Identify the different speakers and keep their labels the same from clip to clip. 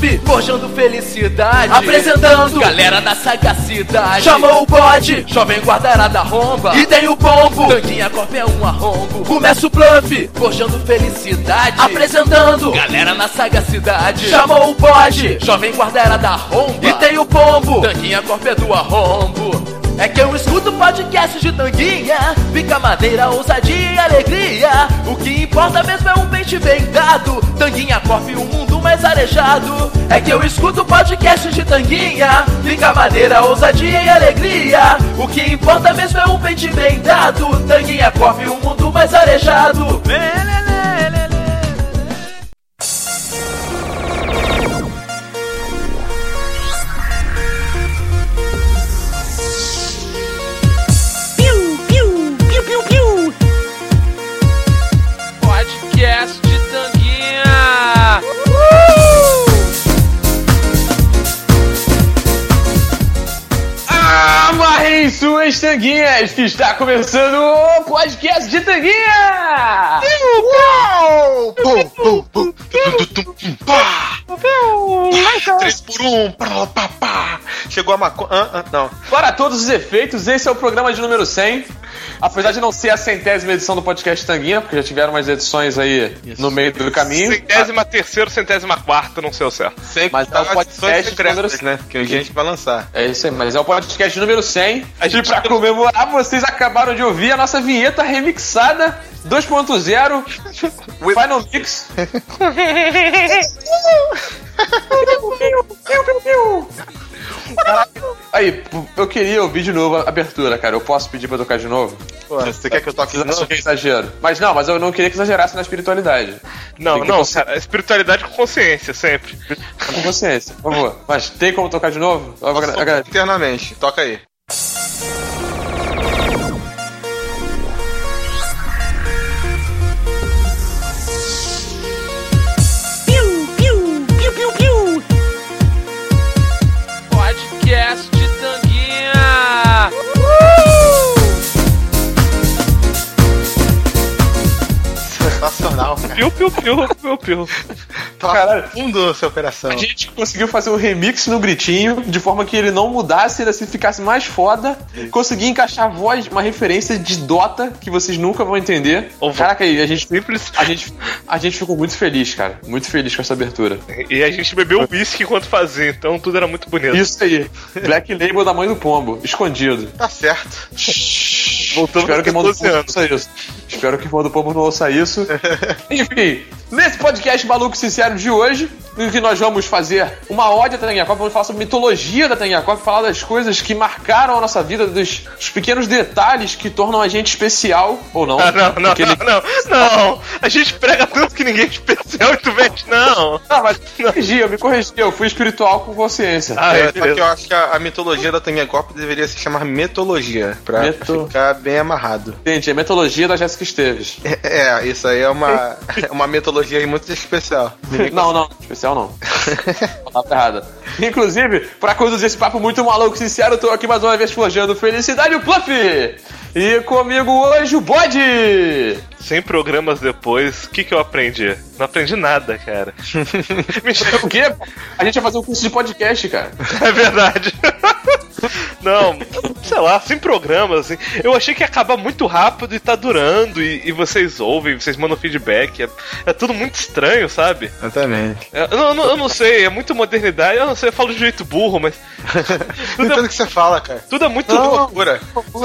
Speaker 1: Fluffy, forjando felicidade, apresentando galera da sagacidade. Chamou o bode, jovem guarda era da romba, e tem o pombo, Tanguinha Corp é um arrombo. Começa o Fluffy, forjando felicidade, apresentando galera na sagacidade. Chamou o bode, jovem guarda era da romba, e tem o pombo, Tanguinha Corp é do arrombo. É que eu escuto podcast de Tanguinha, pica madeira, ousadia e alegria. O que importa mesmo é um peixe bem dado, Tanguinha Corp, um mundo mais arejado. É que eu escuto podcast de Tanguinha, pica madeira, ousadia e alegria. O que importa mesmo é um peixe bem dado, Tanguinha Corp, um mundo mais arejado.
Speaker 2: Podcast de Tanguinha. Amarrem suas tanguinhas, que está começando o podcast de Tanguinha.
Speaker 3: 3x1. Chegou a maconha. Não.
Speaker 2: Para todos os efeitos, esse é o programa de número 100. Apesar de não ser a 100ª edição do podcast Tanguinha, porque já tiveram umas edições aí no meio do caminho.
Speaker 3: 103ª, 104ª, não sei o certo.
Speaker 2: Mas é o podcast número 100,
Speaker 3: né? Que a gente vai lançar.
Speaker 2: É isso aí, mas é o podcast número 100. E pra comemorar, vocês acabaram de ouvir a nossa vinheta remixada 2.0 Final Mix. Aí, eu queria ouvir de novo a abertura, cara. Eu posso pedir pra tocar de novo?
Speaker 3: Pô, você quer que eu toque de novo?
Speaker 2: Que é exagero. Mas eu não queria que exagerasse na espiritualidade.
Speaker 3: Não, cara, espiritualidade com consciência, sempre.
Speaker 2: Com consciência, por favor. Mas tem como tocar de novo?
Speaker 3: Internamente, toca aí.
Speaker 2: Podcast de Tanguinha.
Speaker 3: Sensacional.
Speaker 2: Piu.
Speaker 3: Caralho, fundo essa operação.
Speaker 2: A gente conseguiu fazer um remix no gritinho, de forma que ele não mudasse, ele assim ficasse mais foda. Consegui encaixar a voz, uma referência de Dota que vocês nunca vão entender. Caraca, aí a gente ficou muito feliz, cara. Muito feliz com essa abertura.
Speaker 3: E a gente bebeu whisky enquanto fazia, então tudo era muito bonito.
Speaker 2: Isso aí. Black Label da mãe do pombo, escondido.
Speaker 3: Tá certo.
Speaker 2: Voltamos. Espero que o irmão do pombo não ouça isso. Espero que o irmão do pombo não ouça isso. Enfim, nesse podcast maluco sincero de hoje, em que nós vamos fazer uma ode à Tanguinha Corp, vamos falar sobre mitologia da Tanguinha Corp, falar das coisas que marcaram a nossa vida, dos pequenos detalhes que tornam a gente especial, ou não.
Speaker 3: Não. A gente prega tanto que ninguém é especial e tu vende, não.
Speaker 2: Mas eu me corrigi, eu fui espiritual com consciência.
Speaker 3: Só que eu acho que a mitologia da Tanguinha Corp deveria se chamar metologia, pra ficar bem amarrado.
Speaker 2: Entendi, a metologia da Jéssica Esteves.
Speaker 3: Isso aí é uma metodologia muito especial.
Speaker 2: Não, especial não. Tá errada. Inclusive, pra conduzir esse papo muito maluco sincero, eu tô aqui mais uma vez forjando felicidade, o Fluffy! E comigo hoje o Bode!
Speaker 3: 100 programas depois, o que eu aprendi? Não aprendi nada, cara.
Speaker 2: O quê? A gente vai fazer um curso de podcast, cara.
Speaker 3: É verdade. Não, sei lá, 100 programas, assim. Eu achei que ia acabar muito rápido e tá durando, e vocês ouvem, vocês mandam feedback. É tudo muito estranho, sabe?
Speaker 2: Eu também.
Speaker 3: Eu não sei, é muito modernidade. Eu não sei, eu falo de jeito burro, mas. Não entendo o que você fala, cara. Tudo é muito loucura.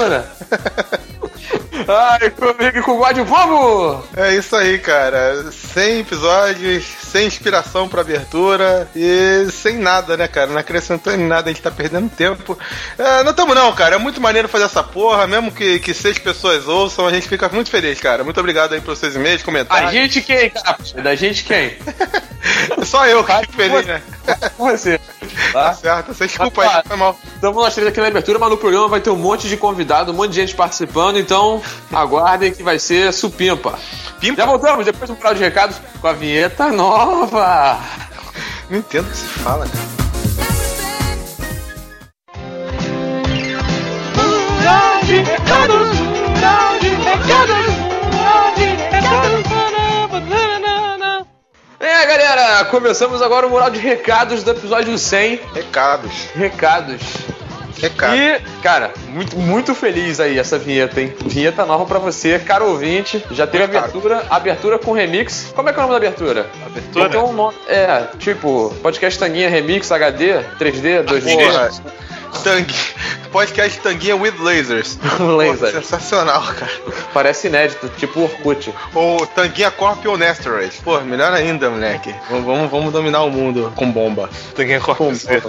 Speaker 2: Ai, comigo e com o God, vamos!
Speaker 3: É isso aí, cara. 100 episódios, sem inspiração pra abertura e sem nada, né, cara? Não acrescentando em nada, a gente tá perdendo tempo. Não estamos não, cara. É muito maneiro fazer essa porra, mesmo que 6 pessoas ouçam, a gente fica muito feliz, cara. Muito obrigado aí pelos seus e-mails, comentários.
Speaker 2: A gente quem, cara? Da gente quem?
Speaker 3: Só eu que fico feliz, né?
Speaker 2: Você.
Speaker 3: Tá certo, você desculpa aí, foi mal.
Speaker 2: Então nós três aqui na abertura, mas no programa vai ter um monte de convidado, um monte de gente participando, então aguardem que vai ser supimpa. Já voltamos, depois do final de recados, com a vinheta nova.
Speaker 3: Não entendo o que se fala, cara.
Speaker 2: Galera, Começamos agora o mural de recados do episódio 100. Recados. E, cara, muito feliz aí essa vinheta, hein? Vinheta nova pra você, caro ouvinte. Já teve abertura com remix. Como é que é o nome da abertura?
Speaker 4: Abertura?
Speaker 2: Tem um nome, tipo, podcast Tanguinha Remix HD, 3D, 2D.
Speaker 3: Podcast Tanguinha with Lasers.
Speaker 2: Lasers.
Speaker 3: Sensacional, cara.
Speaker 2: Parece inédito, tipo Orkut.
Speaker 3: Ou Tanguinha Corp on Asteroid. Pô, melhor ainda, moleque. Vamos dominar o mundo com bomba.
Speaker 4: Tanguinha Corp on
Speaker 3: Asteroid.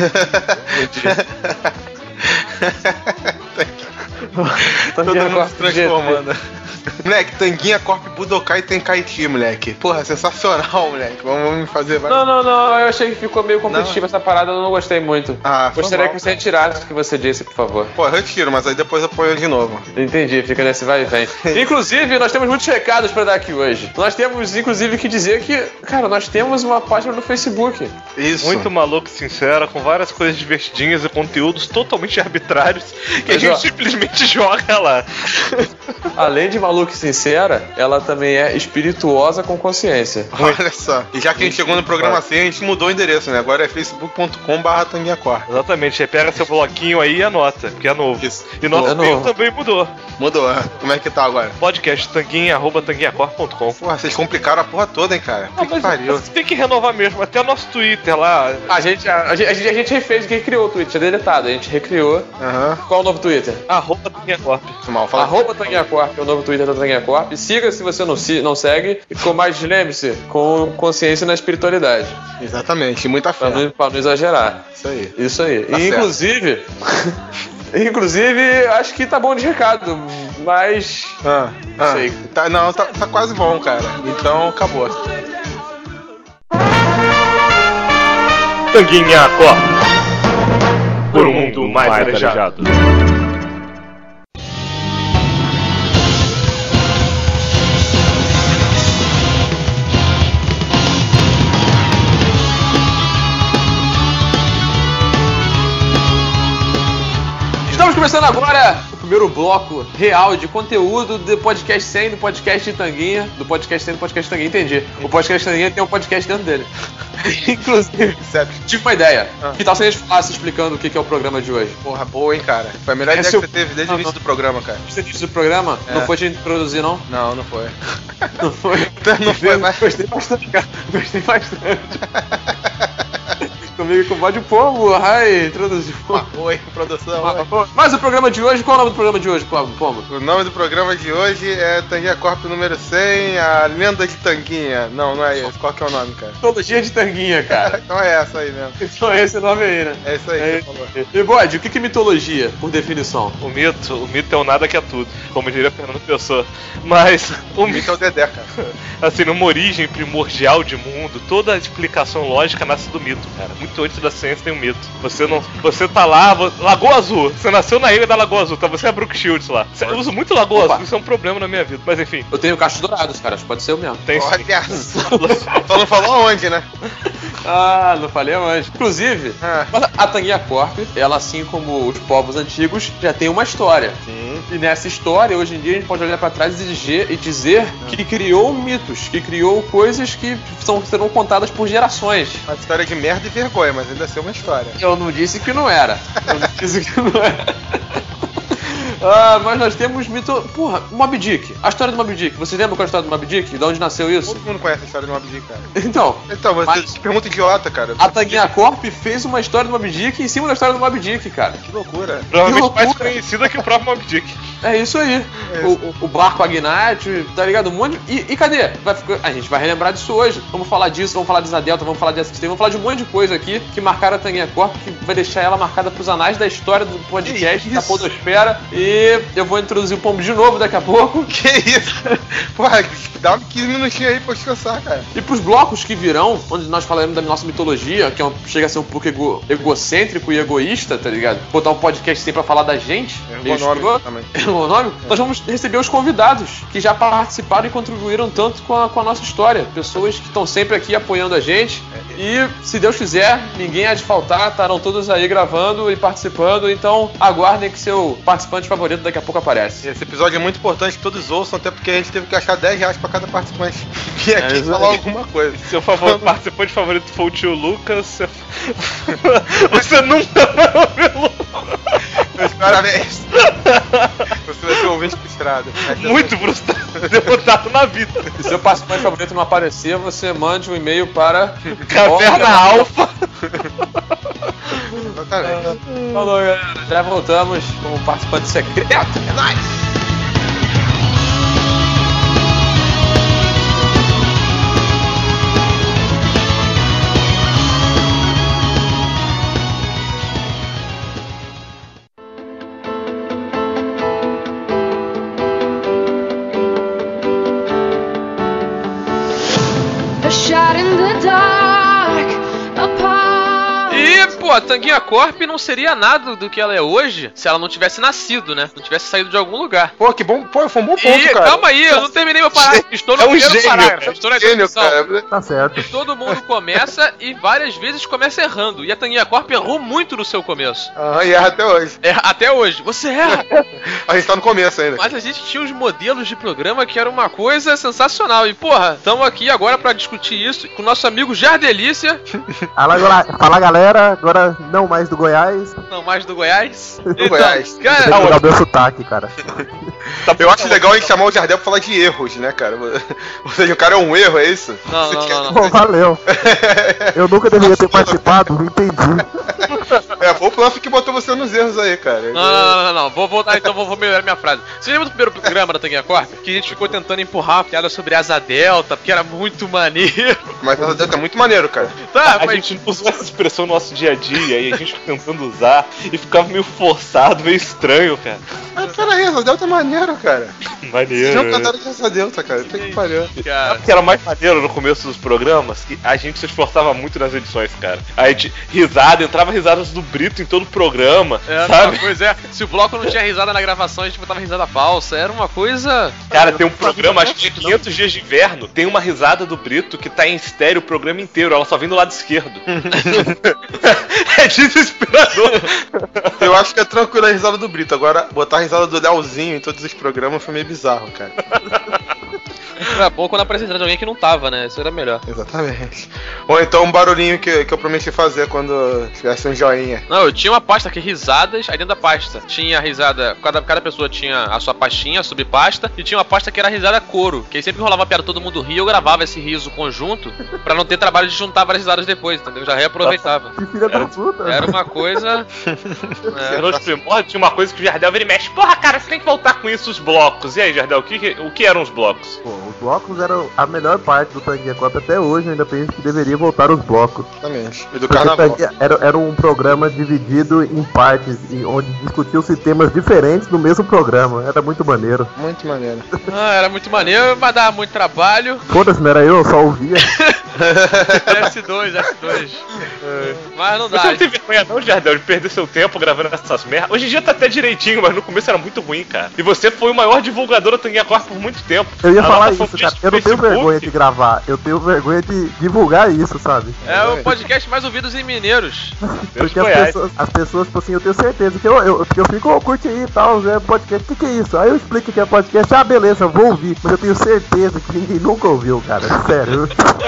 Speaker 3: Todo mundo se transformando. Moleque, Tanguinha Corp Budokai Tenkaichi, moleque. Porra, sensacional, moleque. Vamos fazer várias...
Speaker 2: Não, eu achei que ficou meio competitivo essa parada, eu não gostei muito. Gostaria que você retirasse o que você disse, por favor.
Speaker 3: Pô, eu retiro, mas aí depois eu ponho de novo.
Speaker 2: Entendi, fica nesse vai e vem. Inclusive, nós temos muitos recados pra dar aqui hoje. Nós temos, inclusive, que dizer que, cara, nós temos uma página no Facebook.
Speaker 4: Isso. Muito maluco e sincera, com várias coisas divertidinhas e conteúdos totalmente arbitrários que a gente simplesmente joga lá.
Speaker 2: Além de maluca e sincera, ela também é espirituosa com consciência.
Speaker 3: Olha só. E já que a gente chegou no programa assim, a gente mudou o endereço, né? Agora é facebook.com/tanguinhacorp.
Speaker 4: Exatamente. Aí pega seu bloquinho aí e anota, porque é novo.
Speaker 3: Isso.
Speaker 4: E nosso e-mail também mudou.
Speaker 3: Mudou, né? Como é que tá agora?
Speaker 4: Podcast tanguinha@tanguinhacorp.com.
Speaker 3: Porra, vocês complicaram a porra toda, hein, cara?
Speaker 4: Que pariu. Você tem que renovar mesmo, até o nosso Twitter lá.
Speaker 2: A gente refez, quem criou o Twitter, tinha deletado, a gente recriou. Qual é o novo Twitter?
Speaker 4: @tanguinhacorp.
Speaker 2: @tanguinhacorp é o novo Twitter da Tanguinha Corp. Siga se você não segue. Mas lembre-se, com consciência na espiritualidade.
Speaker 3: Exatamente, muita fé.
Speaker 2: Pra não exagerar. Isso aí.
Speaker 3: Tá
Speaker 2: e
Speaker 3: certo.
Speaker 2: inclusive, acho que tá bom de recado, mas...
Speaker 3: sei. Tá quase bom, cara. Então, acabou.
Speaker 4: Tanguinha Corp. Por um mundo mais arejado.
Speaker 2: Estamos começando agora o primeiro bloco real de conteúdo do podcast 100, do podcast de Tanguinha. Do podcast 100, do podcast Tanguinha, entendi. O podcast Tanguinha tem um podcast dentro dele. Inclusive, tive uma ideia. Que tal se a gente falasse explicando o que é o programa de hoje?
Speaker 3: Porra, boa, hein, cara. Foi a melhor ideia que você teve desde o início do programa, cara.
Speaker 2: Desde o início do programa? Não foi te introduzir, não?
Speaker 3: Não foi.
Speaker 2: Não foi?
Speaker 3: Não foi, mas...
Speaker 2: Gostei bastante, cara. Gostei bastante. Comigo com o bode pombo, introduziu.
Speaker 3: Oi, produção.
Speaker 2: Mas o programa de hoje, qual é o nome do programa de hoje, Pombo?
Speaker 3: O nome do programa de hoje é Tanguinha Corp número 100, a lenda de Tanguinha. Não é esse. Qual que é o nome, cara?
Speaker 2: Mitologia de Tanguinha, cara.
Speaker 3: Então é essa aí mesmo.
Speaker 2: Então é esse nome aí, né?
Speaker 3: É isso aí que você falou.
Speaker 2: E, bode, o que é mitologia, por definição?
Speaker 4: O mito é o nada que é tudo, como diria Fernando Pessoa. Mas
Speaker 3: o mito é o Dedé, cara.
Speaker 4: Assim, numa origem primordial de mundo, toda a explicação lógica nasce do mito, cara. Muito antes da ciência tem um mito. Você tá lá, Lagoa Azul. Você nasceu na ilha da Lagoa Azul, tá? Você é Brook Shields lá. Eu uso muito Lagoa Azul, isso é um problema na minha vida. Mas enfim.
Speaker 2: Eu tenho cachos dourados, cara. Pode ser o mesmo.
Speaker 4: Tem sim.
Speaker 3: Só não falou aonde, né?
Speaker 2: Não falei aonde. Inclusive, a Tanguinha Corp, ela, assim como os povos antigos, já tem uma história.
Speaker 3: Sim.
Speaker 2: E nessa história, hoje em dia, a gente pode olhar pra trás e dizer que criou mitos, que criou coisas que serão contadas por gerações.
Speaker 3: Uma história de merda e vergonha, mas ainda assim é uma história.
Speaker 2: Eu não disse que não era. Mas nós temos mito... Porra, Moby Dick. A história do Moby Dick. Vocês lembram qual é a história do Moby Dick? De onde nasceu isso?
Speaker 3: Todo mundo conhece a história do Moby Dick, cara.
Speaker 2: Então,
Speaker 3: mas pergunta idiota, cara.
Speaker 2: A Tanguinha Corp fez uma história do Moby Dick em cima da história do Moby Dick, cara.
Speaker 3: Que loucura.
Speaker 4: Provavelmente mais conhecida que o próprio Moby Dick.
Speaker 2: É isso aí. O barco Agnate, tá ligado? Um monte de... E cadê? A gente vai relembrar disso hoje. Vamos falar disso, vamos falar de Zadelta, vamos falar de SST, vamos falar de um monte de coisa aqui que marcaram a Tanguinha Corp, que vai deixar ela marcada pros anais da história do podcast, da podosfera. E eu vou introduzir o Pombo de novo daqui a pouco.
Speaker 3: Que isso? Porra, dá 15 minutinhos aí pra descansar, cara.
Speaker 2: E pros blocos que virão, onde nós falaremos da nossa mitologia, que chega a ser um pouco egocêntrico e egoísta, tá ligado? Botar um podcast sempre pra falar da gente.
Speaker 3: Também.
Speaker 2: Nós vamos receber os convidados que já participaram e contribuíram tanto com a nossa história. Pessoas que estão sempre aqui apoiando a gente. E, se Deus quiser, ninguém há de faltar, estarão todos aí gravando e participando, então aguardem que seu participante favorito daqui a pouco aparece.
Speaker 3: Esse episódio é muito importante que todos ouçam, até porque a gente teve que achar R$10 pra cada participante vir aqui e falar alguma coisa.
Speaker 4: Se seu participante favorito for o tio Lucas, você nunca vai ouvir o Lucas.
Speaker 3: Meus parabéns. Você vai ser um ouvinte frustrado.
Speaker 4: Muito frustrado, derrotado na vida.
Speaker 2: Se seu participante favorito não aparecer, você mande um e-mail para
Speaker 4: Caverna Alfa.
Speaker 3: Exatamente.
Speaker 2: Falou, galera. Já voltamos com o participante secreto. É nóis!
Speaker 1: E, pô, a Tanguinha Corp não seria nada do que ela é hoje se ela não tivesse nascido, né? Não tivesse saído de algum lugar.
Speaker 3: Pô, que bom. Pô, foi um bom ponto, cara.
Speaker 1: Calma aí, eu não terminei meu parágrafo. Estou no primeiro parágrafo. Estou na
Speaker 3: Gênio,
Speaker 1: introdução.
Speaker 3: cara.
Speaker 5: Tá certo.
Speaker 1: Todo mundo começa e várias vezes começa errando. E a Tanguinha Corp errou muito no seu começo.
Speaker 3: E erra até hoje.
Speaker 1: Até hoje. Você erra.
Speaker 3: A gente tá no começo ainda.
Speaker 1: Mas a gente tinha uns modelos de programa que era uma coisa sensacional. E, porra, estamos aqui agora pra discutir isso com o nosso amigo Jardelícia.
Speaker 5: Fala, galera. Agora não mais do Goiás.
Speaker 1: Não mais do Goiás.
Speaker 3: Do Goiás.
Speaker 5: Tem que
Speaker 1: Cara,
Speaker 5: mudar o meu sotaque, cara.
Speaker 3: Eu acho legal a gente chamar o Jardel pra falar de erros, né, cara? Ou seja, o cara é um erro, é isso?
Speaker 1: não.
Speaker 5: Pô, valeu. Eu nunca deveria ter participado, não entendi.
Speaker 3: Foi o Pluff que botou você nos erros aí, cara.
Speaker 1: Não. Vou voltar então, vou melhorar minha frase. Você lembra do primeiro programa da Tanguinha Corp? Que a gente ficou tentando empurrar uma piada sobre asa delta, porque era muito maneiro.
Speaker 3: Mas asa delta é muito maneiro, cara.
Speaker 1: Tá,
Speaker 4: A
Speaker 1: mas...
Speaker 4: gente não usou essa expressão no nosso dia a dia e a gente ficou tentando usar e ficava meio forçado, meio estranho, cara.
Speaker 3: Mas peraí, asa delta é maneiro, cara.
Speaker 4: Maneiro.
Speaker 3: Vocês não cantaram de asa delta, cara. Tem que pariu.
Speaker 1: Cara,
Speaker 4: O que era mais maneiro no começo dos programas, que a gente se esforçava muito nas edições, cara. A gente entrava risadas do Brito em todo o programa, sabe?
Speaker 1: Pois é, se o bloco não tinha risada na gravação, a gente botava risada falsa. Era uma coisa...
Speaker 4: Cara, tem um programa, acho que é 500 Dias de Inverno, tem uma risada do Brito que tá em estéreo o programa inteiro, ela só vem do lado esquerdo. É desesperador.
Speaker 3: Eu acho que é tranquilo a risada do Brito. Agora, botar a risada do Leozinho em todos os programas foi meio bizarro, cara.
Speaker 1: Era bom quando aparecia de alguém que não tava, né? Isso era melhor.
Speaker 3: Exatamente. Ou então um barulhinho que eu prometi fazer quando tivesse um joinha.
Speaker 1: Não, eu tinha uma pasta que risadas, aí dentro da pasta tinha risada, cada pessoa tinha a sua pastinha, a subpasta, e tinha uma pasta que era risada coro, que aí sempre que rolava piada todo mundo ria, eu gravava esse riso conjunto, pra não ter trabalho de juntar várias risadas depois, entendeu? Eu já reaproveitava.
Speaker 5: Que filha da puta.
Speaker 1: Era uma coisa...
Speaker 4: Nos primórdios tinha uma coisa que o Jardel vira e mexe. Porra, cara, você tem que voltar com isso, os blocos. E aí, Jardel, o que eram os blocos?
Speaker 5: Pô, os blocos eram a melhor parte do Tanguinha Corp. Até hoje eu ainda penso que deveria voltar os blocos.
Speaker 3: Exatamente. E do
Speaker 5: Porque
Speaker 3: carnaval.
Speaker 5: era um programa dividido em partes, onde discutiam-se temas diferentes no mesmo programa. Era muito maneiro.
Speaker 3: Muito maneiro.
Speaker 1: era muito maneiro, mas dava muito trabalho.
Speaker 5: Foda-se, não era eu só ouvia.
Speaker 1: S2. Mas não dá.
Speaker 4: Você não tem vergonha não, Jardel, de perder seu tempo gravando essas merdas? Hoje em dia tá até direitinho, mas no começo era muito ruim, cara. E você foi o maior divulgador da Tanguinha Corp por muito tempo.
Speaker 5: Eu ia
Speaker 4: A
Speaker 5: falar
Speaker 4: nossa
Speaker 5: isso, cara.
Speaker 4: fanpage
Speaker 5: Eu não tenho
Speaker 4: Facebook-
Speaker 5: vergonha de gravar. Eu tenho vergonha de divulgar isso, sabe?
Speaker 1: É o podcast mais ouvido em Mineiros.
Speaker 5: Porque
Speaker 4: Goiás.
Speaker 5: as pessoas, tipo assim, eu tenho certeza que eu fico, curte aí e tal, é podcast, o que é isso? Aí eu explico o que é podcast, beleza, vou ouvir. Mas eu tenho certeza que ninguém nunca ouviu, cara, sério.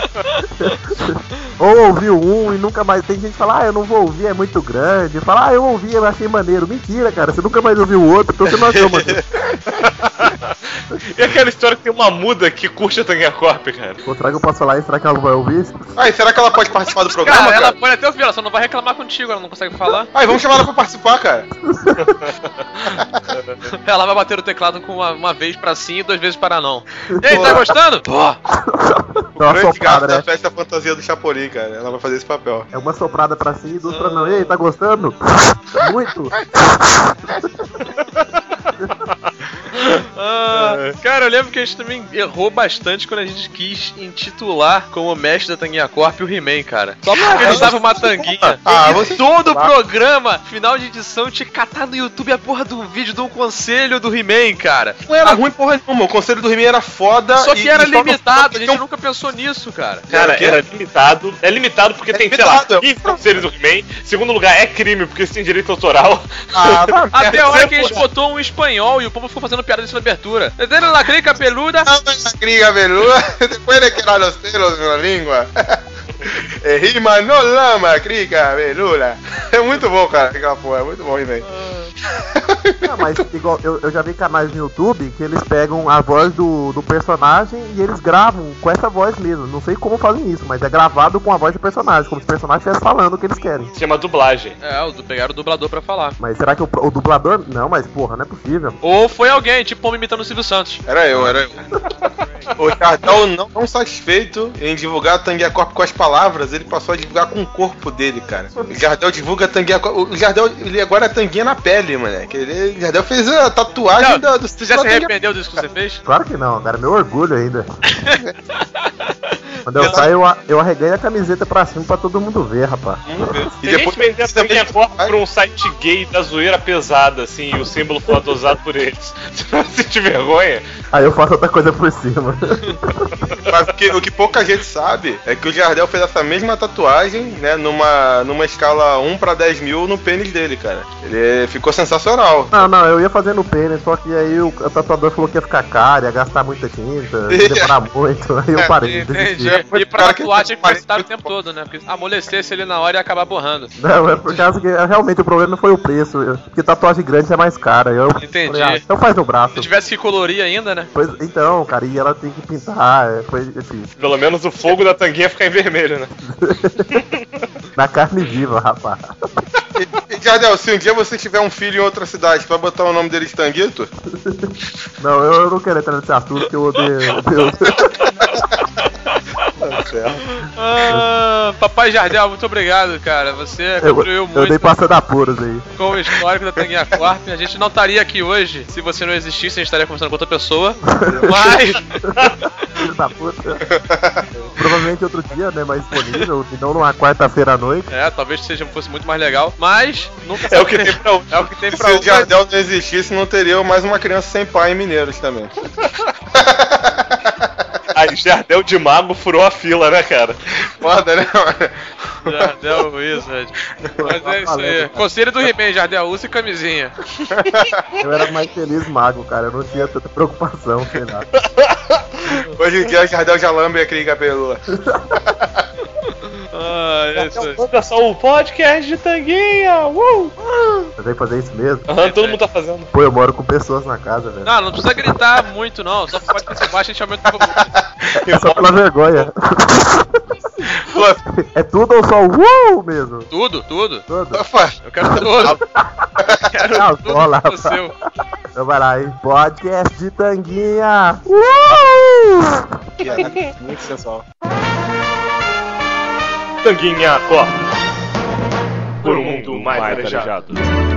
Speaker 5: Ou ouviu um e nunca mais. Tem gente que fala, eu não vou ouvir, é muito grande. Fala, eu ouvi, eu achei maneiro. Mentira, cara, você nunca mais ouviu o outro, então você não achou maneiro.
Speaker 4: E aquela história que tem uma muda que curte a Tanguinha Corp, cara.
Speaker 5: Pô, será que eu posso falar isso? Será que ela não vai ouvir isso?
Speaker 3: E será que ela pode participar do programa,
Speaker 1: Cara,
Speaker 3: cara?
Speaker 1: ela pode até ouvir, ela só não vai reclamar contigo, ela não consegue falar.
Speaker 3: Vamos chamar ela pra participar, cara.
Speaker 1: Ela vai bater o teclado com uma vez pra sim e 2 vezes para não. E aí, tá gostando? Pô!
Speaker 5: Dá uma
Speaker 3: Grande gato
Speaker 5: soprada,
Speaker 3: da
Speaker 5: né?
Speaker 3: festa fantasia do Chapolin, cara. Ela vai fazer esse papel.
Speaker 5: É uma soprada pra sim e 2 pra não. E aí, tá gostando? Muito?
Speaker 6: Cara, eu lembro que a gente também errou bastante quando a gente quis intitular como mestre da Tanguinha Corp o He-Man, cara. Só porque ele usava uma tanguinha. Todo o programa, final de edição, tinha que catar no YouTube a porra do vídeo de um conselho do He-Man, cara.
Speaker 3: Não era ruim porra nenhuma, o conselho do He-Man era foda.
Speaker 6: Só que era limitado, a gente nunca pensou nisso, cara.
Speaker 4: Cara, era limitado. É limitado porque tem, sei lá, 15 conselhos do He-Man. Segundo lugar, é crime porque isso tem direito autoral.
Speaker 6: Até a hora que a gente botou um espanhol e o povo ficou fazendo piada disso na abertura. Entendeu? La crica peluda.
Speaker 3: La crica peluda. Depois de quebrar os pelos na língua. Rima no lama, crica peluda. É muito bom, cara, aquela porra. É muito bom, He-Man.
Speaker 5: Mas igual, eu já vi canais no YouTube que eles pegam a voz do personagem e eles gravam com essa voz mesmo. Não sei como fazem isso, mas é gravado com a voz do personagem, como se o personagem estivesse falando o que eles querem.
Speaker 4: Se chama dublagem.
Speaker 6: Pegaram o dublador pra falar.
Speaker 5: Mas será que o dublador... Não, mas porra, não é possível.
Speaker 6: Ou foi alguém, tipo me imitando o Silvio Santos.
Speaker 3: Era eu. O Jardel, não satisfeito em divulgar a Tanguinha Corp com as palavras, ele passou a divulgar com o corpo dele, cara. O Jardel divulga a Tanguinha Corp. O Jardel, ele agora é Tanguinha na pele, moleque. O Jardel fez a tatuagem do
Speaker 6: Você já se arrependeu disso que você fez?
Speaker 5: Claro que não, cara. Meu orgulho ainda. Quando eu saio, eu arreguei a camiseta pra cima pra todo mundo ver, rapaz.
Speaker 4: E depois vendeu a Tanguinha Corp por um site gay da zoeira pesada, assim, e o símbolo foi adosado por eles. Você não sente vergonha?
Speaker 5: Aí eu faço outra coisa por cima.
Speaker 3: Mas o que pouca gente sabe é que o Jardel fez essa mesma tatuagem, né, numa escala 1 pra 10 mil no pênis dele, cara. Ele ficou sensacional.
Speaker 5: Não, eu ia fazer no pênis, só que aí o tatuador falou que ia ficar caro, ia gastar muita tinta, ia demorar muito, aí eu parei.
Speaker 6: Entendi. E pra tatuar tinha que precisar o tempo todo, né? Porque amolecesse ele na hora e ia acabar borrando.
Speaker 5: Não, é por causa que realmente o problema não foi o preço, porque tatuagem grande é mais cara.
Speaker 6: Entendi.
Speaker 5: Falei, então faz no braço.
Speaker 6: Se tivesse que colorir ainda, né?
Speaker 5: Pois, então, cara, e ela tem que pintar, foi difícil.
Speaker 4: Pelo menos o fogo da tanguinha fica em vermelho, né?
Speaker 5: Na carne viva, rapaz.
Speaker 3: E Jardel, se um dia você tiver um filho em outra cidade, tu vai botar o nome dele de Tanguito?
Speaker 5: Não, eu não quero entrar nesse assunto porque eu odeio.
Speaker 6: Papai Jardel, muito obrigado, cara. Você contribuiu muito.
Speaker 5: Eu dei passando apuros aí.
Speaker 6: Com o histórico da Tanguinha Corp. A gente não estaria aqui hoje se você não existisse, a gente estaria conversando com outra pessoa. Mas.
Speaker 5: Filho da puta. Provavelmente outro dia, né? Mais disponível, e não numa quarta-feira à noite.
Speaker 6: Talvez fosse muito mais legal. Mas nunca
Speaker 3: é o que tem pra hoje.
Speaker 6: É o que tem pra
Speaker 3: hoje. Se o Jardel não existisse, não teria mais uma criança sem pai em Mineiros também.
Speaker 4: Aí, Jardel de mago furou a fila, né, cara?
Speaker 3: Foda, né, mano?
Speaker 6: Jardel Wizard. Mas é isso aí. Conselho do He-Man, Jardel, use camisinha.
Speaker 5: Eu era mais feliz mago, cara. Eu não tinha tanta preocupação, sei lá.
Speaker 3: Hoje em dia o Jardel já lambe aquele cabelo.
Speaker 6: É isso aí.
Speaker 4: Olha só o podcast de Tanguinha!
Speaker 5: Você tem que fazer isso mesmo?
Speaker 4: Todo mundo tá fazendo.
Speaker 5: Pô, eu moro com pessoas na casa, velho.
Speaker 6: Não precisa gritar muito, não. Só pode ser baixo, a gente aumenta o volume.
Speaker 5: É só pela vergonha. É tudo ou só o mesmo?
Speaker 6: Tudo.
Speaker 5: Tudo.
Speaker 6: Eu quero tudo. Quero tudo pro seu.
Speaker 5: Então vai lá, hein? Podcast de Tanguinha.
Speaker 3: Muito sensual.
Speaker 4: Tanguinha Corp. Por um mundo mais arejado.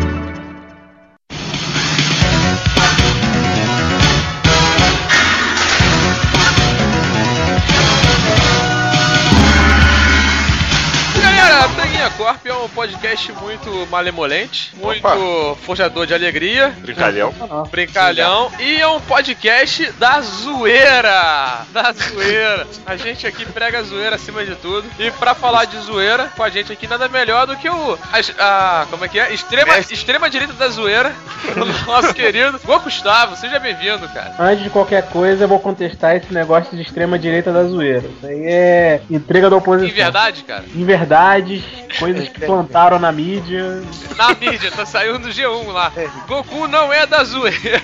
Speaker 6: Galera, Tanguinha Corp é um podcast muito malemolente, muito forjador de alegria. Brincalhão. E é um podcast da zoeira. A gente aqui prega a zoeira acima de tudo. E pra falar de zoeira, com a gente aqui nada melhor do que como é que é? Extrema direita da zoeira. O nosso querido Gustavo. Seja bem-vindo, cara.
Speaker 7: Antes de qualquer coisa, eu vou contestar esse negócio de extrema direita da zoeira. Isso aí é intriga da oposição.
Speaker 6: Em verdade, cara?
Speaker 7: Em verdade, coisas que plantaram na mídia.
Speaker 6: Na mídia, tá saindo do G1 lá. Goku não é da zoeira.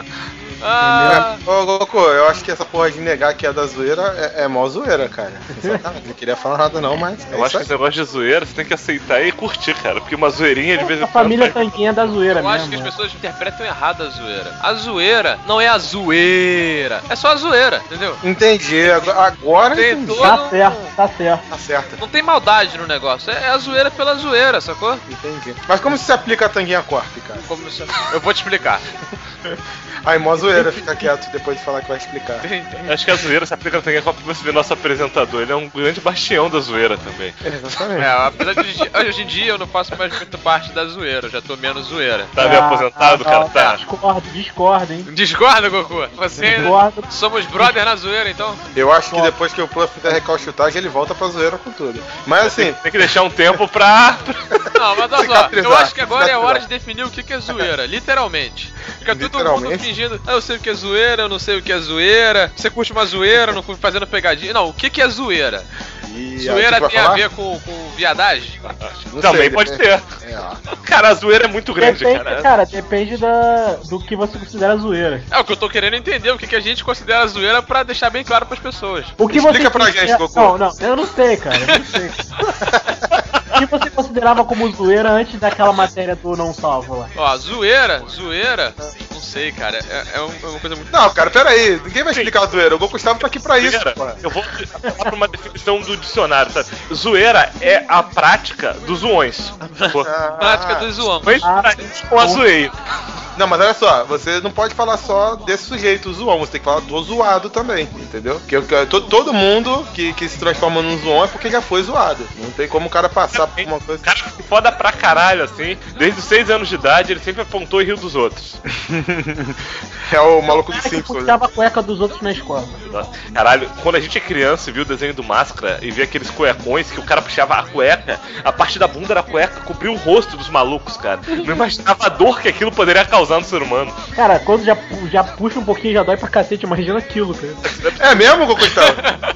Speaker 3: Ô, Goku, eu acho que essa porra de negar que é da zoeira é mó zoeira, cara. Não queria falar nada não, mas
Speaker 4: eu acho que esse negócio de zoeira você tem que aceitar e curtir, cara. Porque uma zoeirinha de vez em quando...
Speaker 7: A família Tanguinha é da zoeira
Speaker 6: mesmo. Eu acho que as pessoas interpretam errado a zoeira. A zoeira não é a zoeira. É só a zoeira, entendeu?
Speaker 3: Entendi. Agora
Speaker 6: tem todo...
Speaker 7: Tá certo.
Speaker 6: Não tem maldade no negócio. É a zoeira pela zoeira, sacou?
Speaker 3: Entendi. Mas como se aplica a Tanguinha Corp, cara?
Speaker 6: Eu vou te explicar.
Speaker 3: Aí, mó zoeira. zoeira ficar quieto depois de falar que vai explicar.
Speaker 4: Acho que a zoeira se aplica também pra você ver nosso apresentador. Ele é um grande bastião da zoeira também.
Speaker 3: Exatamente.
Speaker 6: Apesar de hoje em dia eu não faço mais muita parte da zoeira, eu já tô menos zoeira.
Speaker 4: Tá meio aposentado, cara? Tá.
Speaker 7: Discordo, hein?
Speaker 6: Discorda, Goku? Você
Speaker 7: Discordo.
Speaker 6: Somos brother na zoeira, então?
Speaker 3: Eu acho que depois que o Pluff der recalchutagem, ele volta pra zoeira com tudo. Mas assim...
Speaker 4: Tem que deixar um tempo pra...
Speaker 6: Não, mas olha só, eu acho que agora é a hora de definir o que é zoeira, literalmente. Fica todo mundo fingindo, eu sei o que é zoeira, eu não sei o que é zoeira, você curte uma zoeira, não curte fazendo pegadinha. Não, o que é zoeira? Zoeira tem a ver com viadagem?
Speaker 4: Também pode ter. Cara, a zoeira é muito grande, cara.
Speaker 7: Depende do que você considera zoeira.
Speaker 6: É o que eu tô querendo entender, o que a gente considera zoeira pra deixar bem claro pras pessoas.
Speaker 3: Explica pra gente, Goku.
Speaker 7: Não, eu não sei, cara. Eu não sei. O que você considerava como zoeira antes daquela matéria do Não Salvo lá?
Speaker 6: Ó, zoeira, não sei, cara. É uma coisa muito...
Speaker 3: Não, cara, pera aí. Ninguém vai explicar a zoeira. O Gustavo tá aqui pra isso, pô.
Speaker 4: Eu vou falar pra uma definição do dicionário, sabe? Zoeira é a prática dos zoões.
Speaker 6: Prática dos zoões.
Speaker 4: Com a zoeira.
Speaker 3: Não, mas olha só, você não pode falar só desse sujeito, o zoão, você tem que falar do zoado também, entendeu? Porque todo mundo que se transforma num zoão é porque já foi zoado. Não tem como o cara passar por uma coisa...
Speaker 4: O cara que foda pra caralho, assim, desde os 6 anos de idade, ele sempre apontou e riu dos outros.
Speaker 3: É o maluco do Simpsons.
Speaker 7: Ele puxava a cueca dos outros na escola.
Speaker 4: Caralho, quando a gente é criança e viu o desenho do Máscara e via aqueles cuecões que o cara puxava a cueca, a parte da bunda da cueca cobriu o rosto dos malucos, cara. Não imaginava a dor que aquilo poderia causar no ser humano.
Speaker 7: Cara, quando já puxa um pouquinho já dói pra cacete, imagina aquilo, cara.
Speaker 3: É mesmo, Gustavo?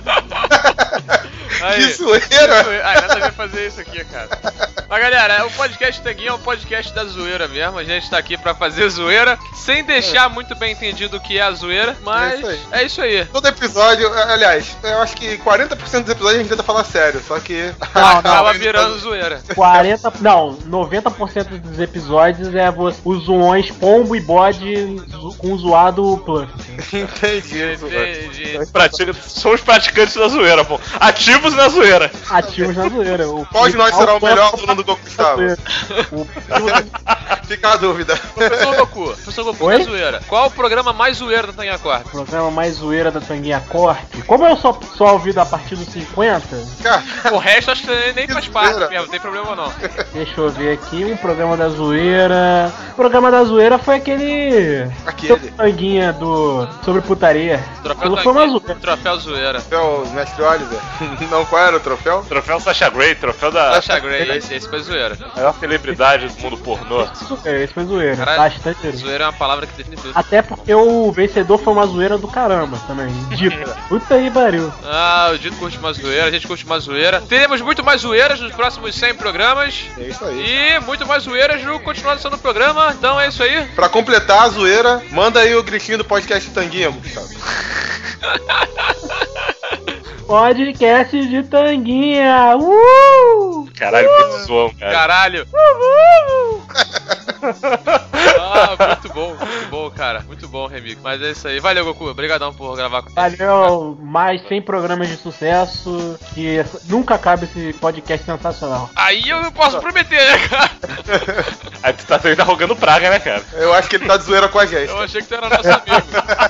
Speaker 3: Que zoeira!
Speaker 6: Nada a ver fazer isso aqui, cara. Mas galera, o podcast Tanguinha é um podcast da zoeira mesmo. A gente tá aqui pra fazer zoeira, sem deixar muito bem entendido o que é a zoeira, mas é isso aí.
Speaker 3: Todo episódio, aliás, eu acho que 40% dos episódios a gente tenta falar sério, só que...
Speaker 6: Acaba virando zoeira.
Speaker 7: 90% dos episódios é os zoões pombo e bode com o zoado Pluff.
Speaker 3: Entendi.
Speaker 4: Somos praticantes da zoeira, pô. Ativos na zoeira.
Speaker 7: Ativos na zoeira.
Speaker 3: Qual de nós será o melhor aluno do Goku, Gustavo? Fica a dúvida.
Speaker 6: Professor Goku da zoeira. Qual o programa mais zoeiro da Tanguinha Corp?
Speaker 7: O programa mais zoeira da Tanguinha Corp? Como eu só ouvido a partir dos 50...
Speaker 6: O resto acho que nem faz parte mesmo, não tem problema não.
Speaker 7: Deixa eu ver aqui, um programa da zoeira... O programa da zoeira foi aquele... Tanguinha sobre putaria.
Speaker 6: Troféu zoeira.
Speaker 3: Troféu Mestre Oliver. Não, qual era o troféu?
Speaker 4: Troféu Sasha Grey, troféu da...
Speaker 6: Sasha Grey, esse foi zoeira.
Speaker 4: A maior celebridade do mundo pornô.
Speaker 7: Esse foi zoeira.
Speaker 6: Caralho,
Speaker 7: bastante
Speaker 6: zoeira é uma palavra que define tudo.
Speaker 7: Até porque o vencedor foi uma zoeira do caramba também. Dito. Puta aí, pariu.
Speaker 6: O Dito curte uma zoeira, a gente curte uma zoeira. Teremos muito mais zoeiras nos próximos 100 programas.
Speaker 3: É isso aí.
Speaker 6: E muito mais zoeiras no continuação do programa. Então é isso aí.
Speaker 3: Pra completar a zoeira, manda aí o gritinho do podcast Tanguinha, Gustavo.
Speaker 7: Podcast de Tanguinha!
Speaker 4: Caralho, muito zoão, cara.
Speaker 6: Caralho! Muito bom, cara. Muito bom, Remix. Mas é isso aí. Valeu, Goku. Obrigadão por gravar com a gente.
Speaker 7: Valeu, mais 100 programas de sucesso. Que nunca acaba esse podcast sensacional.
Speaker 6: Aí eu não posso prometer, né, cara?
Speaker 4: Aí tu tá rogando praga, né, cara?
Speaker 3: Eu acho que ele tá de zoeira com a gente.
Speaker 6: Eu achei que tu era nosso amigo.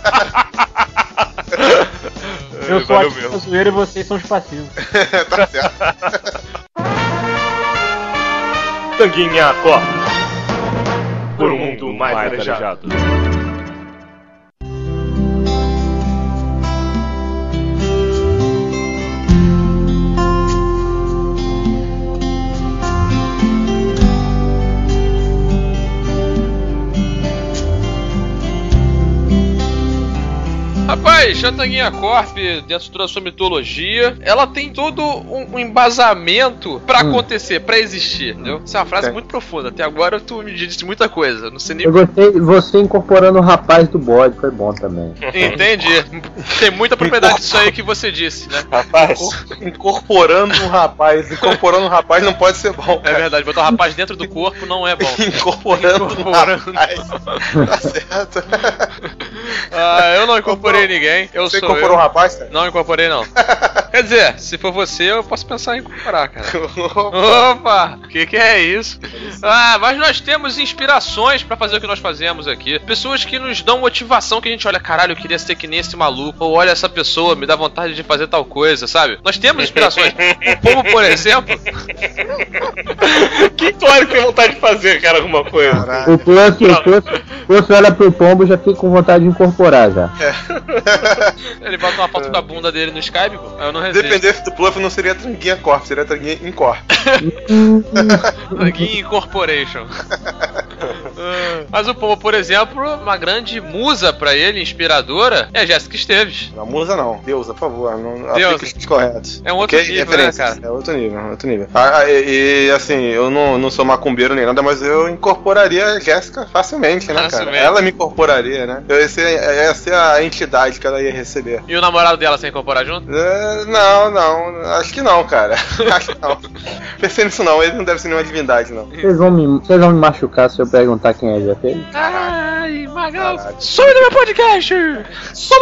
Speaker 7: Eu sou a zoeira e vocês são os passivos.
Speaker 3: Tá certo.
Speaker 4: Tanguinha Corp. Por um mundo mais arejado.
Speaker 6: Rapaz, a Tanguinha Corp, dentro da sua mitologia, ela tem todo um embasamento pra acontecer, pra existir, entendeu? Essa é uma frase muito profunda. Até agora tu me disse muita coisa. Não sei nem...
Speaker 5: Eu gostei você incorporando o rapaz do bode, foi bom também.
Speaker 6: Entendi. Tem muita propriedade disso aí que você disse, né?
Speaker 3: Rapaz, incorporando um rapaz. Incorporando um rapaz não pode ser bom, cara.
Speaker 6: É verdade, botar o rapaz dentro do corpo não é bom.
Speaker 3: Incorporando um rapaz. Tá certo.
Speaker 6: Eu não incorporei ninguém.
Speaker 3: Você incorporou um rapaz, cara?
Speaker 6: Não incorporei, não. Quer dizer, se for você, eu posso pensar em incorporar, cara. Opa! Que é isso? Mas nós temos inspirações pra fazer o que nós fazemos aqui. Pessoas que nos dão motivação, que a gente olha, caralho, eu queria ser que nem esse maluco. Ou olha essa pessoa, me dá vontade de fazer tal coisa, sabe? Nós temos inspirações. O Pombo, por exemplo.
Speaker 4: Quem tu olha que tem vontade de fazer, cara, alguma coisa?
Speaker 5: O Plus olha pro Pombo e já fica com vontade de incorporar já.
Speaker 6: Ele bota uma foto da bunda dele no Skype, pô. Aí eu não receio.
Speaker 3: Dependesse do Pluff, não seria Tanguinha Corp, seria Tanguinha Incorp.
Speaker 6: Tanguinha Incorporation. Mas o Pombo, por exemplo, uma grande musa pra ele, inspiradora, é a Jéssica Esteves.
Speaker 3: Não, musa não, deusa, por favor, não
Speaker 6: Deusa.
Speaker 3: aplique os corretos.
Speaker 6: É um outro nível, né, cara?
Speaker 3: É outro nível. E assim, eu não sou macumbeiro nem nada, mas eu incorporaria a Jéssica facilmente, né, cara? Ela me incorporaria, né? Essa é a entidade que ela ia receber.
Speaker 6: E o namorado dela sem incorporar junto?
Speaker 3: Não, acho que não, cara. Acho que não. Pensei nisso não, ele não deve ser nenhuma divindade, não.
Speaker 5: Vocês vão me machucar se eu perguntar quem é Jéssica?
Speaker 6: Ai, Magal, some do meu podcast! Some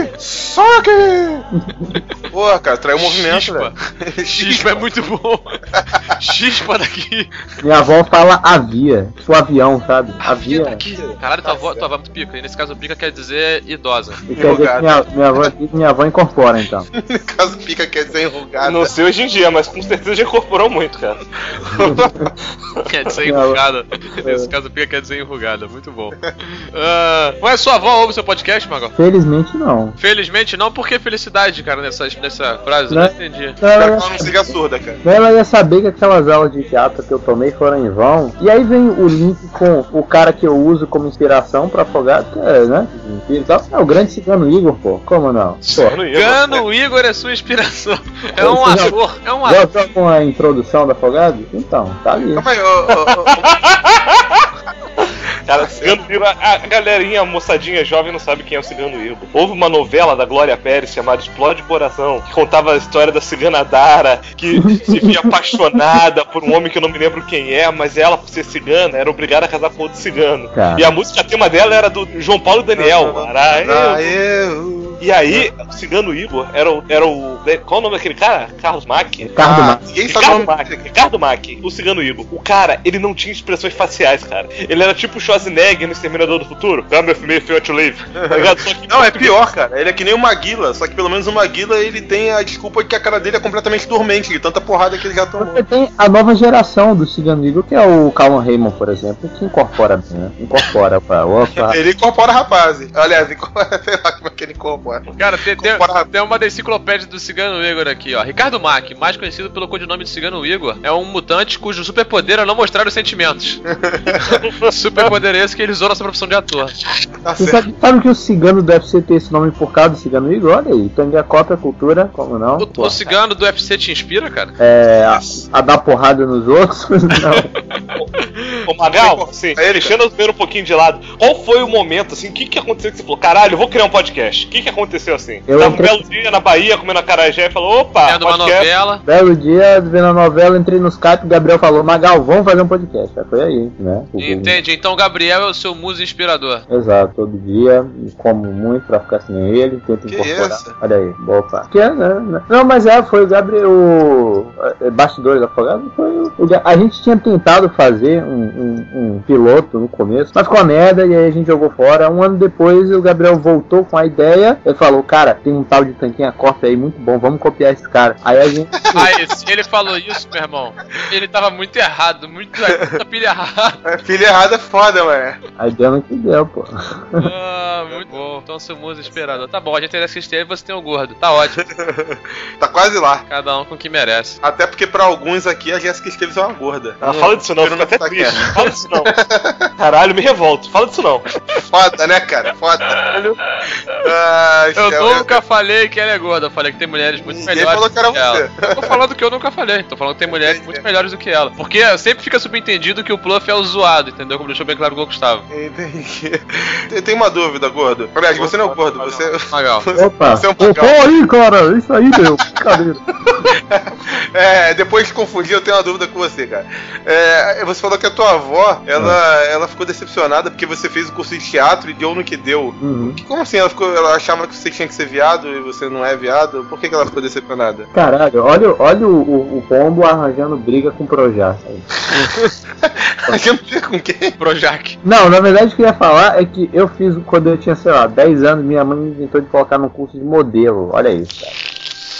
Speaker 6: daqui!
Speaker 3: Pô, cara, traiu o movimento, velho.
Speaker 6: Chispa é muito bom. Chispa daqui.
Speaker 5: Minha avó fala avia, tipo avião, sabe?
Speaker 6: Avia daqui. Caralho, tua avó é muito pica. E nesse caso, pica quer dizer idosa.
Speaker 5: E quer dizer que minha avó incorpora, então.
Speaker 3: No caso, pica quer dizer enrugada.
Speaker 4: Não sei hoje em dia, mas com certeza já incorporou muito, cara.
Speaker 6: Quer dizer enrugada. Nesse caso, pica quer dizer enrugada. Muito bom. Mas sua avó ouve o seu podcast, Magal?
Speaker 5: Felizmente não.
Speaker 6: Felizmente não, por que felicidade, cara, nessa frase? Não entendi.
Speaker 3: Espero que ela não seja surda, cara.
Speaker 5: Ela ia saber que aquelas aulas de teatro que eu tomei foram em vão. E aí vem o link com o cara que eu uso como inspiração pra Afogado, que é, né? É o grande Cigano Igor, pô. Como não?
Speaker 6: Cigano Igor é sua inspiração. É um ator. É um ator.
Speaker 5: Já com a introdução da Afogado? Então, tá ali.
Speaker 3: Calma aí,
Speaker 4: Cara, Cigano Igor, a galerinha, a moçadinha jovem não sabe quem é o Cigano Igor. Houve uma novela da Glória Pérez chamada Explode o Coração, que contava a história da cigana Dara, que se via apaixonada por um homem que eu não me lembro quem é, mas ela, por ser cigana, era obrigada a casar com outro cigano. Cara. E a música, a tema dela era do João Paulo e Daniel. E aí, o Cigano Igor era o. Qual o nome daquele cara? Carlos Mack? Ricardo Mack, o Cigano Igor. O cara, ele não tinha expressões faciais, cara. Ele era tipo o Schwarzenegger no Exterminador do Futuro. Come with me if you want to live. Tá ligado? Só que
Speaker 3: não, é pior, cara. Ele é que nem o Maguila, só que pelo menos o Maguila ele tem a desculpa de que a cara dele é completamente dormente, de tanta porrada que ele já tomou.
Speaker 5: Você tem a nova geração do Cigano Igor, que é o Calvin Raymond, por exemplo, que incorpora bem, né? Incorpora pra opa.
Speaker 3: Ele incorpora rapazes. Aliás, sei lá como é que ele incorpora.
Speaker 6: Cara, tem uma da enciclopédia do Cigano Igor aqui, ó. Ricardo Mack, mais conhecido pelo codinome de Cigano Igor, é um mutante cujo superpoder é não mostrar os sentimentos. Superpoder esse que ele usou na sua profissão de ator.
Speaker 5: Você sabe que o cigano do UFC ter esse nome por causa do Cigano Igor? Olha aí, Tangue a cópia, cultura, como não?
Speaker 6: O cigano do UFC te inspira, cara?
Speaker 5: A dar porrada nos outros? Não.
Speaker 4: Ô Magal, sim, deixando eu ver um pouquinho de lado, qual foi o momento, assim, o que aconteceu que você falou, caralho, eu vou criar um podcast? O que aconteceu assim? Tava um belo dia na Bahia, comendo acarajé e falou, opa,
Speaker 6: vendo uma novela.
Speaker 5: Belo dia, vendo a novela, entrei no Skype, o Gabriel falou, Magal, vamos fazer um podcast. Foi aí, né?
Speaker 6: Entendi, então o Gabriel é o seu muso inspirador.
Speaker 5: Exato, todo dia, como muito pra ficar sem ele, tento incorporar. Isso? Olha aí, opa. Não, mas foi o Gabriel, bastidores da Afogado, a gente tinha tentado fazer um piloto no começo, mas ficou uma merda e aí a gente jogou fora. Um ano depois o Gabriel voltou com a ideia, ele falou, cara, tem um tal de Tanquinha Corp aí muito bom, vamos copiar esse cara. Aí a gente...
Speaker 6: se ele falou isso, meu irmão, ele tava muito errado, muita pilha errada.
Speaker 3: Pilha errada é foda, ué.
Speaker 5: Aí deu no que deu, pô.
Speaker 6: Muito bom, então seu muso inspirador. Tá bom, a gente tem essa esteira e você tem o gordo, tá ótimo.
Speaker 3: Tá quase lá.
Speaker 6: Cada um com o que merece.
Speaker 3: Até porque pra alguns aqui a Jéssica Esteves é uma gorda.
Speaker 4: Fala disso não, fica até triste. Fala disso não. Caralho, me revolto, fala disso não.
Speaker 3: Foda, né, cara? Foda.
Speaker 6: Eu nunca falei que ela é gorda, eu falei que tem mulheres muito melhores
Speaker 3: falou que era
Speaker 6: ela.
Speaker 3: você.
Speaker 6: Eu tô falando que eu nunca falei, tô falando que tem mulheres muito melhores do que ela. Porque sempre fica subentendido que o Pluff é o zoado, entendeu? Como deixou bem claro o Gustavo.
Speaker 3: Entendi. Tem uma dúvida, gordo. Aliás, você não é o gordo, você...
Speaker 6: Magal.
Speaker 5: Opa,
Speaker 3: você é um Magal.
Speaker 5: Aí, cara, isso aí, meu. Brincadeira.
Speaker 3: Depois de confundir, eu tenho uma dúvida com você, cara. Você falou que a tua avó, ela ficou decepcionada porque você fez o curso de teatro e deu no que deu. Como assim? Ela achava que você tinha que ser viado e você não é viado? Por que ela ficou decepcionada?
Speaker 5: Caralho, olha o Pombo arranjando briga com o Projac.
Speaker 3: Arranjando briga com quem?
Speaker 6: Projac.
Speaker 5: Não, na verdade o que eu ia falar é que eu fiz, quando eu tinha, sei lá, 10 anos, minha mãe me inventou de colocar num curso de modelo. Olha isso, cara.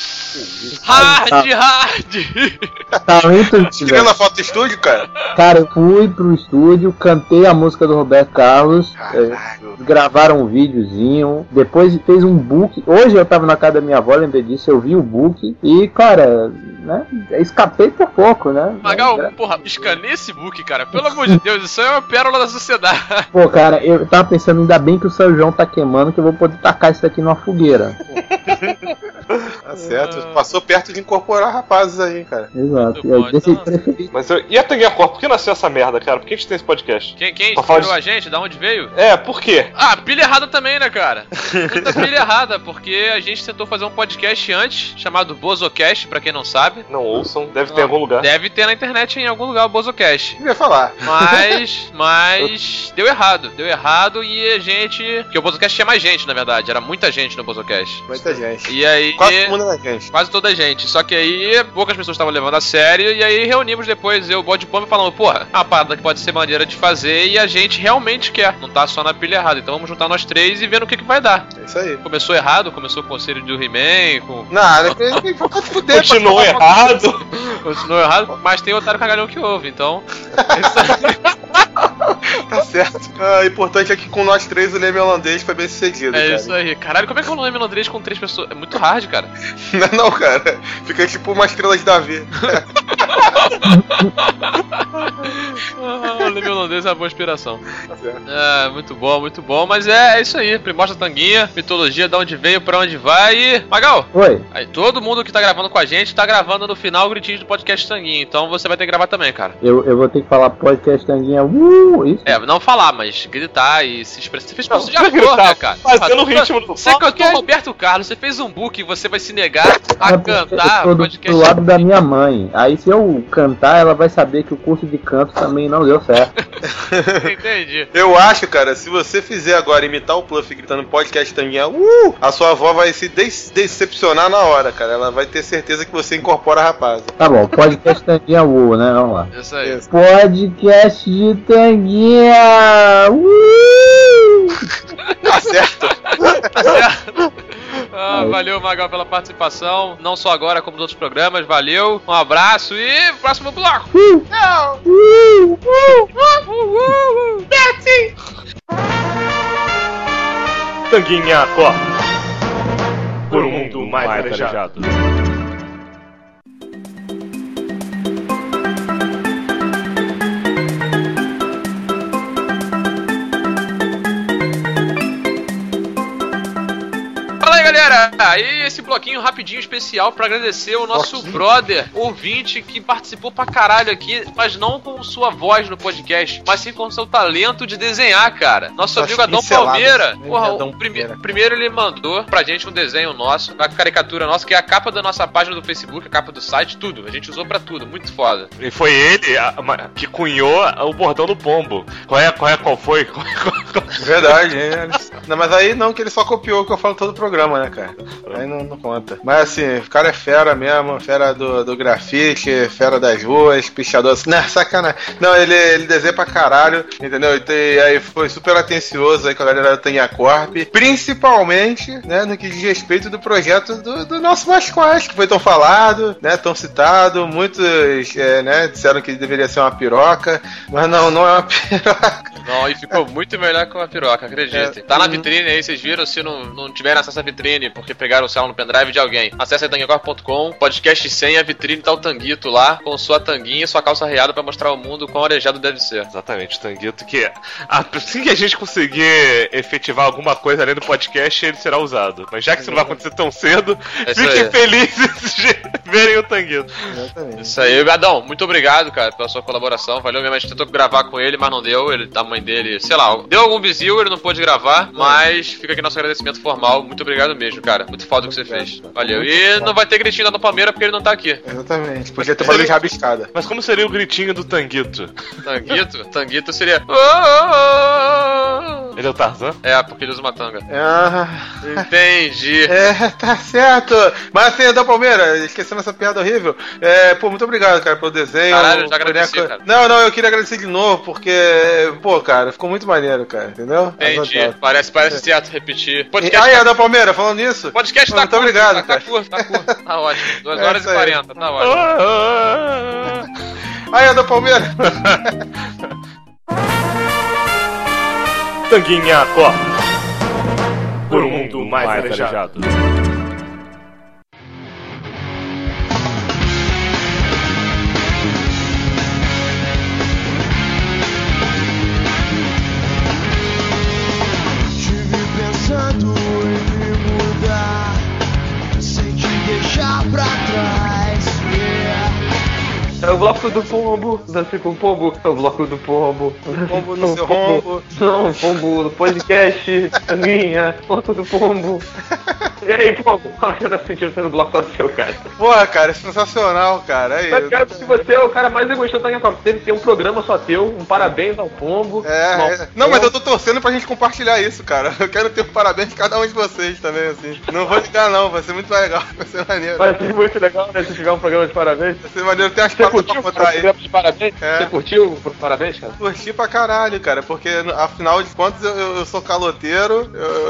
Speaker 6: Hard!
Speaker 5: Tá muito
Speaker 3: tirando a foto do estúdio, cara?
Speaker 5: Cara, eu fui pro estúdio, cantei a música do Roberto Carlos, gravaram um videozinho, depois fez um book. Hoje eu tava na casa da minha avó, lembrei disso, eu vi o book e, cara, né, escapei por pouco, né?
Speaker 6: Magal, porra, escaneia esse book, cara, pelo amor de Deus, isso é uma pérola da sociedade.
Speaker 5: Pô, cara, eu tava pensando, ainda bem que o São João tá queimando, que eu vou poder tacar isso daqui numa fogueira.
Speaker 3: Tá certo, passou perto de incorporar rapazes aí, cara.
Speaker 5: Exato.
Speaker 4: Mas e a Tanguinha Corp? Por que nasceu essa merda, cara? Por que a gente tem esse podcast?
Speaker 6: Quem inspirou a gente? Da onde veio?
Speaker 4: Por quê?
Speaker 6: Pilha errada também, né, cara? Muita pilha errada, porque a gente tentou fazer um podcast antes, chamado Bozocast, pra quem não sabe.
Speaker 4: Não ouçam, deve ter em algum lugar.
Speaker 6: Deve ter na internet em algum lugar o Bozocast.
Speaker 3: Eu ia falar.
Speaker 6: Mas deu errado e a gente... Porque o Bozocast tinha mais gente, na verdade, era muita gente no Bozocast.
Speaker 3: Muita gente.
Speaker 6: E aí...
Speaker 3: Quase todo mundo da gente.
Speaker 6: Quase toda a gente. Só que aí poucas pessoas estavam levando a sério. E aí reunimos depois, eu, o Bode Pombo, falando, porra, uma parada que pode ser maneira de fazer e a gente realmente quer. Não tá só na pilha errada. Então vamos juntar nós três e ver no que vai dar.
Speaker 3: É isso aí.
Speaker 6: Começou errado, começou com o conselho do He-Man, com...
Speaker 3: Nada,
Speaker 4: continuou errado.
Speaker 6: Continuou errado, mas tem otário cagalhão que ouve, então... É isso aí.
Speaker 3: Tá certo. O importante é que com nós três o Leme Holandês foi bem sucedido, cara.
Speaker 6: É isso aí. Caralho, como é que é o Leme Holandês com 3 pessoas? É muito hard, cara.
Speaker 3: Não, cara. Fica tipo uma estrela de Davi.
Speaker 6: O Leme Holandês é uma boa inspiração. Muito bom. Mas é isso aí. Primórdia Tanguinha, mitologia, de onde veio, pra onde vai e... Magal!
Speaker 5: Oi.
Speaker 6: Aí, todo mundo que tá gravando com a gente tá gravando no final o gritinho do podcast Tanguinha. Então você vai ter que gravar também, cara.
Speaker 5: Eu vou ter que falar podcast Tanguinha. Isso?
Speaker 6: Não falar, mas gritar e se expressar. Você fez curso de ator, né, cara?
Speaker 4: Fazendo o ritmo do...
Speaker 6: Você cantou Roberto Carlos, você fez um book e você vai se negar a cantar
Speaker 5: o podcast. Do lado da minha mãe. Aí se eu cantar, ela vai saber que o curso de canto também não deu certo.
Speaker 6: Entendi.
Speaker 3: Eu acho, cara, se você fizer agora imitar o Pluff gritando podcast Tanguinha, a sua avó vai se decepcionar na hora, cara. Ela vai ter certeza que você incorpora a rapaza.
Speaker 5: Tá bom, podcast Tanguinha, né? Vamos lá.
Speaker 6: Isso aí.
Speaker 5: Podcast de Tanguinha.
Speaker 3: Tá certo.
Speaker 6: Tá certo. Valeu, Magal, pela participação. Não só agora, como nos outros programas. Valeu, um abraço e próximo bloco.
Speaker 3: Tchau.
Speaker 4: Tanguinha Corp. Por um mundo mais arejado.
Speaker 6: Galera, aí esse bloquinho rapidinho especial pra agradecer o nosso brother, ouvinte, que participou pra caralho aqui, mas não com sua voz no podcast, mas sim com seu talento de desenhar, cara. Nosso amigo Adão Palmeira. Porra, primeiro ele mandou pra gente um desenho nosso, uma caricatura nossa, que é a capa da nossa página do Facebook, a capa do site, tudo. A gente usou pra tudo, muito foda.
Speaker 4: E foi ele que cunhou o bordão do pombo. Qual foi?
Speaker 3: Verdade, Não, mas aí não, que ele só copiou o que eu falo todo o programa, né, cara? Aí não conta. Mas assim, o cara é fera mesmo, fera do grafite, fera das ruas, pichador. Não, sacanagem. Não, ele desenha pra caralho, entendeu? E aí foi super atencioso aí com a galera da Tanguinha Corp, principalmente, né, no que diz respeito do projeto do nosso mascote, que foi tão falado, né, tão citado. Muitos, né, disseram que deveria ser uma piroca, mas não é uma piroca.
Speaker 6: Não, e ficou muito melhor que uma piroca, acreditem. Tá na vitrine aí, vocês viram, se não tiverem acesso à vitrine, porque pegaram o celular no pendrive de alguém. Acesse tanguinhacorp.com, podcast 100, a vitrine tá o Tanguito lá, com sua tanguinha e sua calça riada pra mostrar ao mundo quão arejado deve ser.
Speaker 4: Exatamente, Tanguito, que assim que a gente conseguir efetivar alguma coisa além do podcast, ele será usado. Mas já que isso não vai acontecer tão cedo, fiquem felizes verem o Tanguito.
Speaker 6: Exatamente. Isso aí, Gadão, muito obrigado, cara, pela sua colaboração. Valeu mesmo, a gente tentou gravar com ele, mas não deu. Ele, a mãe dele, sei lá, deu algum bizil, ele não pôde gravar, mas fica aqui nosso agradecimento formal. Muito obrigado mesmo, cara. Muito foda o que você fez. Valeu. E não vai ter gritinho lá no Palmeiras porque ele não tá aqui.
Speaker 3: Exatamente. Podia ter barulho de rabiscada.
Speaker 4: Mas como seria o gritinho do Tanguito?
Speaker 6: Tanguito? Tanguito seria...
Speaker 4: Ele é o Tarzan?
Speaker 6: É, porque ele usa uma tanga. Entendi.
Speaker 3: Tá certo. Mas assim, da Palmeiras, esquecendo essa piada horrível, pô, muito obrigado, cara, pelo desenho.
Speaker 6: Caralho, eu já agradeci, cara.
Speaker 3: Não, eu queria agradecer de novo, porque, pô, cara, ficou muito maneiro, cara, entendeu?
Speaker 6: Entendi. Parece certo repetir.
Speaker 3: Podcast aí, da Palmeiras, falando nisso.
Speaker 6: Podcast tá
Speaker 3: muito
Speaker 6: curto,
Speaker 3: obrigado,
Speaker 6: tá curto. Tá ótimo. 2 horas e 40, tá ótimo.
Speaker 3: Aí, da Palmeiras.
Speaker 4: Tanguinha Corp. Por um mundo mais arejado.
Speaker 8: Estive pensando em me mudar, sem te deixar pra trás.
Speaker 2: É o bloco do pombo, dança com o pombo, é o bloco do pombo.
Speaker 3: Pombo no seu rombo.
Speaker 2: Não, pombo, podcast, Tanguinha, bloco do pombo. E aí, pombo, qual que tá sentindo sendo bloco do seu, cara?
Speaker 3: Porra, cara, é sensacional, cara. Aí,
Speaker 2: mas, cara, porque você é o cara mais egoísta da Tanguinha Corp. Teve que ter um programa só teu, um parabéns ao pombo.
Speaker 3: Não, mas eu tô torcendo pra gente compartilhar isso, cara. Eu quero ter um parabéns de cada um de vocês também, assim. Não vou ligar, não, vai ser muito legal, vai ser maneiro.
Speaker 2: Vai ser muito legal, né, se tiver um programa de parabéns.
Speaker 3: Vai ser maneiro, tem umas
Speaker 2: Você curtiu o programa de parabéns? Você curtiu o parabéns, cara?
Speaker 3: Curti pra caralho, cara, porque afinal de contas eu sou caloteiro,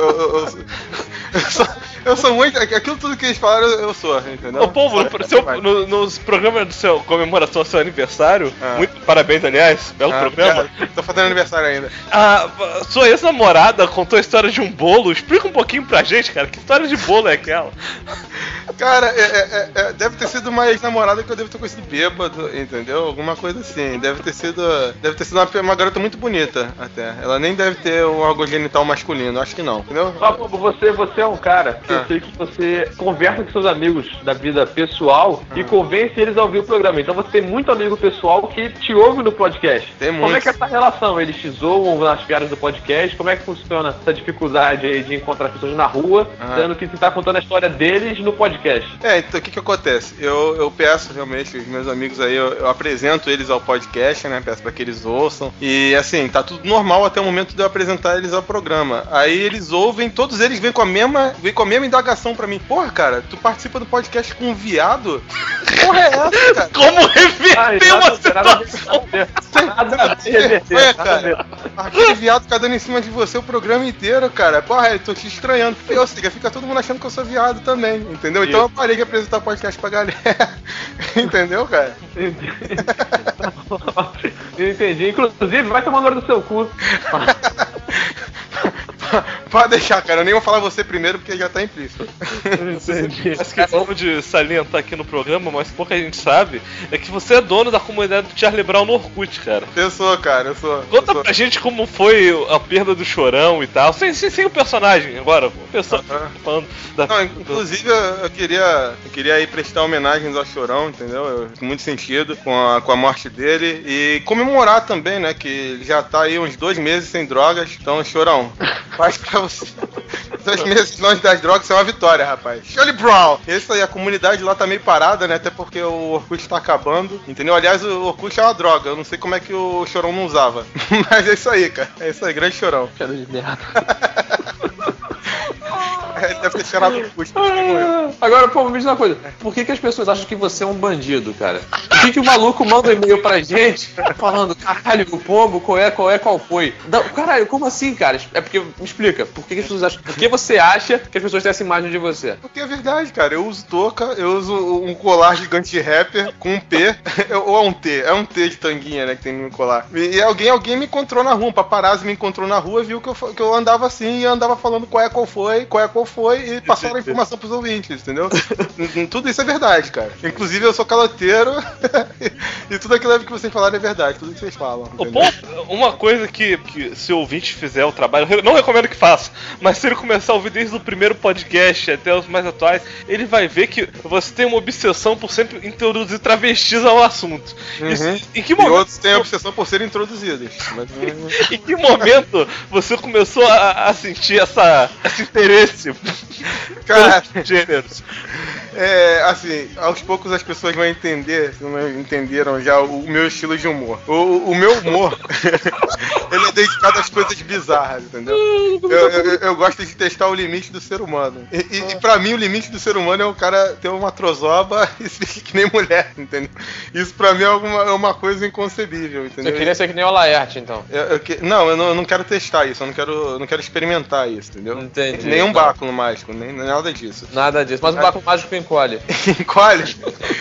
Speaker 3: eu sou muito. Aquilo tudo que eles falaram eu sou, entendeu?
Speaker 4: Ô, povo, nos programas do seu comemoração ao seu aniversário, muito parabéns, aliás, belo programa.
Speaker 3: Tô fazendo aniversário ainda.
Speaker 4: Sua ex-namorada contou a história de um bolo. Explica um pouquinho pra gente, cara, que história de bolo é aquela?
Speaker 3: Cara, deve ter sido uma ex-namorada que eu devo ter conhecido bêbado, entendeu? Alguma coisa assim. Deve ter sido uma garota muito bonita, até. Ela nem deve ter um órgão genital masculino, acho que não, entendeu?
Speaker 2: Você é um cara que eu sei que você conversa com seus amigos da vida pessoal e convence eles a ouvir o programa. Então você tem muito amigo pessoal que te ouve no podcast.
Speaker 3: Tem muito.
Speaker 2: Como é que é essa relação? Eles te zoam nas piadas do podcast? Como é que funciona essa dificuldade aí de encontrar as pessoas na rua, sendo que você tá contando a história deles no podcast?
Speaker 3: Então o que acontece? Eu peço realmente, os meus amigos aí, eu apresento eles ao podcast, né? Peço pra que eles ouçam. E assim, tá tudo normal até o momento de eu apresentar eles ao programa. Aí eles ouvem, todos eles vêm com a mesma indagação pra mim. Porra, cara, tu participa do podcast com um viado? Porra é essa, cara?
Speaker 4: Como reverter uma situação?
Speaker 3: Cara, aquele viado fica dando em cima de você o programa inteiro, cara. Porra, eu tô te estranhando. Ou seja, fica todo mundo achando que eu sou viado também, entendeu? Então eu parei de apresentar podcast pra galera. Entendeu, cara?
Speaker 2: Entendi. Inclusive, vai tomar no do seu cu.
Speaker 3: Pode deixar, cara. Eu nem vou falar você primeiro porque já tá implícito.
Speaker 4: Entendi. Acho que vamos de salientar aqui no programa, mas pouca gente sabe, é que você é dono da comunidade do Charlie Brown no Orkut, cara.
Speaker 3: Eu sou, cara. Eu sou.
Speaker 4: Conta pra gente como foi a perda do Chorão e tal. Sem o personagem agora. Falando da...
Speaker 3: Não, inclusive eu queria aí prestar homenagens ao Chorão, entendeu? Eu fico muito sentido com a morte dele e comemorar também, né? Que ele já tá aí uns 2 meses sem drogas. Então, Chorão, faz pra você. 2 meses longe das drogas é uma vitória, rapaz. Charlie Brown! Isso aí, a comunidade lá tá meio parada, né? Até porque o Orkut tá acabando, entendeu? Aliás, o Orkut é uma droga. Eu não sei como é que o Chorão não usava. Mas é isso aí, cara. É isso aí, grande Chorão.
Speaker 2: Cara de merda.
Speaker 3: Ele deve ter cheirado o custo.
Speaker 2: Agora, pô, me diz uma coisa. Por que as pessoas acham que você é um bandido, cara? Por que o maluco manda um e-mail pra gente falando, caralho, o pombo, qual foi? Caralho, como assim, cara? É porque, me explica, por que as pessoas acham... Por que você acha que as pessoas têm essa imagem de você?
Speaker 3: Porque é verdade, cara. Eu uso touca, eu uso um colar gigante de rapper com um P, ou é um T? É um T de tanguinha, né, que tem no meu colar. E alguém me encontrou na rua, um paparazzi me encontrou na rua, viu que eu andava assim e andava falando qual foi e passaram a informação pros ouvintes, entendeu? Tudo isso é verdade, cara. Inclusive eu sou caloteiro E tudo aquilo que vocês falaram é verdade, tudo que vocês falam.
Speaker 4: Uma coisa que se o ouvinte fizer o trabalho, eu não recomendo que faça, mas se ele começar a ouvir desde o primeiro podcast até os mais atuais, ele vai ver que você tem uma obsessão por sempre introduzir travestis ao assunto. Em que momento...
Speaker 3: E outros têm a obsessão por serem introduzidos. Mas...
Speaker 4: Em que momento você começou a sentir esse interesse pelos gêneros?
Speaker 3: Assim, aos poucos as pessoas vão entender, se não entenderam já, o meu estilo de humor. O meu humor, ele é dedicado às coisas bizarras, entendeu? Eu gosto de testar o limite do ser humano. E pra mim o limite do ser humano é o cara ter uma trozoba e ser que nem mulher, entendeu? Isso pra mim é uma coisa inconcebível, entendeu?
Speaker 2: Você queria ser que nem o Laerte, então?
Speaker 3: Eu não quero testar isso, eu não quero experimentar isso, entendeu?
Speaker 2: Entendi.
Speaker 3: Nenhum báculo mágico, nem nada disso.
Speaker 2: Nada disso, mas o báculo mágico encolhe.
Speaker 3: Encolhe?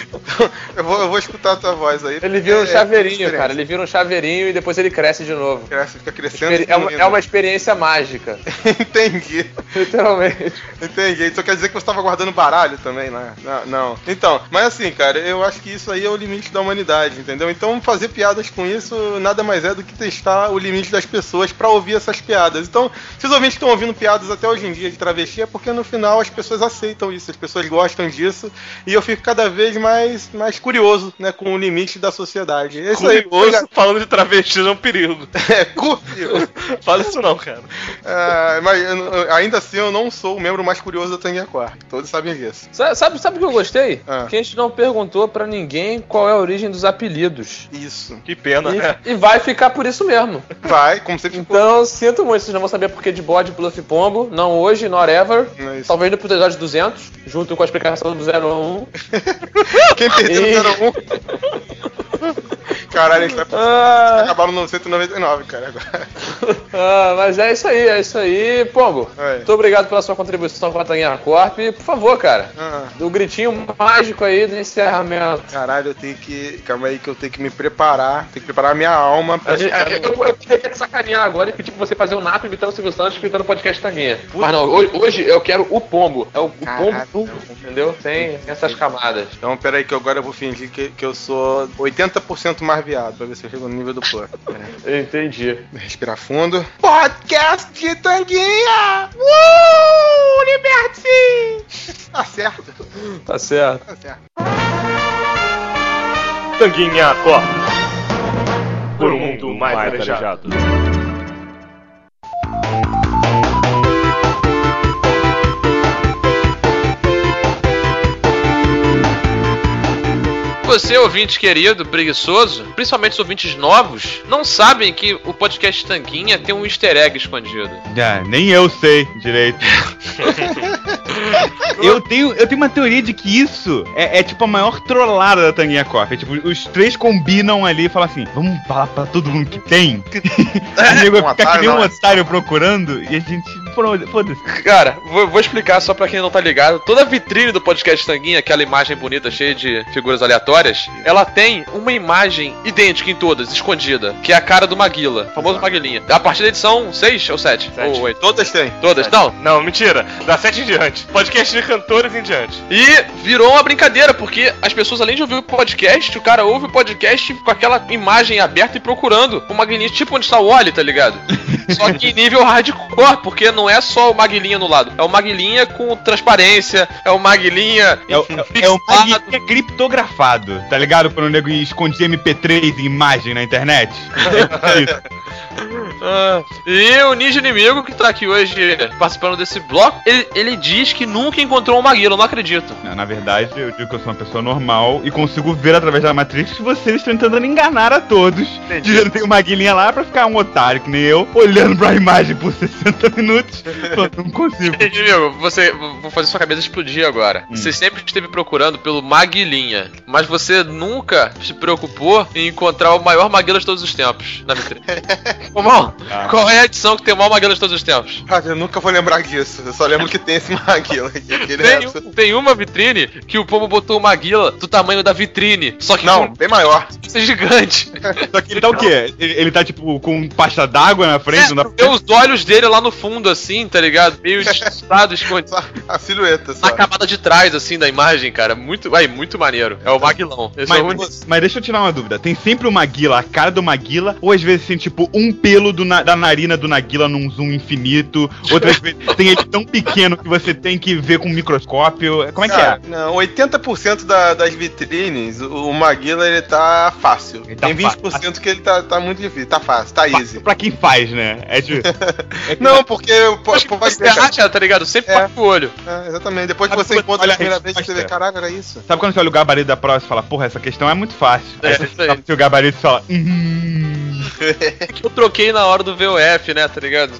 Speaker 3: Eu vou escutar a tua voz aí.
Speaker 2: Ele vira um chaveirinho, cara. Ele vira um chaveirinho e depois ele cresce de novo.
Speaker 3: Fica crescendo.
Speaker 2: É uma experiência mágica.
Speaker 3: Entendi.
Speaker 2: Literalmente.
Speaker 3: Entendi. Então quer dizer que você tava guardando baralho também, né? Não. Então, mas assim, cara, eu acho que isso aí é o limite da humanidade, entendeu? Então fazer piadas com isso nada mais é do que testar o limite das pessoas pra ouvir essas piadas. Então, se os ouvintes estão ouvindo piadas até hoje em dia de travesti, é porque no final as pessoas aceitam isso, as pessoas gostam disso, e eu fico cada vez mais curioso, né, com o limite da sociedade. Esse
Speaker 4: curioso, aí, falando de travesti é um perigo.
Speaker 3: Curioso.
Speaker 4: Fala isso não, cara.
Speaker 3: Mas ainda assim eu não sou o membro mais curioso da Tanguinha Corp. Todos sabem disso.
Speaker 2: Sabe o que eu gostei? Que a gente não perguntou pra ninguém qual é a origem dos apelidos.
Speaker 3: Isso.
Speaker 4: Que pena, né?
Speaker 2: E vai ficar por isso mesmo.
Speaker 3: Vai, como sempre ficou.
Speaker 2: Então, sinto muito, vocês não vão saber por que de bode, bluff e pombo. Não hoje, not ever. Talvez no episódio 200, junto com a explicação do 01.
Speaker 3: Quem perdeu no 01? Caralho, a gente vai acabar no 199, cara, agora.
Speaker 2: Mas é isso aí, Pombo. Muito obrigado pela sua contribuição com a Tanguinha Corp. Por favor, cara, do gritinho mágico aí do encerramento.
Speaker 3: Caralho, eu tenho que... Calma aí que eu tenho que me preparar. Tenho que preparar a minha alma pra...
Speaker 2: Eu queria te sacanear agora e pedir pra você fazer o Nato imitando o Silvio Santos imitando o podcast Tanguinha. Mas não, hoje eu quero o Pombo. É o Pombo, entendeu? Tem essas camadas.
Speaker 3: Então, peraí que agora eu vou fingir que eu sou 80% mais viado, pra ver se eu chego no nível do Plur.
Speaker 2: Entendi.
Speaker 3: Respirar fundo. Podcast de Tanguinha! Liberte-se! Tá certo.
Speaker 2: Tá certo.
Speaker 4: Tanguinha Corp. Por um mundo mais arejado.
Speaker 6: Você, ouvinte querido, preguiçoso, principalmente os ouvintes novos, não sabem que o podcast Tanguinha tem um easter egg escondido.
Speaker 9: Nem eu sei direito. eu tenho uma teoria de que isso é tipo a maior trollada da Tanguinha Corp. Tipo, os três combinam ali e falam assim: vamos falar pra todo mundo que tem. Aí o nego vai ficar que nem um otário procurando e a gente... Foda-se.
Speaker 6: Cara, vou explicar só pra quem não tá ligado. Toda a vitrine do podcast Tanguinha, aquela imagem bonita cheia de figuras aleatórias, ela tem uma imagem idêntica em todas, escondida, que é a cara do Maguila, o famoso Maguilinha. A partir da edição 6 ou 7? Ou 8?
Speaker 3: Todas têm.
Speaker 6: Todas? 7.
Speaker 4: Não, mentira. Da 7 em diante. Podcast de cantores em diante.
Speaker 6: E virou uma brincadeira, porque as pessoas, além de ouvir o podcast, o cara ouve o podcast com aquela imagem aberta e procurando o Maguilinha, tipo onde está o Wally, tá ligado? Só que em nível hardcore, porque não é só o Maguilinha no lado, é o Maguilinha com transparência, é o Maguilinha...
Speaker 9: É o Maguilinha criptografado, tá ligado? Quando o nego escondia MP3 em imagem na internet.
Speaker 6: E o Ninja Inimigo, que tá aqui hoje participando desse bloco, ele diz que nunca encontrou um Maguila, eu não acredito.
Speaker 9: Na verdade, eu digo que eu sou uma pessoa normal e consigo ver através da Matrix que vocês estão tentando enganar a todos. Dizendo que tem uma Maguilinha lá pra ficar um otário, que nem eu, olhando pra imagem por 60 minutos. Não consigo.
Speaker 6: Inimigo, vou fazer sua cabeça explodir agora. Você sempre esteve procurando pelo Maguilinha, mas você nunca se preocupou em encontrar o maior Maguila de todos os tempos na vitrine. Bom, qual é a edição que tem o maior Maguila de todos os tempos?
Speaker 3: Eu nunca vou lembrar disso. Eu só lembro que tem esse Maguila.
Speaker 6: Tem uma vitrine que o Pombo botou o Maguila do tamanho da vitrine. Só que
Speaker 3: bem maior.
Speaker 6: Isso é gigante.
Speaker 9: Só que ele tá o quê? Ele tá tipo com pasta d'água na frente? escondido na...
Speaker 6: Tem os olhos dele lá no fundo, assim, tá ligado? Meio escondido.
Speaker 3: A silhueta,
Speaker 6: só. Na camada de trás, assim, da imagem, cara. Muito maneiro. É o Maguilão.
Speaker 9: Mas deixa eu tirar uma dúvida. Tem sempre o Maguila, a cara do Maguila, ou às vezes tem, tipo, um pelo da narina do Naguila num zoom infinito, outras vezes tem ele tão pequeno que você tem que ver com um microscópio. Como é que é?
Speaker 3: Não, 80% das vitrines, o Maguila, ele tá fácil. Ele tem 20% que ele tá muito difícil. Tá fácil, tá easy.
Speaker 9: Pra quem faz, né?
Speaker 3: Não, porque pode
Speaker 6: você acha, tá ligado? Sempre passa o olho.
Speaker 3: Exatamente. Depois que você encontra a primeira vez, você vê, caralho, era isso.
Speaker 9: Sabe quando você olha o gabarito da prova e fala, porra, essa questão é muito fácil. Aí você sabe se o gabarito fala,
Speaker 6: que eu troquei na hora do VOF, né, tá ligado?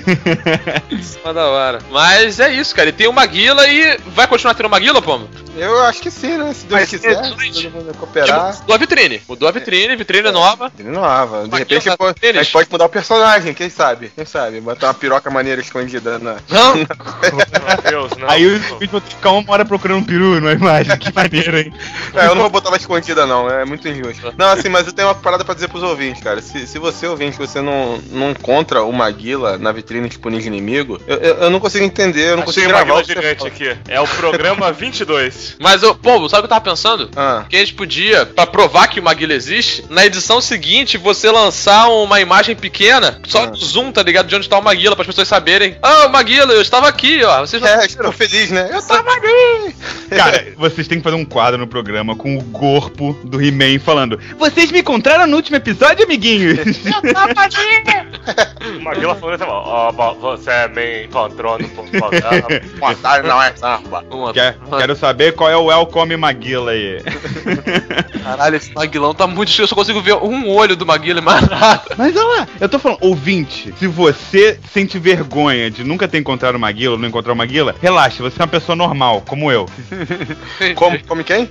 Speaker 6: Uma da hora. Mas é isso, cara. Ele tem o Maguila e vai continuar tendo o Maguila, Pombo?
Speaker 3: Eu acho que sim, né? Se Deus quiser, todo mundo cooperar.
Speaker 6: Mudou a vitrine. Vitrine nova.
Speaker 3: Vitrine nova. De repente a gente pode mudar o personagem, quem sabe? Botar uma piroca maneira escondida na...
Speaker 6: Não!
Speaker 9: Meu Deus, não. Aí os bichos vão ficar uma hora procurando um peru numa imagem. Que maneiro, hein?
Speaker 3: Eu não vou botar ela escondida, não. É muito injusto. Não, assim, mas eu tenho uma parada pra dizer pros ouvintes, cara. Se você, ouvinte, você não encontra o Maguila na vitrine disponível de inimigo, eu não consigo entender, eu não consigo gravar o
Speaker 4: gigante aqui. É o programa 22.
Speaker 6: Mas, Pombo, sabe o que eu tava pensando? Que a gente podia, pra provar que o Maguila existe, na edição seguinte, você lançar uma imagem pequena, só no zoom, tá ligado? De onde tá o Maguila, para as pessoas saberem. O Maguila, eu estava aqui, ó. Vocês
Speaker 3: ficou feliz, né? Eu tava ali!
Speaker 9: Cara, vocês têm que fazer um quadro no programa com o corpo do He-Man falando: vocês me encontraram no último episódio, amiguinhos?
Speaker 8: Eu tava ali!
Speaker 4: O Maguila falou assim, você me encontrou no programa.
Speaker 3: Boa tarde, não é samba.
Speaker 9: Quero saber qual é o Welcome Maguila aí.
Speaker 6: Caralho, esse Maguilão tá muito cheio, eu só consigo ver um olho do Maguila e mais nada.
Speaker 9: Mas olha lá, eu tô falando, ouvinte, se você sente vergonha de nunca ter encontrado o Maguila ou não encontrar o Maguila, relaxa, você é uma pessoa normal, como eu.
Speaker 3: Como quem?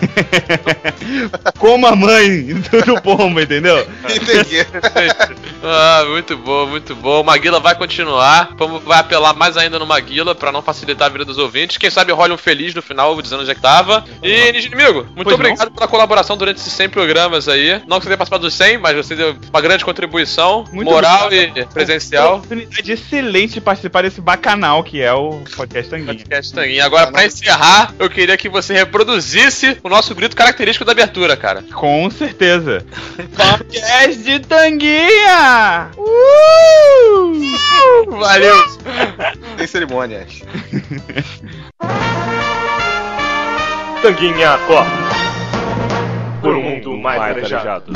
Speaker 9: Como a mãe do Pombo, entendeu?
Speaker 3: Entendi.
Speaker 6: Muito bom, muito bom. O Maguila vai continuar, o Pombo vai apelar mais ainda no Maguila pra não facilitar a vida dos ouvintes. Quem sabe rola um feliz no final, dizendo onde é que tava. E, Ninja Inimigo, muito obrigado pela colaboração durante esses 100 programas aí. Não que você tenha participado dos 100, mas você deu uma grande contribuição, muito moral obrigado. E presencial.
Speaker 9: Uma oportunidade excelente de participar desse bacanal que é o Podcast Tanguinha.
Speaker 6: Agora, pra encerrar, eu queria que você reproduzisse o nosso grito característico da abertura, cara.
Speaker 9: Com certeza. Podcast de Tanguinha!
Speaker 6: Valeu!
Speaker 3: Sem cerimônias.
Speaker 4: Tanguinha Corp. Por um mundo mais arejado.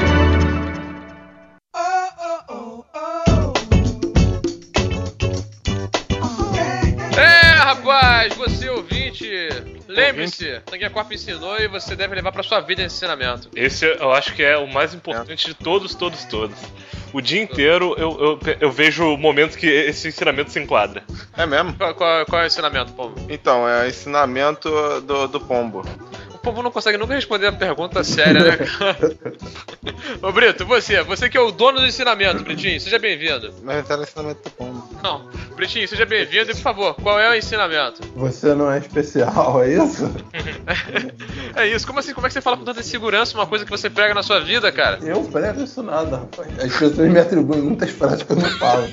Speaker 6: Rapaz, você ouvinte, lembre-se, Tanguinha Corp ensinou e você deve levar pra sua vida esse ensinamento.
Speaker 4: Esse eu acho que é o mais importante de todos. O dia inteiro eu vejo momentos que esse ensinamento se enquadra.
Speaker 3: É mesmo?
Speaker 6: Qual é o ensinamento, Pombo?
Speaker 3: Então, é o ensinamento do Pombo.
Speaker 6: O Pombo não consegue nunca responder a pergunta séria, né, cara? Ô, Brito, você que é o dono do ensinamento, Britinho, seja bem-vindo.
Speaker 3: Mas era o ensinamento do Pombo.
Speaker 6: Não, Britinho, seja bem-vindo e, por favor, qual é o ensinamento?
Speaker 5: Você não é especial, é isso?
Speaker 6: É isso, como assim? Como é que você fala com tanta segurança uma coisa que você prega na sua vida, cara?
Speaker 5: Eu prego isso nada, rapaz. As pessoas me atribuem muitas frases que eu não falo.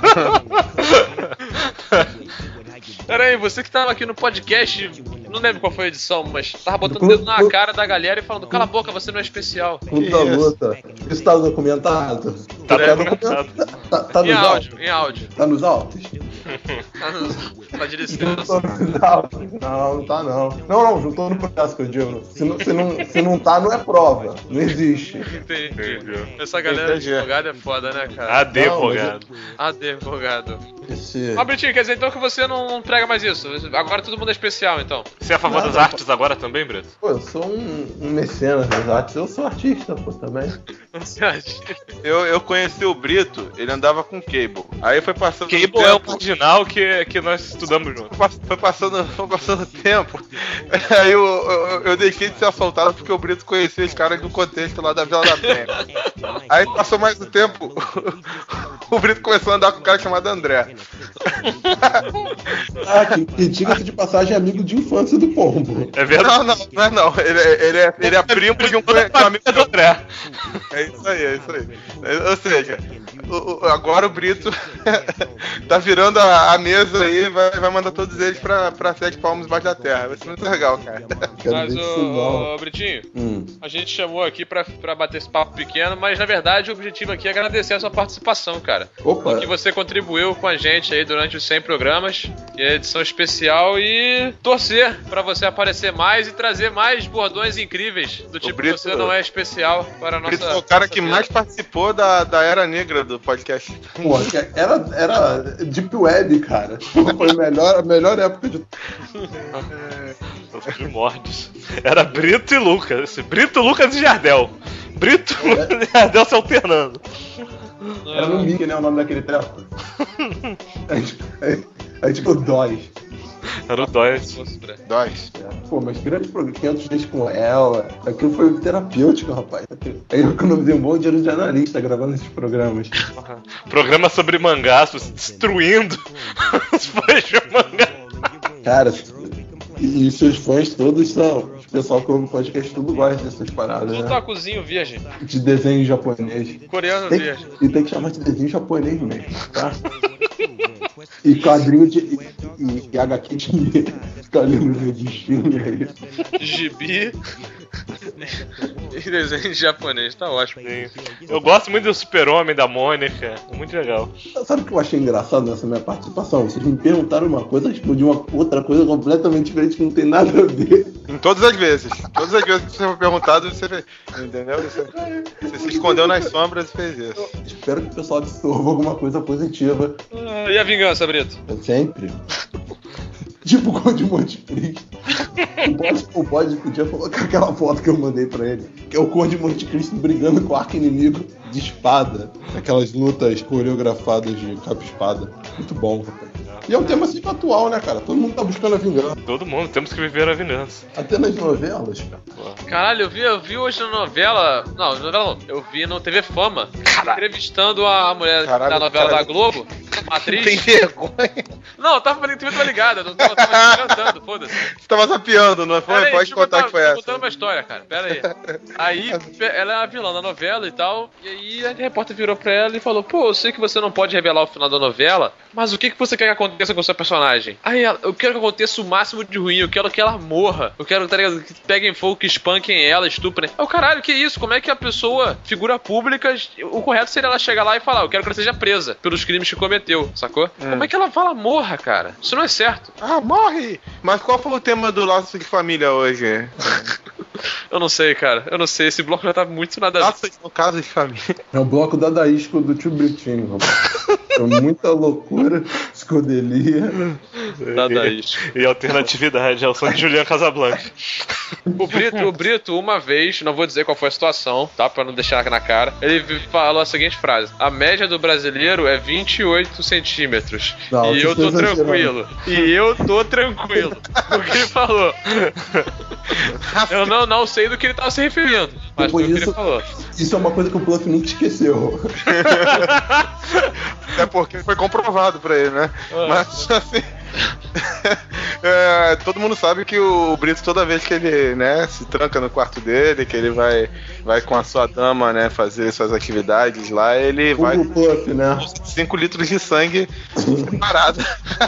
Speaker 6: Pera aí, você que tava aqui no podcast, não lembro qual foi a edição, mas tava botando o dedo na cara da galera e falando: cala a boca, você não é especial.
Speaker 5: Puta luta. Isso tá documentado?
Speaker 4: Tá documentado.
Speaker 5: Tá nos áudios?
Speaker 6: Em áudio.
Speaker 5: Tá nos autos?
Speaker 6: Tá de licença.
Speaker 5: Não tá não. Não, juntou no processo que eu digo. Se não tá, não é prova. Não existe.
Speaker 6: Entendi. Essa galera advogada é foda, né, cara?
Speaker 4: Advogado.
Speaker 6: Britinho, quer dizer então que você não prega mais isso? Agora todo mundo é especial, então.
Speaker 4: Você é a favor das artes agora também, Brito?
Speaker 5: Pô, eu sou um mecenas das artes. Eu sou artista, pô, também.
Speaker 3: Eu conheci o Brito, ele andava com Cable. Aí foi passando
Speaker 4: Cable tempo. É o marginal que nós estudamos juntos.
Speaker 3: Foi passando tempo. Aí eu deixei de ser assaltado porque o Brito conhecia os caras do contexto lá da Vila da Penha. Aí passou mais um tempo. o Brito começou a andar com um cara chamado André.
Speaker 10: Que diga-se de passagem, é amigo de infância do Pombo.
Speaker 3: É verdade? Não. Ele é primo de um amigo do André. É isso aí. Ou seja, agora o Brito tá virando a mesa aí, vai mandar todos eles pra 7 palmos embaixo da terra. Vai ser muito legal, cara.
Speaker 6: Mas, Britinho, a gente chamou aqui pra bater esse papo pequeno, mas na verdade o objetivo aqui é agradecer a sua participação, cara.
Speaker 10: Opa!
Speaker 6: E que você contribuiu com a gente aí durante os 100 programas, e a edição especial, e torcer pra você aparecer mais e trazer mais bordões incríveis, do tipo Brito, você não é especial para a nossa...
Speaker 3: Brito é o cara que mais participou da Era Negra do podcast.
Speaker 10: Pô, era Deep Web, cara. Foi a melhor época de...
Speaker 4: Os primórdios. Era Brito e Lucas. Brito, Lucas e Jardel. Brito e Jardel se alternando.
Speaker 10: Era no Mickey, né? O nome daquele treco. É tipo Dóis.
Speaker 4: Era o Dóis.
Speaker 10: Pô, mas grande programa, 500 dias com ela. Aquilo foi terapêutico, rapaz. Aí eu economizei um bom dinheiro de analista gravando esses programas.
Speaker 4: Programa sobre mangás, destruindo os fãs de mangá.
Speaker 10: Cara, e seus fãs todos são. O pessoal que ouve o podcast tudo gosta dessas paradas, né?
Speaker 6: Otakuzinho virgem.
Speaker 10: De desenho japonês.
Speaker 6: Coreano virgem.
Speaker 10: E tem que chamar de desenho japonês mesmo, tá? E quadrinho de... E HQ de... Quadrinho de filme aí.
Speaker 6: Gibi. E desenho japonês, tá ótimo.
Speaker 4: Sim. Eu gosto muito do Super-Homem, da Mônica. É muito legal.
Speaker 10: Sabe o que eu achei engraçado nessa minha participação? Vocês me perguntaram uma coisa, respondi uma outra coisa completamente diferente que não tem nada a ver.
Speaker 3: Em todas as vezes. Todas as vezes que você foi perguntado, você fez. Entendeu? Você se escondeu nas sombras e fez isso.
Speaker 10: Espero que o pessoal absorva alguma coisa positiva.
Speaker 6: E a vingança, Brito?
Speaker 10: Sempre. Tipo o Conde Monte Cristo. O Bode podia colocar aquela foto que eu mandei pra ele. Que é o Conde Monte Cristo brigando com o arco inimigo de espada. Aquelas lutas coreografadas de capa e espada. Muito bom, rapaz. E é um tema assim atual, né, cara? Todo mundo tá buscando a vingança.
Speaker 4: Todo mundo, temos que viver a vingança.
Speaker 10: Até nas novelas, cara.
Speaker 6: Caralho, eu vi hoje na novela. Não, novela não. Eu vi no TV Fama. Entrevistando a mulher da novela da Globo. Uma atriz.
Speaker 3: Tem vergonha.
Speaker 6: Não, eu tava ligada, não tava cantando, foda-se.
Speaker 3: Você tava zapeando, não foi? Pode contar que foi essa.
Speaker 6: Tô contando uma história, cara, pera aí. Aí, ela é a vilã da novela e tal, e aí a repórter virou pra ela e falou: pô, eu sei que você não pode revelar o final da novela, mas o que você quer que aconteça com o seu personagem? Aí ela: eu quero que aconteça o máximo de ruim, eu quero que ela morra, eu quero que peguem fogo, que espanquem ela, estuprem. Aí o caralho, que isso? Como é que a pessoa, figura pública, o correto seria ela chegar lá e falar: eu quero que ela seja presa pelos crimes que cometeu, sacou? Como é que ela fala morra, cara? Isso não é certo.
Speaker 3: Ah, morre! Mas qual foi o tema do Laço de Família hoje?
Speaker 6: Eu não sei, cara. Eu não sei. Esse bloco já tá muito nada a ver.
Speaker 3: Laço no caso de família.
Speaker 10: É o bloco dadaístico do Tio Britinho, rapaz. É muita loucura, escodelia.
Speaker 6: Dadaístico.
Speaker 4: E alternatividade. É o som de Julian Casablanca.
Speaker 6: O Brito, uma vez, não vou dizer qual foi a situação, tá? Pra não deixar na cara. Ele falou a seguinte frase: a média do brasileiro é 28 centímetros. Não, e eu tô tranquilo. E eu tô tranquilo. O que ele falou? Eu não sei do que ele tava se referindo, mas foi o que ele falou.
Speaker 10: Isso é uma coisa que o Bluff nunca esqueceu.
Speaker 3: É porque foi comprovado pra ele, né? Mas assim... todo mundo sabe que o Brito, toda vez que ele, né, se tranca no quarto dele, que ele vai com a sua dama, né, fazer suas atividades lá, ele vai
Speaker 10: Puff, né?
Speaker 3: 5 litros de sangue separado.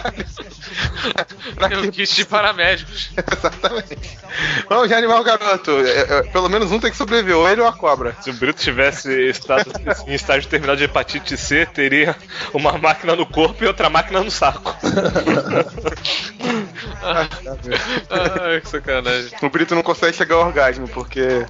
Speaker 6: Eu quis de paramédicos.
Speaker 3: Exatamente. Vamos de animal, garoto. Pelo menos um tem que sobreviver, ou ele ou a cobra.
Speaker 4: Se o Brito tivesse em estágio terminal de hepatite C, teria uma máquina no corpo e outra máquina no saco.
Speaker 6: Ai, que sacanagem.
Speaker 3: O Brito não consegue chegar ao orgasmo, porque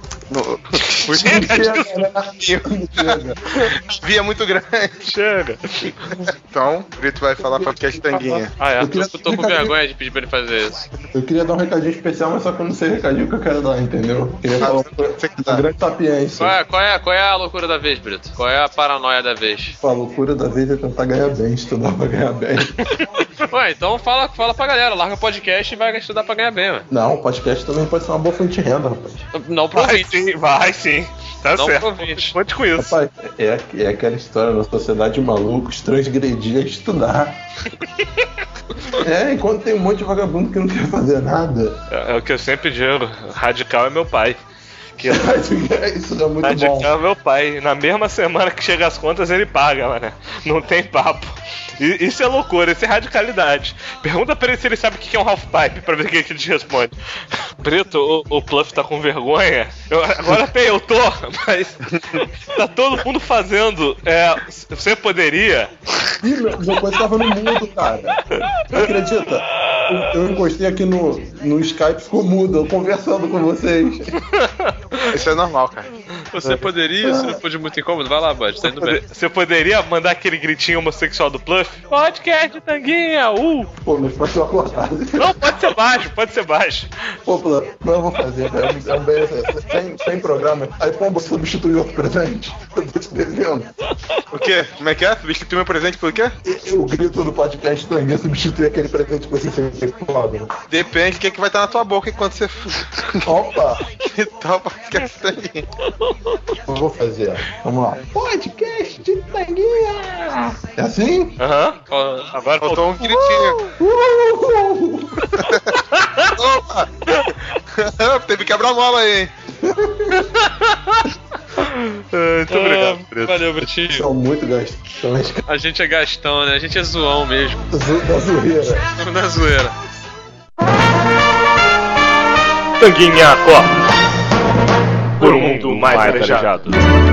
Speaker 3: via muito grande.
Speaker 4: Chega.
Speaker 3: Então, o Brito vai falar pra podcast Tanguinha.
Speaker 6: Eu tô com vergonha de pedir pra ele fazer isso.
Speaker 10: Eu queria dar um recadinho especial, mas só que eu não sei o recadinho que eu quero dar, entendeu? Eu queria falar uma grande sapiência.
Speaker 6: Qual é a loucura da vez, Brito? Qual é a paranoia da vez?
Speaker 10: A loucura da vez é tentar ganhar bem, estudar pra ganhar bem.
Speaker 6: Ué, então fala pra galera, larga o podcast e vai estudar pra ganhar bem, ué.
Speaker 10: Não, o podcast também pode ser uma boa fonte de renda, rapaz.
Speaker 6: Não pro ouvinte.
Speaker 4: Vai sim. Tá
Speaker 6: não
Speaker 4: certo.
Speaker 6: pro ouvinte.
Speaker 4: Conte com isso.
Speaker 10: Rapaz, é aquela história na sociedade de malucos, transgredir é estudar. Enquanto tem um monte de vagabundo que não quer fazer nada.
Speaker 4: É o que eu sempre digo, radical é meu pai.
Speaker 10: Isso é muito
Speaker 4: radical
Speaker 10: bom.
Speaker 4: É meu pai. Na mesma semana que chega as contas, ele paga, mano. Não tem papo. Isso é loucura, isso é radicalidade. Pergunta pra ele se ele sabe o que é um half-pipe, pra ver o que ele te responde. Brito, o Pluff tá com vergonha? Agora até eu tô, mas tá todo mundo fazendo. Você poderia?
Speaker 10: Ih, meu coisa tava no mudo, cara. Não acredita? Eu encostei aqui no Skype, ficou mudo, eu conversando com vocês.
Speaker 3: Isso é normal, cara.
Speaker 6: Você poderia, se não for de muito incômodo, vai lá, Bud, tá indo bem.
Speaker 4: Você poderia mandar aquele gritinho homossexual do Pluff? Podcast, Tanguinha,
Speaker 10: Pô, mas pode ser acordado.
Speaker 4: Não, pode ser baixo.
Speaker 10: Pô, Pluff, não eu vou fazer, sem programa. Aí, pô, você substituiu outro presente. Eu tô te devendo.
Speaker 3: O quê? Como é que é? Substituiu meu presente por quê?
Speaker 10: Eu grito no podcast Tanguinha substituir aquele presente que você fez foda.
Speaker 3: Depende do que vai estar na tua boca enquanto você...
Speaker 10: Opa!
Speaker 3: Então, podcast Tanguinha.
Speaker 10: Eu vou fazer, vamos lá. Podcast Tanguinha! É assim?
Speaker 4: Aham. Agora
Speaker 3: faltou um gritinho. Opa! Teve quebra-mola aí, hein?
Speaker 4: Muito obrigado, Preto.
Speaker 6: Valeu, Britinho.
Speaker 10: São muito gastões.
Speaker 6: A gente é gastão, né? A gente é zoão mesmo.
Speaker 10: Da zoeira.
Speaker 6: Da zoeira.
Speaker 4: Tanguinha Corp. Por um mundo mais arejado.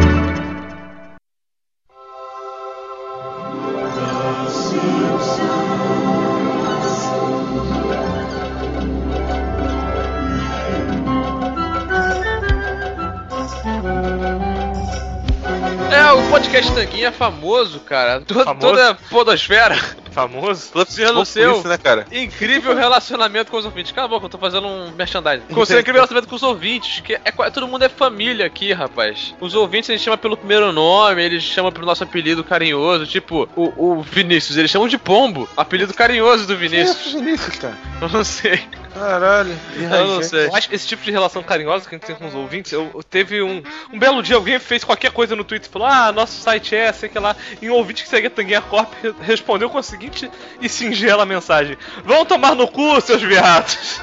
Speaker 6: O podcast Tanguinha é famoso, cara. Toda a podosfera.
Speaker 4: Famoso?
Speaker 6: No seu
Speaker 3: isso, né, cara?
Speaker 6: incrível relacionamento com os ouvintes. Cala a boca, eu tô fazendo um merchandising. Com o seu incrível relacionamento com os ouvintes. Que todo mundo é família aqui, rapaz. Os ouvintes a gente chama pelo primeiro nome, eles chamam pelo nosso apelido carinhoso. Tipo, o Vinícius, eles chamam de Pombo. Apelido carinhoso do Vinícius.
Speaker 3: Que é Vinícius, cara?
Speaker 6: Eu não sei.
Speaker 3: Caralho.
Speaker 6: Eu não sei.
Speaker 4: Eu acho que esse tipo de relação carinhosa que a gente tem com os ouvintes, teve um belo dia, alguém fez qualquer coisa no Twitter e falou: nosso site sei que lá. E um ouvinte que segue a Tanguinha Corp respondeu com a seguinte e singela mensagem: vão tomar no cu, seus viados.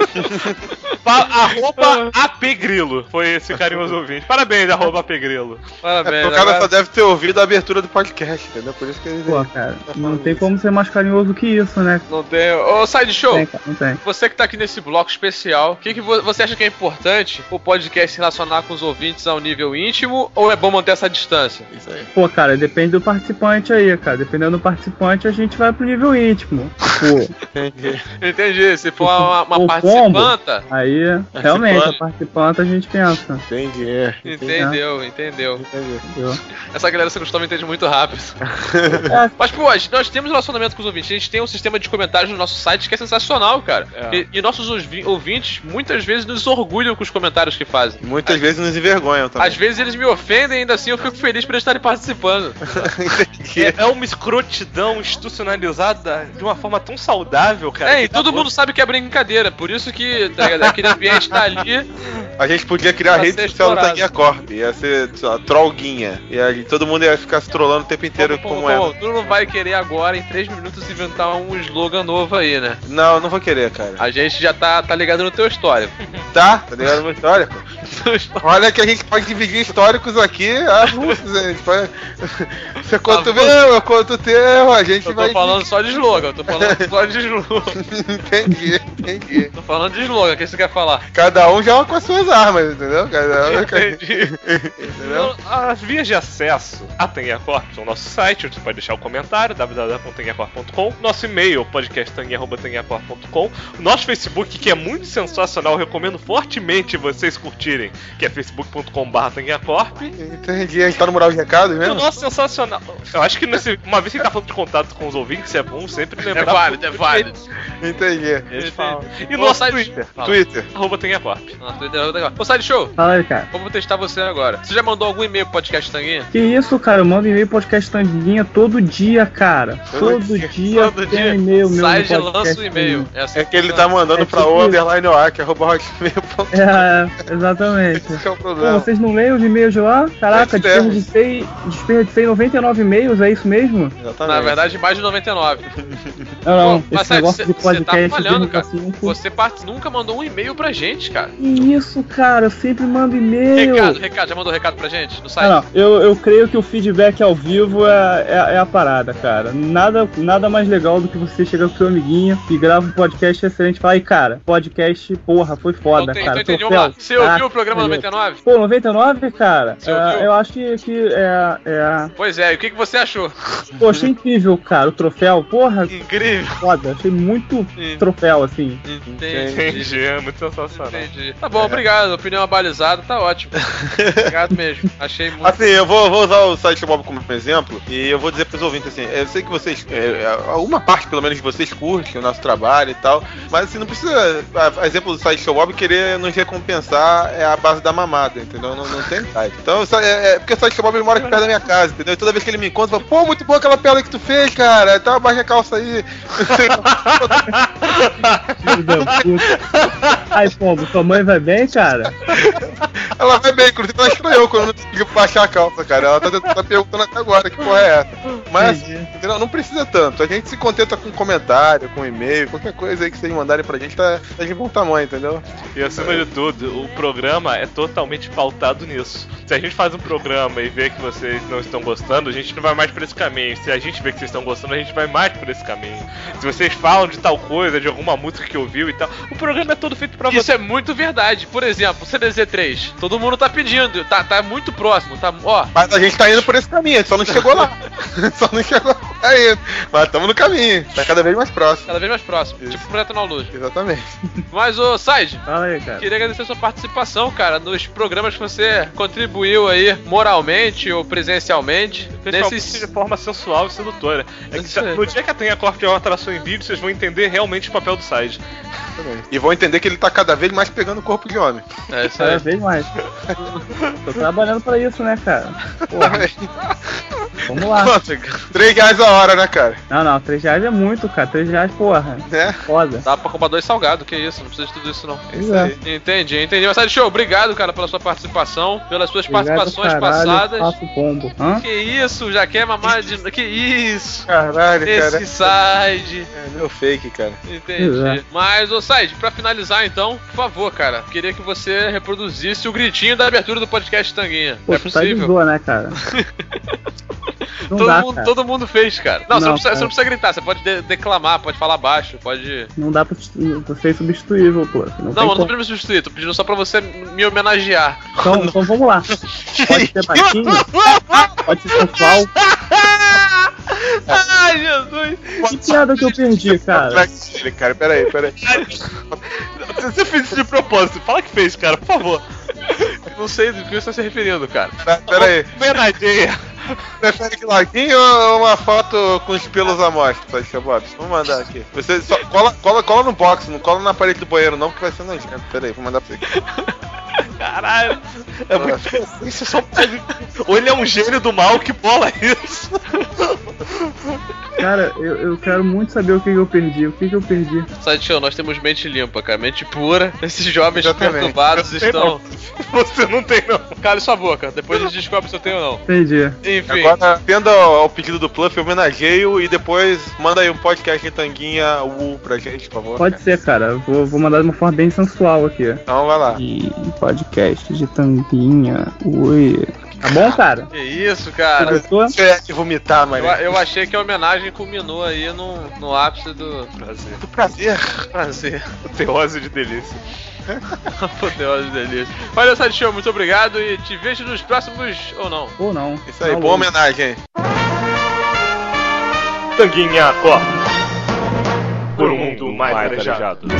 Speaker 4: @APGrilo foi esse carinhoso ouvinte. Parabéns, @APGrilo.
Speaker 6: Parabéns.
Speaker 3: O cara só deve ter ouvido a abertura do podcast, entendeu? Por isso que ele...
Speaker 7: Pô, cara, não tem como ser mais carinhoso que isso, né?
Speaker 6: Não tem. Ô, Sideshow,
Speaker 7: Não tem.
Speaker 6: você que tá aqui nesse bloco especial, o que você acha que é importante o podcast se relacionar com os ouvintes ao nível íntimo ou é bom manter essa distância?
Speaker 3: Isso aí.
Speaker 7: Pô, cara, depende do participante aí, cara. Dependendo do participante, a gente vai pro nível íntimo. Pô.
Speaker 6: Entendi. Se for uma participanta.
Speaker 7: Aí, realmente, a participante a gente pensa.
Speaker 6: Entendeu. Essa galera se costuma entender muito rápido. Mas, pô, nós temos relacionamento com os ouvintes. A gente tem um sistema de comentários no nosso site que é sensacional, cara. E nossos ouvintes muitas vezes nos orgulham com os comentários que fazem.
Speaker 3: Muitas vezes nos envergonham também.
Speaker 6: Às vezes eles me ofendem, ainda assim eu fico feliz por eles estarem participando.
Speaker 4: É uma escrotidão institucionalizada de uma forma tão saudável, cara.
Speaker 6: E todo mundo sabe que é brincadeira. Por isso que, tá ligado? Aquele ambiente tá ali.
Speaker 3: A gente podia criar a rede social do Tanguinha Corp. Ia ser, sei lá, Trollguinha. E aí todo mundo ia ficar se trollando o tempo inteiro como é.
Speaker 6: Tu não vai querer agora, em 3 minutos, inventar um slogan novo aí, né?
Speaker 3: Não vou querer, cara.
Speaker 6: A gente já tá ligado no teu histórico.
Speaker 3: Tá ligado no meu histórico? Olha que a gente pode dividir históricos aqui avulsos. A gente pode... Você conta o meu, eu conto o teu, a gente vai...
Speaker 6: Eu tô falando só de slogan,
Speaker 3: Entendi.
Speaker 6: Tô falando de slogan, o que você quer falar?
Speaker 3: Cada um joga com as suas armas, entendeu?
Speaker 6: Entendi.
Speaker 4: Entendeu? As vias de acesso a Tanguinha Corp são o nosso site, onde você pode deixar o comentário, www.tanguinhacorp.com, nosso e-mail, podcasttanguinha@tanguinhacorp.com, o nosso Facebook, que é muito sensacional, eu recomendo fortemente vocês curtirem, que é facebook.com/tanguinhacorp.
Speaker 3: Entendi, a gente tá no mural de recados mesmo?
Speaker 4: Nossa, sensacional. Eu acho que uma vez que a gente tá falando de contato com os ouvintes, é bom sempre lembrar.
Speaker 6: É válido.
Speaker 3: Entendi.
Speaker 4: E nosso
Speaker 3: Twitter.
Speaker 4: @tanguinhacorp.
Speaker 6: Ô, Sideshow.
Speaker 7: Fala aí, cara.
Speaker 6: Vamos testar você agora. Você já mandou algum e-mail pro podcast Tanguinha?
Speaker 7: Que isso, cara? Eu mando e-mail pro podcast Tanguinha todo dia, cara. Todo dia tem um e-mail meu.
Speaker 6: Sai de lança o e-mail.
Speaker 3: É que ele tá mandando pra o_oac, @hotmail.com.
Speaker 7: Exatamente.
Speaker 5: Exatamente.
Speaker 3: Esse é o problema.
Speaker 5: Pô, vocês não leem os e-mails lá? Caraca, desperdicei 99 e-mails, é isso mesmo?
Speaker 3: Exatamente.
Speaker 6: Na verdade, mais de 99.
Speaker 5: Não,
Speaker 6: Pô,
Speaker 5: esse negócio de podcast...
Speaker 6: Você tá falhando, cara.
Speaker 5: 5.
Speaker 6: Você nunca mandou um e-mail pra gente, cara.
Speaker 5: Isso, cara, eu sempre mando e-mail.
Speaker 6: Recado, já mandou recado pra gente no site?
Speaker 5: Não, eu creio que o feedback ao vivo é a parada, cara. Nada mais legal do que você chegar com seu amiguinho e grava um podcast excelente e falar, aí, cara, podcast, porra, foi foda, cara.
Speaker 6: Então entendi, lá. Você ouviu o programa 99?
Speaker 5: Pô, 99, cara? Eu acho que é...
Speaker 6: Pois é, e o que você achou?
Speaker 5: Pô, achei incrível, cara, o troféu, porra.
Speaker 6: Incrível.
Speaker 5: Foda, achei muito troféu, assim.
Speaker 6: Entendi, é muito sensacional. Entendi. Tá bom, obrigado, opinião abalizada, tá ótimo. Obrigado mesmo, achei muito...
Speaker 3: Assim, eu vou usar o site Mob como exemplo e eu vou dizer pros ouvintes assim, eu sei que vocês, uma parte pelo menos de vocês curte o nosso trabalho e tal, mas assim, não precisa, a exemplo do site Mob, querer nos recompensar a base da mamada, entendeu? Não tem site. Então, porque o site Mob ele mora aqui perto da minha casa, entendeu? E toda vez que ele me encontra, fala, pô, muito boa aquela piada que tu fez, cara, então abaixa a calça aí.
Speaker 5: Ai, Pombo, tua mãe vai bem, cara?
Speaker 3: Ela vai bem, inclusive ela estranhou quando eu não consegui baixar a calça, cara. Ela tá perguntando até agora que porra é essa. Mas, não precisa tanto. A gente se contenta com comentário, com e-mail, qualquer coisa aí que vocês mandarem pra gente tá de bom tamanho, entendeu?
Speaker 4: E acima de tudo, o programa é totalmente pautado nisso. Se a gente faz um programa e vê que vocês não estão gostando, a gente não vai mais por esse caminho. Se a gente vê que vocês estão gostando, a gente vai mais por esse caminho. Se vocês falam de tal coisa, de alguma música que ouviu e tal, o programa é todo feito pra você.
Speaker 6: Isso é muito verdade. Por exemplo, o CDZ3. Todo mundo tá pedindo, tá muito próximo, tá, ó.
Speaker 3: Mas a gente tá indo por esse caminho, a gente só não chegou lá. Só não chegou ainda. Mas estamos no caminho, tá cada vez mais próximo.
Speaker 6: Cada vez mais próximo, tipo o Projeto Luz.
Speaker 3: Exatamente.
Speaker 6: Mas, ô, Said,
Speaker 5: fala aí, cara.
Speaker 6: Queria agradecer a sua participação, cara, nos programas que você contribuiu aí, moralmente ou presencialmente.
Speaker 4: De forma sensual e sedutora. No dia que a Tanha Corp tiver uma atração em vídeo, vocês vão entender realmente o papel do Said.
Speaker 3: E vão entender que ele tá cada vez mais pegando o corpo de homem.
Speaker 5: É isso aí. Cada vez mais. Tô trabalhando pra isso, né, cara? Porra. Vamos lá.
Speaker 3: R$3 a hora, né, cara?
Speaker 5: Não, R$3 é muito, cara. R$3, porra.
Speaker 3: É?
Speaker 5: Foda.
Speaker 6: Dá pra comprar 2 salgados, que isso, não precisa de tudo isso, não.
Speaker 5: É.
Speaker 6: Entendi. Mas, Said Show, obrigado, cara, pela sua participação, pelas suas participações passadas.
Speaker 5: Faço pombo. Hã?
Speaker 6: Que isso, já quer mamar de... Que isso?
Speaker 3: Caralho, cara.
Speaker 6: Esse Said.
Speaker 3: É meu fake, cara.
Speaker 6: Entendi. Mas, ô Said, pra finalizar então, por favor, cara, queria que você reproduzisse o gritinho da abertura do podcast Tanguinha.
Speaker 5: Pô,
Speaker 6: é possível?
Speaker 5: Tá de boa, né, cara?
Speaker 6: Todo mundo fez, cara. Não, você não precisa gritar, você pode declamar, pode falar baixo, pode...
Speaker 5: Não dá pra ser substituível, pô.
Speaker 6: Não tô pedindo substituir, tô pedindo só pra você me homenagear.
Speaker 5: Então vamos lá. Pode ser baixinho, pode ser sensual.
Speaker 6: Ai, Jesus!
Speaker 5: Que piada que eu perdi, cara?
Speaker 3: Cara, peraí.
Speaker 4: Você fez isso de propósito, fala que fez, cara, por favor.
Speaker 6: Não sei do que você está se referindo, cara.
Speaker 3: Peraí.
Speaker 4: Homenageia.
Speaker 3: Prefere que larguinho ou uma foto com os pelos à mostra, Bob? Vamos mandar aqui. Você só cola no box, não cola na parede do banheiro não, porque vai ser nojento. Peraí, vou mandar pra você.
Speaker 4: Caralho, é muito isso só pode... Ou ele é um gênio do mal que bola isso.
Speaker 5: Cara, eu quero muito saber o que eu perdi. O que eu perdi?
Speaker 6: Said Show, nós temos mente limpa, cara. Mente pura. Esses jovens perturbados estão...
Speaker 4: Você não tem, não.
Speaker 6: Cala sua boca. Depois a gente descobre se eu tenho ou não.
Speaker 5: Entendi.
Speaker 6: Enfim.
Speaker 3: Agora, atenda ao pedido do Pluff, homenageio e depois manda aí um podcast de Tanguinha pra gente, por favor.
Speaker 5: Pode ser, cara. Vou mandar de uma forma bem sensual aqui.
Speaker 3: Então vai lá.
Speaker 5: E podcast de Tanguinha. Ui. Tá bom, cara?
Speaker 6: Que isso, cara?
Speaker 3: Você é de vomitar, mano.
Speaker 6: Eu achei que a homenagem culminou aí no ápice do prazer.
Speaker 3: Do prazer.
Speaker 6: Prazer.
Speaker 4: Apoteose de delícia.
Speaker 6: Apoteose de delícia. Olha, Said Show, muito obrigado e te vejo nos próximos... Ou não?
Speaker 5: Ou não.
Speaker 3: Isso aí, boa homenagem.
Speaker 4: Tanguinha Corp. Por um mundo mais arejado.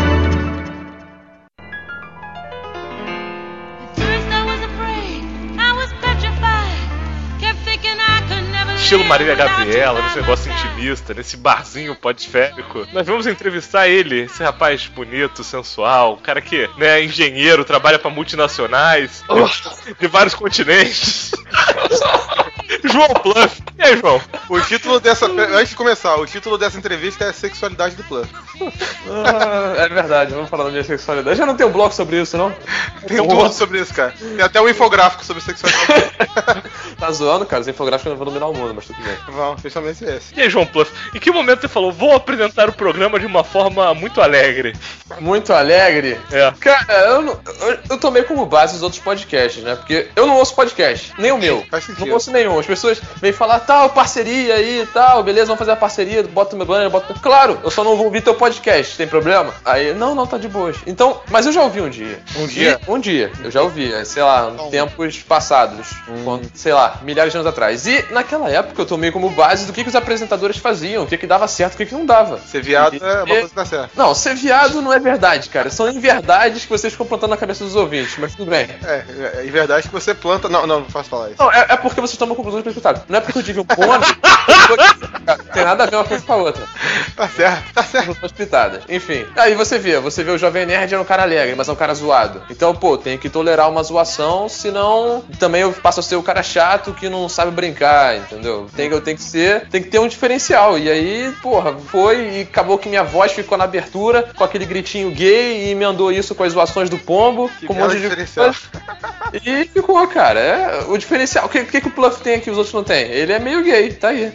Speaker 4: Estilo Marília Gabriela, nesse negócio intimista, nesse barzinho podesférico. Nós vamos entrevistar ele, esse rapaz bonito, sensual, um cara que é engenheiro, trabalha pra multinacionais de vários continentes. João Pluff. E aí, João?
Speaker 3: O título dessa... Antes de começar, o título dessa entrevista é Sexualidade do Plano.
Speaker 2: É verdade, vamos falar da minha sexualidade. Já não tem um bloco sobre isso, não?
Speaker 3: Tem um bloco sobre isso, cara. Tem até um infográfico sobre sexualidade.
Speaker 2: Tá zoando, cara? Os infográficos não vão dominar o mundo, mas tudo bem.
Speaker 3: Vão, especialmente esse.
Speaker 4: E aí, João Pluff, em que momento você falou, vou apresentar o programa de uma forma muito alegre?
Speaker 2: Muito alegre?
Speaker 4: É.
Speaker 2: Cara, eu tomei como base os outros podcasts, né? Porque eu não ouço podcast, nem o meu.
Speaker 3: Faz sentido.
Speaker 2: Não ouço nenhum. As pessoas vêm falar, tal, parceria aí e tal, beleza, vamos fazer a parceria, bota o meu banner, bota... Claro, eu só não vou ouvir teu podcast, tem problema? Aí, não, tá de boas. Então, mas eu já ouvi um dia. Um dia, eu já ouvi, sei lá, tempos passados, sei lá, milhares de anos atrás. E naquela época eu tomei como base do que os apresentadores faziam, o que dava certo, o que não dava.
Speaker 3: Ser viado é uma coisa que dá certo.
Speaker 2: Não, ser viado não é verdade, cara. São inverdades que vocês ficam plantando na cabeça dos ouvintes, mas tudo bem.
Speaker 3: É inverdade que você planta... Não faço falar isso.
Speaker 2: Não, é porque vocês tomam conclusões precipitadas. Não é porque eu tive um pônei, tem nada a ver uma coisa com a outra.
Speaker 3: Tá certo.
Speaker 2: Precipitadas. Enfim, aí você vê o Jovem Nerd é um cara alegre, mas é um cara zoado. Então, pô, tem que tolerar uma zoação, senão também eu passo a ser o cara chato que não sabe brincar, entendeu? Tem que ter um diferencial. E aí, porra, foi e acabou que minha voz ficou na abertura com aquele gritinho gay e emendou isso com as zoações do pombo.
Speaker 3: Que
Speaker 2: com um monte de
Speaker 3: diferencial.
Speaker 2: E ficou, cara. É o diferencial. O que o Pluff tem que os outros não têm? Ele é meio gay, tá aí.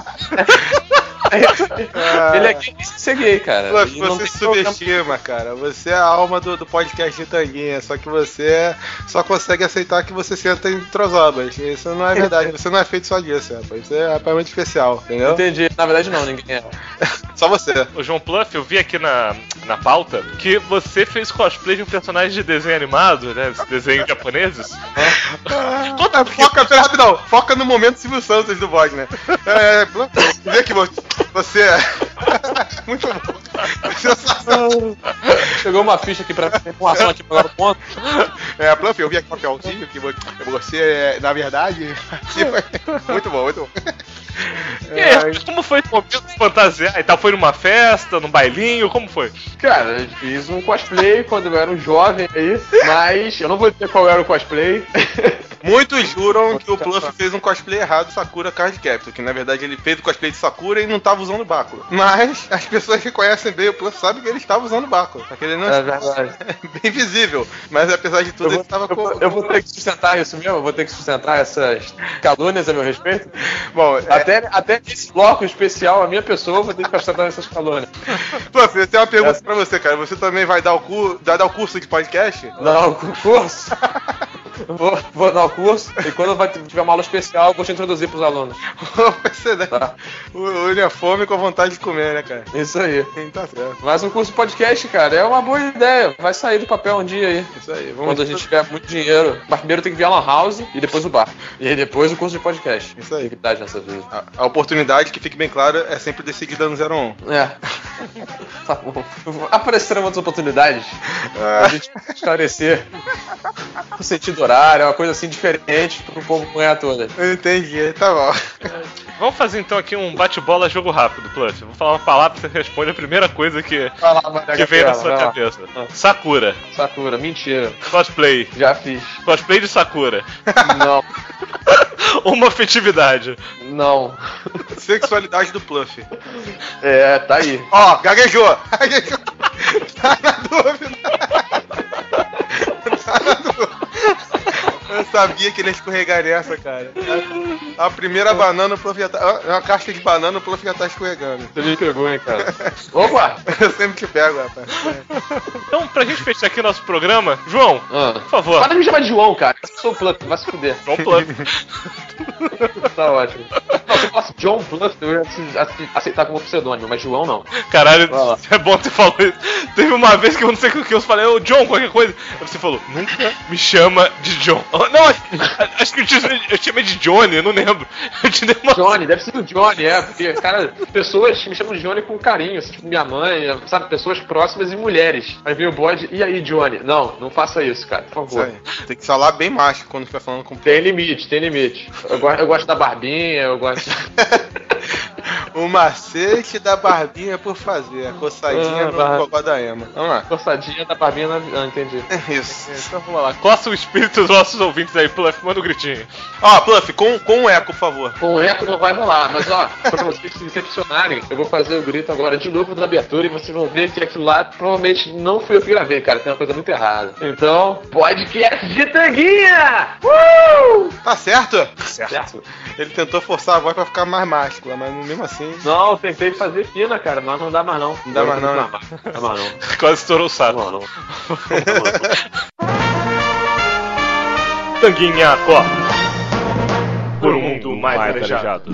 Speaker 2: Ele é gay sem ser gay, cara.
Speaker 3: Pluff, você se subestima, cara. Você é a alma do podcast de Tanguinha, só que você só consegue aceitar que você senta em trozobas. Isso não é verdade. Você não é feito só disso, rapaz. Você é rapaz especial, entendeu?
Speaker 2: Entendi. Na verdade, não, ninguém é.
Speaker 3: Só você.
Speaker 4: Ô, João Pluff, eu vi aqui na pauta que você fez cosplay de um personagem de desenho animado, né? Esse desenho japoneses.
Speaker 3: Foca no momento Silvio Santos do voz, né? Vê que você é... Muito bom.
Speaker 2: Chegou uma ficha aqui pra uma ação aqui pra dar o ponto.
Speaker 3: Pluff, eu vi aqui no papelzinho que você, na verdade... Muito bom.
Speaker 4: E aí, como foi o momento de fantasiar e tal? Foi numa festa, num bailinho? Como foi?
Speaker 2: Cara, eu fiz um cosplay quando eu era um jovem aí, mas eu não vou dizer qual era o cosplay.
Speaker 3: Muitos juram que o Pluff fez um cosplay errado do Sakura Card Captor, que na verdade ele fez o cosplay de Sakura e não estava usando báculo. Mas as pessoas que conhecem bem o Pluff sabem que ele estava usando báculo. Ele não...
Speaker 2: É verdade.
Speaker 3: Bem visível, mas apesar de tudo ele estava com...
Speaker 2: Eu vou ter que sustentar isso mesmo? Eu vou ter que sustentar essas calúnias a meu respeito?
Speaker 3: Bom,
Speaker 2: até nesse bloco especial, a minha pessoa, vou ter que sustentar essas calúnias.
Speaker 3: Pluff, eu tenho uma pergunta pra você, cara. Você também vai dar o curso de podcast?
Speaker 2: Não, curso? Vou dar o curso e quando tiver uma aula especial eu vou te introduzir pros alunos.
Speaker 3: Excelente. Tá. Unha fome com vontade de comer, né, cara?
Speaker 2: Isso aí.
Speaker 3: Tá certo.
Speaker 2: Mas um curso de podcast, cara, é uma boa ideia. Vai sair do papel um dia aí.
Speaker 3: Isso aí.
Speaker 2: Quando a gente tiver muito dinheiro. Mas primeiro tem que vir a Lan House e depois o bar. E aí depois o curso de podcast.
Speaker 3: Isso aí.
Speaker 2: Tem nessa vida.
Speaker 3: A oportunidade, que fique bem claro, é sempre decidida no 01.
Speaker 2: É. Tá bom. Aparecerão outras oportunidades pra gente esclarecer o sentido horário, é uma coisa assim diferente pro povo ganhar toda.
Speaker 3: Entendi, tá bom.
Speaker 4: Vamos fazer então aqui um bate-bola jogo rápido, Pluff. Vou falar uma palavra e você responde a primeira coisa que vem na sua cabeça. Sakura.
Speaker 2: Sakura, mentira.
Speaker 4: Cosplay.
Speaker 2: Já fiz.
Speaker 4: Cosplay de Sakura.
Speaker 2: Não.
Speaker 4: Homoafetividade.
Speaker 2: Não.
Speaker 3: Sexualidade do Pluff.
Speaker 2: É, tá aí.
Speaker 3: Ó, gaguejou. Tá na dúvida. Eu sabia que ele ia escorregar nessa, cara. A primeira banana, o Pluff já tá... Uma casca de banana, o Pluff já tá escorregando.
Speaker 2: Você me pegou, hein, cara. Opa!
Speaker 3: Eu sempre te pego, rapaz.
Speaker 4: Então, pra gente fechar aqui o nosso programa, João, por favor.
Speaker 2: Para de me chamar de João, cara. Eu sou o Pluff, vai se fuder.
Speaker 4: João Pluff.
Speaker 2: Tá ótimo. Não, se eu falasse John Pluff, eu ia aceitar como pseudônimo, mas João não.
Speaker 4: Caralho, é bom ter falado isso. Teve uma vez que eu não sei o que eu falei, ô John, qualquer coisa. Aí você falou, nunca me chama de John. Não, acho que eu chamei de Johnny, eu não lembro. Eu te dei uma...
Speaker 2: Johnny, deve ser do Johnny, porque, cara, pessoas me chamam de Johnny com carinho, assim, tipo minha mãe, sabe, pessoas próximas e mulheres. Aí vem o bode, e aí, Johnny? Não faça isso, cara, por favor.
Speaker 3: Tem que falar bem macho quando estiver falando com...
Speaker 2: Tem limite. Eu gosto da barbinha, eu gosto...
Speaker 3: O macete da barbinha por fazer. A coçadinha no cocó da Ema. Vamos lá.
Speaker 6: Coçadinha da barbinha na... Ah, entendi.
Speaker 3: Isso.
Speaker 6: Então vamos lá. Coça o espírito dos nossos ouvintes aí, Pluff. Manda um gritinho.
Speaker 3: Ó, Pluff, com um eco, por favor.
Speaker 2: Com o eco não vai rolar, mas ó, pra vocês se decepcionarem, eu vou fazer o grito agora de novo na abertura e vocês vão ver que aquilo lá provavelmente não fui eu que gravei, cara. Tem uma coisa muito errada. Então, podcast de Tanguinha!
Speaker 3: Tá certo? Certo. Ele tentou forçar a voz pra ficar mais máscula, mas mesmo assim...
Speaker 2: Não, eu tentei fazer fina, cara, mas não dá mais não.
Speaker 3: Não dá mais não.
Speaker 2: Não dá mais não.
Speaker 6: Quase estourou o saco.
Speaker 2: Não.
Speaker 6: Tanguinha Corp. Por um mundo mais arejado.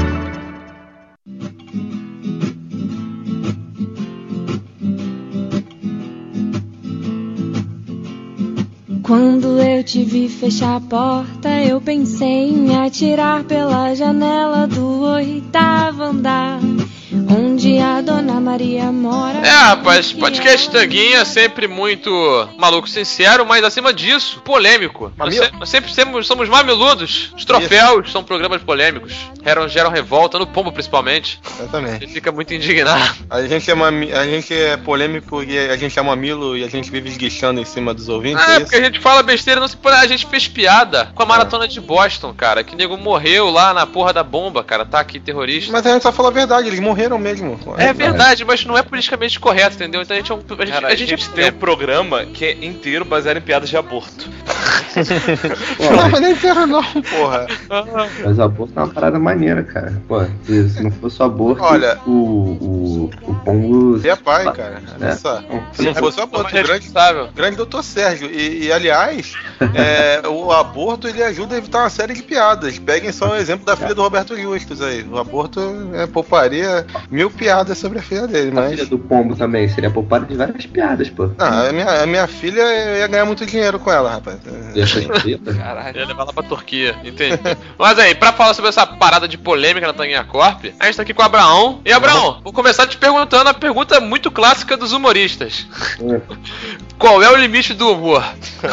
Speaker 11: Quando eu te vi fechar a porta, eu pensei em atirar pela janela do 8º andar, onde a Dona Maria mora.
Speaker 6: Rapaz, podcast Tanguinha sempre muito maluco, sincero, mas acima disso, polêmico. Nós sempre somos mamiludos. Os troféus são programas polêmicos. Geram revolta, no Pombo principalmente.
Speaker 3: Exatamente.
Speaker 6: Ele fica muito indignado.
Speaker 3: A gente é polêmico e a gente é mamilo e a gente vive esguichando em cima dos ouvintes.
Speaker 6: Porque a gente fala besteira, a gente fez piada com a maratona de Boston, cara. Que nego morreu lá na porra da bomba, cara. Ataque terrorista.
Speaker 3: Mas a gente só fala a verdade, eles morreram mesmo.
Speaker 6: É verdade, mas não é politicamente correto, entendeu? Então a gente
Speaker 4: tem um programa que é inteiro baseado em piadas de aborto.
Speaker 3: Não, mas nem inteiro não, porra.
Speaker 10: Mas o aborto é uma parada maneira, cara. Pô, se não fosse o aborto,
Speaker 3: olha,
Speaker 10: o pombo...
Speaker 3: é pai, cara. Olha só. Se não fosse o aborto, grande doutor Sérgio. E aliás, o aborto ele ajuda a evitar uma série de piadas. Peguem só o exemplo da filha do Roberto Justus aí. O aborto pouparia 1000 piadas sobre a filha dele, mas...
Speaker 10: A filha do pombo também seria poupada de várias piadas, pô.
Speaker 3: A minha filha ia ganhar muito dinheiro com ela, rapaz.
Speaker 6: Caralho, ia levar ela pra Turquia, entendi. Mas aí, pra falar sobre essa parada de polêmica na Tanguinha Corp, a gente tá aqui com o Abraão. E Abraão, vou começar te perguntando a pergunta muito clássica dos humoristas. Qual é o limite do humor?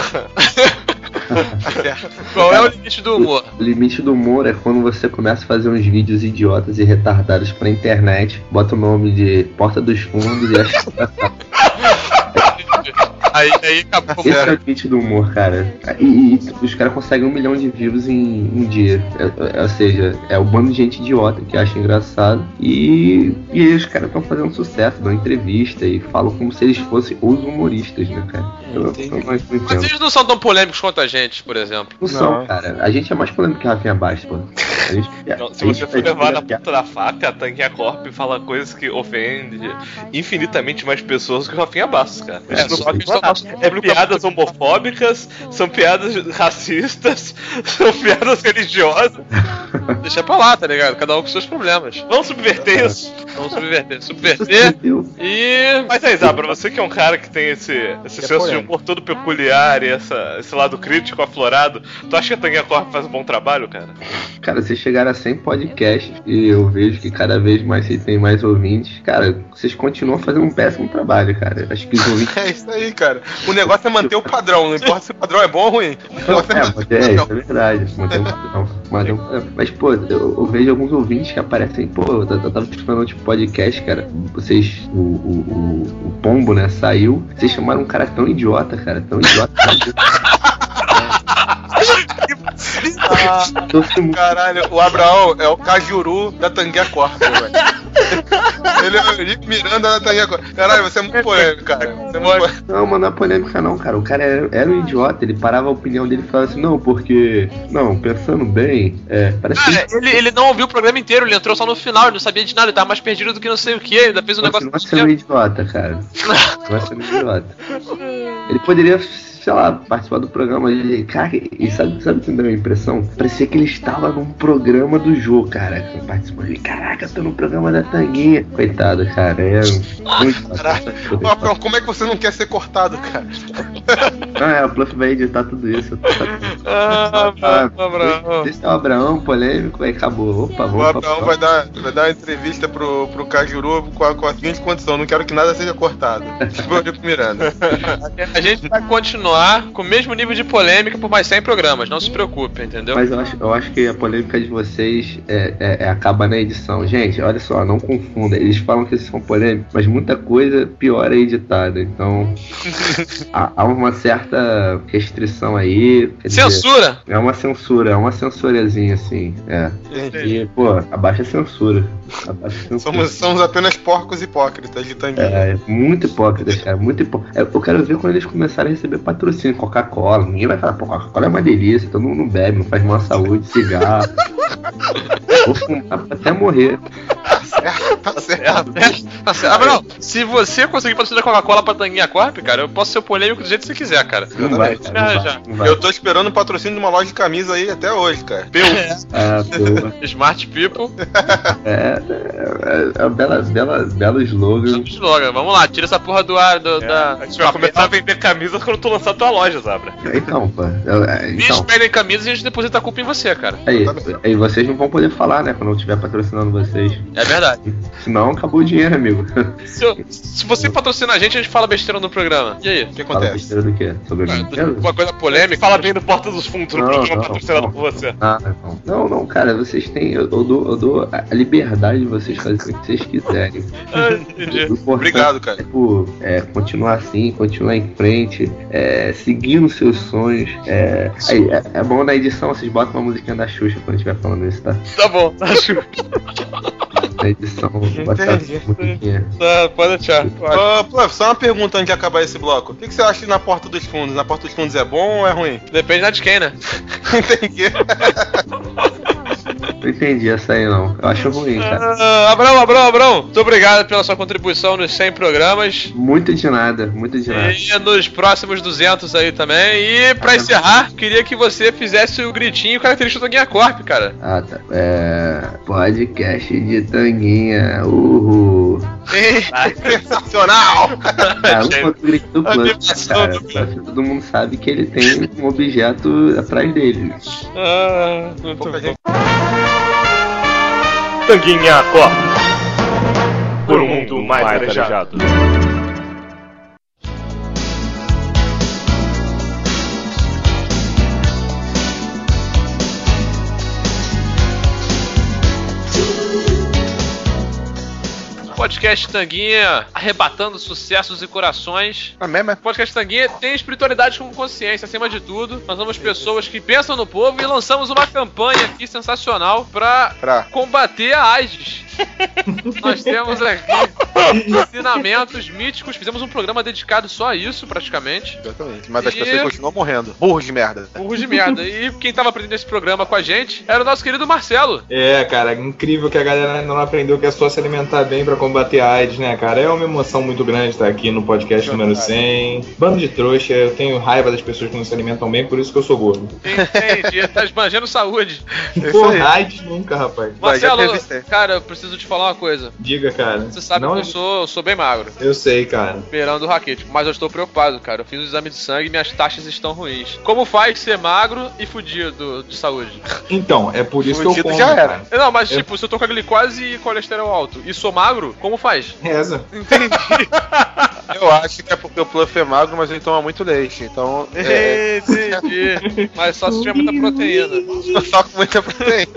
Speaker 6: Qual é o limite do humor?
Speaker 10: O limite do humor é quando você começa a fazer uns vídeos idiotas e retardados pra internet, bota o nome de Porta dos Fundos e acha
Speaker 6: Aí acabou.
Speaker 10: Esse é o limite do humor, cara. E os caras conseguem 1 milhão de views em um dia. Ou seja, é um bando de gente idiota que acha engraçado. E os caras estão fazendo sucesso, dão entrevista e falam como se eles fossem os humoristas, né, cara?
Speaker 6: Mas eles não são tão polêmicos quanto a gente, por exemplo.
Speaker 10: Não são, cara. A gente é mais polêmico que a Rafinha Bastos, pô.
Speaker 4: Se você for levar na ponta da faca, a Tanguinha Corp fala coisas que ofendem infinitamente mais pessoas do que o Rafinha Bastos, cara. Piadas homofóbicas, são piadas racistas, são piadas religiosas.
Speaker 6: Deixa pra lá, tá ligado? Cada um com seus problemas.
Speaker 4: Vamos subverter isso.
Speaker 6: Vamos subverter.
Speaker 4: Mas aí, Zabra, você que é um cara que tem esse senso de humor todo peculiar e esse lado crítico aflorado, tu acha que a Tanguinha Corp faz um bom trabalho, cara?
Speaker 10: Cara, vocês chegaram a 100 podcasts e eu vejo que cada vez mais vocês têm mais ouvintes. Cara, vocês continuam fazendo um péssimo trabalho, cara. Acho que os ouvintes...
Speaker 3: É isso aí, cara. O negócio é manter o padrão, não importa se o padrão é bom ou ruim.
Speaker 10: Isso é verdade. Manter o padrão. Mas, pô, eu vejo alguns ouvintes que aparecem, pô, eu tava escutando tipo podcast, cara. Vocês, o Pombo, né, saiu. Vocês chamaram um cara tão idiota, cara. Tão idiota.
Speaker 3: Caralho, o Abraão é o Cajuru da Tanguinha Corp, velho. Ele é o Felipe Miranda da Tanguinha Corp. Caralho, você é muito polêmico, cara.
Speaker 10: Não, mas não é polêmica não, cara. O cara era um idiota, ele parava a opinião dele e falava assim, não, porque... Não, pensando bem, parece
Speaker 6: que... Ele não ouviu o programa inteiro, ele entrou só no final, ele não sabia de nada, ele tava mais perdido do que não sei o que, ele ainda fez um negócio...
Speaker 10: Não é sendo idiota, cara. Não é sendo idiota. Ele poderia... sei lá, participar do programa de... Cara, e sabe o que me deu a impressão? Parecia que ele estava num programa do jogo, cara. Participando de... Caraca, eu tô no programa da Tanguinha. Coitado, cara. É muito...
Speaker 3: Caraca, como é que você não quer ser cortado, cara?
Speaker 10: O Bluff vai editar tudo isso. Deixa o Abraão polêmico, aí acabou. Opa,
Speaker 3: o Abraão vai dar uma entrevista pro Cajuru com a seguinte condição: não quero que nada seja cortado. Miranda.
Speaker 6: A gente vai continuar com o mesmo nível de polêmica por mais 100 programas, não se preocupe, entendeu?
Speaker 10: Mas eu acho que a polêmica de vocês acaba na edição. Gente, olha só, não confunda. Eles falam que são polêmicos, mas muita coisa pior é editada. Então, há uma certa restrição aí.
Speaker 6: Censura!
Speaker 10: É uma censurazinha, assim. E, pô, abaixa a censura.
Speaker 3: Somos apenas porcos hipócritas de Tanguinha.
Speaker 10: Muito hipócritas, cara. Muito hipócritas. Eu quero ver quando eles começarem a receber patrocínio, Coca-Cola. Ninguém vai falar, pô, Coca-Cola é uma delícia, todo mundo não bebe, não faz mal à saúde, cigarro. Vou fumar até morrer.
Speaker 3: Tá certo.
Speaker 6: Abraão, se você conseguir patrocinar Coca-Cola pra Tanguinha Corp, cara, eu posso ser polêmico do jeito que você quiser, cara.
Speaker 10: Não vai.
Speaker 3: Eu tô esperando o patrocínio de uma loja de camisa aí até hoje, cara.
Speaker 6: Smart People.
Speaker 10: Belo slogan.
Speaker 6: Vamos lá, tira essa porra do ar
Speaker 4: A gente vai começar a vender camisas quando tu lançar a tua loja, Zabra.
Speaker 10: Então, pô.
Speaker 6: Eles pedem camisas e a gente deposita a culpa em você, cara.
Speaker 10: Aí vocês não vão poder falar, né, quando eu estiver patrocinando vocês.
Speaker 6: É verdade.
Speaker 10: Senão acabou o dinheiro, amigo.
Speaker 6: Se você patrocina a gente fala besteira no programa. E aí? O que
Speaker 10: acontece? Fala besteira do quê? Sobre
Speaker 6: uma coisa polêmica.
Speaker 4: Fala bem do Porta dos Fundos no programa patrocinado por você.
Speaker 10: Não, cara, vocês têm. Eu dou a liberdade de vocês fazerem o que vocês quiserem.
Speaker 6: Entendi.
Speaker 3: Obrigado, cara.
Speaker 10: Continuar assim, continuar em frente, seguindo seus sonhos. É bom na edição, vocês botam uma musiquinha da Xuxa quando estiver falando isso, tá?
Speaker 6: Tá bom, da Xuxa.
Speaker 10: Na edição,
Speaker 6: pode deixar.
Speaker 3: Só uma pergunta antes de acabar esse bloco. O que você acha na Porta dos Fundos? Na Porta dos Fundos é bom ou é ruim?
Speaker 6: Depende de quem, né?
Speaker 3: Entendi.
Speaker 10: Não entendi essa aí, não. Eu acho ruim, cara.
Speaker 6: Abraão, muito obrigado pela sua contribuição nos 100 programas.
Speaker 10: Muito de nada.
Speaker 6: E nos próximos 200 aí também. E pra encerrar, queria que você fizesse o gritinho característico do Tanguinha Corp, cara.
Speaker 10: Tá. Podcast de Tanguinha. Uhul.
Speaker 3: Sensacional!
Speaker 10: Um grito do Plus, cara. Todo mundo sabe que ele tem um objeto atrás dele.
Speaker 6: Muito bom.
Speaker 4: Tanguinha Corp. Por um mundo mais arejado.
Speaker 6: Podcast Tanguinha arrebatando sucessos e corações. Podcast Tanguinha tem espiritualidade como consciência, acima de tudo. Nós somos pessoas que pensam no povo e lançamos uma campanha aqui sensacional pra combater a AIDS. Nós temos aqui ensinamentos míticos. Fizemos um programa dedicado só a isso, praticamente.
Speaker 3: Exatamente. Mas as pessoas continuam morrendo. Burros de merda.
Speaker 6: E quem tava aprendendo esse programa com a gente era o nosso querido Marcelo.
Speaker 12: Cara, incrível que a galera não aprendeu que é só se alimentar bem pra combater a AIDS, né, cara? É uma emoção muito grande estar aqui no podcast número 100. Bando de trouxa, eu tenho raiva das pessoas que não se alimentam bem, por isso que eu sou gordo.
Speaker 6: Entendi, tá esbanjando saúde.
Speaker 12: Porra, AIDS nunca, rapaz.
Speaker 6: Marcelo, cara, eu preciso te falar uma coisa.
Speaker 12: Diga, cara.
Speaker 6: Você sabe que eu sou bem magro.
Speaker 12: Eu sei, cara.
Speaker 6: Esperando o raquete, mas eu estou preocupado, cara. Eu fiz o exame de sangue e minhas taxas estão ruins. Como faz ser magro e fudido de saúde?
Speaker 12: Então, é por isso
Speaker 3: fudido
Speaker 12: que eu como,
Speaker 3: já era.
Speaker 6: Cara. Não, mas tipo, se eu tô com a glicose e colesterol alto e sou magro, como faz?
Speaker 12: Reza.
Speaker 6: Entendi.
Speaker 3: Eu acho que é porque o Pluff é magro, mas ele toma muito leite, então...
Speaker 6: Entendi. Mas só se tiver muita proteína.
Speaker 3: Só com muita proteína.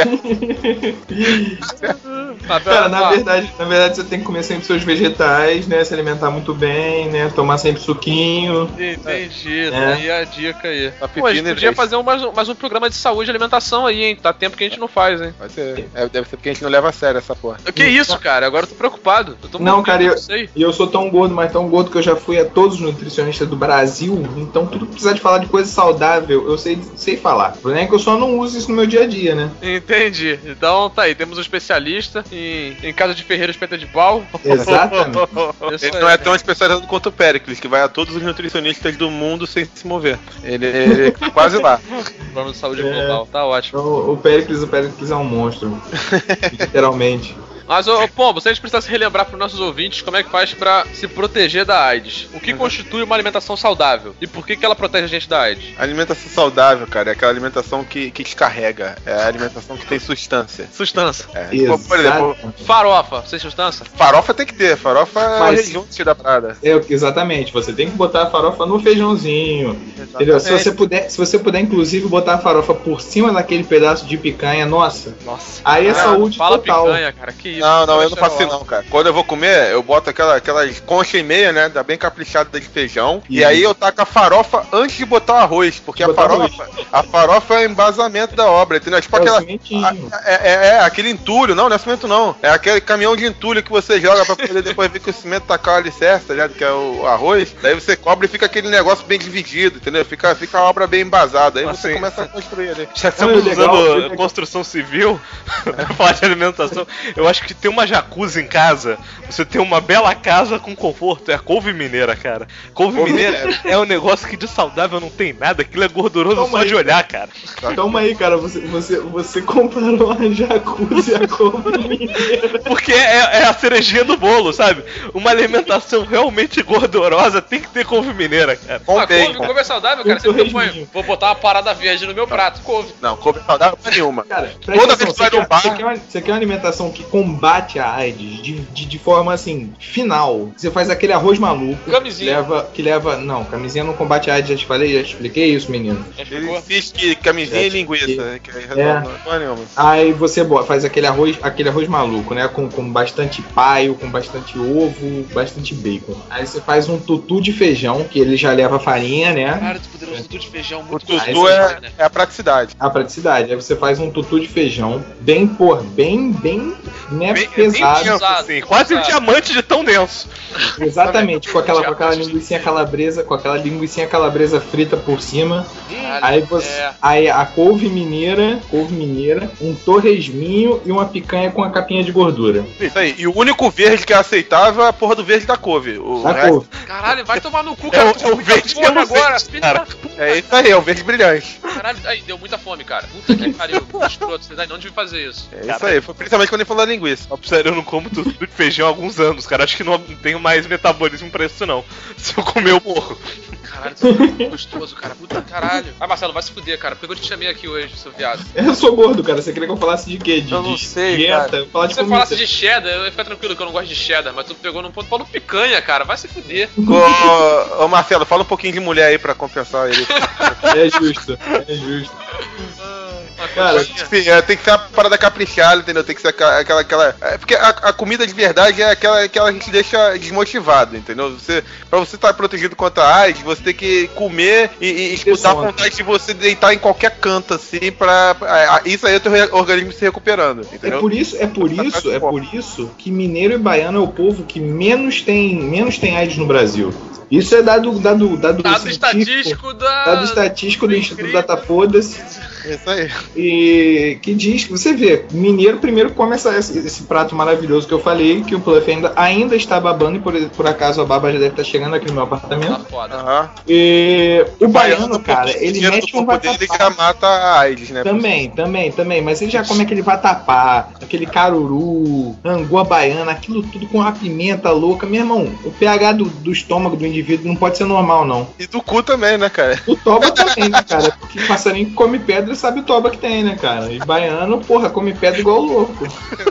Speaker 12: Cara, na verdade você tem que comer sempre seus vegetais, né? Se alimentar muito bem, né? Tomar sempre suquinho.
Speaker 6: Entendi, daí a dica aí. Pô, a gente podia fazer mais um programa de saúde e alimentação aí, hein? Tá tempo que a gente não faz, hein?
Speaker 3: Vai ser. Deve ser porque a gente não leva a sério essa porra.
Speaker 6: Que isso, cara? Agora eu tô preocupado.
Speaker 12: Eu sou tão gordo, mas tão gordo que eu já fui a todos os nutricionistas do Brasil, então tudo que precisar de falar de coisa saudável, eu sei falar. O problema é que eu só não uso isso no meu dia a dia, né?
Speaker 6: Entendi. Então tá aí, temos um especialista em casa de ferreiro espeta de pau.
Speaker 12: Exatamente.
Speaker 3: Ele não é tão especializado quanto o Péricles, que vai a todos os nutricionistas do mundo sem se mover. Ele tá quase lá.
Speaker 6: Plano de saúde global, tá ótimo.
Speaker 12: O Péricles é um monstro. Literalmente.
Speaker 6: Mas, Pombo, se a gente precisasse relembrar para os nossos ouvintes como é que faz para se proteger da AIDS, o que constitui uma alimentação saudável? E por que ela protege a gente da AIDS?
Speaker 3: A alimentação saudável, cara, é aquela alimentação que descarrega. É a alimentação que tem substância.
Speaker 6: Substância.
Speaker 3: Por exemplo,
Speaker 6: farofa, sem substância?
Speaker 3: Farofa tem que ter, farofa é a região da parada.
Speaker 12: Exatamente, você tem que botar a farofa no feijãozinho. Entendeu? Se você puder, inclusive, botar a farofa por cima daquele pedaço de picanha, nossa. Aí é saúde
Speaker 6: fala
Speaker 12: total.
Speaker 6: Picanha, cara, que isso.
Speaker 3: Não, eu não faço assim não, cara. Quando eu vou comer, eu boto aquela concha e meia, né? Da bem caprichada de feijão. E aí eu taco a farofa antes de botar o arroz. Porque a farofa é o embasamento da obra, entendeu? Tipo aquele entulho. Não é cimento não. É aquele caminhão de entulho que você joga pra poder depois ver que o cimento tá com o alicerce, tá ligado? Que é o arroz. Daí você cobre e fica aquele negócio bem dividido, entendeu? Fica a obra bem embasada. Aí você começa a construir ali.
Speaker 4: Já que estamos usando construção civil pra falar de alimentação, eu acho que ter uma jacuzzi em casa, você tem uma bela casa com conforto, é a couve mineira, cara. Couve mineira é um negócio que de saudável não tem nada, aquilo é gorduroso só de olhar, cara.
Speaker 12: Calma aí, cara, você comparou a jacuzzi e a couve mineira.
Speaker 4: Porque é a cerejinha do bolo, sabe? Uma alimentação realmente gordurosa tem que ter couve mineira, cara.
Speaker 6: Couve é saudável, cara. Você propõe, vou botar uma parada verde no meu prato, couve.
Speaker 3: Não, couve é saudável pra nenhuma.
Speaker 12: Cara, toda vez que você vai no bar... Você quer uma alimentação que combate a AIDS de forma, assim, final. Você faz aquele arroz maluco.
Speaker 6: Camisinha.
Speaker 12: Que leva... Não, camisinha não combate a AIDS, já te falei, já te expliquei isso, menino.
Speaker 3: Ele fiz que camisinha e linguiça, né? Que não é nenhuma.
Speaker 12: Aí você faz aquele arroz maluco, né? Com bastante paio, com bastante ovo, bastante bacon. Aí você faz um tutu de feijão, que ele já leva farinha, né?
Speaker 6: Cara, tu poderia um tutu de feijão muito
Speaker 3: gostoso. O tutu é a praticidade.
Speaker 12: A praticidade. Aí você faz um tutu de feijão bem pesado.
Speaker 4: Bem denso, assim, quase um diamante de tão denso.
Speaker 12: Exatamente, com aquela linguicinha calabresa frita por cima. Aí a couve mineira, um torresminho e uma picanha com a capinha de gordura.
Speaker 3: Isso aí. E o único verde que é aceitável é a porra do verde da couve.
Speaker 6: Couve. Caralho, vai tomar no cu, cara.
Speaker 4: O verde que eu não
Speaker 6: agora.
Speaker 3: Cara. É isso aí, é o verde brilhante.
Speaker 6: Caralho, aí, deu muita fome, cara. Puta que pariu, escroto, você não devia fazer isso.
Speaker 3: É isso aí, foi principalmente quando ele falou da linguiça.
Speaker 4: Sério, eu não como tudo de feijão há alguns anos, cara. Acho que não tenho mais metabolismo pra isso, não. Se eu comer, eu morro.
Speaker 6: Caralho, você é muito gostoso, cara. Puta caralho. Ah, Marcelo, vai se fuder, cara. Por que eu te chamei aqui hoje, seu viado?
Speaker 12: Eu sou gordo, cara. Você queria que eu falasse de quê?
Speaker 6: Eu não sei,
Speaker 12: dieta?
Speaker 6: Se você falasse de cheddar, eu ia ficar tranquilo que eu não gosto de cheddar. Mas tu pegou num ponto, falou picanha, cara. Vai se fuder.
Speaker 3: Ô, Marcelo, fala um pouquinho de mulher aí pra compensar ele.
Speaker 12: É justo.
Speaker 3: Cara, enfim, tem que ser uma parada caprichada, entendeu? Tem que ser aquela. Porque a comida de verdade é aquela que a gente deixa desmotivado, entendeu? Pra você estar protegido contra a AIDS, você tem que comer e escutar a vontade de você deitar em qualquer canto, assim, isso aí é o teu organismo se recuperando, entendeu?
Speaker 12: É por isso que mineiro e baiano é o povo que menos tem AIDS no Brasil. Isso é dado
Speaker 6: estatístico
Speaker 12: do Instituto Datafoda-se.
Speaker 3: Isso aí.
Speaker 12: E que diz que você vê, mineiro primeiro come esse prato maravilhoso que eu falei, que o Pluff ainda está babando, e por acaso a baba já deve estar chegando aqui no meu apartamento.
Speaker 6: Tá foda.
Speaker 12: E o baiano, cara, ele mete um vatapá.
Speaker 3: Ele já mata a AIDS, né?
Speaker 12: Também, mas ele já come aquele vatapá, aquele caruru, angoa baiana, aquilo tudo com uma pimenta louca. Meu irmão, o pH do estômago do indivíduo não pode ser normal, não.
Speaker 3: E do cu também, né, cara?
Speaker 12: O toba também, né, cara? Porque passarinho que come pedra sabe o toba que tem, né, cara? E baiano, porra, come pedra igual louco.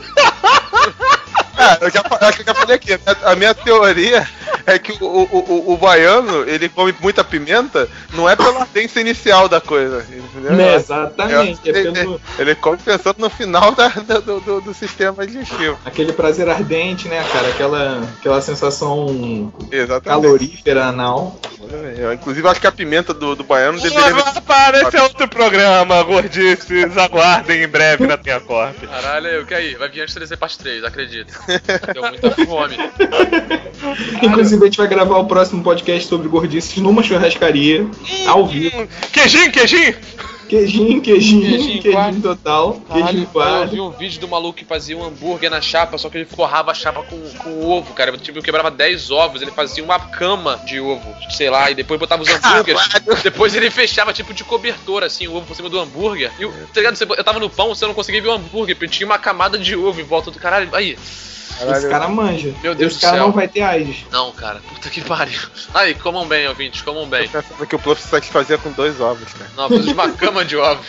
Speaker 3: Eu já falei aqui, a minha teoria é que o baiano, ele come muita pimenta, não é pela ardência inicial da coisa, entendeu?
Speaker 12: Exatamente.
Speaker 3: Ele come pensando no final do sistema digestivo.
Speaker 12: Aquele prazer ardente, né, cara? Aquela sensação calorífera anal.
Speaker 3: Eu, inclusive, acho que a pimenta do baiano deveria...
Speaker 4: Esse é outro programa, gordices, aguardem em breve na Tenha Corp.
Speaker 6: Caralho, eu quero ir. Vai vir antes de ser parte 3, acredito. Deu muita fome.
Speaker 12: Inclusive, a gente vai gravar o próximo podcast sobre gordices numa churrascaria, ao vivo.
Speaker 4: Queijinho!
Speaker 12: Queijinho total. Queijinho
Speaker 6: quadro. Eu vi um vídeo do maluco que fazia um hambúrguer na chapa, só que ele forrava a chapa com ovo, cara. Tipo, eu quebrava 10 ovos, ele fazia uma cama de ovo, sei lá, e depois botava os hambúrgueres. Depois ele fechava tipo de cobertor, assim, o ovo por cima do hambúrguer. E, tá ligado? Eu tava no pão, você não conseguia ver o hambúrguer, porque tinha uma camada de ovo em volta do caralho. Aí.
Speaker 12: Esse cara manja.
Speaker 6: Meu Deus do
Speaker 12: céu. Esse cara não vai ter AIDS.
Speaker 6: Não, cara. Puta que pariu. Aí, comam bem, ouvintes, comam bem.
Speaker 3: Eu pensava que o Pluff satisfazia com 2 ovos, cara.
Speaker 6: Não, eu fiz uma cama de ovos.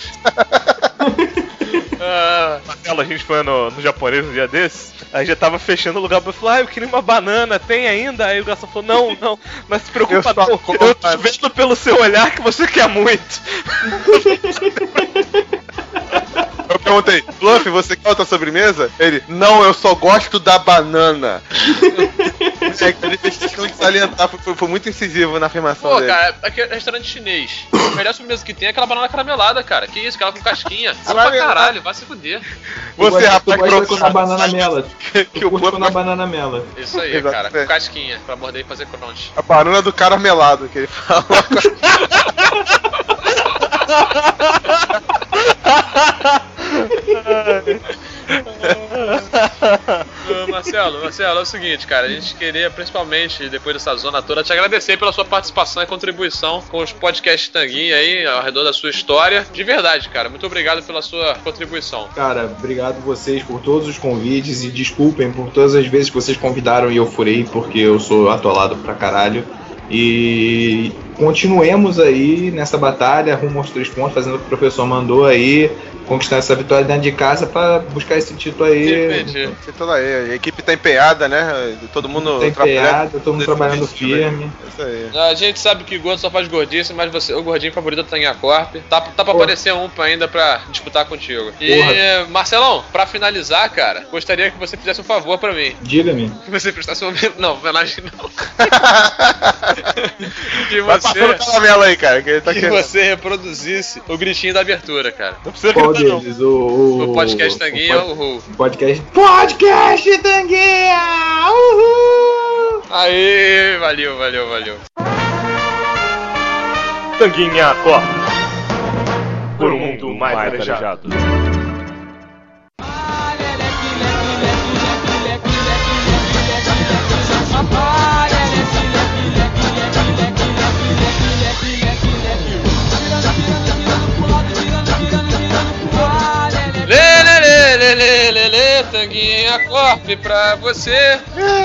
Speaker 4: Marcelo, a gente foi no japonês um dia desses. Aí já tava fechando o lugar pra falar, eu queria uma banana, tem ainda? Aí o garçom falou, não, mas se preocupa não, eu tô vendo pelo seu olhar que você quer muito.
Speaker 3: Eu perguntei, Pluff, você quer outra sobremesa? Ele, não, eu só gosto da banana. Ele fez questão de salientar, foi muito incisivo na afirmação dele.
Speaker 6: Pô, cara, aqui é restaurante chinês. A melhor sobremesa que tem é aquela banana caramelada, cara. Que isso, aquela com casquinha. Só pra caralho, vai se fuder.
Speaker 12: Você, rapaz, que na banana mela. Que eu curto na banana mela.
Speaker 6: Isso aí, cara, com casquinha, pra morder e fazer crunch.
Speaker 3: A banana do caramelado, que ele fala.
Speaker 6: Marcelo, é o seguinte, cara, a gente queria, principalmente depois dessa zona toda, te agradecer pela sua participação e contribuição com os podcasts Tanguinha aí, ao redor da sua história. De verdade, cara, muito obrigado pela sua contribuição.
Speaker 12: Cara, obrigado vocês por todos os convites e desculpem por todas as vezes que vocês convidaram e eu furei, porque eu sou atolado pra caralho. E continuemos aí nessa batalha rumo aos 3 pontos, fazendo o que o professor mandou aí, conquistar essa vitória dentro de casa pra buscar esse título aí.
Speaker 3: Título aí, a equipe tá empenhada, né? Todo mundo
Speaker 12: tá empenhado, todo mundo trabalhando firme.
Speaker 3: Isso aí.
Speaker 6: A gente sabe que gordo só faz gordice, mas você é o gordinho favorito da Tanguinha Corp. Tá pra aparecer um ainda pra disputar contigo. E, Marcelão, pra finalizar, cara, gostaria que você fizesse um favor pra mim.
Speaker 12: Diga-me.
Speaker 6: Que você prestasse uma... Não, homenagem não.
Speaker 3: Que
Speaker 6: você reproduzisse o gritinho da abertura, cara.
Speaker 4: Não precisa
Speaker 12: gritar, deles?
Speaker 6: O podcast Tanguinha ou o
Speaker 12: Podcast Tanguinha! Uhul!
Speaker 6: Aê, valeu.
Speaker 4: Tanguinha Corp. Por um mundo mais arejado.
Speaker 6: Lê, Tanguinha Corp pra você.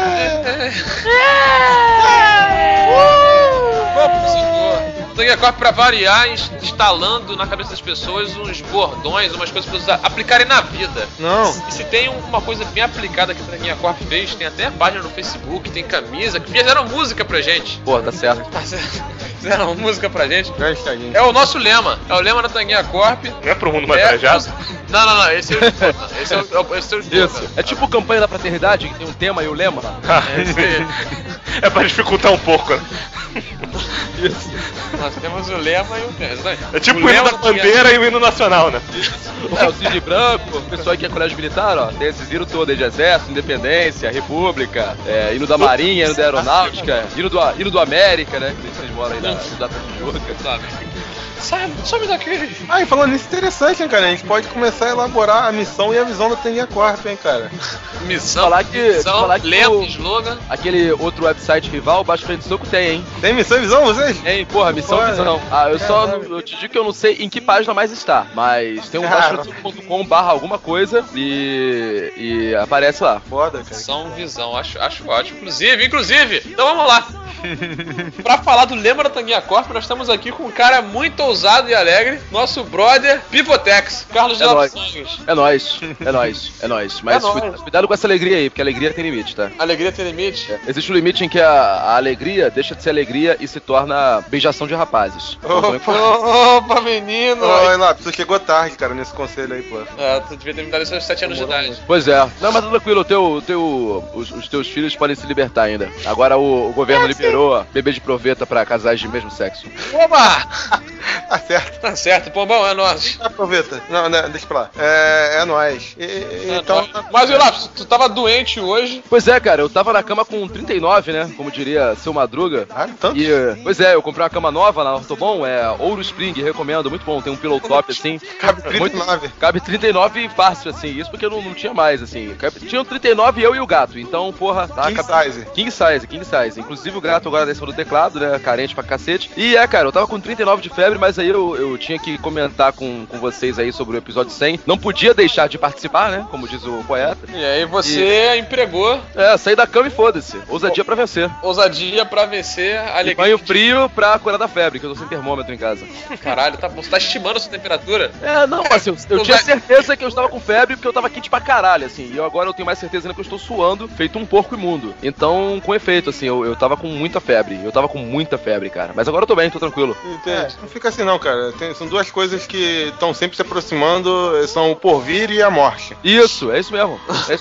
Speaker 6: Tanguinha Corp pra variar, instalando na cabeça das pessoas uns bordões, umas coisas pra eles aplicarem na vida.
Speaker 3: Não.
Speaker 6: E se tem uma coisa bem aplicada que a Tanguinha Corp fez, tem até a página no Facebook, tem camisa, que fizeram música pra gente.
Speaker 2: Pô, tá certo.
Speaker 6: Fizeram música pra gente. É o nosso lema. É o lema da Tanguinha Corp.
Speaker 4: Não é pro mundo mais arejado?
Speaker 6: Não. Esse é o
Speaker 2: Isso. É tipo campanha da fraternidade, que tem um tema e o lema.
Speaker 4: É pra dificultar um pouco, né?
Speaker 6: Isso. Nós temos o lema e o tema.
Speaker 4: É tipo o hino da bandeira e o hino nacional, né?
Speaker 2: É, o Cid Branco, o pessoal que é colégio militar, ó, tem esses hinos todos aí de Exército, Independência, República, hino da Marinha, hino da Aeronáutica, hino do América, né? Que vocês moram aí na Data de Juca, sabe?
Speaker 6: Some daqui.
Speaker 3: E falando nisso, interessante, hein, cara? A gente pode começar a elaborar a missão e a visão da Tanguinha Corp, hein, cara?
Speaker 6: Missão,
Speaker 2: falar que
Speaker 6: lento, slogan.
Speaker 2: Aquele outro website rival, o Baixo Frente Soco, tem, hein?
Speaker 3: Tem missão e visão, vocês?
Speaker 2: Tem, porra, missão e visão. Eu te digo que eu não sei em que página mais está, mas tem um baixofrentesoco.com/ alguma coisa e aparece lá.
Speaker 3: Foda, cara.
Speaker 6: Missão, visão, acho ótimo. Inclusive, então vamos lá. Pra falar do lema da Tanguinha Corp, nós estamos aqui com um cara muito ousado e alegre, nosso brother Pipotex, Carlos de Lopes Santos.
Speaker 2: É nóis. Mas cuidado com essa alegria aí, porque a alegria tem limite, tá?
Speaker 6: Alegria tem limite?
Speaker 2: Existe um limite em que a alegria deixa de ser alegria e se torna beijação de rapazes.
Speaker 6: Opa, menino!
Speaker 3: Olha lá, tu chegou tarde, cara, nesse conselho aí, pô.
Speaker 6: Tu devia ter me dado isso aos 7 anos de idade.
Speaker 2: Pois é. Não, mas tranquilo, os teus filhos podem se libertar ainda. Agora o governo liberou bebê de proveta pra casais de mesmo sexo.
Speaker 6: Oba!
Speaker 3: Tá certo. Pombão, é nóis. Aproveita. Não, deixa pra lá. É nóis. Então...
Speaker 6: Mas, Lápis, tu tava doente hoje?
Speaker 1: Pois é, cara, eu tava na cama com 39, né? Como diria seu Madruga.
Speaker 3: Tanto?
Speaker 1: Pois é, eu comprei uma cama nova na Ortobon, Ouro Spring, recomendo, muito bom. Tem um pillow top, assim.
Speaker 3: Cabe 39.
Speaker 1: Cabe 39 fácil, assim. Isso porque eu não tinha mais, assim. Tinha 39 eu e o gato. Então, porra... Tá, King size. Inclusive o gato agora desceu do teclado, né? Carente pra cacete. E cara, eu tava com 39 de febre, mas aí eu tinha que comentar com vocês aí sobre o episódio 100. Não podia deixar de participar, né? Como diz o poeta.
Speaker 6: E aí você empregou...
Speaker 1: saí da cama e foda-se. Ousadia pra vencer.
Speaker 6: Ousadia pra vencer, alegria.
Speaker 1: E banho frio pra curar da febre, que eu tô sem termômetro em casa.
Speaker 6: Caralho, você tá estimando a sua temperatura?
Speaker 1: Não, assim, eu tinha certeza que eu estava com febre porque eu tava quente pra caralho, assim. E agora eu tenho mais certeza ainda que eu estou suando, feito um porco imundo. Então, com efeito, assim, eu tava com muita febre. Cara. Mas agora eu tô bem, tô tranquilo.
Speaker 3: Não fica assim não, cara. São duas coisas que estão sempre se aproximando, são o porvir e a morte.
Speaker 1: Isso, é isso mesmo.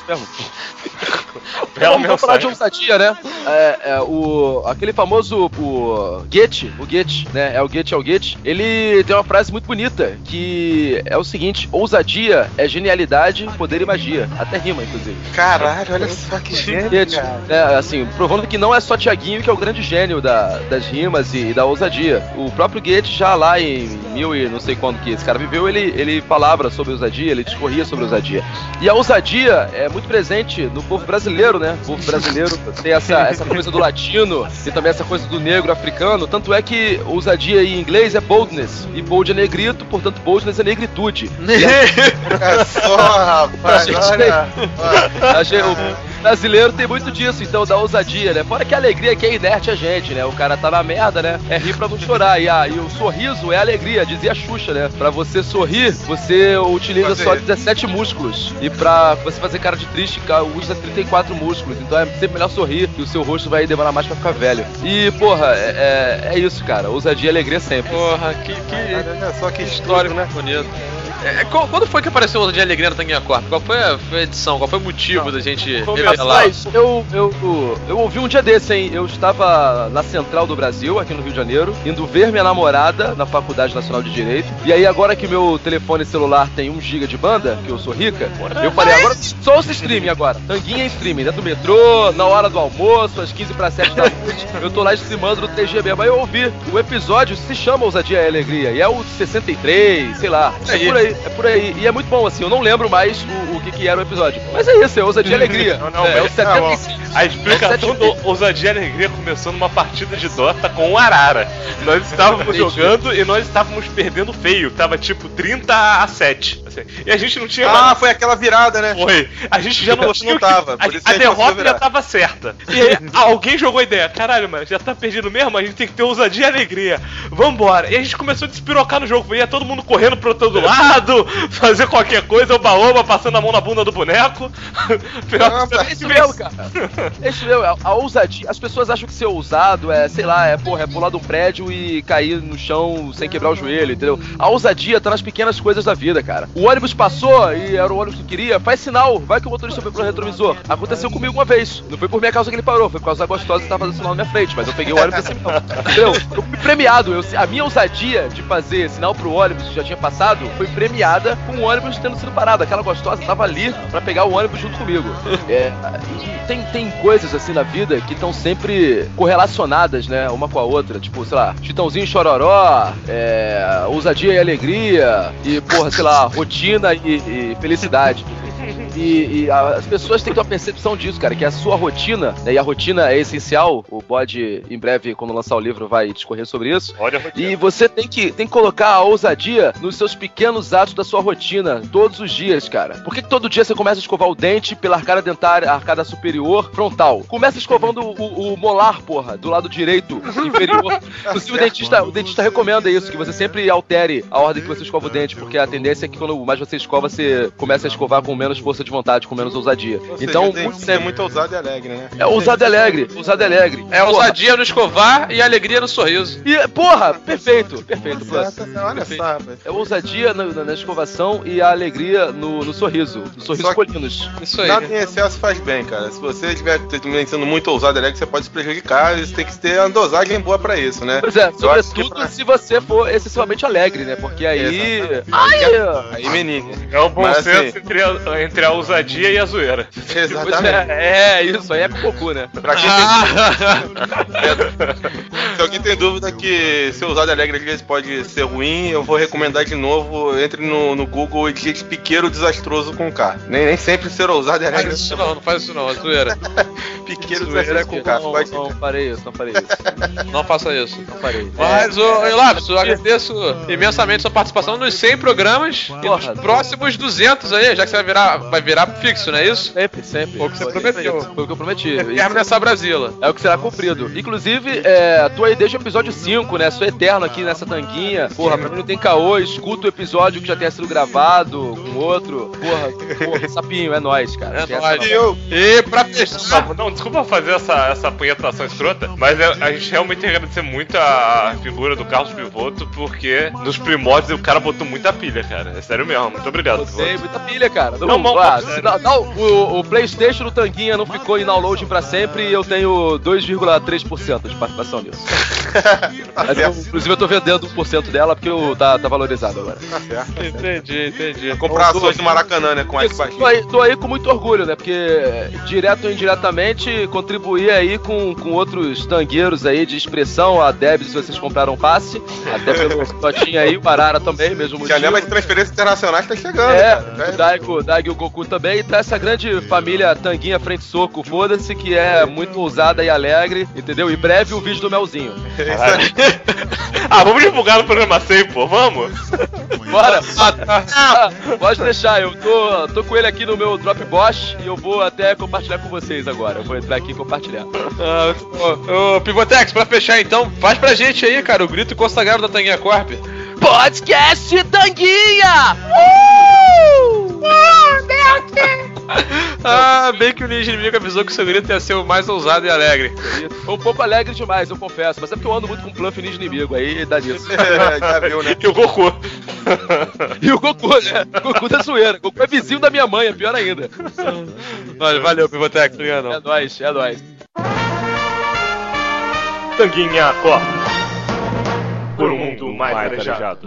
Speaker 1: Vamos falar de ousadia, né? Aquele famoso Goethe, né? É o Goethe. Ele tem uma frase muito bonita, que é o seguinte: ousadia é genialidade, poder e magia. Até rima, inclusive.
Speaker 3: Caralho, olha só que gênio,
Speaker 1: cara. Assim, provando que não é só Tiaguinho que é o grande gênio das rimas e da ousadia. O próprio Goethe, já lá em 1000 e não sei quando que esse cara viveu, ele falava sobre ousadia, ele discorria sobre ousadia. E a ousadia é muito presente no povo brasileiro, né? O povo brasileiro tem essa coisa do latino e também essa coisa do negro africano. Tanto é que ousadia em inglês é boldness. E bold é negrito, portanto boldness é negritude.
Speaker 3: É só, rapaz.
Speaker 1: O brasileiro tem muito disso, então, da ousadia, né? Fora que a alegria que é inerte a gente, né? O cara tá na merda, né? É rir pra não chorar. E o sorriso é alegria, dizia a Xuxa, né? Pra você sorrir, você utiliza só 17 músculos. E pra você fazer cara de triste, usa 34 músculos. Então é sempre melhor sorrir, que o seu rosto vai demorar mais pra ficar velho. E, porra, é isso, cara. Ousadia e alegria sempre.
Speaker 6: Porra, que história, né? Bonito. Quando foi que apareceu o Ousadia e Alegria no Tanguinha Corp? Qual foi a edição? Qual foi o motivo da gente revelar?
Speaker 1: Eu ouvi um dia desse, hein? Eu estava na Central do Brasil, aqui no Rio de Janeiro, indo ver minha namorada na Faculdade Nacional de Direito. E aí, agora que meu telefone celular tem 1 GB de banda, que eu sou rica, eu falei, agora só os streaming agora. Tanguinha streaming, dentro do metrô, na hora do almoço, às 6:45 da noite. Eu tô lá streamando no TGB. Mas eu ouvi, o episódio se chama Ousadia e Alegria. E é o 63, sei lá. É por aí. E é muito bom, assim. Eu não lembro mais o que era o episódio. Mas é isso, é Ousadia e Alegria.
Speaker 4: É o 75. A explicação do Ousadia e Alegria começou numa partida de Dota com o Arara. Nós estávamos jogando e nós estávamos perdendo feio. Tava tipo 30-7. Assim. E a gente não tinha...
Speaker 3: foi aquela virada, né?
Speaker 4: Foi. A gente já não tinha... A derrota já tava certa. E aí alguém jogou a ideia. Caralho, mano, já tá perdido mesmo? A gente tem que ter Ousadia e Alegria. Vambora. E a gente começou a despirocar no jogo. Ia todo mundo correndo pro todo lado, fazer qualquer coisa, oba-oba, passando a mão na bunda do boneco.
Speaker 1: É isso mesmo, cara. É isso mesmo. A ousadia. As pessoas acham que ser ousado é, sei lá, é pular de um prédio e cair no chão sem quebrar o joelho, entendeu? A ousadia tá nas pequenas coisas da vida, cara. O ônibus passou e era o ônibus que eu queria, faz sinal, vai que o motorista foi pro retrovisor. Aconteceu comigo uma vez. Não foi por minha causa que ele parou, foi por causa da gostosa que tava fazendo sinal na minha frente, mas eu peguei o ônibus assim, não. Entendeu? Eu fui premiado. A minha ousadia de fazer sinal pro ônibus que já tinha passado foi premiada com o ônibus tendo sido parado. Aquela gostosa tava ali pra pegar o ônibus junto comigo. E tem coisas assim na vida que estão sempre correlacionadas, né, uma com a outra. Tipo, sei lá, Chitãozinho e Chororó, ousadia e alegria, e, porra, sei lá, rotina e felicidade. E as pessoas têm que ter uma percepção disso, cara, que a sua rotina, né, e a rotina é essencial. O Bode, em breve, quando lançar o livro, vai discorrer sobre isso. E você tem que colocar a ousadia nos seus pequenos atos da sua rotina, todos os dias, cara. Por que todo dia você começa a escovar o dente pela arcada dentária, arcada superior, frontal? Começa escovando o molar, porra, do lado direito inferior. Inclusive, o dentista recomenda isso, que você sempre altere a ordem que você escova o dente, porque a tendência é que quanto mais você escova, você começa a escovar com menos força de de vontade, com menos ousadia. Então,
Speaker 3: é muito ousado e alegre, né?
Speaker 1: É ousado e alegre, ousado e alegre.
Speaker 6: É ousadia no escovar e alegria no sorriso.
Speaker 1: E, porra, perfeito, perfeito, Plus.
Speaker 3: Olha só, rapaz.
Speaker 1: É ousadia na escovação e a alegria no sorriso. No sorriso colinos.
Speaker 6: Isso aí.
Speaker 3: Nada em excesso faz bem, cara. Se você estiver sendo muito ousado e alegre, você pode se prejudicar. Você tem que ter uma dosagem boa pra isso, né?
Speaker 1: Pois é, sobretudo se você for excessivamente alegre, né? Porque aí...
Speaker 3: Aí, menino.
Speaker 4: É um bom senso entre a ousadia e a zoeira.
Speaker 3: Exatamente.
Speaker 1: Isso aí é cocu, né?
Speaker 3: Pra quem se alguém tem dúvida que ser ousado e alegre às vezes pode ser ruim, eu vou recomendar de novo, entre no Google e digite piqueiro desastroso com K. Nem sempre ser ousado e alegre.
Speaker 6: Não faz isso não, é zoeira.
Speaker 3: Piqueiro desastroso com K.
Speaker 1: Não farei isso.
Speaker 6: Não faça isso.
Speaker 1: Não farei.
Speaker 6: Mas, Lápis, eu agradeço imensamente sua participação nos 100 programas e nos próximos 200 aí, já que você vai virar fixo, não é isso?
Speaker 1: Sempre.
Speaker 6: Foi o que você prometeu.
Speaker 1: Foi o que eu prometi.
Speaker 6: Eterno nessa Brasília.
Speaker 1: É o que será cumprido. Inclusive, tô aí desde o episódio 5, né? Sou eterno aqui nessa tanguinha. Porra, pra mim não tem caô, escuta o episódio que já tenha sido gravado com outro. Porra, sapinho, é nóis, cara.
Speaker 6: É nóis. E pra fechar...
Speaker 4: Não, desculpa fazer essa punhetação escrota, mas a gente realmente tem que agradecer muito a figura do Carlos Pivoto, porque nos primórdios o cara botou muita pilha, cara. É sério mesmo. Muito obrigado.
Speaker 1: Botei muita pilha, cara.
Speaker 4: O
Speaker 1: PlayStation do Tanguinha não ficou em download pra sempre e eu tenho 2,3% de participação nisso. Inclusive eu tô vendendo 1% dela porque tá valorizado agora.
Speaker 3: Tá certo.
Speaker 6: Entendi.
Speaker 3: Comprar ações do Maracanã, né? Com esse baixinho.
Speaker 1: Tô aí com muito orgulho, né? Porque direto ou indiretamente contribuí aí com outros tangueiros aí de expressão. A Deb, se vocês compraram passe, até pelo Totinho aí, o Arara também, mesmo motivo.
Speaker 3: Já lembra de transferências internacionais tá chegando.
Speaker 1: O Daigo e o Goku também. Então essa grande família Tanguinha Frente Soco, foda-se, que é muito ousada e alegre, entendeu? E breve o vídeo do Melzinho.
Speaker 4: Vamos divulgar no programa 100, pô, vamos?
Speaker 1: Bora! Pode deixar, eu tô com ele aqui no meu Dropbox e eu vou até compartilhar com vocês agora. Eu vou entrar aqui e compartilhar.
Speaker 6: Ô, Pivotex, pra fechar então, faz pra gente aí, cara, o grito consagrado da Tanguinha Corp.
Speaker 1: Podcast Tanguinha!
Speaker 6: Bem que o ninja inimigo avisou que o seu grito ia ser o mais ousado e alegre.
Speaker 1: Foi um pouco alegre demais, eu confesso. Mas é porque eu ando muito com Plump ninja inimigo, aí dá nisso.
Speaker 3: Já viu, né?
Speaker 4: E o Goku.
Speaker 1: E o Goku, né? O Goku da zoeira. O Goku é vizinho da minha mãe, é pior ainda.
Speaker 6: Valeu, Pivotex, obrigado.
Speaker 1: É nóis.
Speaker 4: Tanguinha Corp. Por um mundo mais arejado.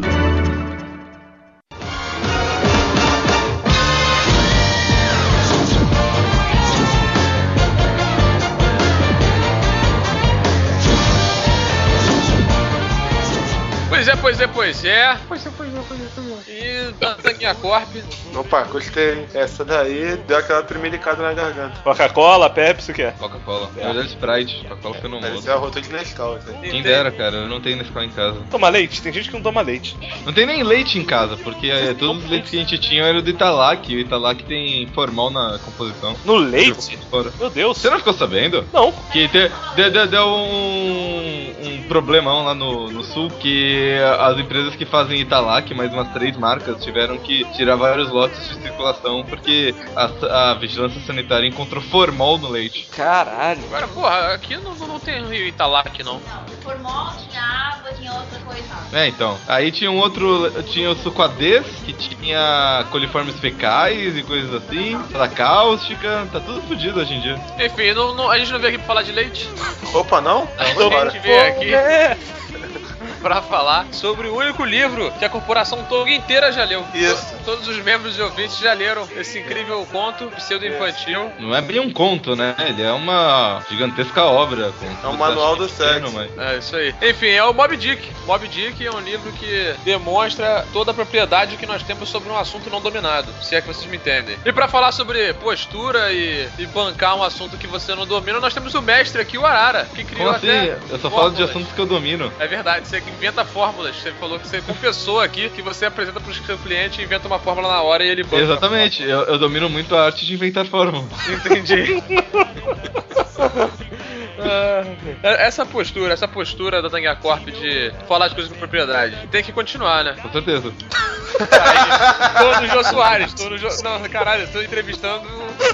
Speaker 6: Pois é. E da Tanguinha Corp.
Speaker 3: Opa, gostei. Essa daí deu aquela tremelicada na garganta.
Speaker 4: Coca-Cola, Pepsi, o que é?
Speaker 12: Coca-Cola. Eu já Sprite. Coca-Cola foi no mundo.
Speaker 3: Esse é a rota de Nescau.
Speaker 12: Quem dera, cara. Eu não tenho Nescau em casa.
Speaker 4: Toma leite? Tem gente que não toma leite.
Speaker 12: Não tem nem leite em casa, porque todos os leites que a gente tinha eram do Italac. O Italac tem formal na composição.
Speaker 4: No leite? Meu Deus.
Speaker 12: Você não ficou sabendo?
Speaker 4: Não.
Speaker 12: Que deu um problemão lá no sul, que as empresas que fazem Italac, mais umas 3 marcas, tiveram que tirar vários lotes de circulação porque a vigilância sanitária encontrou formol no leite.
Speaker 6: Caralho. Agora, porra, aqui não tem Rio Italac, não.
Speaker 13: Formol, tinha água, tinha outra coisa.
Speaker 12: Então. Aí tinha tinha o sucadês, que tinha coliformes fecais e coisas assim, da cáustica, tá tudo fodido hoje em dia.
Speaker 6: Enfim, a gente não veio aqui pra falar de leite.
Speaker 3: Opa, não?
Speaker 6: A gente veio aqui pra falar sobre o único livro que a Corporação Tonga inteira já leu.
Speaker 3: Isso.
Speaker 6: Todos os membros e ouvintes já leram esse incrível conto pseudo-infantil.
Speaker 12: Não é bem um conto, né? Ele é uma gigantesca obra.
Speaker 3: É um manual do sexo.
Speaker 6: É isso aí. Enfim, é o Moby Dick. Moby Dick é um livro que demonstra toda a propriedade que nós temos sobre um assunto não dominado, se é que vocês me entendem. E pra falar sobre postura e bancar um assunto que você não domina, nós temos o mestre aqui, o Arara, que criou
Speaker 12: Como assim? Eu só falo de assuntos que eu domino.
Speaker 6: É verdade, você inventa fórmulas. Você falou que você confessou aqui que você apresenta pro seu cliente e inventa uma fórmula na hora e ele banca.
Speaker 12: Exatamente, eu domino muito a arte de inventar fórmulas.
Speaker 6: Entendi. Essa postura da Tanguia Corp de falar as coisas com propriedade tem que continuar, né?
Speaker 9: Com certeza.
Speaker 6: Tô no Jô Soares, Não, caralho, tô entrevistando.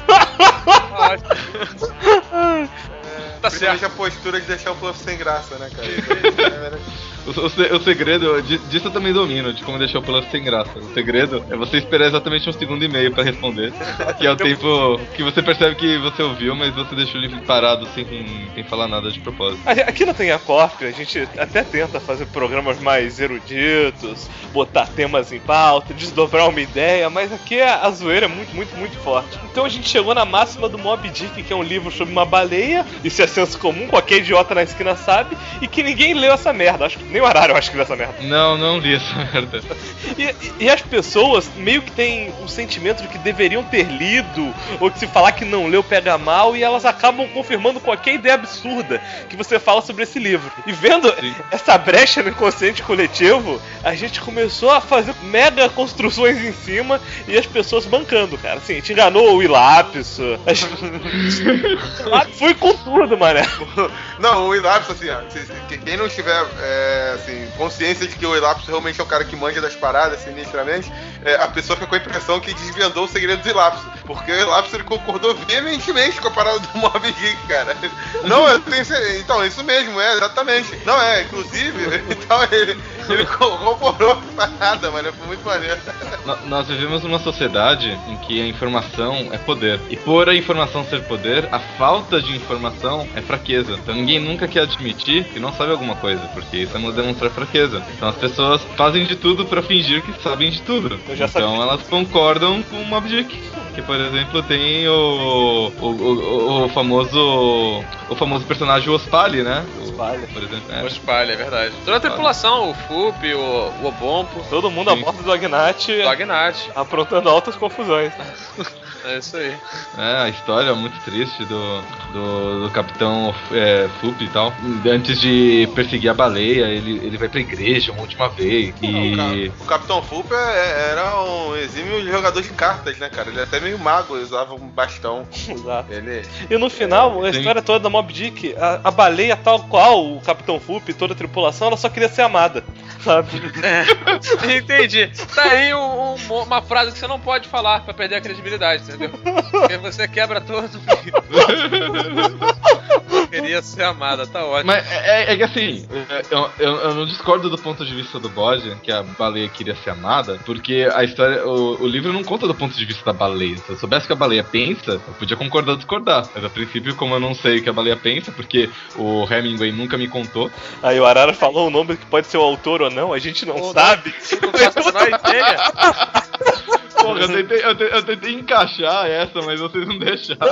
Speaker 3: Tá certo. A postura de deixar o Fluff sem graça, né, cara?
Speaker 9: O segredo, disso eu também domino, de como deixar o plano sem graça. O segredo é você esperar exatamente 1,5 segundos pra responder. Que é o tempo que você percebe que você ouviu, mas você deixou ele parado sem falar nada de propósito.
Speaker 4: Aqui na Tanguia Corp, a gente até tenta fazer programas mais eruditos, botar temas em pauta, desdobrar uma ideia, mas aqui a zoeira é muito, muito, muito forte. Então a gente chegou na máxima do Moby Dick, que é um livro sobre uma baleia, isso é senso comum, qualquer idiota na esquina sabe, e que ninguém leu essa merda. Acho que nem o Arara eu acho que leu essa merda.
Speaker 9: Não li essa merda.
Speaker 4: E as pessoas meio que têm o sentimento de que deveriam ter lido, ou que se falar que não leu pega mal, e elas acabam confirmando qualquer ideia absurda que você fala sobre esse livro. E vendo essa brecha no inconsciente coletivo, a gente começou a fazer mega construções em cima e as pessoas bancando, cara. Assim, te enganou o Ilapso. Foi com tudo, mané.
Speaker 3: Não, o Ilapso, assim, quem não tiver consciência de que o Ilapso realmente é o cara que manja das paradas, sinistramente, a pessoa fica com a impressão que desvendou o segredo do Ilapso. Porque o Ilapso ele concordou veementemente com a parada do Moby Dick, cara. Não, então, isso mesmo, exatamente. Não, inclusive, então ele corroborou a parada, mano, foi muito maneiro.
Speaker 9: Nós vivemos numa sociedade em que a informação é poder. E por a informação ser poder, a falta de informação é fraqueza. Então ninguém nunca quer admitir que não sabe alguma coisa, porque isso é demonstrar fraqueza. Então as pessoas fazem de tudo pra fingir que sabem de tudo. Então elas concordam com o Moby Dick. Que, por exemplo, tem o famoso personagem Ospali, né?
Speaker 6: Ospali, por exemplo. Ospali, é verdade. Toda a tripulação, o Fup, o Obompo.
Speaker 4: Todo mundo a bordo do Agnat. Aprontando altas confusões.
Speaker 6: É isso aí.
Speaker 9: A história é muito triste do capitão Fup e tal. Antes de perseguir a baleia, ele vai pra igreja uma última vez. E
Speaker 3: o capitão Fup era um exímio jogador de cartas, né, cara? Ele é até meio mago, ele usava um bastão.
Speaker 4: Exato. E no final, a história toda da Moby Dick, a baleia tal qual o capitão Fup e toda a tripulação, ela só queria ser amada. Sabe?
Speaker 6: Entendi. Tá aí uma frase que você não pode falar pra perder a credibilidade, entendeu? Porque você quebra todo queria ser amada, tá ótimo.
Speaker 9: Mas é que assim, eu não discordo do ponto de vista do Bode, que a baleia queria ser amada, porque a história, o livro não conta do ponto de vista da baleia. Se eu soubesse que a baleia pensa, eu podia concordar ou discordar. Mas a princípio, como eu não sei o que a baleia pensa, porque o Hemingway nunca me contou.
Speaker 4: Aí o Arara falou o nome que pode ser o autor ou não, a gente não sabe.
Speaker 6: Não faço a menor ideia.
Speaker 9: Porra, eu tentei encaixar essa, mas vocês não deixaram.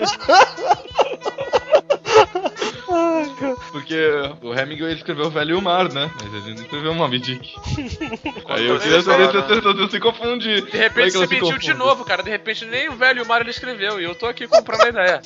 Speaker 9: Porque o Hemingway escreveu O Velho e o Mar, né? Mas ele não escreveu Moby Dick. Aí eu queria saber se as pessoas se confundem.
Speaker 6: De repente você mentiu de novo, cara. De repente nem O Velho e o Mar ele escreveu. E eu tô aqui comprando a ideia.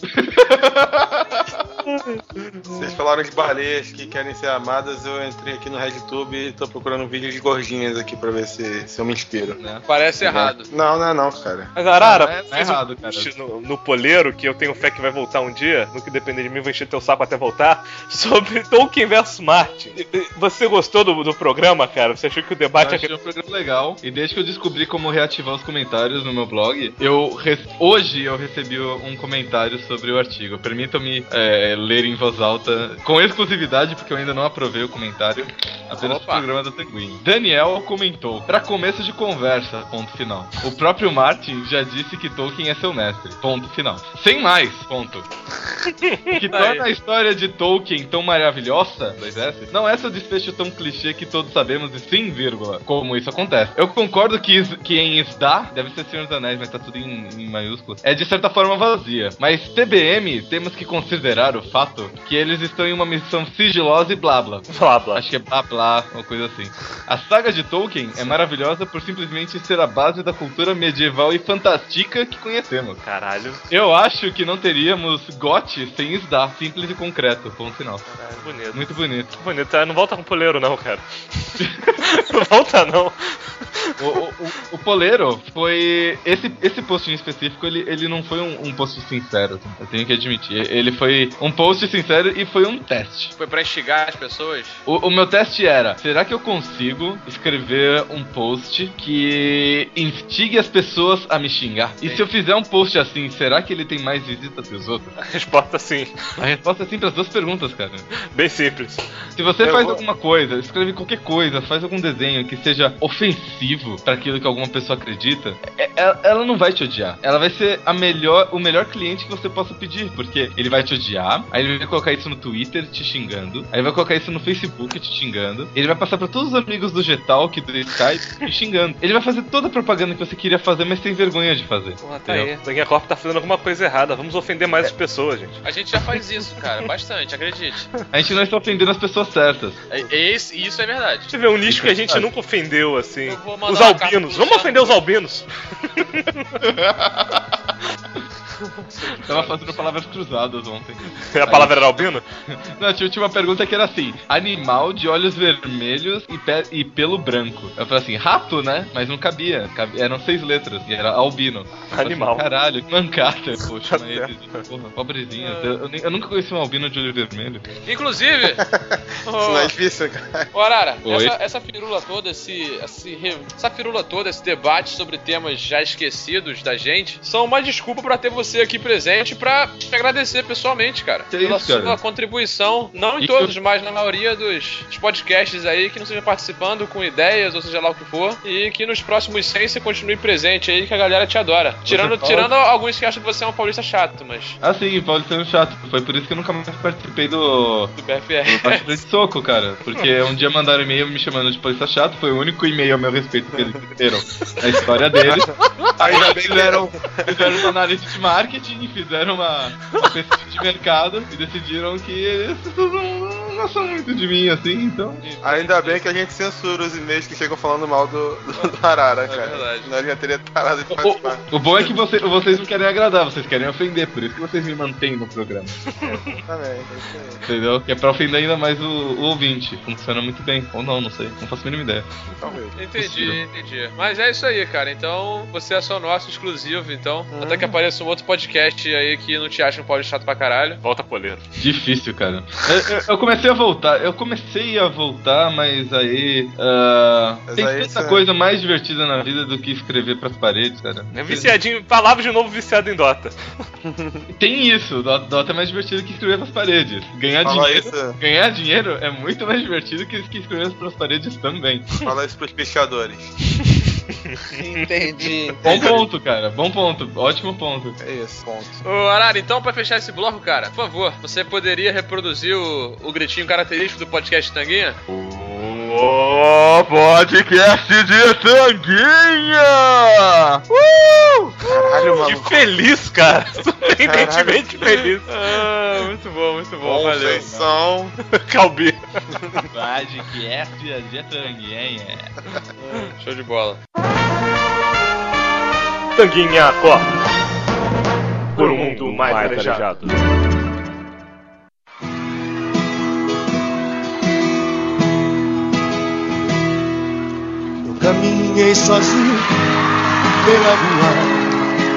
Speaker 3: Vocês falaram de baleias que querem ser amadas. Eu entrei aqui no RedTube e tô procurando um vídeo de gordinhas aqui pra ver se eu me inspiro.
Speaker 6: Parece errado.
Speaker 3: Não, cara.
Speaker 4: Mas Arara,
Speaker 9: é errado, cara.
Speaker 4: No Poleiro, que eu tenho fé que vai voltar um dia, no que depender de mim, vou encher teu saco até voltar, sobre Tolkien vs Martin. Você gostou do programa, cara? Você achou que o debate...
Speaker 9: Eu achei um programa legal, e desde que eu descobri como reativar os comentários no meu blog, hoje eu recebi um comentário sobre o artigo. Permitam-me ler em voz alta, com exclusividade, porque eu ainda não aprovei o comentário, apenas o programa da Tanguin. Daniel comentou: pra começo de conversa, ponto final. O próprio Martin já disse que Tolkien é seu mestre, ponto final. Sem mais, ponto. O que torna a história de Tolkien tão maravilhosa, não é seu desfecho tão clichê que todos sabemos, e sim, vírgula, como isso acontece. Eu concordo que em Isda, deve ser Senhor dos Anéis, mas tá tudo em maiúsculo, é de certa forma vazia. Mas TBM, temos que considerar o fato que eles estão em uma missão sigilosa e blá blá.
Speaker 4: Blá blá.
Speaker 9: Acho que é blá blá, uma coisa assim. A saga de Tolkien é maravilhosa por simplesmente ser a base da cultura medieval e fantástica que conhecemos.
Speaker 4: Caralho.
Speaker 9: Eu acho que não teríamos GOT sem Isda, simples e concreto, ponto final.
Speaker 4: Bonito.
Speaker 9: Muito bonito.
Speaker 4: Bonito. Não volta com poleiro, não, cara. Não volta, não.
Speaker 9: O poleiro foi... Esse post em específico, ele não foi um post sincero, assim, eu tenho que admitir. Ele foi um post sincero e foi um teste.
Speaker 6: Foi pra instigar as pessoas?
Speaker 9: O meu teste era, será que eu consigo escrever um post que instigue as pessoas a me xingar? Sim. E se eu fizer um post assim, será que ele tem mais visitas que os outros?
Speaker 4: A resposta é sim.
Speaker 9: A resposta é sim pras duas perguntas, cara.
Speaker 4: Bem simples.
Speaker 9: Se você faz alguma coisa, escreve qualquer coisa, faz algum desenho que seja ofensivo pra aquilo que alguma pessoa acredita, ela não vai te odiar. Ela vai ser o melhor cliente que você possa pedir, porque ele vai te odiar, aí ele vai colocar isso no Twitter te xingando, aí ele vai colocar isso no Facebook te xingando, ele vai passar pra todos os amigos do Getalk, do Skype, te xingando. Ele vai fazer toda a propaganda que você queria fazer, mas sem vergonha de fazer.
Speaker 4: Porra, tá aí. O Tanguinha Corp tá fazendo alguma coisa errada. Vamos ofender mais as pessoas, gente.
Speaker 6: A gente já faz isso, cara. Bastante, acredite.
Speaker 9: A gente não está ofendendo as pessoas certas.
Speaker 6: Isso é verdade.
Speaker 4: Deixa eu ver um nicho que a gente nunca ofendeu, assim. Os albinos. Vamos ofender os albinos.
Speaker 9: Tava fazendo palavras cruzadas ontem.
Speaker 4: A palavra era albino?
Speaker 9: Não, tinha uma pergunta que era assim: animal de olhos vermelhos e pelo branco. Eu falei assim, rato, né? Mas não cabia. Eram 6 letras e era albino.
Speaker 4: Animal.
Speaker 9: Assim, caralho, que mancata. Poxa, porra, pobrezinha. Eu nunca conheci um albino de olho vermelho.
Speaker 6: Inclusive.
Speaker 3: Isso não é difícil, cara.
Speaker 6: Ô, Arara, essa firula toda, essa firula toda, esse debate sobre temas já esquecidos da gente, são uma desculpa pra ter você aqui presente pra te agradecer pessoalmente, cara. Pela sua contribuição, não em todos, mas na maioria dos podcasts aí, que não seja participando com ideias, ou seja lá o que for, e que nos próximos 100 você continue presente aí, que a galera te adora. Tirando alguns que acham que você é um paulista chato, mas...
Speaker 9: Ah, sim, paulista é chato. Foi por isso que eu nunca mais participei do
Speaker 6: BFR.
Speaker 9: De soco, cara. Porque um dia mandaram e-mail me chamando de paulista chato, foi o único e-mail a meu respeito que eles fizeram na história deles. Ainda bem que fizeram uma análise de marketing, fizeram uma pesquisa de mercado e decidiram que eles não gostam muito de mim, assim, então...
Speaker 3: Ainda bem que a gente censura os e-mails que chegam falando mal do Arara, cara. É verdade. Senão ele já teria parado de participar.
Speaker 9: O bom é que vocês não querem agradar, vocês querem ofender, por isso que vocês me mantêm no programa.
Speaker 3: Também,
Speaker 9: entendeu? Que é pra ofender ainda mais o ouvinte. Funciona muito bem. Ou não sei. Não faço a mínima ideia.
Speaker 3: Talvez.
Speaker 6: Entendi. Mas é isso aí, cara. Então, você é só nosso exclusivo, então. Até que apareça um outro podcast aí que não te acha um paulista chato pra caralho.
Speaker 4: Volta, poleiro.
Speaker 9: Difícil, cara. Eu comecei a voltar, mas aí... tem tanta coisa mais divertida na vida do que escrever pras paredes, cara.
Speaker 4: É viciadinho. Palavra de novo, viciado em Dota.
Speaker 9: Tem isso. Dota é mais divertido que escrever pras paredes. Ganhar dinheiro é muito mais divertido que escrever pras paredes também.
Speaker 3: Fala isso pros pescadores.
Speaker 6: Entendi.
Speaker 9: Bom ponto, cara. Bom ponto. Ótimo ponto.
Speaker 3: É isso, ponto.
Speaker 6: Ô, Arara, então pra fechar esse bloco, cara, por favor, você poderia reproduzir o gritinho característico do podcast Tanguinha?
Speaker 9: O podcast de Tanguinha!
Speaker 3: Caralho, mano.
Speaker 4: Que feliz, cara. Surpreendentemente feliz.
Speaker 6: Muito bom, valeu.
Speaker 3: Conceição.
Speaker 4: Calbi.
Speaker 9: Podcast de Tanguinha.
Speaker 6: Show de bola.
Speaker 4: Tanguinha Corp. Por um mundo mais arejado.
Speaker 14: Eu caminhei sozinho pela rua.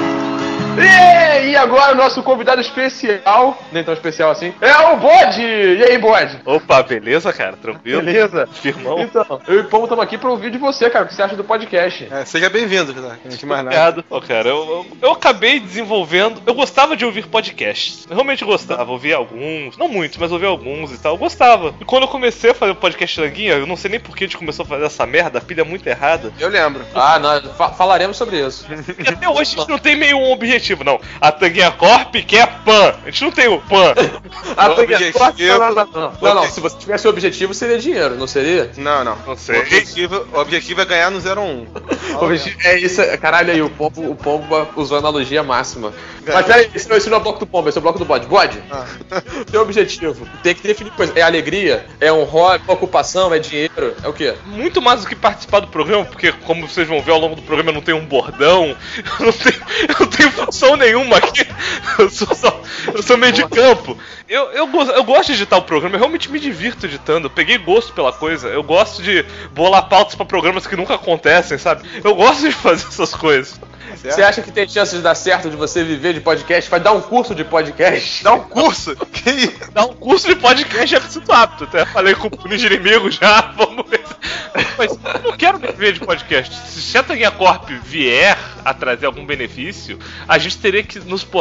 Speaker 2: E agora o nosso convidado especial, nem tão especial assim, é o Bode! E aí, Bode?
Speaker 4: Opa, beleza, cara? Tranquilo?
Speaker 2: Beleza.
Speaker 4: Firmão?
Speaker 2: Então, eu e o Pombo estamos aqui para ouvir de você, cara, o que você acha do podcast.
Speaker 3: Seja bem-vindo, tá? Não tinha mais nada.
Speaker 4: Obrigado. Cara, eu acabei desenvolvendo... Eu gostava de ouvir podcasts. Eu realmente gostava. Ouvia alguns, não muitos, mas ouvia alguns e tal. Eu gostava. E quando eu comecei a fazer o podcast Tanguinha, eu não sei nem por que a gente começou a fazer essa merda, a pilha muito errada.
Speaker 3: Eu lembro.
Speaker 2: Nós falaremos sobre isso.
Speaker 4: E até hoje a gente não tem meio um objetivo, não. A Tanguinha Corp quer PAN. A gente não tem o PAN.
Speaker 2: A Tanguinha Corp... Não, se você tivesse o objetivo, seria dinheiro, não seria?
Speaker 3: Não sei. O objetivo é ganhar no 01.
Speaker 2: O objetivo é isso, caralho aí, o Pombo usou a analogia máxima. Mas peraí, esse não é o bloco do Pombo, esse é o bloco do Bode. Bode, teu objetivo, tem que definir coisa. É alegria? É um hobby? É ocupação? É dinheiro? É o quê?
Speaker 4: Muito mais do que participar do programa, porque como vocês vão ver ao longo do programa, eu não tenho um bordão, eu não tenho função nenhuma aqui. Eu sou meio de campo. Eu gosto de editar o programa, eu realmente me divirto editando. Eu peguei gosto pela coisa. Eu gosto de bolar pautas pra programas que nunca acontecem, sabe? Eu gosto de fazer essas coisas.
Speaker 2: Você acha que tem chance de dar certo de você viver de podcast? Vai dar um curso de podcast?
Speaker 3: Dá um curso?
Speaker 4: Dá um curso de podcast é preciso apto. Até falei com o Punho de Inimigo já, vamos ver. Mas eu não quero viver de podcast. Se a Tanguinha Corp vier a trazer algum benefício, a gente teria que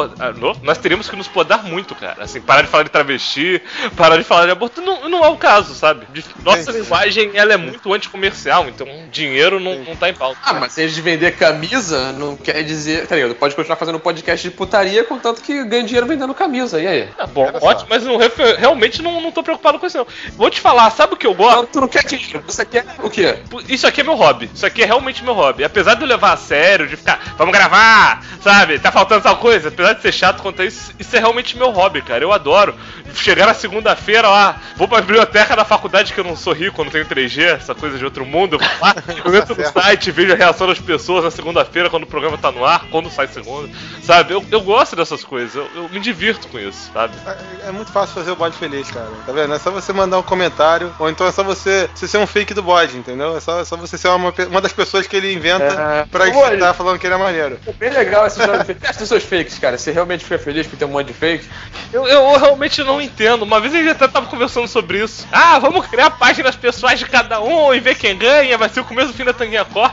Speaker 4: nós teríamos que nos podar muito, cara. Assim, parar de falar de travesti, parar de falar de aborto. Não é o caso, sabe? Nossa linguagem, ela é muito anticomercial, então dinheiro não tá em pauta.
Speaker 2: Mas se a gente vender camisa, não quer dizer... Tá ligado? Pode continuar fazendo um podcast de putaria, contanto que ganha dinheiro vendendo camisa, e aí?
Speaker 4: É bom, ótimo, mas realmente não tô preocupado com isso não. Vou te falar, sabe o que eu gosto?
Speaker 2: Não, tu não quer dinheiro, você quer o quê?
Speaker 4: Isso aqui é meu hobby, isso aqui é realmente meu hobby. Apesar de eu levar a sério, de ficar, vamos gravar, sabe? Tá faltando tal coisa, apesar de ser chato quanto a isso é realmente meu hobby, cara. Eu adoro chegar na segunda-feira lá, vou pra biblioteca da faculdade, que eu não sou rico, eu não tenho 3G, essa coisa de outro mundo, eu entro no site, vejo a reação das pessoas na segunda-feira, quando o programa tá no ar, quando sai segunda, sabe? Eu gosto dessas coisas, eu me divirto com isso, sabe?
Speaker 3: É muito fácil fazer o bode feliz, cara, tá vendo? É só você mandar um comentário, ou então é só você ser um fake do bode, entendeu? É só você ser uma das pessoas que ele inventa pra estar falando que ele é maneiro.
Speaker 2: É bem legal esse jogo de fake. Testa os seus fakes, cara. Você realmente fica feliz por ter um monte de fake?
Speaker 4: Eu realmente não entendo. Uma vez a gente até tava conversando sobre isso. Vamos criar páginas pessoais de cada um e ver quem ganha. Vai ser o começo do fim da Tanguinha Corp.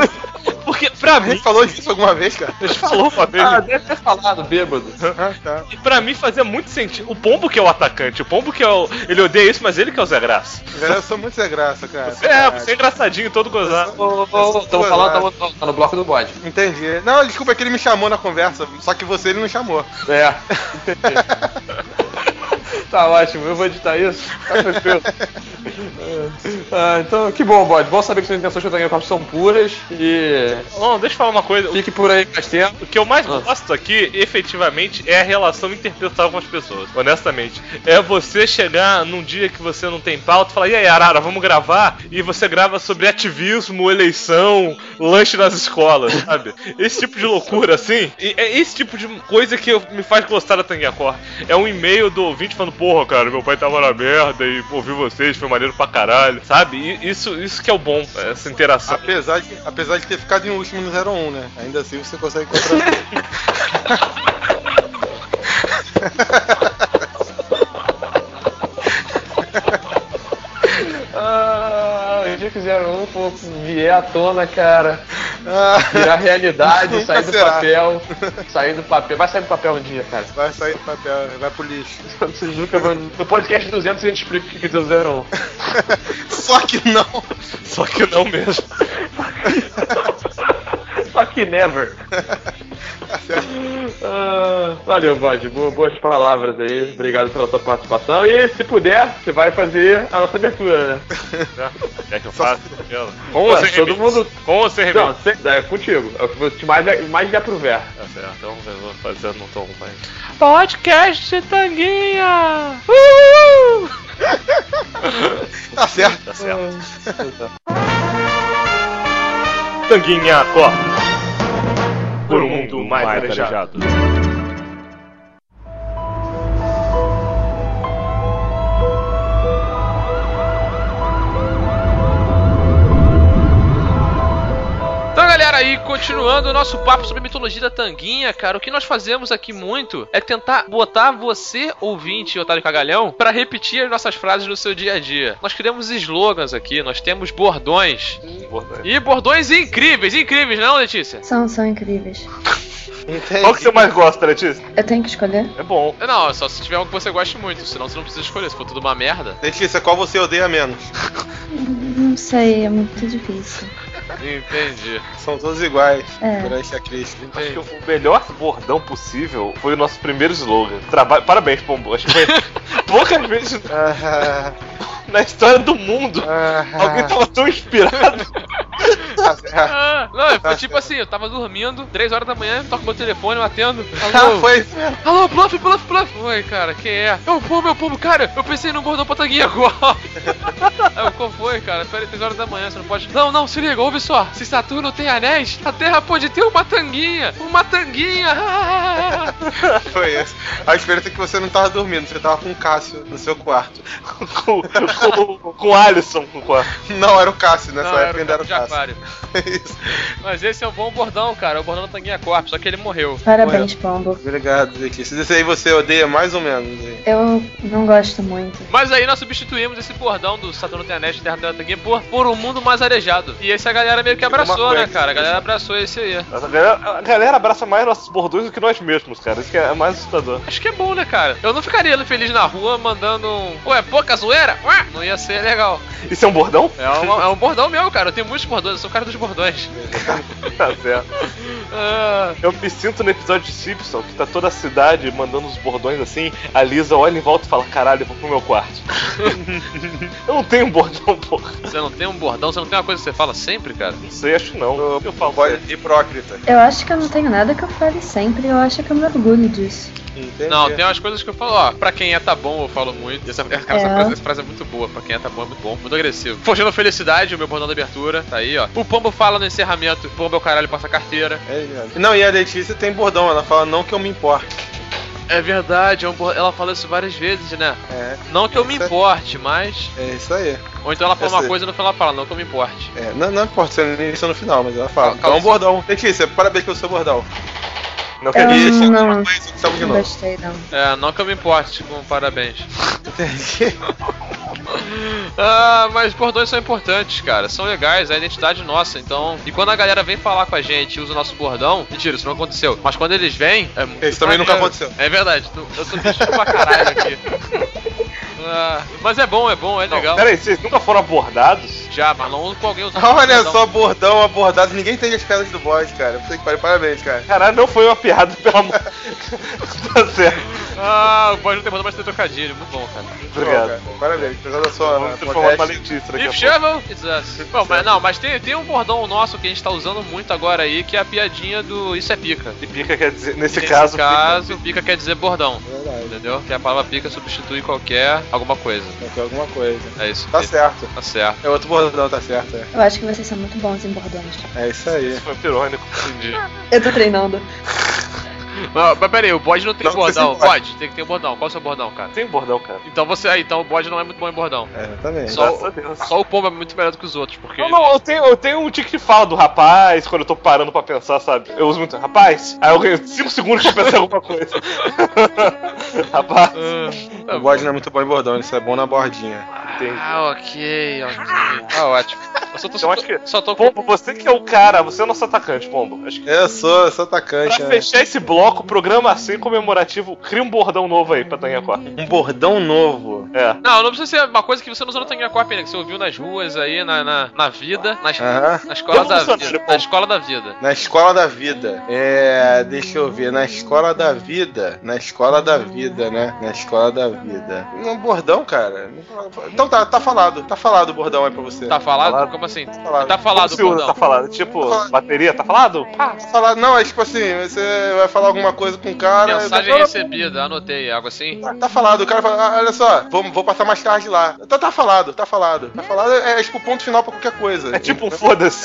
Speaker 4: Porque pra mim...
Speaker 3: A gente falou disso alguma vez, cara?
Speaker 4: A gente falou uma vez.
Speaker 2: Deve ter falado, bêbado.
Speaker 4: Tá. E pra mim fazia muito sentido. O Pombo que é o atacante, o Pombo que é o... Ele odeia isso, mas ele que é o Zé Graça.
Speaker 3: Eu sou muito Zé Graça, cara.
Speaker 4: Você é engraçadinho, todo gozado.
Speaker 2: Estamos falando, tá no bloco do bode.
Speaker 3: Entendi. Não, desculpa, é que ele me chamou na conversa, só que você ele não chamou.
Speaker 2: Entendi. Tá ótimo, eu vou editar isso. Tá tranquilo. Então, que bom, bode. Bom saber que suas intenções de Tanguinha Corp são puras e...
Speaker 4: Não, deixa eu falar uma coisa.
Speaker 2: Fique por aí mais tempo.
Speaker 4: O que eu mais gosto aqui, efetivamente, é a relação interpessoal com as pessoas. Honestamente. É você chegar num dia que você não tem pauta e falar, e aí, Arara, vamos gravar? E você grava sobre ativismo, eleição, lanche nas escolas, sabe? Esse tipo de loucura, assim. É esse tipo de coisa que me faz gostar da Tanguinha Corp. É um e-mail do ouvinte falando, porra, cara, meu pai tava na merda e ouvi vocês, foi maneiro pra caralho, sabe? E isso que é o bom, essa interação.
Speaker 3: Apesar de ter ficado em último no 01, né? Ainda assim você consegue encontrar.
Speaker 2: O dia que 01 vier à tona, cara, virar realidade, sair do papel. Vai sair do papel um dia, cara.
Speaker 3: Vai sair do papel, vai pro lixo.
Speaker 2: Vocês nunca vão... No podcast 200 a gente explica o que é o 01.
Speaker 3: Só que não.
Speaker 4: Só que não mesmo.
Speaker 2: Só que never. Valeu, Bode. Boas palavras aí. Obrigado pela sua participação. E se puder, você vai fazer a nossa abertura, né?
Speaker 4: Quer que eu faça?
Speaker 2: Com ou sem todo mundo.
Speaker 4: Com ou sem
Speaker 2: remake? Não, é contigo. É o que mais der pro ver.
Speaker 4: Tá certo, então eu vou fazer no tom, vai. Podcast Tanguinha!
Speaker 3: Tá certo.
Speaker 4: Tá certo. Tanguinha Corp. Por um mundo mais arejado.
Speaker 6: Então, galera, aí continuando o nosso papo sobre a mitologia da Tanguinha, cara, o que nós fazemos aqui muito é tentar botar você, ouvinte, Otário Cagalhão, pra repetir as nossas frases no seu dia a dia. Nós criamos slogans aqui, nós temos bordões. E bordões incríveis, não, Letícia?
Speaker 11: São incríveis.
Speaker 4: Entendi. Qual que você mais gosta, Letícia?
Speaker 11: Eu tenho que escolher?
Speaker 4: É bom.
Speaker 6: Não, só se tiver um que você goste muito, senão você não precisa escolher, se for tudo uma merda.
Speaker 3: Letícia, qual você odeia menos?
Speaker 11: Não sei, é muito difícil.
Speaker 6: Entendi.
Speaker 3: São todos iguais durante a crise.
Speaker 4: Acho que o melhor bordão possível foi o nosso primeiro slogan. Parabéns, Pombo. Acho que foi poucas vezes na história do mundo alguém tava tão inspirado
Speaker 6: Não, foi tipo assim, eu tava dormindo, 3 horas da manhã, toco meu telefone, eu atendo. Alô,
Speaker 3: foi.
Speaker 6: Alô, Bluff. Oi, cara, quem é? Meu pombo, cara, eu pensei num bordão pra Tanguinha agora. Aí, qual foi, cara? Pera aí, 3 horas da manhã, você não pode... Não, se liga, ouve só. Se Saturno tem anéis, a Terra pode ter uma tanguinha.
Speaker 3: Foi isso. A diferença é que você não tava dormindo, você tava com o Cássio no seu quarto.
Speaker 4: com o Alisson no quarto.
Speaker 3: Não, era o Cássio, nessa época ainda era o Cássio.
Speaker 6: Isso. Mas esse é um bom bordão, cara. É o bordão da Tanguinha Corp, só que ele morreu.
Speaker 15: Parabéns, Pombo.
Speaker 3: Obrigado, Letícia. Esse aí você odeia mais ou menos? Hein?
Speaker 15: Eu não gosto muito.
Speaker 6: Mas aí nós substituímos esse bordão do Saturno tem anéis de Terra da Tanguinha por um mundo mais arejado. E esse a galera meio que abraçou, né, cara? A galera abraçou esse aí.
Speaker 4: A galera abraça mais nossos bordões do que nós mesmos, cara. Isso que é mais assustador.
Speaker 6: Acho que é bom, né, cara? Eu não ficaria feliz na rua mandando um... Ué, pouca zoeira? Ué, não ia ser legal.
Speaker 4: Isso é um bordão?
Speaker 6: É um bordão meu, cara. Eu tenho muitos bordões. Eu sou o cara dos bordões.
Speaker 4: Tá certo. Eu me sinto no episódio de Simpson, que tá toda a cidade mandando os bordões assim. A Lisa olha em volta e fala, caralho, eu vou pro meu quarto. Eu não tenho um bordão, porra.
Speaker 6: Você não tem um bordão? Você não tem uma coisa que você fala sempre, cara?
Speaker 4: Não sei, acho que não.
Speaker 3: Eu falo, pode hipócrita.
Speaker 15: Eu acho que eu não tenho nada que eu fale sempre. Eu acho que eu me orgulho disso.
Speaker 6: Entendi. Não, tem umas coisas que eu falo, ó, pra quem é tá bom, eu falo muito. Essa frase é muito boa, pra quem é tá bom é muito bom, muito agressivo. Forjando Felicidade, o meu bordão da abertura, tá aí, ó. O Pombo fala no encerramento, o Pombo é o caralho, passa a carteira.
Speaker 3: Não, e a Letícia tem bordão, ela fala não que eu me importe.
Speaker 6: É verdade, ela fala isso várias vezes, né? Não que eu me importe, mas...
Speaker 3: É isso aí.
Speaker 6: Ou então ela fala uma coisa e no final ela fala, não que eu me importe.
Speaker 3: Não importa se é isso no final, mas ela fala. Então é um bordão. Letícia, parabéns pelo seu bordão. Não quer dizer isso,
Speaker 15: não gostei, não.
Speaker 6: Não que eu me importe, com parabéns.
Speaker 3: Entendi.
Speaker 6: Mas bordões são importantes, cara. São legais, é a identidade nossa, então... E quando a galera vem falar com a gente e usa o nosso bordão... Mentira, isso não aconteceu. Mas quando eles vêm...
Speaker 3: Isso também nunca aconteceu.
Speaker 6: É verdade, eu tô mexendo pra caralho aqui. Mas é bom, é legal.
Speaker 4: Peraí, vocês nunca foram abordados?
Speaker 6: Já, mas não com alguém usando.
Speaker 3: Olha só, bordão, abordado. Ninguém entende as piadas do bode, cara. Você que parabéns, cara.
Speaker 4: Caralho, não foi uma piada, pelo amor. Tá certo.
Speaker 6: O bode não tem bordão, mas tem trocadilho. Muito bom, cara.
Speaker 3: Obrigado. Cara. Parabéns, apesar da sua.
Speaker 4: Vamos transformar uma Letícia
Speaker 6: daqui a pouco. It's us. Bom, mas tem um bordão nosso que a gente tá usando muito agora aí, que é a piadinha do Isso é Pica.
Speaker 4: E pica quer dizer, nesse caso,
Speaker 6: pica quer dizer bordão. Verdade. Entendeu? Que a palavra pica substitui alguma coisa.
Speaker 3: Alguma coisa.
Speaker 6: É isso.
Speaker 3: Tá certo.
Speaker 6: Tá certo.
Speaker 3: É outro bordão, tá certo.
Speaker 15: Eu acho que vocês são muito bons em bordões.
Speaker 3: É isso aí.
Speaker 4: Isso foi pirônico, entendi.
Speaker 15: Eu tô treinando.
Speaker 6: Não, mas peraí, o bode não tem bordão. Bode, tem que ter um bordão. Qual é o seu bordão, cara?
Speaker 4: Tem bordão, cara.
Speaker 6: Então então o bode não é muito bom em bordão.
Speaker 3: Também.
Speaker 6: Só o pombo é muito melhor do que os outros, porque...
Speaker 4: Não, eu tenho um tique de fala do rapaz, quando eu tô parando pra pensar, sabe? Eu uso muito, rapaz, aí eu ganho 5 segundos pra pensar em alguma coisa. Rapaz.
Speaker 3: O bode não é muito bom em bordão, ele só é bom na bordinha.
Speaker 6: Ok. Ótimo.
Speaker 4: Só tô Pombo, você que é o cara, você é o nosso atacante, Pombo. Acho que...
Speaker 3: Eu sou atacante.
Speaker 4: Pra fechar esse bloco, programa assim comemorativo, cria um bordão novo aí pra Tanguinha Corp.
Speaker 3: Um bordão novo?
Speaker 6: Não precisa ser uma coisa que você não usou no Tanguinha Corp ainda, que você ouviu nas ruas aí, na vida, na escola da vida. Na escola da vida.
Speaker 3: Na escola da vida. Deixa eu ver, na escola da vida. Na escola da vida, né? Na escola da vida. Um bordão, cara. Então tá falado. Tá falado o bordão aí pra você.
Speaker 6: Tá falado? Como assim? Tá falado o bordão.
Speaker 4: Tá falado? Tipo, bateria, tá falado?
Speaker 3: Tá falado. Não, é tipo assim, você vai falar alguma coisa com o cara...
Speaker 6: Mensagem recebida, anotei, algo assim?
Speaker 3: Tá falado, o cara fala, olha só, vou passar mais tarde lá. Tá falado. Tá falado, é tipo ponto final pra qualquer coisa.
Speaker 4: É tipo, foda-se.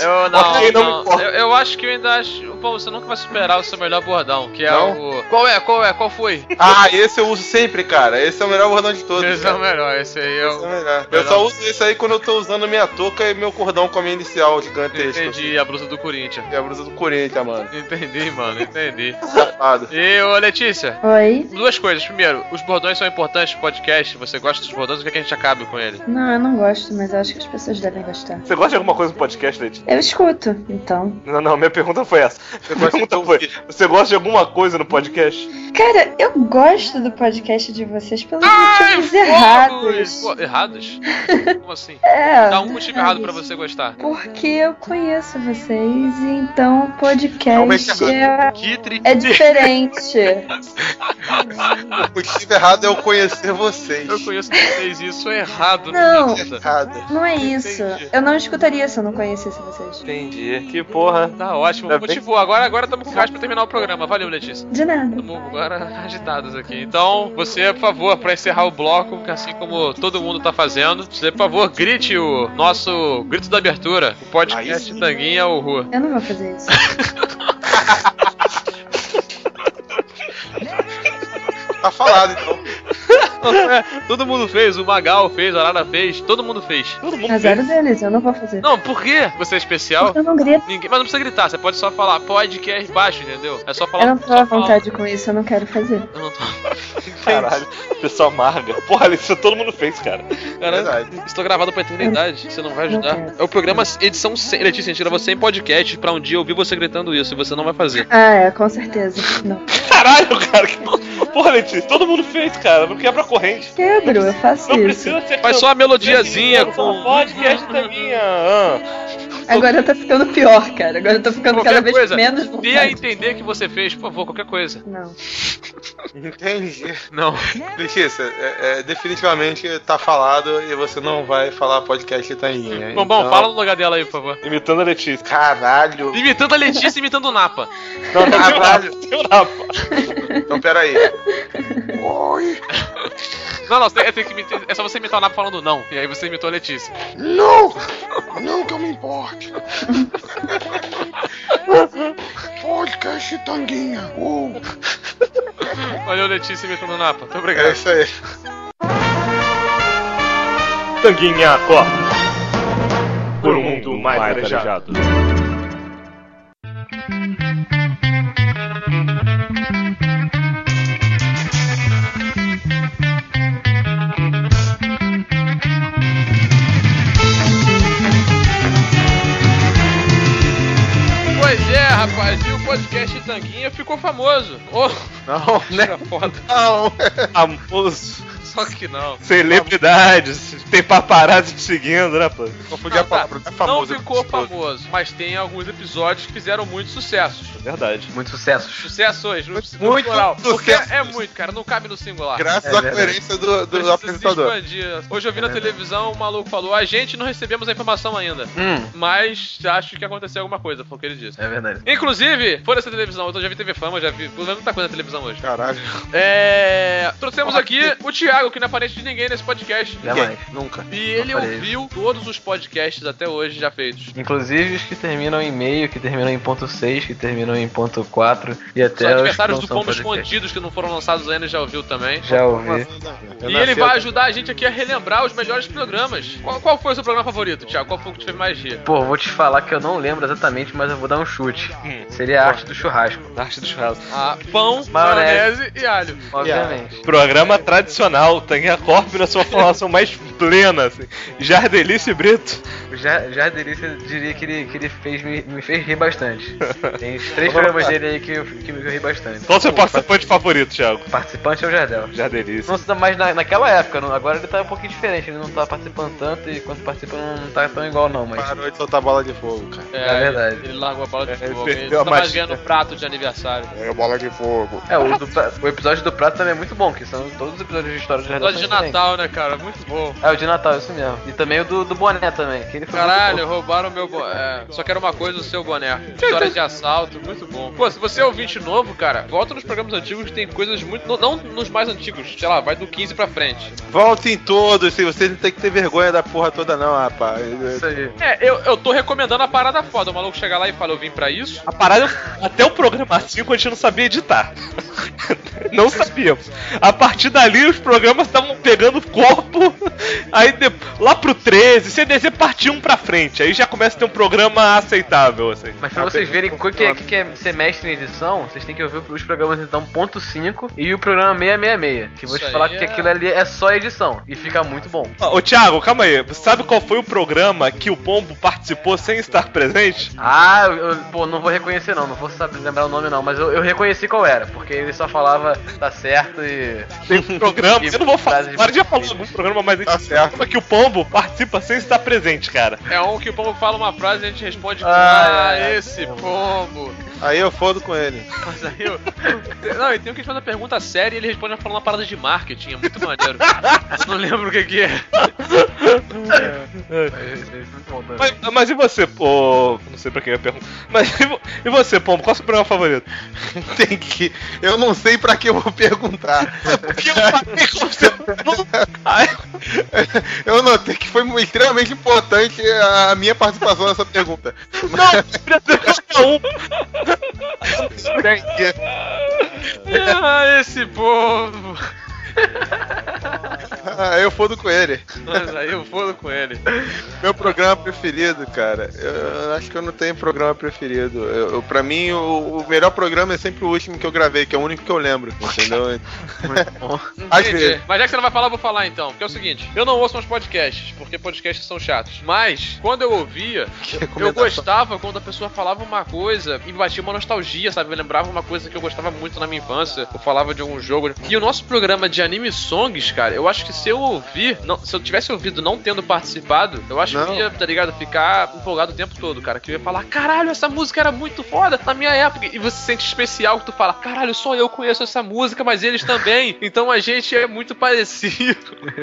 Speaker 6: Eu acho que eu ainda acho... Pô, você nunca vai superar o seu melhor bordão, que é o... Qual foi?
Speaker 3: Esse eu uso sempre, cara. Esse é o melhor bordão de todos.
Speaker 6: Esse é o melhor, esse aí é o melhor.
Speaker 3: Eu só uso esse aí quando eu tô usando minha touca e meu cordão com a minha inicial gigantesca.
Speaker 6: Entendi, a blusa do Corinthians.
Speaker 3: É a blusa do Corinthians, mano.
Speaker 6: Entendi, mano, entendi. E, ô Letícia.
Speaker 15: Oi.
Speaker 6: 2 coisas. Primeiro, os bordões são importantes pro podcast. Você gosta dos bordões ou quer que a gente acabe com ele?
Speaker 15: Não, eu não gosto, mas eu acho que as pessoas devem gostar.
Speaker 4: Você gosta de alguma coisa no podcast, Letícia?
Speaker 15: Eu escuto, então.
Speaker 4: Não, minha pergunta foi essa. Você gosta de alguma coisa no podcast?
Speaker 15: Cara, eu gosto do podcast de vocês pelos motivos errados.
Speaker 6: Errados? Como assim? Dá um motivo errado pra você gostar.
Speaker 15: Porque eu conheço vocês e então o podcast é diferente.
Speaker 3: O motivo errado é eu conhecer vocês.
Speaker 6: conheço vocês e isso é errado.
Speaker 15: Não,
Speaker 6: não
Speaker 15: é isso. Eu não escutaria se eu não conhecesse vocês.
Speaker 4: Entendi. Que porra.
Speaker 6: Tá ótimo. Motivou. Agora estamos com gás pra terminar o programa. Valeu, Letícia.
Speaker 15: De nada.
Speaker 6: Estamos agora agitados aqui. Então, você, por favor, pra encerrar o bloco, assim como todo mundo tá fazendo, você, por favor, grite o nosso grito da abertura. O podcast Tanguinha ou Rua.
Speaker 15: Eu não vou fazer isso.
Speaker 3: Tá falado, então.
Speaker 6: Todo mundo fez, o Magal fez, a Lara fez, todo mundo fez. Todo mundo
Speaker 15: Azar deles, eu não vou fazer.
Speaker 6: Não, por quê? Você é especial?
Speaker 15: Porque eu não grito.
Speaker 6: Mas não precisa gritar, você pode só falar podcast baixo, entendeu? É só falar.
Speaker 15: Eu não tô à vontade com isso, eu não quero fazer.
Speaker 6: Eu não tô.
Speaker 4: Caralho, pessoa amarga. Porra, isso todo mundo fez, cara.
Speaker 6: Caralho, estou gravado pra eternidade, você não vai ajudar. É o programa edição 100, Letícia, a gente tira você em podcast pra um dia ouvir você gritando isso e você não vai fazer.
Speaker 15: Com certeza. Não.
Speaker 4: Caralho, cara, que porra, Letícia, todo mundo fez, cara, não quebra a corrente.
Speaker 15: Quebro, eu faço
Speaker 4: não
Speaker 15: isso.
Speaker 6: Faz só uma melodiazinha com...
Speaker 4: Podcast Tanguinha.
Speaker 15: Agora tá ficando pior, cara. Agora eu tô ficando cada vez menos vontade.
Speaker 6: Dê a entender que você fez, por favor, qualquer coisa.
Speaker 15: Não.
Speaker 3: Entendi.
Speaker 6: Não.
Speaker 3: Letícia, definitivamente tá falado e você não vai falar podcast Tanguinha.
Speaker 6: Bom, então... fala no lugar dela aí, por favor.
Speaker 4: Imitando a Letícia.
Speaker 3: Caralho.
Speaker 6: Imitando a Letícia e imitando o Napa.
Speaker 3: Não, caralho.
Speaker 4: Tem o Napa.
Speaker 3: Então, peraí. Oi.
Speaker 6: Não, é só você imitar o Napa falando não. E aí você imitou a Letícia.
Speaker 3: Não! Não que eu me importe. Podcast Tanguinha.
Speaker 6: Valeu, Letícia imitando o Napa. Muito obrigado.
Speaker 3: É isso aí.
Speaker 4: Tanguinha Corp. Por um mundo mais arejado.
Speaker 6: Pois é, rapaz, e o podcast Tanguinha ficou famoso.
Speaker 3: Não, né?
Speaker 6: Foda.
Speaker 3: Não.
Speaker 4: Famoso.
Speaker 6: Só que não.
Speaker 4: Celebridades, tem paparazzi te seguindo, né, pô?
Speaker 3: Confundir a palavra. É famoso.
Speaker 6: Não ficou famoso, mas tem alguns episódios que fizeram muitos sucessos.
Speaker 4: Verdade.
Speaker 5: Muitos sucessos.
Speaker 6: Sucessos,
Speaker 3: muito
Speaker 6: plural. Porque
Speaker 3: sucesso.
Speaker 6: é muito, cara, não cabe no singular.
Speaker 3: Graças à coerência do apresentador.
Speaker 6: Hoje eu vi na televisão, o maluco falou, a gente não recebemos a informação ainda, mas acho que aconteceu alguma coisa, foi o que ele disse.
Speaker 5: É verdade.
Speaker 6: Inclusive, por essa televisão, eu já vi TV Fama, já vi muita coisa na televisão hoje.
Speaker 3: Caralho.
Speaker 6: Trouxemos aqui o Thiago, que não é parente de ninguém nesse podcast.
Speaker 5: Jamais.
Speaker 3: Nunca.
Speaker 6: E ele ouviu todos os podcasts até hoje já feitos.
Speaker 5: Inclusive os que terminam em meio, que terminam em ponto 6, que terminam em ponto 4 e até
Speaker 6: os adversários
Speaker 5: os
Speaker 6: do Pombo Escondidos que não foram lançados ainda já ouviu também.
Speaker 5: Já ouvi.
Speaker 6: E ele vai ajudar a gente aqui a relembrar os melhores programas. Qual foi o seu programa favorito, Thiago? Qual foi o que te fez mais rir?
Speaker 5: Pô, vou te falar que eu não lembro exatamente, mas eu vou dar um chute. Seria a arte do churrasco.
Speaker 4: Arte do churrasco.
Speaker 6: Pão, maionese e alho.
Speaker 5: Obviamente.
Speaker 4: Programa tradicional, Tanguinha Corp na sua formação mais plena, assim. Jardelice Brito.
Speaker 5: O Jardelice, eu diria que ele me fez rir bastante. Tem 3 programas dele aí que me ri bastante.
Speaker 4: Qual o seu participante favorito, Thiago?
Speaker 5: O participante é o Jardel.
Speaker 4: Jardelice.
Speaker 5: Não se dá mais naquela época, agora ele tá um pouquinho diferente, ele não tá participando tanto e quando participa não tá tão igual não, mas...
Speaker 3: Parou de soltar bola de fogo, cara.
Speaker 5: É verdade.
Speaker 6: Ele largou a bola de fogo, ele
Speaker 4: perdeu
Speaker 6: tá mais ganhando prato de aniversário.
Speaker 3: É, bola de fogo.
Speaker 5: O episódio do prato também é muito bom, que são todos os episódios de história de Jardel.
Speaker 6: O episódio de Natal, né, cara? Muito bom.
Speaker 5: É, o de Natal, isso mesmo. E também o do boné também, que ele foi
Speaker 6: Caralho, roubaram o meu boné. Só quero uma coisa, o seu boné. História de assalto, muito bom. Pô, se você é ouvinte novo, cara, volta nos programas antigos que tem coisas muito... Não nos mais antigos, sei lá, vai do 15 pra frente.
Speaker 3: Volte em todos, se você não tem que ter vergonha da porra toda não, rapaz.
Speaker 5: Isso aí.
Speaker 6: Eu tô recomendando a parada foda. O maluco chega lá e fala, eu vim pra isso.
Speaker 4: A parada, até o programa 5 a gente não sabia editar. Não sabíamos. A partir dali os programas estavam pegando corpo. Aí lá pro 13, CDZ parte 1 pra frente. Aí já começa a ter um programa aceitável, assim.
Speaker 5: Mas pra vocês verem o que é ser mestre em edição, vocês têm que ouvir os programas então ponto 5 e o programa 666. Que vou te falar que aquilo ali é só edição. E fica muito bom.
Speaker 4: Ô Thiago, calma aí. Você sabe qual foi o programa que o Pombo participou sem estar presente?
Speaker 5: Pô, não vou reconhecer não vou saber lembrar o nome não, mas eu reconheci qual era, porque ele só falava tá certo e...
Speaker 4: Tem um programa, eu não vou falar, agora já falou algum programa, mas
Speaker 3: tá certo.
Speaker 4: Que o Pombo participa sem estar presente, cara.
Speaker 6: É um que o Pombo fala uma frase e a gente responde esse Pombo.
Speaker 3: Aí eu fodo com ele.
Speaker 6: Mas aí eu... Não, e tem um que faz uma pergunta séria e ele responde falando uma parada de marketing, é muito maneiro. Não lembro o que é.
Speaker 4: Mas e você, pô? Não sei pra quem eu pergunto. Mas e você, Pombo? Qual é o seu programa favorito?
Speaker 3: Tem que... Eu não sei pra que eu vou perguntar.
Speaker 4: Porque eu falei com você.
Speaker 3: Eu notei que foi extremamente importante a minha participação nessa pergunta.
Speaker 4: Não, queria ter qualquer um.
Speaker 6: Esse povo.
Speaker 3: Eu fodo com ele.
Speaker 6: Mas aí eu fodo com ele.
Speaker 3: Meu programa preferido, cara. Eu acho que eu não tenho programa preferido. Pra mim, o melhor programa é sempre o último que eu gravei, que é o único que eu lembro. Entendeu?
Speaker 6: Entendi. Mas já que você não vai falar, eu vou falar então. Porque é o seguinte: eu não ouço mais podcasts, porque podcasts são chatos. Mas, quando eu ouvia, eu gostava quando a pessoa falava uma coisa e me batia uma nostalgia, sabe? Eu lembrava uma coisa que eu gostava muito na minha infância. Eu falava de algum jogo. E o nosso programa de anime songs, cara, eu acho que se eu ouvir, se eu tivesse ouvido não tendo participado, eu acho que ia, tá ligado, ficar empolgado o tempo todo, cara. Que eu ia falar, caralho, essa música era muito foda na minha época. E você se sente especial que tu fala, caralho, só eu conheço essa música, mas eles também. Então a gente é muito parecido.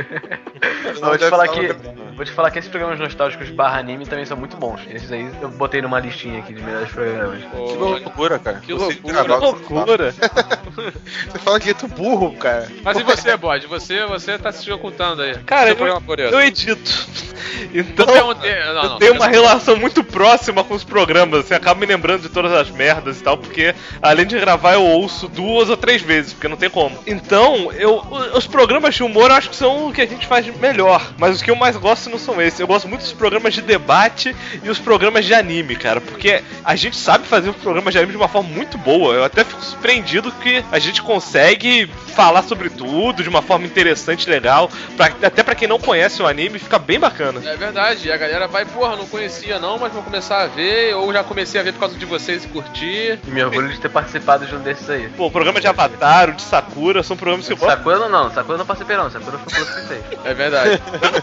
Speaker 16: Vou te falar que esses programas nostálgicos barra anime também são muito bons. Esses aí eu botei numa listinha aqui de melhores programas.
Speaker 3: Que loucura, cara.
Speaker 6: Que loucura.
Speaker 3: Você fala que é tu burro, cara.
Speaker 6: Mas e você, Bode? Você tá se ocultando aí.
Speaker 4: Cara, eu edito. Então, eu tenho uma relação muito próxima com os programas. Você acaba me lembrando de todas as merdas e tal, porque além de gravar, eu ouço 2 ou 3 vezes, porque não tem como. Então, os programas de humor eu acho que são o que a gente faz melhor. Mas os que eu mais gosto não são esses. Eu gosto muito dos programas de debate e os programas de anime, cara. Porque a gente sabe fazer os programas de anime de uma forma muito boa. Eu até fico surpreendido que a gente consegue falar sobre tudo de uma forma interessante, legal. Até pra quem não conhece o anime, fica bem bacana.
Speaker 6: É verdade. E a galera vai, porra, não conhecia não, mas vou começar a ver. Ou já comecei a ver por causa de vocês e curtir.
Speaker 16: E me orgulho de ter participado de um desses aí.
Speaker 4: Pô, o programa de Avatar, o de Sakura, são programas que eu gosto.
Speaker 16: Sakura eu não participei não. Sakura foi o que eu fiz.
Speaker 6: É verdade.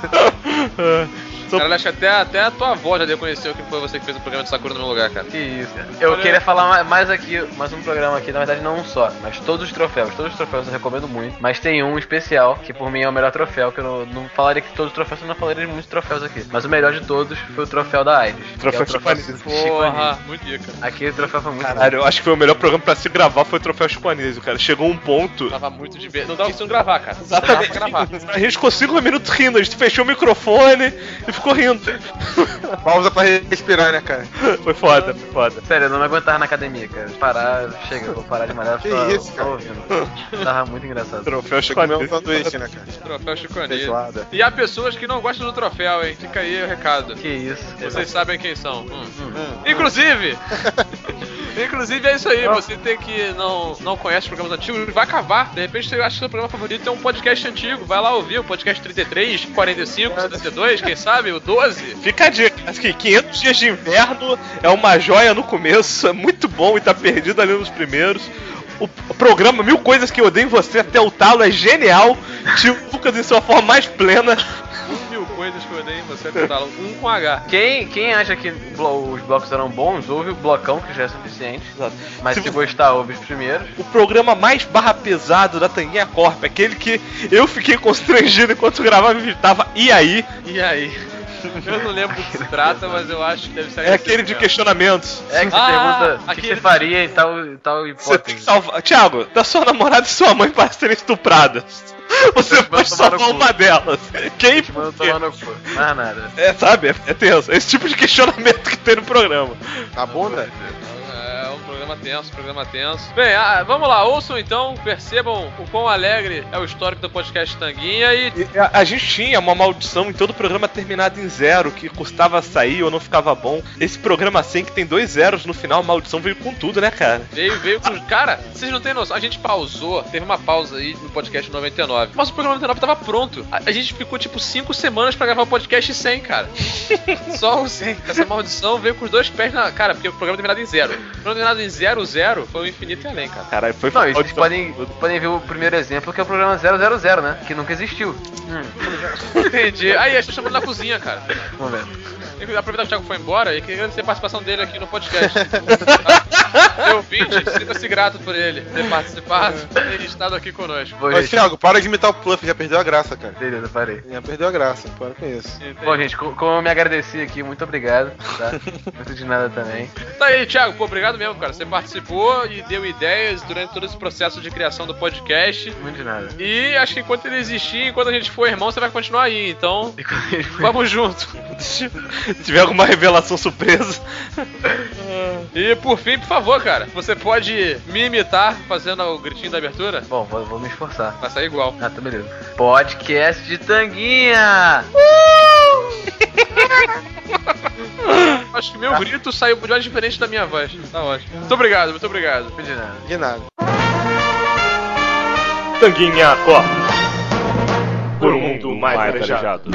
Speaker 6: Cara, acho que até a tua avó já deu conhecer que foi você que fez o programa de Sakura no meu lugar, cara.
Speaker 16: Que isso, cara. Eu queria falar mais um programa aqui, na verdade não um só, mas todos os troféus eu recomendo muito, mas tem um especial, que por mim é o melhor troféu, que eu não falaria que todos os troféus, eu não falaria de muitos troféus aqui, mas o melhor de todos foi o troféu da AIDS.
Speaker 4: Troféu Chico Anísio.
Speaker 6: Porra, muito dica.
Speaker 16: Aquele troféu foi muito
Speaker 4: Caralho, eu acho que foi o melhor programa pra se gravar, foi o troféu Chico Anísio, cara. Chegou um ponto...
Speaker 6: Tava muito de ver. Não dava pra gravar, cara.
Speaker 4: Exatamente. A gente ficou 5 minutos rindo, a gente fechou o microfone e ficou rindo.
Speaker 3: Pausa pra respirar, né, cara?
Speaker 4: Foi foda.
Speaker 16: Sério, eu não me aguentava na academia, cara. Vou parar de malhar.
Speaker 3: Que isso, cara?
Speaker 16: Ouvindo. Tava muito engraçado.
Speaker 4: Troféu Chico Anísio.
Speaker 3: Sanduíche, né, cara?
Speaker 6: Troféu Chico Anísio. E há pessoas que não gostam do troféu, hein? Fica aí o recado.
Speaker 16: Que isso.
Speaker 6: Vocês sabem quem são. Inclusive é isso aí, você tem que não conhece os programas antigos, vai cavar. De repente você acha que o seu programa favorito é um podcast antigo. Vai lá ouvir o podcast 33, 45, 72, quem sabe, o 12.
Speaker 4: Fica a dica, acho que 500 Dias de Inverno é uma joia no começo, é muito bom e tá perdido ali nos primeiros. O programa 1000 Coisas que Eu Odeio em Você até o talo é genial. Tio Lucas em sua forma mais plena.
Speaker 6: 1000 Coisas que Eu Odeio em Você até o talo, com H.
Speaker 16: Quem acha que os blocos eram bons, ouve o blocão, que já é suficiente. Exato. Mas se gostar, ouve os primeiros.
Speaker 4: O programa mais barra pesado da Tanguinha Corp, aquele que eu fiquei constrangido enquanto gravava e digitava. E aí?
Speaker 6: Eu não lembro do que se trata, mas eu acho que deve ser...
Speaker 4: É aquele de questionamentos.
Speaker 16: É que você pergunta o que você faria e tal hipótese.
Speaker 4: Você tem que salvar... Thiago, da sua namorada e sua mãe parecem serem estupradas. Você pode salvar uma delas. Quem?
Speaker 16: Manda tomar no cu. Mais nada.
Speaker 4: Sabe? É tenso. Esse tipo de questionamento que tem no programa.
Speaker 3: A bunda?
Speaker 6: Programa tenso. Bem, vamos lá, ouçam então, percebam o quão alegre é o histórico do podcast Tanguinha e
Speaker 4: a gente tinha uma maldição em todo programa terminado em 0, que custava sair ou não ficava bom. Esse programa 100 que tem 2 zeros no final, a maldição veio com tudo, né, cara?
Speaker 6: Veio com... Cara, vocês não têm noção, a gente pausou, teve uma pausa aí no podcast 99, mas o programa 99 tava pronto. A gente ficou tipo 5 semanas pra gravar o podcast 100, cara. Só o 100. Essa maldição veio com os 2 pés na... Cara, porque o programa terminado em 0. O programa terminado em 00 foi o infinito e além, cara.
Speaker 4: Caralho, foi
Speaker 16: não, vocês podem ver o primeiro exemplo, que é o programa 000, né? Que nunca existiu.
Speaker 6: Entendi. Aí, a gente tá chamando na cozinha, cara.
Speaker 16: Vamos ver.
Speaker 6: Aproveitar que o Thiago foi embora e queria agradecer a participação dele aqui no podcast. Seu ouvinte, sinta-se grato por ele ter participado e estado aqui conosco.
Speaker 3: Mas, Thiago, para de imitar o Pluff, já perdeu a graça, cara.
Speaker 16: Beleza, parei.
Speaker 3: Já perdeu a graça, para com isso.
Speaker 16: Entendi. Bom, gente, como eu me agradeci aqui, muito obrigado, tá? Muito de nada também.
Speaker 6: Tá aí, Thiago, pô, obrigado mesmo, cara. Você participou e deu ideias durante todo esse processo de criação do podcast.
Speaker 16: Muito de nada.
Speaker 6: E acho que enquanto ele existir, enquanto a gente for irmão, você vai continuar aí, então vamos junto.
Speaker 4: Se tiver alguma revelação surpresa.
Speaker 6: E por fim, por favor, cara, você pode me imitar fazendo o gritinho da abertura?
Speaker 16: Bom, vou me esforçar.
Speaker 6: Vai sair igual.
Speaker 16: Ah, tá beleza. Podcast de Tanguinha!
Speaker 6: Acho que meu grito saiu de mais diferente da minha voz. Tá ótimo. Muito obrigado, muito obrigado.
Speaker 16: De nada.
Speaker 3: De nada.
Speaker 4: Tanguinha Corp. Por um mundo mais arejado.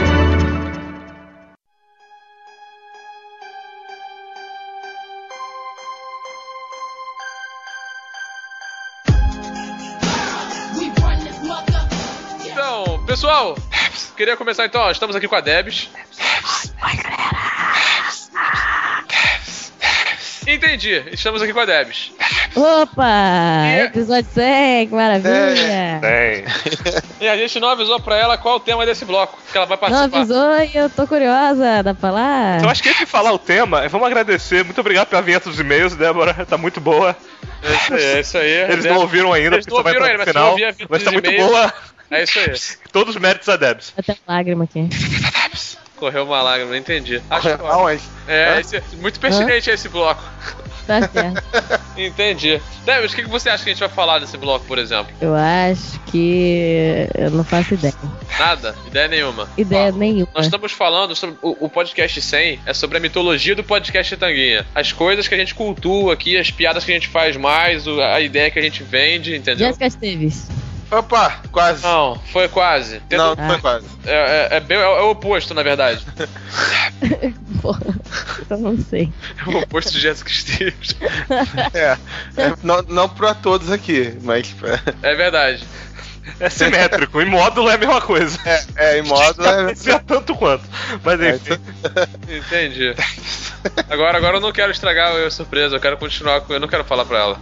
Speaker 6: Então, pessoal, queria começar então, ó, estamos aqui com a Debs.
Speaker 11: Oi, galera.
Speaker 6: Entendi, estamos aqui com a Debs.
Speaker 11: Opa! Episódio 100, que maravilha!
Speaker 6: E a gente não avisou pra ela qual é o tema desse bloco, que ela vai participar.
Speaker 11: Não avisou e eu tô curiosa, dá pra falar?
Speaker 4: Então acho que antes de falar o tema, vamos agradecer. Muito obrigado pela vinheta dos e-mails, Débora, tá muito boa.
Speaker 6: É isso aí.
Speaker 4: Eles não ouviram ainda,
Speaker 6: porque só vai estar no final, mas tá muito boa. É isso aí.
Speaker 4: Todos os méritos a Debs.
Speaker 11: Até uma lágrima aqui.
Speaker 6: Correu uma lágrima, não entendi. Acho que
Speaker 3: aonde?
Speaker 6: Muito pertinente esse bloco.
Speaker 11: Tá certo.
Speaker 6: Entendi. Debs, o que você acha que a gente vai falar desse bloco, por exemplo?
Speaker 11: Eu acho que... eu não faço ideia.
Speaker 6: Nada? Ideia nenhuma?
Speaker 11: Ideia nenhuma.
Speaker 6: Nós estamos falando sobre o podcast 100, é sobre a mitologia do podcast Tanguinha. As coisas que a gente cultua aqui, as piadas que a gente faz mais, a ideia que a gente vende, entendeu?
Speaker 11: Jéssica Esteves.
Speaker 3: Opa, quase.
Speaker 6: Não, foi quase.
Speaker 3: Não foi quase.
Speaker 6: É o oposto, na verdade.
Speaker 11: Porra, eu não sei.
Speaker 6: É o oposto de Jéssica Esteves.
Speaker 3: Não pra todos aqui, mas...
Speaker 6: É verdade.
Speaker 4: É simétrico, em módulo é a mesma coisa.
Speaker 3: Em módulo
Speaker 4: é tanto quanto. Mas enfim.
Speaker 6: Entendi. Agora eu não quero estragar a surpresa, eu quero continuar com. Eu não quero falar pra ela.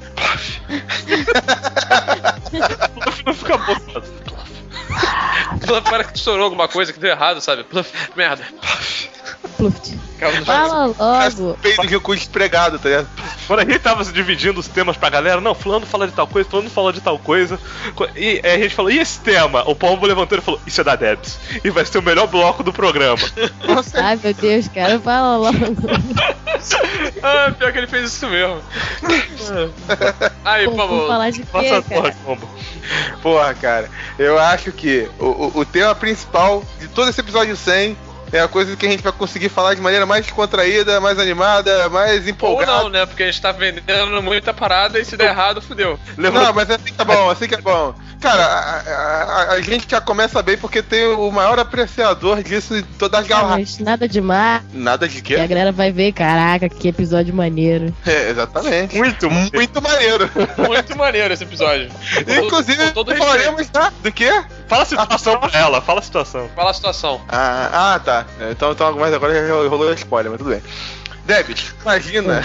Speaker 6: Pluff não fica bom. Pluff parece que estourou alguma coisa que deu errado, sabe? Pluff, merda.
Speaker 11: Pluft. Fala logo.
Speaker 3: Peido de cu despregado, tá ligado?
Speaker 4: Quando a gente tava dividindo os temas pra galera, não, fulano fala de tal coisa, fulano fala de tal coisa. E a gente falou, e esse tema? O Pombo levantou e falou, isso é da Debs. E vai ser o melhor bloco do programa.
Speaker 11: Ai, meu Deus, cara, fala logo.
Speaker 6: Pior que ele fez isso mesmo. Aí, por favor.
Speaker 11: Falar de quê, cara?
Speaker 3: Porra, cara, eu acho que o tema principal de todo esse episódio 100 é a coisa que a gente vai conseguir falar de maneira mais descontraída, mais animada, mais empolgada.
Speaker 6: Ou não, né? Porque a gente tá vendendo muita parada e se der errado, fudeu.
Speaker 3: Não, mas assim que é bom, assim que é bom. Cara, a gente já começa bem porque tem o maior apreciador disso em todas as galáxias.
Speaker 11: Nada demais.
Speaker 3: Nada de quê?
Speaker 11: E a galera vai ver, caraca, que episódio maneiro.
Speaker 3: Exatamente.
Speaker 6: Muito
Speaker 3: maneiro.
Speaker 6: Muito maneiro esse episódio.
Speaker 3: Inclusive, falaremos do quê?
Speaker 4: Fala a situação pra ela, fala a situação.
Speaker 6: Fala a situação.
Speaker 3: Tá. Então mas agora já rolou spoiler, mas tudo bem. Debs, imagina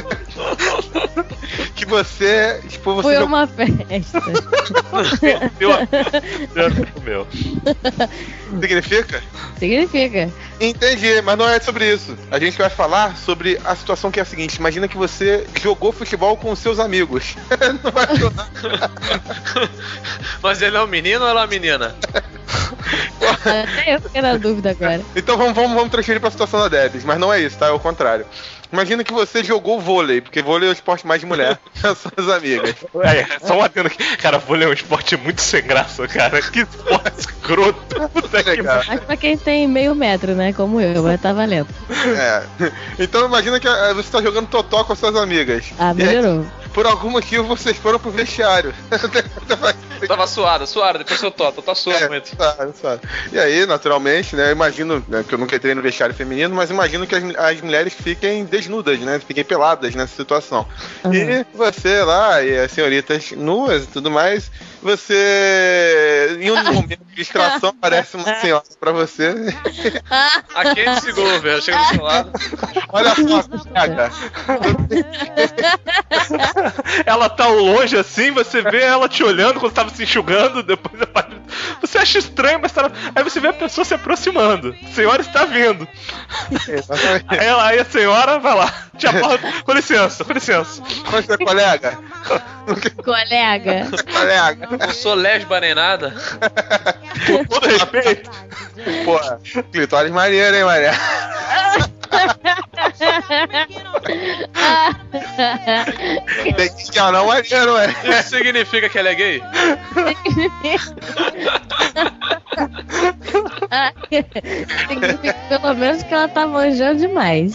Speaker 3: que você... Tipo,
Speaker 11: foi uma festa.
Speaker 4: Meu.
Speaker 3: Significa?
Speaker 11: Significa.
Speaker 3: Entendi, mas não é sobre isso. A gente vai falar sobre a situação que é a seguinte. Imagina que você jogou futebol com os seus amigos. Não vai jogar.
Speaker 6: Mas ele é um menino ou ela é uma menina?
Speaker 11: Até eu fiquei na dúvida agora.
Speaker 3: Então vamos transferir pra situação da Debs, mas não é isso, tá? É o contrário. Imagina que você jogou vôlei, porque vôlei é o esporte mais de mulher. Suas amigas.
Speaker 4: Só um adendo aqui. Cara, vôlei é um esporte muito sem graça, cara. Que esporte escroto.
Speaker 11: Mas pra quem tem meio metro, né? Como eu, vai tá valendo.
Speaker 3: Então imagina que você tá jogando totó com as suas amigas.
Speaker 11: Melhorou.
Speaker 3: por algum motivo vocês foram pro vestiário.
Speaker 6: Tava suado, depois eu tô suado muito.
Speaker 3: Suado. E aí, naturalmente, né, eu imagino, né, que eu nunca entrei no vestiário feminino, mas imagino que as mulheres fiquem desnudas, né, fiquem peladas nessa situação. Uhum. E você lá, e as senhoritas nuas e tudo mais, você, em um momento de distração, aparece uma senhora pra você.
Speaker 6: A Kate segurou, velho, chega do seu lado.
Speaker 3: Olha só, cara.
Speaker 4: Ela tá longe assim, você vê ela te olhando quando tava se enxugando, depois você acha estranho, mas tá... aí você vê a pessoa se aproximando. A senhora está vindo. Aí a senhora vai lá, te aborda. Com licença.
Speaker 3: Como é que é, colega?
Speaker 11: Colega.
Speaker 6: Não sou lesba nem nada.
Speaker 4: Com todo respeito.
Speaker 3: Porra, clitóris maneiro, hein, Maria? Tem que não maneiro, ué.
Speaker 6: Isso significa que ela é gay?
Speaker 11: Significa pelo menos que ela tá manjando demais.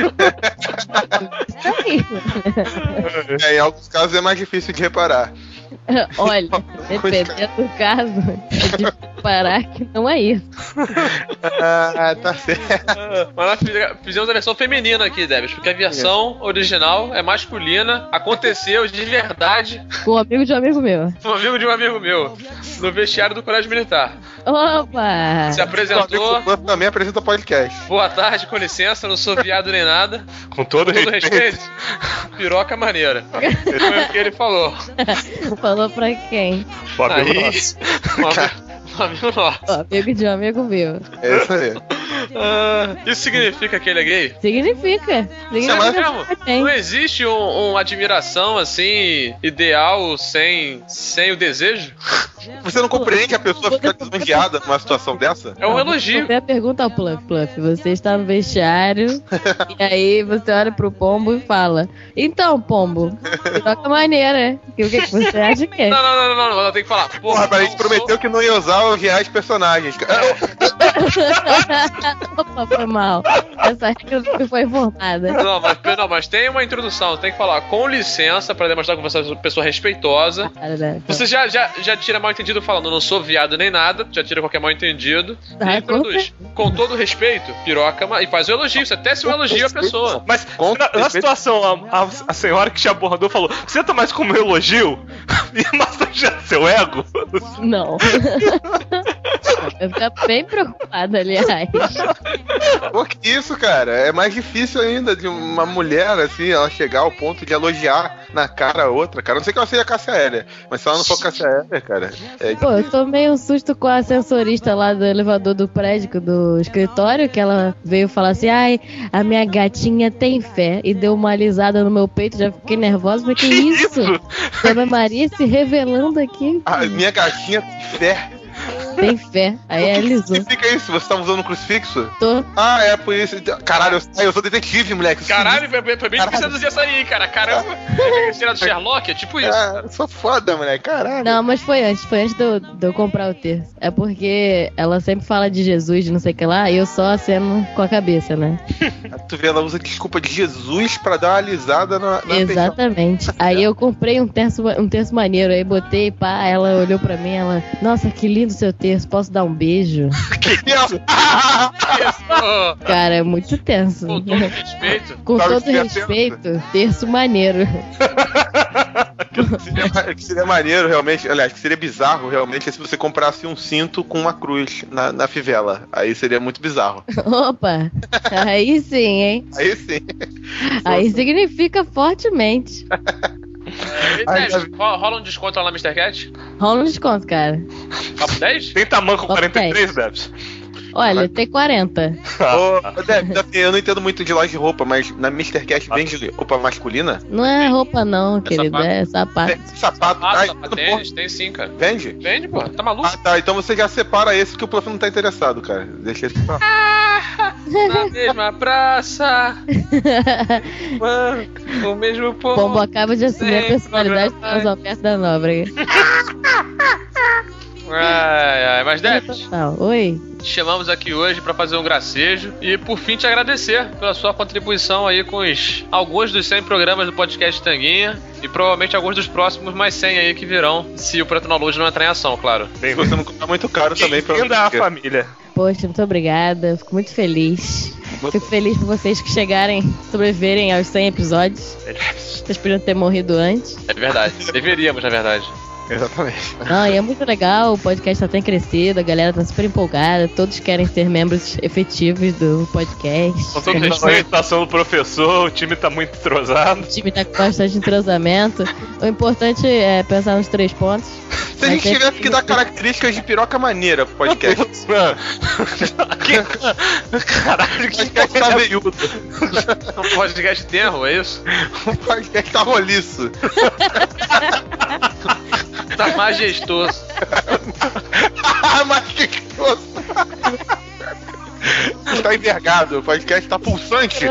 Speaker 11: Isso aí.
Speaker 3: Em alguns casos é mais difícil de reparar.
Speaker 11: Olha, dependendo do caso, é difícil parar que não é isso.
Speaker 3: Tá certo.
Speaker 6: Mas nós fizemos a versão feminina aqui, Debs, porque a versão original é masculina, aconteceu de verdade.
Speaker 11: Com um amigo de um amigo meu.
Speaker 6: Um amigo de um amigo meu, no vestiário do Colégio Militar.
Speaker 11: Opa!
Speaker 6: Se apresentou.
Speaker 3: Também apresenta podcast.
Speaker 6: Boa tarde, com licença, não sou viado nem nada.
Speaker 4: Com todo respeito.
Speaker 6: Piroca maneira. Foi o que ele falou.
Speaker 11: Falou pra quem?
Speaker 4: O amigo nosso.
Speaker 6: Um amigo nosso.
Speaker 11: Amigo de um amigo meu.
Speaker 3: É isso aí.
Speaker 6: Isso significa que ele é gay?
Speaker 11: Significa.
Speaker 6: Não existe uma admiração assim, ideal, sem o desejo?
Speaker 3: Você não compreende que a pessoa fica desmangueada numa situação dessa?
Speaker 6: É um elogio.
Speaker 11: Você pergunta ao Pluff, você está no vestiário e aí você olha pro Pombo e fala: então, Pombo, troca maneira. O que você acha que é?
Speaker 6: Não, tem que falar.
Speaker 3: Porra, a gente prometeu que não ia usar os reais personagens.
Speaker 11: Opa, foi mal. Essa regra não foi informada.
Speaker 6: Não, mas tem uma introdução. Tem que falar com licença pra demonstrar que você é uma pessoa respeitosa. Você já tira mal entendido falando não sou viado nem nada. Já tira qualquer mal entendido. E introduz. Com todo respeito, piroca, e faz o elogio. Você até se um elogio a pessoa.
Speaker 4: Mas na situação, a senhora que te abordou falou: senta mais como elogio e massagear seu ego?
Speaker 11: Não. Eu ficar bem preocupada, aliás.
Speaker 3: Por que isso, cara? É mais difícil ainda de uma mulher, assim, ela chegar ao ponto de elogiar na cara a outra, cara. Não sei que ela seja Cássia Eller, mas se ela não for Cássia Eller, cara...
Speaker 11: Pô, eu tomei um susto com a sensorista lá do elevador do prédio, do escritório, que ela veio falar assim: ai, a minha gatinha tem fé, e deu uma alisada no meu peito, já fiquei nervosa, mas que isso? Dona Maria se revelando aqui.
Speaker 3: A minha gatinha tem fé.
Speaker 11: Tem fé, aí é alisou.
Speaker 3: O que significa isso? Você tá usando um crucifixo?
Speaker 11: Tô.
Speaker 3: Ah, é por isso. Caralho, eu sou detetive, moleque.
Speaker 6: Caralho, foi bem que você dizia isso aí, cara. Caramba. Tirado do Sherlock, é tipo isso.
Speaker 3: Eu sou foda, moleque. Caralho.
Speaker 11: Não, mas foi antes de eu comprar o terço. É porque ela sempre fala de Jesus, de não sei o que lá, e eu só aceno com a cabeça, né?
Speaker 3: Tu vê, ela usa desculpa de Jesus pra dar uma alisada na
Speaker 11: exatamente. Aí eu comprei um terço maneiro, aí botei, pá, ela olhou pra mim, ela: nossa, que lindo seu terço, posso dar um beijo?
Speaker 3: Que isso?
Speaker 11: Cara, é muito tenso.
Speaker 6: Com todo respeito.
Speaker 11: Com todo respeito, terço maneiro.
Speaker 3: Que seria maneiro, realmente. Aliás, que seria bizarro, realmente, se você comprasse um cinto com uma cruz na fivela. Aí seria muito bizarro.
Speaker 11: Opa! Aí sim, hein?
Speaker 3: Aí sim.
Speaker 11: Aí significa fortemente.
Speaker 6: Rola um desconto lá na Mr. Cat?
Speaker 11: Rola um desconto, cara.
Speaker 6: Papo 10?
Speaker 4: Tem tamanco 43, Bebs?
Speaker 11: Olha, tem 40.
Speaker 3: Eu não entendo muito de loja de roupa, mas na Mr. Cat vende roupa masculina?
Speaker 11: Não é roupa não, querido, é sapato.
Speaker 3: Sapato?
Speaker 6: Tênis, tem sim, cara.
Speaker 3: Vende?
Speaker 6: Vende, pô, tá maluco?
Speaker 3: Ah, tá, então você já separa esse que o prof não tá interessado, cara. Deixa esse pra lá.
Speaker 6: Na mesma praça. O mesmo povo.
Speaker 11: Pombo acaba de assumir a personalidade do Alberto da Nóbrega.
Speaker 6: Mas Debs,
Speaker 11: oi.
Speaker 6: Te chamamos aqui hoje pra fazer um gracejo e por fim te agradecer pela sua contribuição aí com alguns dos 100 programas do podcast Tanguinha e provavelmente alguns dos próximos mais 100 aí que virão, se o Pretonology não entrar em ação, claro.
Speaker 3: Se você não comprar muito caro também pra
Speaker 4: a família.
Speaker 11: Poxa, muito obrigada, fico muito feliz. Fico feliz por vocês que sobreviverem aos 100 episódios. Vocês podiam ter morrido antes.
Speaker 6: É verdade, deveríamos na verdade.
Speaker 3: Exatamente.
Speaker 11: Não, e é muito legal, o podcast tá até crescido, a galera tá super empolgada, todos querem ser membros efetivos do podcast.
Speaker 4: Com toda a orientação do professor, o time tá muito entrosado.
Speaker 11: O time tá com bastante entrosamento. O importante é pensar nos 3 pontos.
Speaker 3: Se a gente tivesse que dar características de piroca maneira pro podcast.
Speaker 6: Caralho, que podcast tá veiudo. Um podcast terro, é isso?
Speaker 3: Um podcast tá roliço.
Speaker 6: Tá majestoso.
Speaker 3: Majestoso. Tá envergado, o podcast tá pulsante.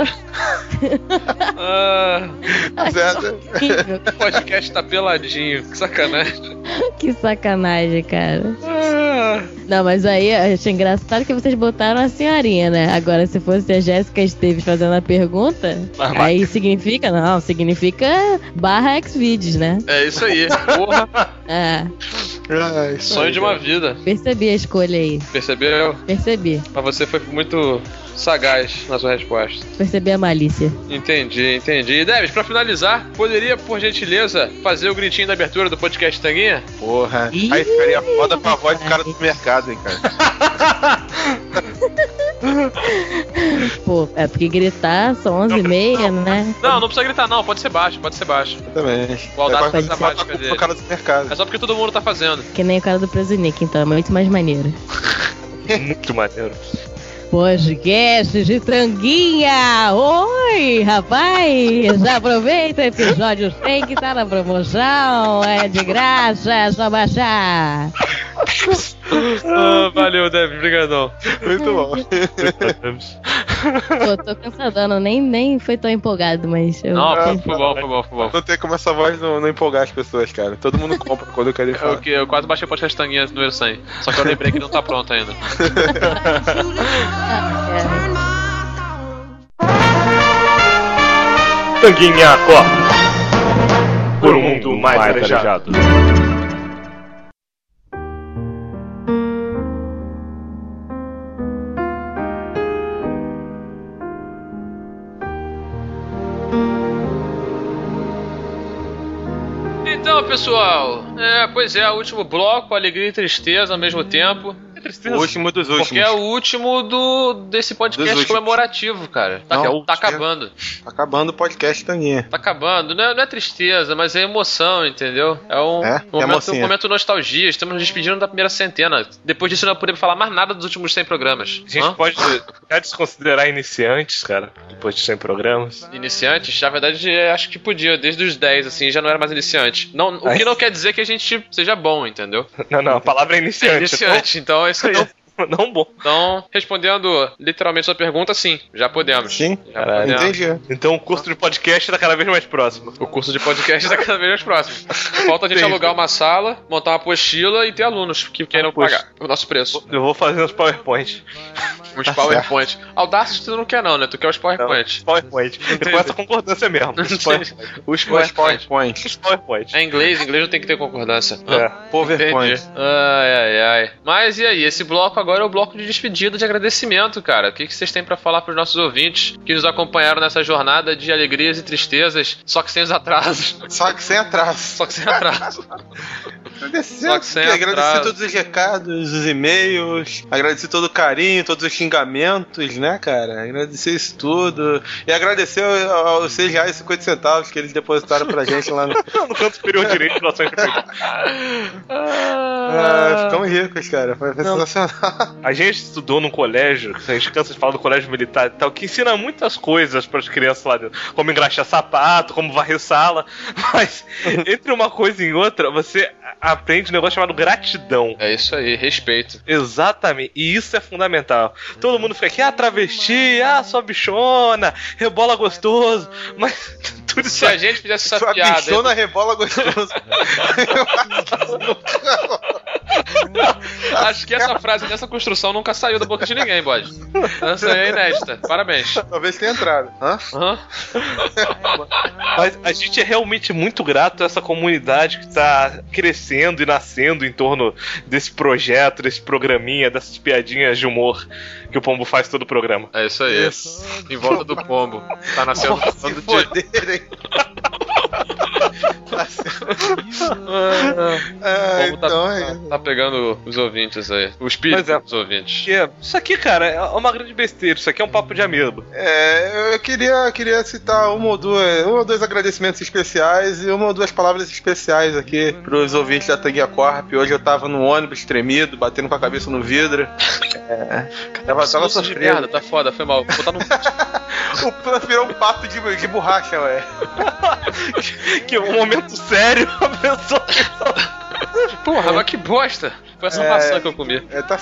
Speaker 6: O podcast tá peladinho, que sacanagem.
Speaker 11: Que sacanagem, cara. Não, mas aí eu achei engraçado que vocês botaram a senhorinha, né? Agora, se fosse a Jéssica Esteves fazendo a pergunta, aí significa /Xvideos, né?
Speaker 6: É isso aí, porra.
Speaker 3: Sonho
Speaker 6: de uma vida.
Speaker 11: Percebi a escolha aí.
Speaker 6: Percebeu?
Speaker 11: Percebi.
Speaker 6: Mas você foi muito sagaz na sua resposta.
Speaker 11: Percebi a malícia.
Speaker 6: Entendi. E Debs, pra finalizar, poderia, por gentileza, fazer o gritinho da abertura do podcast Tanguinha?
Speaker 3: Porra, aí ficaria foda com a voz do cara do mercado, hein, cara.
Speaker 11: Pô, é porque gritar são 11h30, né?
Speaker 6: Não precisa gritar não, pode ser baixo.
Speaker 3: Também.
Speaker 6: O Audacity faz a mágica dele.
Speaker 3: O cara do mercado.
Speaker 6: É só porque todo mundo tá fazendo.
Speaker 11: Que nem o cara do Presunic, então é muito mais maneiro.
Speaker 4: Muito maneiro.
Speaker 11: Podcast de Tanguinha! Oi, rapaz! Já aproveita o episódio 100 que tá na promoção, é de graça, é só baixar!
Speaker 6: Valeu, Deb, brigadão.
Speaker 3: Muito bom.
Speaker 11: Pô, tô cansadando, nem foi tão empolgado, mas eu...
Speaker 6: Não, foi bom.
Speaker 3: Não tem como essa voz não empolgar as pessoas, cara. Todo mundo compra quando eu quero falar.
Speaker 6: Eu quase baixei o podcast Tanguinha número 100, só que eu lembrei que não tá pronto ainda.
Speaker 4: Tanguinha Corp. Por um mundo mais arejado.
Speaker 6: Então, pessoal, pois é, o último bloco, alegria e tristeza ao mesmo tempo.
Speaker 3: O último dos últimos.
Speaker 6: Porque é o último desse podcast comemorativo, cara. Tá acabando.
Speaker 3: Tá acabando o podcast Tanguinha.
Speaker 6: Tá acabando. Não é tristeza, mas é emoção, entendeu? É um momento nostalgia. Estamos nos despedindo da primeira centena. Depois disso não podemos falar mais nada dos últimos 100 programas.
Speaker 4: A gente pode desconsiderar iniciantes, cara, depois de 100 programas.
Speaker 6: Iniciantes? Na verdade, acho que podia. Desde os 10, assim, já não era mais iniciante. Não, o que não quer dizer que a gente seja bom, entendeu?
Speaker 4: Não, a palavra é iniciante.
Speaker 6: Iniciante, então é isso aí.
Speaker 4: Não bom.
Speaker 6: Então, respondendo literalmente sua pergunta, sim, já podemos.
Speaker 3: Sim, entendi.
Speaker 4: Então o curso de podcast tá cada vez mais próximo.
Speaker 6: O curso de podcast tá cada vez mais próximo. Falta a gente alugar uma sala, montar uma apostila e ter alunos que queiram pagar o nosso preço.
Speaker 4: Eu vou fazer uns PowerPoint.
Speaker 6: Uns PowerPoint. Audacity tu não quer não, né? Tu quer os PowerPoint.
Speaker 4: Não, PowerPoint. Depois essa concordância mesmo.
Speaker 6: Os PowerPoint. É inglês não tem que ter concordância.
Speaker 3: PowerPoint.
Speaker 6: Ai. Mas e aí, esse bloco agora é o bloco de despedida, de agradecimento, cara. O que vocês têm pra falar pros nossos ouvintes que nos acompanharam nessa jornada de alegrias e tristezas, só que sem os atrasos.
Speaker 3: Só que sem atraso. Agradecer todos os recados, os e-mails, agradecer todo o carinho, todos os xingamentos, né, cara? Agradecer isso tudo. E agradecer aos R$6,50 que eles depositaram pra gente lá no
Speaker 4: canto superior direito do nosso
Speaker 3: ficamos ricos, cara. Foi sensacional.
Speaker 4: A gente estudou num colégio, a gente cansa de falar do colégio militar e tal, que ensina muitas coisas para as crianças lá dentro, como engraxar sapato, como varrer sala, mas entre uma coisa e outra, você aprende um negócio chamado gratidão.
Speaker 6: É isso aí, respeito.
Speaker 4: Exatamente, e isso é fundamental. Todo mundo fica aqui, travesti, sua bichona, rebola gostoso, mas tudo
Speaker 6: se a gente fizesse essa piada...
Speaker 3: Sua bichona rebola gostoso.
Speaker 6: Acho que essa frase dessa construção nunca saiu da boca de ninguém, Bode. Essa aí é inédita. Parabéns.
Speaker 3: Talvez tenha entrado.
Speaker 4: Mas a gente é realmente muito grato a essa comunidade que tá crescendo e nascendo em torno desse projeto, desse programinha, dessas piadinhas de humor que o Pombo faz todo o programa.
Speaker 6: É isso aí. Em volta do Pombo. Tá nascendo
Speaker 3: se foderem.
Speaker 6: O Pombo tá pegando os ouvintes aí. O espírito dos ouvintes.
Speaker 4: Isso aqui, cara, é uma grande besteira. Isso aqui é um papo de amigo.
Speaker 3: Eu queria citar um ou dois agradecimentos especiais e uma ou duas palavras especiais aqui pros ouvintes da Tanguinha Corp. Hoje eu tava no ônibus tremido, batendo com a cabeça no vidro.
Speaker 6: Tava de merda, tá foda, foi mal. Vou botar no...
Speaker 3: O Plano virou um pato de borracha, ué.
Speaker 4: Que um momento sério, a pessoa...
Speaker 6: Porra, mas que bosta. Foi essa maçã que eu comi.
Speaker 3: Tá...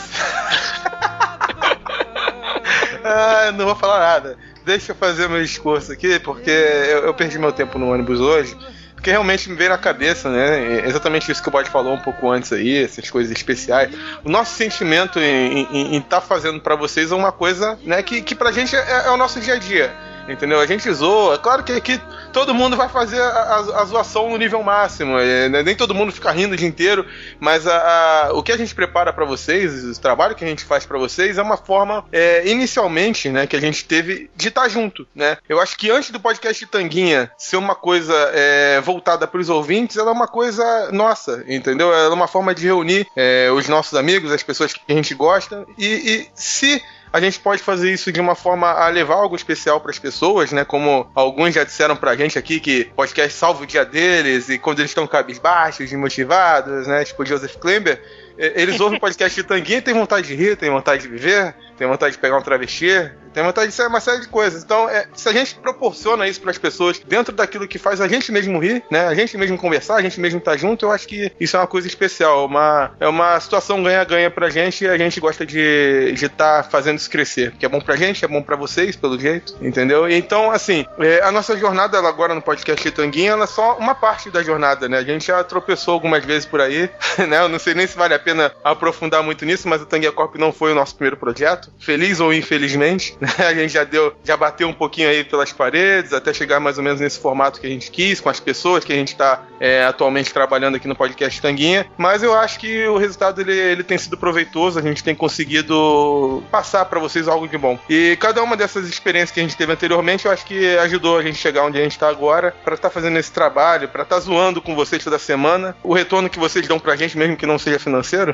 Speaker 3: não vou falar nada. Deixa eu fazer meu discurso aqui, porque eu perdi meu tempo no ônibus hoje. Porque realmente me veio na cabeça, né? Exatamente isso que o Bode falou um pouco antes aí, essas coisas especiais. O nosso sentimento em estar fazendo pra vocês é uma coisa, né, que pra gente é o nosso dia a dia. Entendeu? A gente zoa. Claro que aqui todo mundo vai fazer a zoação no nível máximo. Nem todo mundo fica rindo o dia inteiro. Mas o que a gente prepara pra vocês, o trabalho que a gente faz pra vocês, é uma forma, inicialmente, né, que a gente teve de estar junto, né? Eu acho que antes do podcast de Tanguinha ser uma coisa voltada pros ouvintes, ela é uma coisa nossa, entendeu? Ela é uma forma de reunir os nossos amigos, as pessoas que a gente gosta. E se a gente pode fazer isso de uma forma a levar algo especial para as pessoas, né? Como alguns já disseram pra gente aqui que podcast salva o dia deles e quando eles estão cabisbaixos, desmotivados, né? Tipo o Joseph Klember, eles ouvem o podcast de Tanguinha e tem vontade de rir, tem vontade de viver, tem vontade de pegar um travesti, tem vontade de ser uma série de coisas. Então, se a gente proporciona isso para as pessoas dentro daquilo que faz a gente mesmo rir, né? A gente mesmo conversar, a gente mesmo estar junto, eu acho que isso é uma coisa especial. É uma situação ganha-ganha pra gente e a gente gosta de estar fazendo isso crescer. Porque é bom pra gente, é bom pra vocês, pelo jeito, entendeu? Então, assim, a nossa jornada ela agora no podcast de Tanguinha, ela é só uma parte da jornada, né? A gente já tropeçou algumas vezes por aí, né? Eu não sei nem se vale a pena aprofundar muito nisso, mas o Tanguinha Corp não foi o nosso primeiro projeto, feliz ou infelizmente. A gente já bateu um pouquinho aí pelas paredes, até chegar mais ou menos nesse formato que a gente quis, com as pessoas que a gente está atualmente trabalhando aqui no podcast Tanguinha, mas eu acho que o resultado ele tem sido proveitoso, a gente tem conseguido passar para vocês algo de bom. E cada uma dessas experiências que a gente teve anteriormente, eu acho que ajudou a gente chegar onde a gente está agora, para estar fazendo esse trabalho, para estar zoando com vocês toda semana, o retorno que vocês dão pra gente, mesmo que não seja financeiro.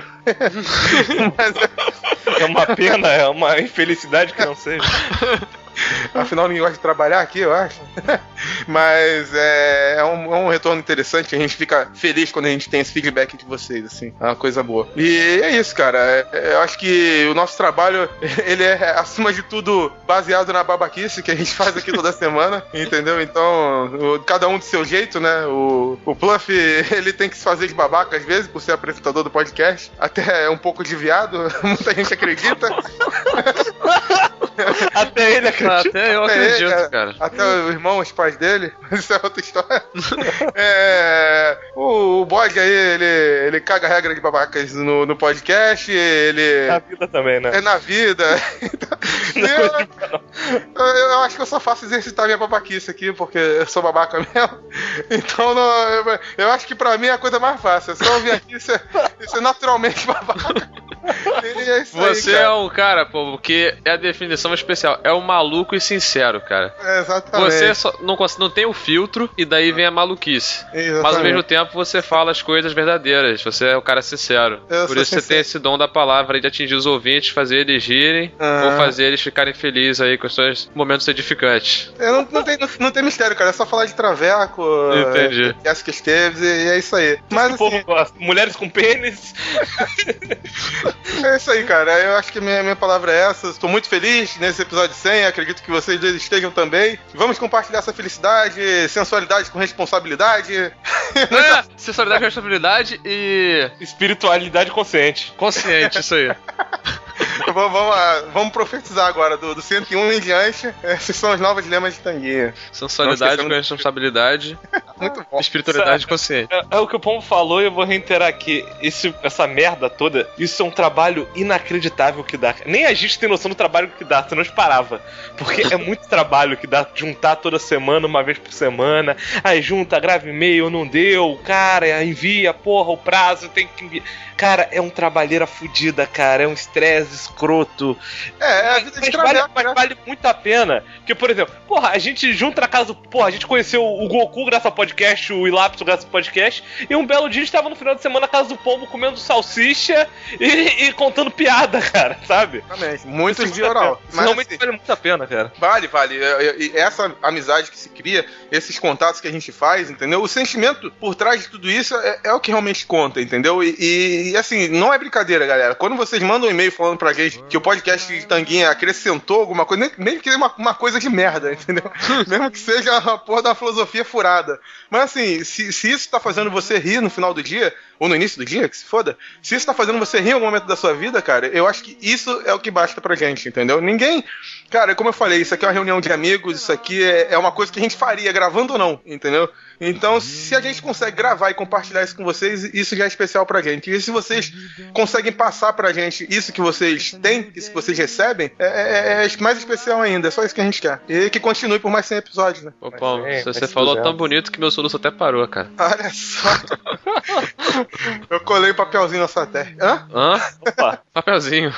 Speaker 4: É uma pena, é uma infelicidade que não seja.
Speaker 3: Afinal, ninguém gosta de trabalhar aqui, eu acho. Mas é um retorno interessante. A gente fica feliz quando a gente tem esse feedback de vocês, assim. É uma coisa boa. E é isso, cara. Eu acho que o nosso trabalho, ele é, acima de tudo, baseado na babaquice que a gente faz aqui toda semana, entendeu? Então, cada um do seu jeito, né? O Pluff, ele tem que se fazer de babaca às vezes, por ser apresentador do podcast. Até um pouco de viado, muita gente acredita.
Speaker 4: Até ele acredita.
Speaker 6: Até eu acredito, cara.
Speaker 3: Até o irmão, os pais dele. Isso é outra história. O Bode aí, ele caga regra de babacas no podcast. Ele...
Speaker 4: Na vida também, né?
Speaker 3: Na vida. Eu acho que eu só faço exercitar minha babaquice aqui, porque eu sou babaca mesmo. Então, eu acho que pra mim é a coisa mais fácil. É só ouvir aqui e ser naturalmente babaca.
Speaker 6: Você é um cara, pô, que é a definição especial. É o maluco e sincero, cara.
Speaker 3: Exatamente.
Speaker 6: Você só não tem o filtro e daí vem a maluquice. Exatamente. Mas ao mesmo tempo você fala as coisas verdadeiras. Você é o cara sincero. Por isso você tem esse dom da palavra aí de atingir os ouvintes, fazer eles rirem ou fazer eles ficarem felizes aí com os seus momentos edificantes.
Speaker 3: Não tem mistério, cara. É só falar de traveco.
Speaker 6: Entendi.
Speaker 3: Jessica Esteves e é isso aí. Mas assim,
Speaker 4: mulheres com pênis.
Speaker 3: É isso aí, cara. Eu acho que minha palavra é essa. Estou muito feliz nesse episódio 100. Acredito que vocês dois estejam também. Vamos compartilhar essa felicidade, sensualidade com responsabilidade.
Speaker 6: Sensualidade com responsabilidade e...
Speaker 4: espiritualidade consciente.
Speaker 6: Consciente, isso aí.
Speaker 3: Vamos profetizar agora, do 101 em diante. Esses são os novos lemas de Tanguinha.
Speaker 6: Sensualidade com responsabilidade.
Speaker 3: Muito bom.
Speaker 6: Espiritualidade consciente.
Speaker 4: É o que o Pombo falou e eu vou reiterar aqui. Essa merda toda, isso é um trabalho inacreditável que dá. Nem a gente tem noção do trabalho que dá, senão a gente parava. Porque é muito trabalho que dá juntar toda semana, uma vez por semana. Aí junta, grava e-mail, não deu, cara, envia, porra, o prazo tem que enviar. Cara, é um trabalheira fudida, cara. É um estresse escroto.
Speaker 3: A vida de trabalho,
Speaker 4: mas vale muito a pena. Porque, por exemplo, porra, a gente junta na casa. Porra, a gente conheceu o Goku graças ao podcast, o Ilapso graças ao podcast. E um belo dia a gente tava no final de semana na casa do Pombo comendo salsicha e contando piada, cara, sabe?
Speaker 3: Exatamente. Muito de oral.
Speaker 4: Mas realmente vale muito a pena, cara.
Speaker 3: Vale. E essa amizade que se cria, esses contatos que a gente faz, entendeu? O sentimento por trás de tudo isso é o que realmente conta, entendeu? E assim, não é brincadeira, galera. Quando vocês mandam um e-mail falando pra gente que o podcast de Tanguinha acrescentou alguma coisa, nem que seja uma coisa de merda, entendeu? Mesmo que seja a porra da filosofia furada. Mas assim, se isso tá fazendo você rir no final do dia, ou no início do dia, que se foda, se isso tá fazendo você rir em algum momento da sua vida, cara, eu acho que isso é o que basta pra gente, entendeu? Ninguém... Cara, como eu falei, isso aqui é uma reunião de amigos, isso aqui é uma coisa que a gente faria, gravando ou não, entendeu? Então, se a gente consegue gravar e compartilhar isso com vocês, isso já é especial pra gente. E se vocês conseguem passar pra gente isso que vocês têm, isso que vocês recebem, é mais especial ainda. É só isso que a gente quer. E que continue por mais 100 episódios, né?
Speaker 6: Ô, Paulo, você falou tão bonito que meu soluço até parou, cara.
Speaker 3: Olha só. Eu colei papelzinho na sua terra.
Speaker 6: Hã? Opa, papelzinho.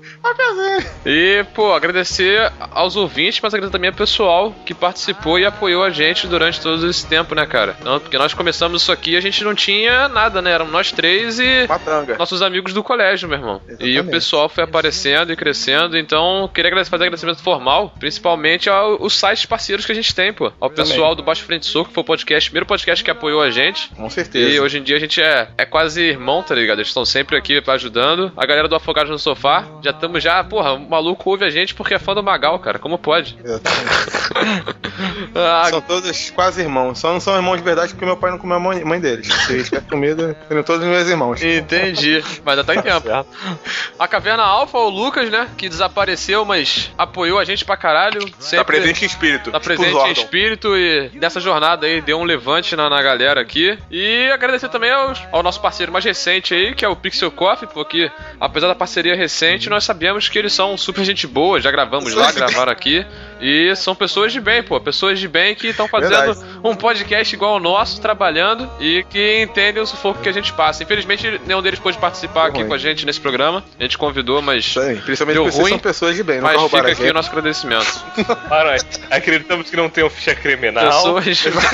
Speaker 6: E, pô, agradecer aos ouvintes, mas agradecer também ao pessoal que participou e apoiou a gente durante todo esse tempo, né, cara? Então, porque nós começamos isso aqui e a gente não tinha nada, né? Éramos nós três e nossos amigos do colégio, meu irmão. Exatamente. E o pessoal foi aparecendo e crescendo, então queria fazer agradecimento formal, principalmente aos sites parceiros que a gente tem, pô. Ao pessoal do Baixo Frente Soco, que foi o primeiro podcast que apoiou a gente.
Speaker 3: Com certeza.
Speaker 6: E hoje em dia a gente é quase irmão, tá ligado? Eles estão sempre aqui ajudando. A galera do Afogados no Sofá, porra, o maluco ouve a gente porque é fã do Magal, cara. Como pode?
Speaker 3: Exatamente. São todos quase irmãos. Só não são irmãos de verdade porque meu pai não comeu a mãe deles. Se eles tiverem comido, seriam todos meus irmãos.
Speaker 6: Entendi. Mas ainda tá em tempo. A Caverna Alfa, o Lucas, né? Que desapareceu, mas apoiou a gente pra caralho. Sempre
Speaker 3: tá presente em espírito.
Speaker 6: Tá presente em espírito e nessa jornada aí deu um levante na galera aqui. E agradecer também ao nosso parceiro mais recente aí, que é o Pixel Coffee, porque apesar da parceria recente, nós sabemos que eles são super gente boa. Já gravamos lá, gravaram aqui. E são pessoas de bem, pô. Pessoas de bem que estão fazendo um podcast igual ao nosso, trabalhando e que entendem o sufoco que a gente passa. Infelizmente, nenhum deles pôde participar aqui com a gente nesse programa. A gente convidou, mas
Speaker 3: principalmente
Speaker 6: deu
Speaker 3: porque
Speaker 6: ruim.
Speaker 3: São pessoas de bem,
Speaker 6: mas fica aqui o nosso agradecimento.
Speaker 4: Acreditamos que não tem um ficha criminal.
Speaker 6: Pessoas de bem.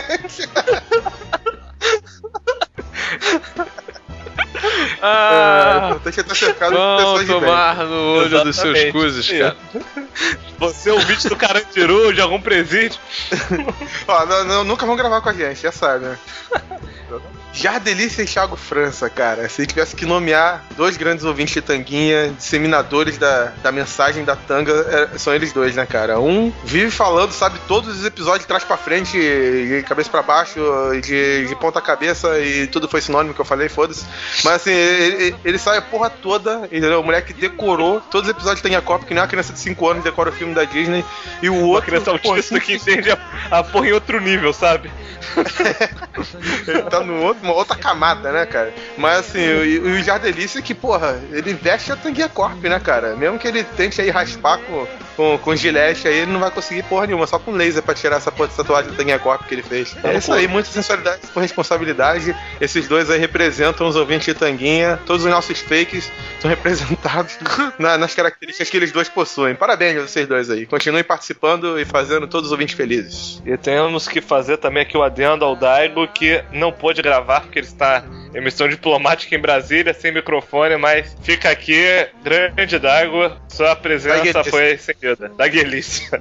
Speaker 6: Vão tomar no olho dos seus cuzes, cara.
Speaker 4: Você é o vídeo do Carandiru, de algum presídio.
Speaker 3: Nunca vão gravar com a gente, já sabe, né? Jardelice e Thiago França, cara. Se tivesse que nomear dois grandes ouvintes de Tanguinha, disseminadores da mensagem da tanga, são eles dois, né, cara? Um vive falando, sabe, todos os episódios de trás pra frente, de cabeça pra baixo, de ponta cabeça, e tudo foi sinônimo que eu falei, foda-se. Mas assim, ele sabe a porra toda, entendeu? O moleque decorou todos os episódios de Tanguinha Cop, que nem uma criança de 5 anos decora o filme da Disney, e o outro...
Speaker 4: Uma criança autista que entende a porra em outro nível, sabe?
Speaker 3: Ele tá uma outra camada, né, cara? Mas assim, o Jardelice que, porra, ele veste a Tanguinha Corp, né, cara? Mesmo que ele tente aí raspar com gilete aí, ele não vai conseguir porra nenhuma, só com laser pra tirar essa porra de tatuagem da Tanguinha Corp que ele fez. É isso aí, muita sensualidade com responsabilidade. Esses dois aí representam os ouvintes de Tanguinha. Todos os nossos fakes são representados nas características que eles dois possuem. Parabéns a vocês dois aí. Continuem participando e fazendo todos os ouvintes felizes.
Speaker 4: E temos que fazer também aqui o adendo ao Daigo, que não pôde gravar porque ele está em missão diplomática em Brasília, sem microfone, mas fica aqui, grande Daigo, sua presença foi seguida. Daguelice.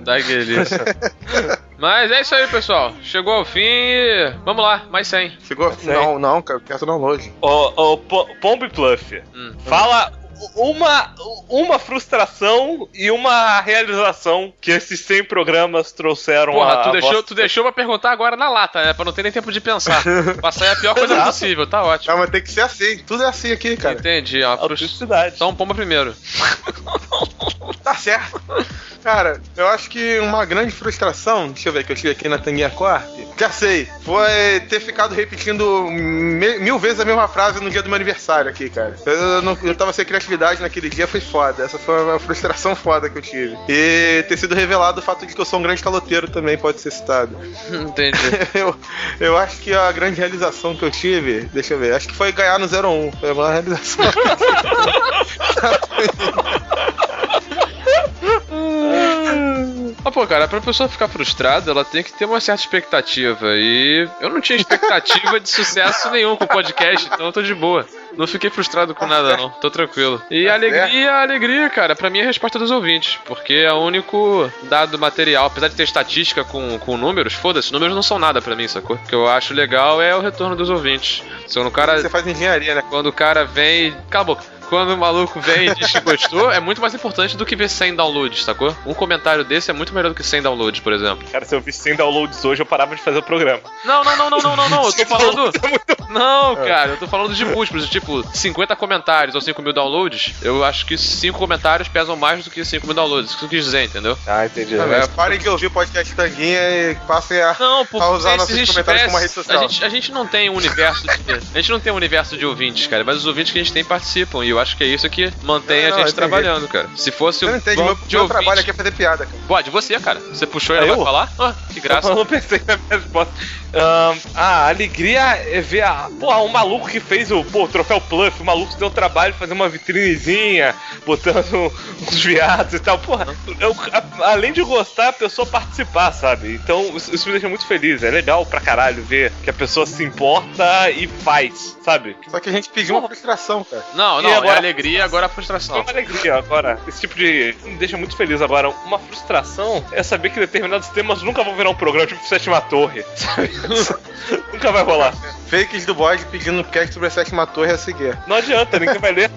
Speaker 6: Mas é isso aí, pessoal. Chegou ao fim e... Vamos lá, mais 100.
Speaker 3: Chegou? Não, cara, quero não longe.
Speaker 4: Pombo e Pluff, fala uma frustração e uma realização que esses 100 programas trouxeram.
Speaker 6: Porra, tu deixou pra perguntar agora na lata, né? Pra não ter nem tempo de pensar. Pra sair a pior coisa possível, tá ótimo.
Speaker 3: Não, mas tem que ser assim, tudo é assim aqui, cara.
Speaker 6: Entendi, a frustração. Então, pomba primeiro.
Speaker 3: Tá certo. Cara, eu acho que uma grande frustração, deixa eu ver que eu tive aqui na Tanguinha Corp, já sei, foi ter ficado repetindo 1000 vezes a mesma frase no dia do meu aniversário aqui, cara. Eu tava sem criatividade naquele dia, foi foda. Essa foi uma frustração foda que eu tive. E ter sido revelado o fato de que eu sou um grande caloteiro também pode ser citado.
Speaker 6: Entendi.
Speaker 3: Eu acho que a grande realização que eu tive, deixa eu ver, acho que foi ganhar no 01. Foi uma realização.
Speaker 6: Pô, cara, pra pessoa ficar frustrada, ela tem que ter uma certa expectativa. E eu não tinha expectativa de sucesso nenhum com o podcast, então eu tô de boa. Não fiquei frustrado com nada, não. Tô tranquilo. E a alegria, cara, pra mim é a resposta dos ouvintes. Porque é o único dado material. Apesar de ter estatística com números, foda-se, números não são nada pra mim, sacou? O que eu acho legal é o retorno dos ouvintes.
Speaker 3: Você faz engenharia, né?
Speaker 6: Quando o cara vem... Cala a boca. Quando o maluco vem e diz que gostou, é muito mais importante do que ver 100 downloads, sacou? Um comentário desse é muito melhor do que 100 downloads, por exemplo.
Speaker 4: Cara, se eu visse 100 downloads hoje, eu parava de fazer o programa.
Speaker 6: Não, eu tô falando... Não, cara, eu tô falando de múltiplos, tipo, 50 comentários ou 5 mil downloads. Eu acho que 5 comentários pesam mais do que 5 mil downloads, isso que eu quis dizer, entendeu?
Speaker 3: Ah, entendi. Parem de ouvir o podcast Tanguinha e passem a usar nossos comentários como uma rede social.
Speaker 6: A gente não tem um universo de ouvintes, cara, mas os ouvintes que a gente tem participam, e eu acho que é isso que mantém a gente trabalhando, cara. Se fosse
Speaker 3: o meu trabalho aqui é fazer piada, cara.
Speaker 6: Pode, você, cara. Você puxou e ela vai falar? Que graça.
Speaker 4: Eu não pensei na minha resposta. A alegria é ver um maluco que fez o troféu Pluff, o maluco deu o trabalho de fazer uma vitrinezinha, botando uns viados e tal. Porra, além de gostar, a pessoa participar, sabe? Então, isso me deixa muito feliz. É legal pra caralho ver que a pessoa se importa e faz, sabe?
Speaker 3: Só que a gente pediu uma frustração, cara.
Speaker 6: Não, agora, é alegria, agora a frustração.
Speaker 4: É uma alegria, agora. Esse tipo de... me deixa muito feliz. Agora, uma frustração é saber que determinados temas nunca vão virar um programa tipo Sétima Torre, sabe? Nunca vai rolar.
Speaker 3: Fakes do bode pedindo cast sobre a Sétima Torre a seguir.
Speaker 4: Não adianta, ninguém vai ler.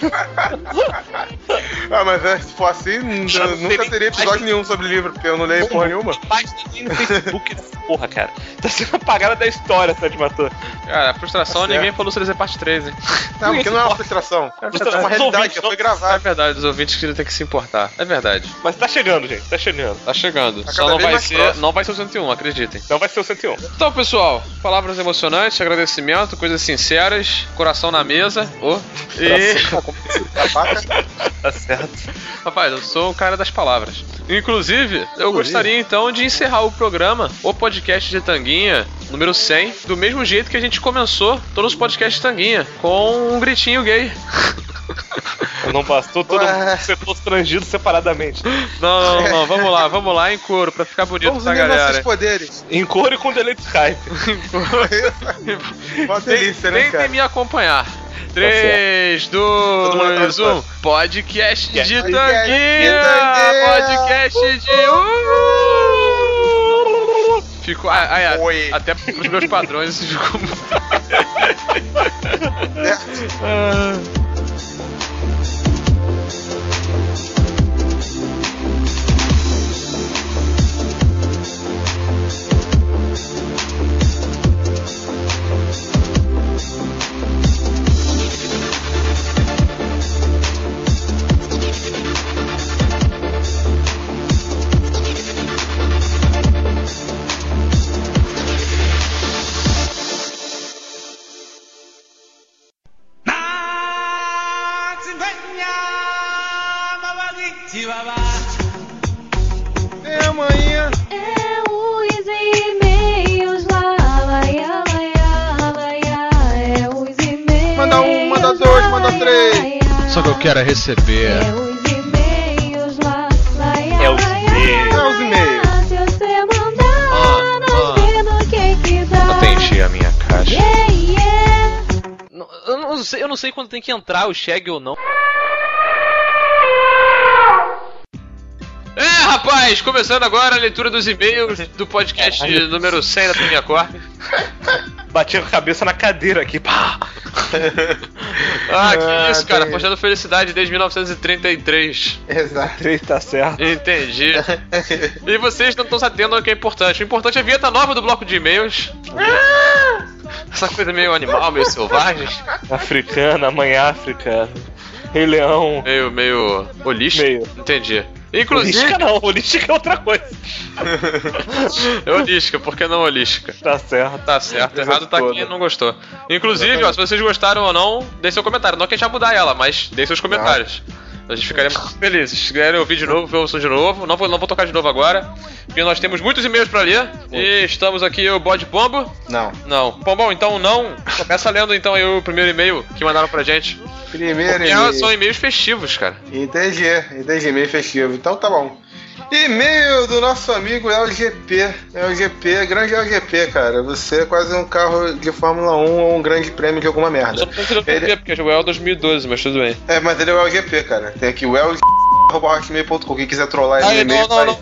Speaker 3: Mas se for assim, nunca teria episódio nenhum sobre livro, porque eu não leio porra nenhuma.
Speaker 4: No Facebook dessa porra, cara. Tá sendo apagada da história a Sétima Torre.
Speaker 6: Cara, a frustração, ninguém falou sobre essa parte 3, hein?
Speaker 3: Não, porque não é uma frustração. É uma realidade, já foi gravado.
Speaker 6: É verdade, os ouvintes que têm que se importar. É verdade.
Speaker 4: Mas tá chegando, gente, tá chegando.
Speaker 6: Tá chegando. Só não vai ser o 101, acreditem.
Speaker 4: Não vai ser o 101.
Speaker 6: Então, pessoal, palavras emocionantes, agradecimento, coisas sinceras, coração na mesa.
Speaker 4: Tá certo.
Speaker 6: Rapaz, eu sou o cara das palavras. Inclusive, eu gostaria então de encerrar o programa, o podcast de Tanguinha, número 100, do mesmo jeito que a gente começou todos os podcasts de Tanguinha, com um gritinho gay.
Speaker 4: Não bastou todo mundo ser constrangido separadamente.
Speaker 6: Não, vamos lá em coro, pra ficar bonito pra galera.
Speaker 3: Nossos poderes.
Speaker 4: Em coro e com delete Skype.
Speaker 3: Uma delícia, né, cara?
Speaker 6: Tentem me acompanhar. 3, 2, 1. Podcast de Tanguinha! Podcast de... Ficou... até pros meus padrões isso ficou...
Speaker 3: Amanhã.
Speaker 15: É os e-mails lá, é os e-mails.
Speaker 3: Manda 1, manda 2, manda 3.
Speaker 9: Só que eu quero receber.
Speaker 15: É os e-mails lá,
Speaker 4: É os e-mails.
Speaker 15: Se você mandar, não vê no que dá.
Speaker 6: Atendi a minha caixa.
Speaker 15: Yeah.
Speaker 6: Eu não sei quando tem que entrar o shag ou não. Rapaz, começando agora a leitura dos e-mails do podcast número 100 da Tanguinha Corp.
Speaker 4: batia com a cabeça na cadeira aqui, pá!
Speaker 6: Que isso, cara, postando felicidade desde 1933.
Speaker 3: Exato.
Speaker 4: Tá certo.
Speaker 6: Entendi. E vocês não estão sabendo o que é importante. O importante é a vinheta nova do bloco de e-mails. Essa coisa meio animal, meio selvagem.
Speaker 4: Africana, mãe africana. Rei Leão.
Speaker 6: Meio holístico.
Speaker 4: Meio.
Speaker 6: Entendi. Inclusive...
Speaker 4: Holística não, holística é outra coisa.
Speaker 6: É holística, por que não holística?
Speaker 4: Tá certo.
Speaker 6: Tá certo, errado tá quem não gostou. Inclusive, ó, se vocês gostaram ou não, deixe seu comentário. Não que a gente vai mudar ela, mas deixe seus comentários. A gente ficaria muito feliz. Se quiserem ouvir de novo, ouçam de novo. Não vou tocar de novo agora, porque nós temos muitos e-mails pra ler. E estamos aqui, o Bode Pombo.
Speaker 3: Não.
Speaker 6: Pombom, então não. Começa lendo então aí o primeiro e-mail que mandaram pra gente.
Speaker 3: Primeiro e-mail.
Speaker 6: São e-mails festivos, cara.
Speaker 3: Entendi, e-mail festivo. Então tá bom. E-mail do nosso amigo LGP. Grande LGP, cara. Você é quase um carro de Fórmula 1 ou um grande prêmio de alguma merda.
Speaker 6: Eu só não tô tirando LGP, porque o El 2012, mas tudo bem.
Speaker 3: Mas ele é o LGP, cara. Tem aqui o LGP@hotmail.com. Quem quiser trollar ele no e-mail,
Speaker 6: não.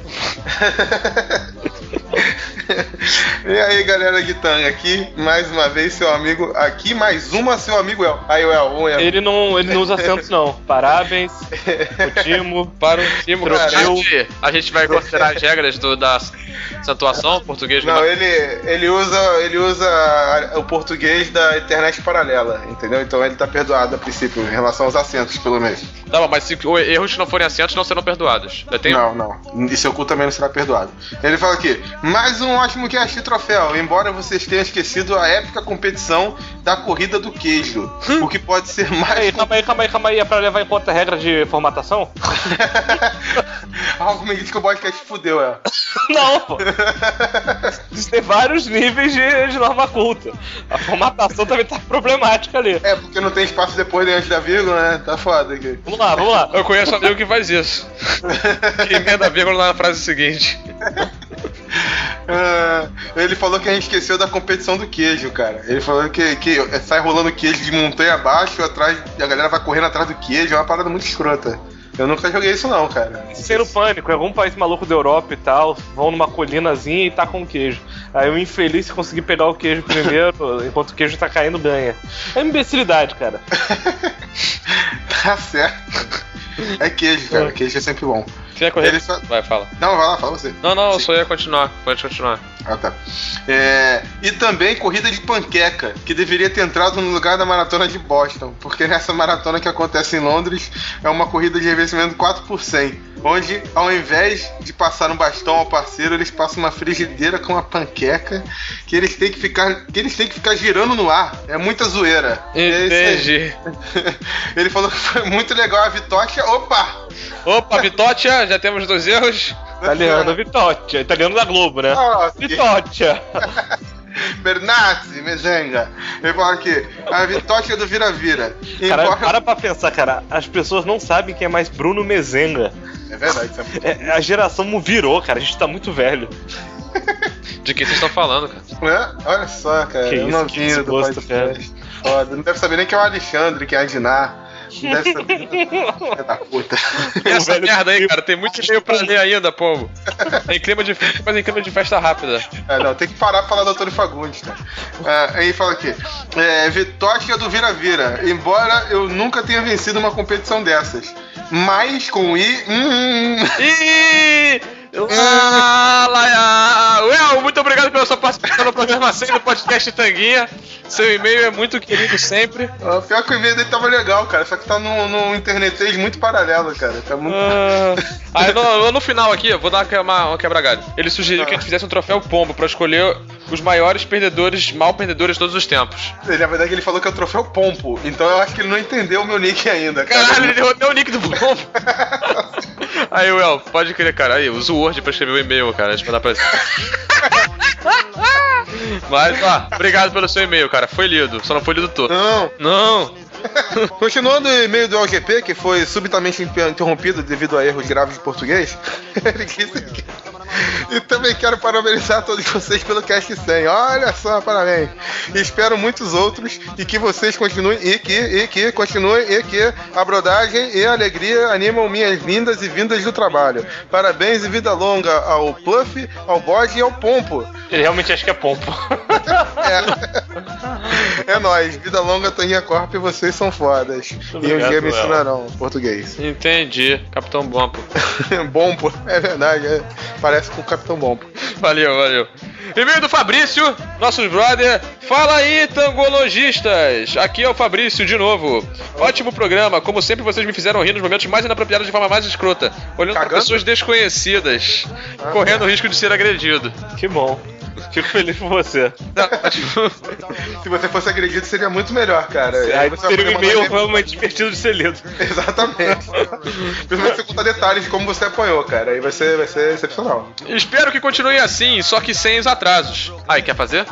Speaker 3: E aí, galera de Tanga, aqui mais uma vez seu amigo, aqui mais uma seu amigo El. Aí o El,
Speaker 4: Ele não usa acentos não. Parabéns, o Timo,
Speaker 6: para o Timo, a gente vai considerar as regras da acentuação português.
Speaker 3: Não, ele usa o português da internet paralela, entendeu? Então ele tá perdoado a princípio em relação aos acentos, pelo menos.
Speaker 6: Tá, mas se erros não forem acentos, não serão perdoados.
Speaker 3: Não. E seu cu também não será perdoado. Ele fala aqui, mais um ótimo cast troféu, embora vocês tenham esquecido a épica competição da corrida do queijo, o que pode ser mais...
Speaker 4: Calma aí, é pra levar em conta a regra de formatação?
Speaker 3: Algo me diz que o podcast fudeu,
Speaker 4: Não, pô. Tem vários níveis de norma culta. A formatação também tá problemática ali.
Speaker 3: Porque não tem espaço depois antes da vírgula, né? Tá foda aqui.
Speaker 4: Vamos lá.
Speaker 6: Eu conheço um amigo que faz isso. Que emenda a vírgula na frase seguinte.
Speaker 3: Ele falou que a gente esqueceu da competição do queijo, cara. Ele falou que sai rolando queijo de montanha abaixo, atrás, a galera vai correndo atrás do queijo, é uma parada muito escrota. Eu nunca joguei isso não, cara.
Speaker 4: Ser o pânico, é algum país maluco da Europa e tal, vão numa colinazinha e tá com queijo. Aí o infeliz, se conseguir pegar o queijo primeiro, enquanto o queijo tá caindo, ganha. É imbecilidade, cara.
Speaker 3: Tá certo. É queijo, cara. Queijo é sempre bom.
Speaker 6: Você ia correr? Vai, fala.
Speaker 3: Não, vai lá, fala você.
Speaker 6: Não, eu só ia continuar. Pode continuar.
Speaker 3: Ah, tá. E também corrida de panqueca, que deveria ter entrado no lugar da maratona de Boston, porque nessa maratona que acontece em Londres é uma corrida de revencimento 4%, onde ao invés de passar um bastão ao parceiro, eles passam uma frigideira com uma panqueca que eles têm que ficar girando no ar. É muita zoeira.
Speaker 6: Entendi.
Speaker 3: Ele falou que foi muito legal a Vitória. Opa,
Speaker 6: Vitória, já temos 2 erros.
Speaker 4: Italiano, Vitória. Italiano da Globo, né? Vitória.
Speaker 3: Bernazzi, Mezenga. Ele fala aqui, a Vitória do Vira-Vira.
Speaker 4: Cara, para pra pensar, cara. As pessoas não sabem quem é mais Bruno Mezenga.
Speaker 3: É verdade,
Speaker 4: a geração virou, cara. A gente tá muito velho.
Speaker 6: De quem vocês estão falando, cara?
Speaker 3: Olha só, cara.
Speaker 4: Que isso, que gosto, cara.
Speaker 3: Foda. Não deve saber nem que é o Alexandre, que é a Dinar. Não deve saber. Filha da puta.
Speaker 6: Essa merda aí, cara, tem muito e-mail pra ler ainda, povo. Tem clima de festa, mas tem clima de festa rápida.
Speaker 3: Não, tem que parar pra falar do Antônio Fagundes, cara. Aí fala aqui, Vitória do Vira-Vira. Embora eu nunca tenha vencido uma competição dessas, mas com
Speaker 6: Well, muito obrigado pela sua participação no programa 100 do podcast Tanguinha. Seu e-mail é muito querido sempre.
Speaker 3: Pior que o e-mail dele tava legal, cara. Só que tá no internetês muito paralelo, cara. Tá muito...
Speaker 6: Aí no final aqui, eu vou dar uma quebra-galho. Ele sugeriu que a gente fizesse um troféu Pombo pra escolher os maiores perdedores, mal perdedores de todos os tempos.
Speaker 3: Na verdade, ele falou que é o troféu Pompo. Então eu acho que ele não entendeu o meu nick ainda, cara.
Speaker 6: Caralho, ele deu até o nick do Pombo. Aí, Well, pode crer, cara. Aí, usa o Word pra escrever o e-mail, cara. Deixa eu mandar pra ele. Mas, obrigado pelo seu e-mail, cara. Foi lido, só não foi lido todo. Não.
Speaker 3: Continuando o e-mail do LGP, que foi subitamente interrompido devido a erros graves de português, ele disse que E também quero parabenizar todos vocês pelo Cast 100. Olha só, parabéns. E espero muitos outros e que vocês continuem e que a brodagem e a alegria animam minhas vindas e vindas do trabalho. Parabéns e vida longa ao Pluff, ao Bode e ao Pompo.
Speaker 4: Ele realmente acha que é Pompo.
Speaker 3: É nóis. Vida longa, Taninha Corp, e vocês são fodas. E um dia me ensinarão português.
Speaker 6: Entendi. Capitão Bompo.
Speaker 3: Bompo, é verdade. Parece com o Capitão Bompo.
Speaker 6: Valeu. E-mail do Fabrício, nossos brother. Fala aí, tangologistas. Aqui é o Fabrício de novo. Ótimo programa. Como sempre, vocês me fizeram rir nos momentos mais inapropriados de forma mais escrota. Olhando para pessoas desconhecidas, correndo o risco de ser agredido.
Speaker 4: Que bom. Fico feliz por você.
Speaker 3: Se você fosse agredido, seria muito melhor, cara.
Speaker 4: Aí seria um e-mail realmente divertido de ser lido.
Speaker 3: Exatamente. Principalmente você contar detalhes de como você apanhou, cara. Aí vai ser excepcional.
Speaker 6: Espero que continue assim, só que sem os atrasos. Aí, quer fazer?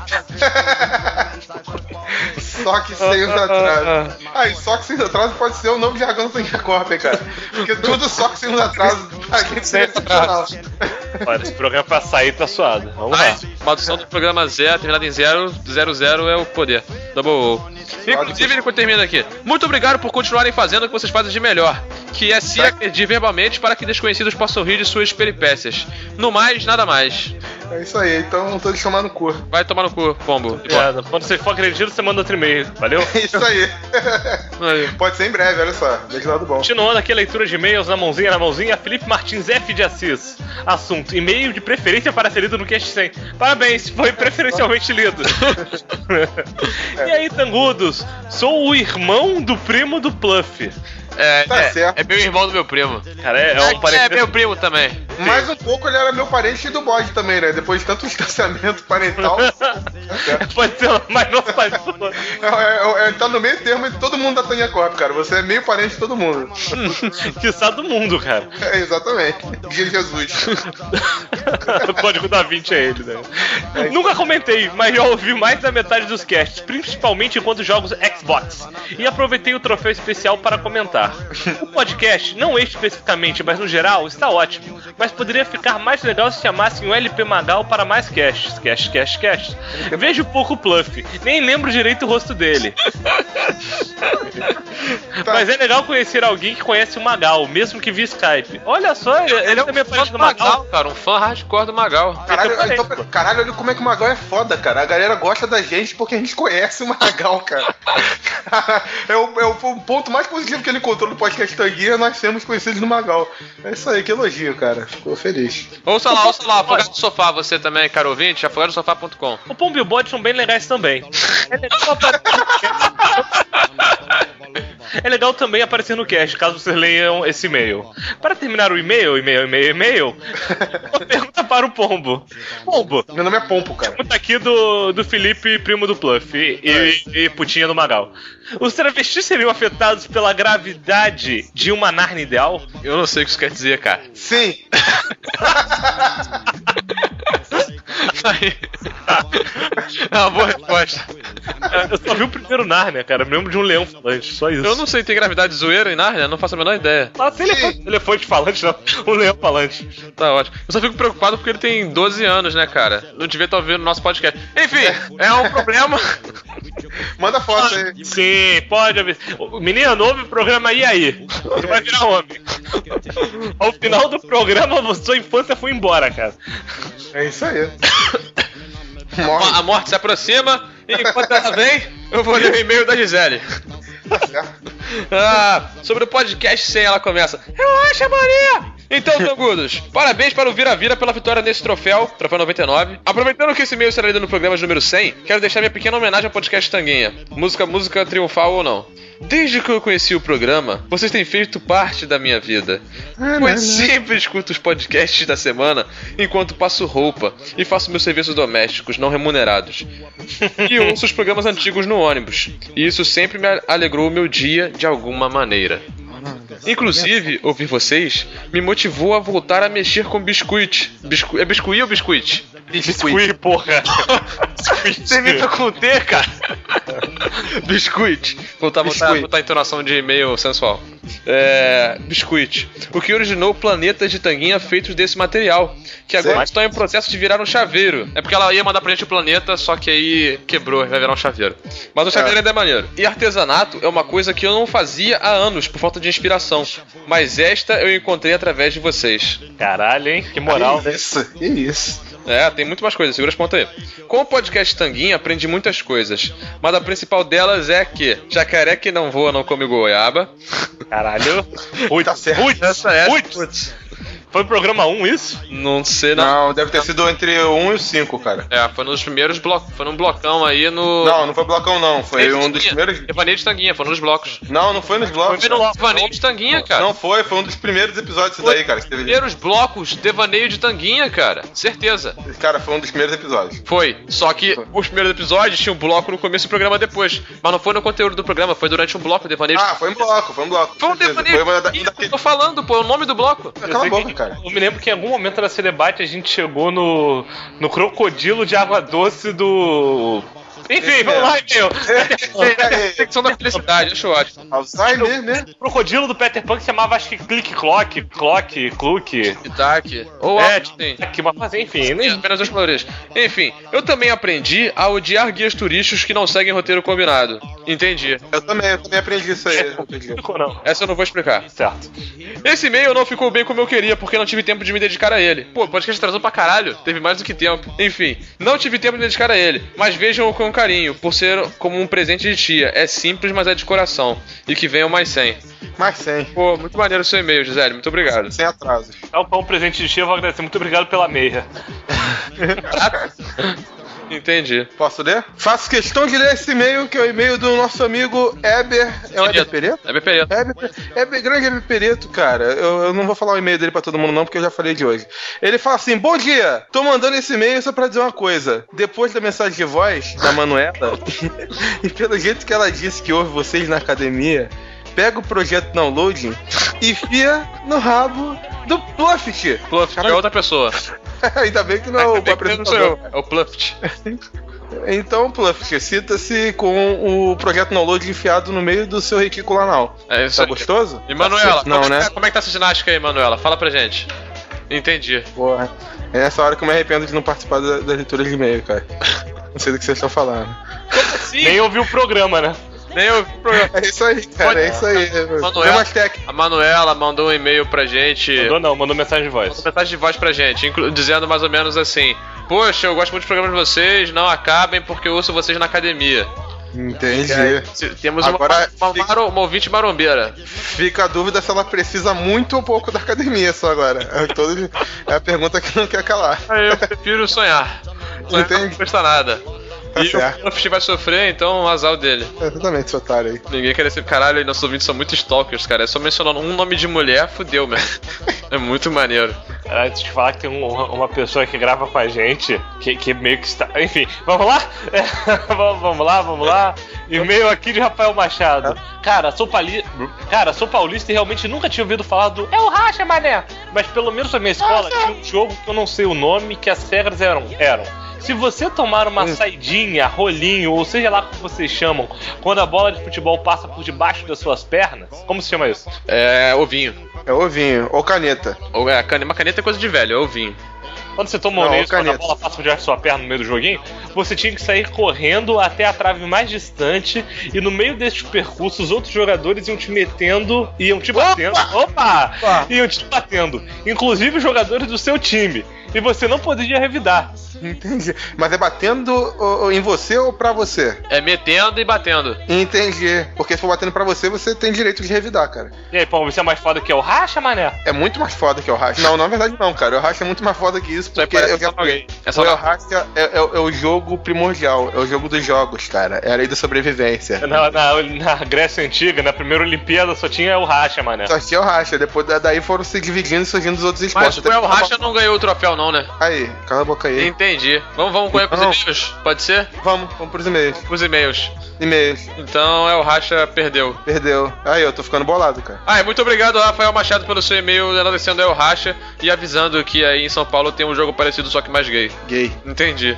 Speaker 3: Só que sem os atrasos. E só que sem os atrasos pode ser o novo jargão do Taninha Corp, cara. Porque tudo só que sem os atrasos pra gente ser excepcional.
Speaker 4: Olha, esse programa pra sair tá suado. Vamos lá.
Speaker 6: Maldição do programa 0, terminado em 0, 00 é o poder. Double O. Inclusive, ele termina aqui. Muito obrigado por continuarem fazendo o que vocês fazem de melhor, que é se agredir verbalmente para que desconhecidos possam rir de suas peripécias. No mais, nada mais.
Speaker 3: É isso aí, então não tô de tomar no cu.
Speaker 6: Vai tomar no cu, pombo.
Speaker 4: Quando você for agredido, você manda outro e-mail, valeu?
Speaker 3: É isso aí. Pode ser em breve, olha só. Desde lado bom.
Speaker 4: Continuando aqui a leitura de e-mails na mãozinha, Felipe Martins F. de Assis. Assunto: e-mail de preferência para ser lido no Cast 100. Parabéns, foi preferencialmente lido. E aí, tangudos? Sou o irmão do primo do Pluff.
Speaker 6: É meu irmão do meu primo.
Speaker 4: Cara, é um parente.
Speaker 6: É meu primo também.
Speaker 3: Mais um pouco ele era meu parente do Bode também, né? Depois de tanto distanciamento parental.
Speaker 4: Pode ser mais nosso parente.
Speaker 3: Tá no meio termo de todo mundo da Taninha Corp, cara. Você é meio parente de todo mundo.
Speaker 4: Quiçá do mundo, cara.
Speaker 3: Exatamente. De Jesus.
Speaker 4: O código da 20 é ele, né? Nunca comentei, mas já ouvi mais da metade dos casts, principalmente enquanto jogo Xbox. E aproveitei o troféu especial para comentar. O podcast, não especificamente, mas no geral, está ótimo. Mas poderia ficar mais legal se chamassem o LP Magal para mais casts. Cast. Vejo pouco Pluff, nem lembro direito o rosto dele. Mas é legal conhecer alguém que conhece o Magal, mesmo que via Skype. Olha só, ele é um fã do
Speaker 6: Magal, cara, um fã hardcore do Magal.
Speaker 3: Caralho, olha como é que o Magal é foda, cara. A galera gosta da gente porque a gente conhece o Magal, cara. É o ponto mais positivo que ele encontrou no podcast Tanguinha, nós temos conhecidos no Magal. É isso aí, que elogio, cara. Ficou feliz.
Speaker 6: Ouça lá, Afogado do Sofá, você também, caro ouvinte, afogadosofá.com.
Speaker 4: O Pombo e o Bode são bem legais também. É legal também aparecer no cast, caso vocês leiam esse e-mail. Para terminar o e-mail, uma pergunta para o Pombo. Pombo.
Speaker 3: Meu nome é Pombo, cara.
Speaker 4: Pergunta aqui do Felipe, primo do Pluff, e putinha do Magal. Os travestis seriam afetados pela gravidade de uma Narnia ideal?
Speaker 6: Eu não sei o que isso quer dizer, cara.
Speaker 3: Sim.
Speaker 6: É uma boa resposta.
Speaker 4: Eu só vi o primeiro Narnia, cara. Eu me lembro de um leão falante, só isso.
Speaker 6: Eu não sei, tem gravidade zoeira em Narnia? Não faço a menor ideia.
Speaker 4: Tem elefante falante, não. Um leão falante.
Speaker 6: Tá ótimo. Eu só fico preocupado porque ele tem 12 anos, né, cara? Não devia estar ouvindo o nosso podcast. Enfim, é um problema.
Speaker 3: Manda foto aí.
Speaker 4: Sim, pode ouvir. Menino, ouve o programa aí. Você vai virar homem. Ao final do programa, sua infância foi embora, cara.
Speaker 3: É isso aí.
Speaker 6: A morte se aproxima e enquanto ela vem, eu vou ler o e-mail da Gisele. Sobre o podcast 100 ela começa. Relaxa, Maria! Então, tangudos, parabéns para o Vira-Vira pela vitória nesse troféu 99. Aproveitando que esse e-mail será lido no programa número 100, quero deixar minha pequena homenagem ao podcast Tanguinha. Música triunfal ou não. Desde que eu conheci o programa, vocês têm feito parte da minha vida. Pois sempre escuto os podcasts da semana enquanto passo roupa e faço meus serviços domésticos não remunerados. E ouço os programas antigos no ônibus. E isso sempre me alegrou o meu dia de alguma maneira. Inclusive, ouvir vocês me motivou a voltar a mexer com biscuit. É biscuit ou biscuit?
Speaker 4: Biscuit, porra.
Speaker 6: Você imita com T, cara. Biscuit. Voltar a entonação de e-mail sensual. Biscuit. O que originou planetas de tanguinha feitos desse material, que agora estão em processo de virar um chaveiro. É porque ela ia mandar pra gente o planeta, só que aí quebrou, vai virar um chaveiro. Mas o chaveiro ainda é maneiro. E artesanato é uma coisa que eu não fazia há anos, por falta de inspiração. Mas esta eu encontrei através de vocês.
Speaker 4: Caralho, hein? Que moral.
Speaker 3: Que isso.
Speaker 6: Tem muito mais coisas, segura as pontas aí. Com o podcast Tanguinha, aprendi muitas coisas. Mas a principal delas é que jacaré que não voa não come goiaba.
Speaker 4: Caralho.
Speaker 3: Tá certo.
Speaker 6: Putz.
Speaker 4: Foi no programa 1 isso?
Speaker 6: Não sei, não.
Speaker 3: Não, deve ter sido entre o 1 e o 5, cara.
Speaker 6: Foi nos primeiros blocos. Foi num blocão aí no...
Speaker 3: Não foi blocão, não. Foi um dos primeiros...
Speaker 6: Devaneio de Tanguinha, foi nos blocos.
Speaker 3: Não foi nos blocos.
Speaker 6: Foi no Devaneio de Tanguinha, cara.
Speaker 3: Não foi um dos primeiros episódios isso daí, cara.
Speaker 6: Os primeiros blocos, Devaneio de Tanguinha, cara. Certeza.
Speaker 3: Cara, foi um dos primeiros episódios.
Speaker 6: Foi. Só que os primeiros episódios tinham um bloco no começo do programa depois. Mas não foi no conteúdo do programa, foi durante um bloco, Devaneio de...
Speaker 3: foi um bloco. Foi um
Speaker 6: Devaneio de Tanguinha, tô falando, pô, é o nome do bloco.
Speaker 3: Cala a boca, cara.
Speaker 4: Eu me lembro que em algum momento nesse debate a gente chegou no crocodilo de água doce do... Enfim, vamos lá, então.
Speaker 6: Secção da felicidade, acho ótimo.
Speaker 3: Alzheimer, né?
Speaker 4: O crocodilo do Peter Pan que chamava, acho que Click-Clock, Cluck.
Speaker 6: Itaque. Ou
Speaker 4: mas enfim.
Speaker 6: Apenas os valores. Enfim, eu também aprendi a odiar guias turísticos que não seguem roteiro combinado. Entendi.
Speaker 3: Eu também aprendi isso aí.
Speaker 6: Não. Essa eu não vou explicar.
Speaker 4: Certo.
Speaker 6: Esse e-mail não ficou bem como eu queria, porque não tive tempo de me dedicar a ele. Pô, o podcast atrasou pra caralho. Teve mais do que tempo. Enfim, não tive tempo de me dedicar a ele. Mas vejam com carinho, por ser como um presente de tia. É simples, mas é de coração. E que venham mais 100.
Speaker 3: Mais 100.
Speaker 6: Pô, muito maneiro o seu e-mail, Gisele. Muito obrigado.
Speaker 3: Sem atrasos.
Speaker 4: Um presente de tia, eu vou agradecer. Muito obrigado pela meia.
Speaker 6: Entendi.
Speaker 3: Posso ler? Faço questão de ler esse e-mail, que é o e-mail do nosso amigo Heber. É o Heber Pereto?
Speaker 6: Heber Pereto.
Speaker 3: Grande Heber Pereto, cara. Eu não vou falar o e-mail dele pra todo mundo não, porque eu já falei de hoje. Ele fala assim: bom dia, tô mandando esse e-mail só pra dizer uma coisa. Depois da mensagem de voz da Manuela, e pelo jeito que ela disse que ouve vocês na academia, pega o projeto Downloading e enfia no rabo do Pluft.
Speaker 6: Pluft é outra pessoa.
Speaker 3: Ainda bem que não é o apresentador.
Speaker 6: É o Pluft.
Speaker 3: Então, Pluft, cita-se com o projeto Download enfiado no meio do seu retículo anal.
Speaker 6: É isso
Speaker 3: tá
Speaker 6: aí.
Speaker 3: Gostoso?
Speaker 6: E Manuela,
Speaker 3: não, né?
Speaker 6: Como é que tá essa ginástica aí, Manuela? Fala pra gente. Entendi.
Speaker 3: Porra. É nessa hora que eu me arrependo de não participar da leitura de e-mail, cara. Não sei do que vocês estão falando.
Speaker 6: Como assim?
Speaker 4: Nem ouvi o programa, né?
Speaker 3: É isso aí, cara, é isso aí.
Speaker 6: A Manuela mandou um e-mail pra gente.
Speaker 4: Mandou mensagem de voz.
Speaker 6: Mandou mensagem de voz pra gente, dizendo mais ou menos assim: poxa, eu gosto muito dos programas de vocês, não acabem porque eu ouço vocês na academia.
Speaker 3: Entendi.
Speaker 6: Temos uma ouvinte marombeira.
Speaker 3: Fica a dúvida se ela precisa muito ou pouco da academia só agora. É a pergunta que não quer calar.
Speaker 6: Eu prefiro sonhar.
Speaker 3: Entendi.
Speaker 6: Não custa nada. E o Pluft vai sofrer, então azar dele.
Speaker 3: Exatamente, esse otário aí.
Speaker 6: Ninguém quer ser. Caralho, nossos ouvintes são muito stalkers, cara. É só mencionando um nome de mulher, fudeu, mesmo. É muito maneiro.
Speaker 4: Caralho, deixa eu te falar que tem uma pessoa que grava com a gente, que meio que está... Enfim, vamos lá? Vamos lá. E-mail aqui de Rafael Machado. Cara, sou paulista e realmente nunca tinha ouvido falar do É o Racha, mané. Mas pelo menos na minha escola tinha um jogo que eu não sei o nome, que as regras eram... Se você tomar uma saidinha, rolinho, ou seja lá como vocês chamam, quando a bola de futebol passa por debaixo das suas pernas, como se chama isso?
Speaker 6: É ovinho.
Speaker 3: É ovinho, ou caneta.
Speaker 6: Uma caneta é coisa de velho, é ovinho.
Speaker 4: Quando você toma um quando a bola passa por debaixo da sua perna no meio do joguinho, você tinha que sair correndo até a trave mais distante, e no meio deste percurso os outros jogadores iam te batendo. Iam te batendo. Inclusive os jogadores do seu time. E você não poderia revidar.
Speaker 3: Entendi. Mas é batendo em você ou pra você?
Speaker 6: É metendo e batendo.
Speaker 3: Entendi. Porque se for batendo pra você, você tem direito de revidar, cara.
Speaker 4: E aí, pô, você é mais foda que o Racha, mané?
Speaker 3: É muito mais foda que o Racha. Não, na verdade não, cara. O Racha é muito mais foda que isso, porque eu já falei. O Racha é o jogo primordial. É o jogo dos jogos, cara. É a lei da sobrevivência.
Speaker 4: Na Grécia Antiga, na primeira Olimpíada, só tinha o Racha, mané.
Speaker 3: Só tinha o Racha. Depois daí foram se dividindo e surgindo os outros esportes.
Speaker 6: Mas o Racha não ganhou o troféu, não, né?
Speaker 3: Aí, cala a boca aí.
Speaker 6: Entendi. Vamos correr pros e-mails? Pode ser?
Speaker 3: Vamos pros e-mails.
Speaker 6: Pros e-mails.
Speaker 3: E-mails.
Speaker 6: Então o Racha perdeu.
Speaker 3: Aí, eu tô ficando bolado, cara.
Speaker 6: Muito obrigado, Rafael Machado, pelo seu e-mail agradecendo o Racha e avisando que aí em São Paulo tem um jogo parecido, só que mais gay. Entendi.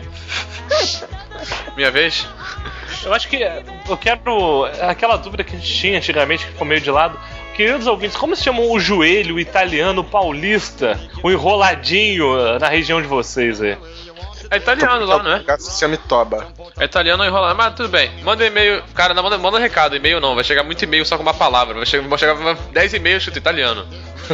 Speaker 6: Minha vez?
Speaker 4: Eu acho que eu quero... Aquela dúvida que a gente tinha antigamente, que ficou meio de lado. queridos ouvintes, como se chama o joelho italiano paulista, o enroladinho na região de vocês aí?
Speaker 6: É italiano lá, não é?
Speaker 3: Se chama Toba.
Speaker 6: É italiano enrolado, mas tudo bem. Manda e-mail. Cara, não, manda recado. E-mail não. Vai chegar muito e-mail só com uma palavra. Vai chegar 10 e-mails escrito italiano.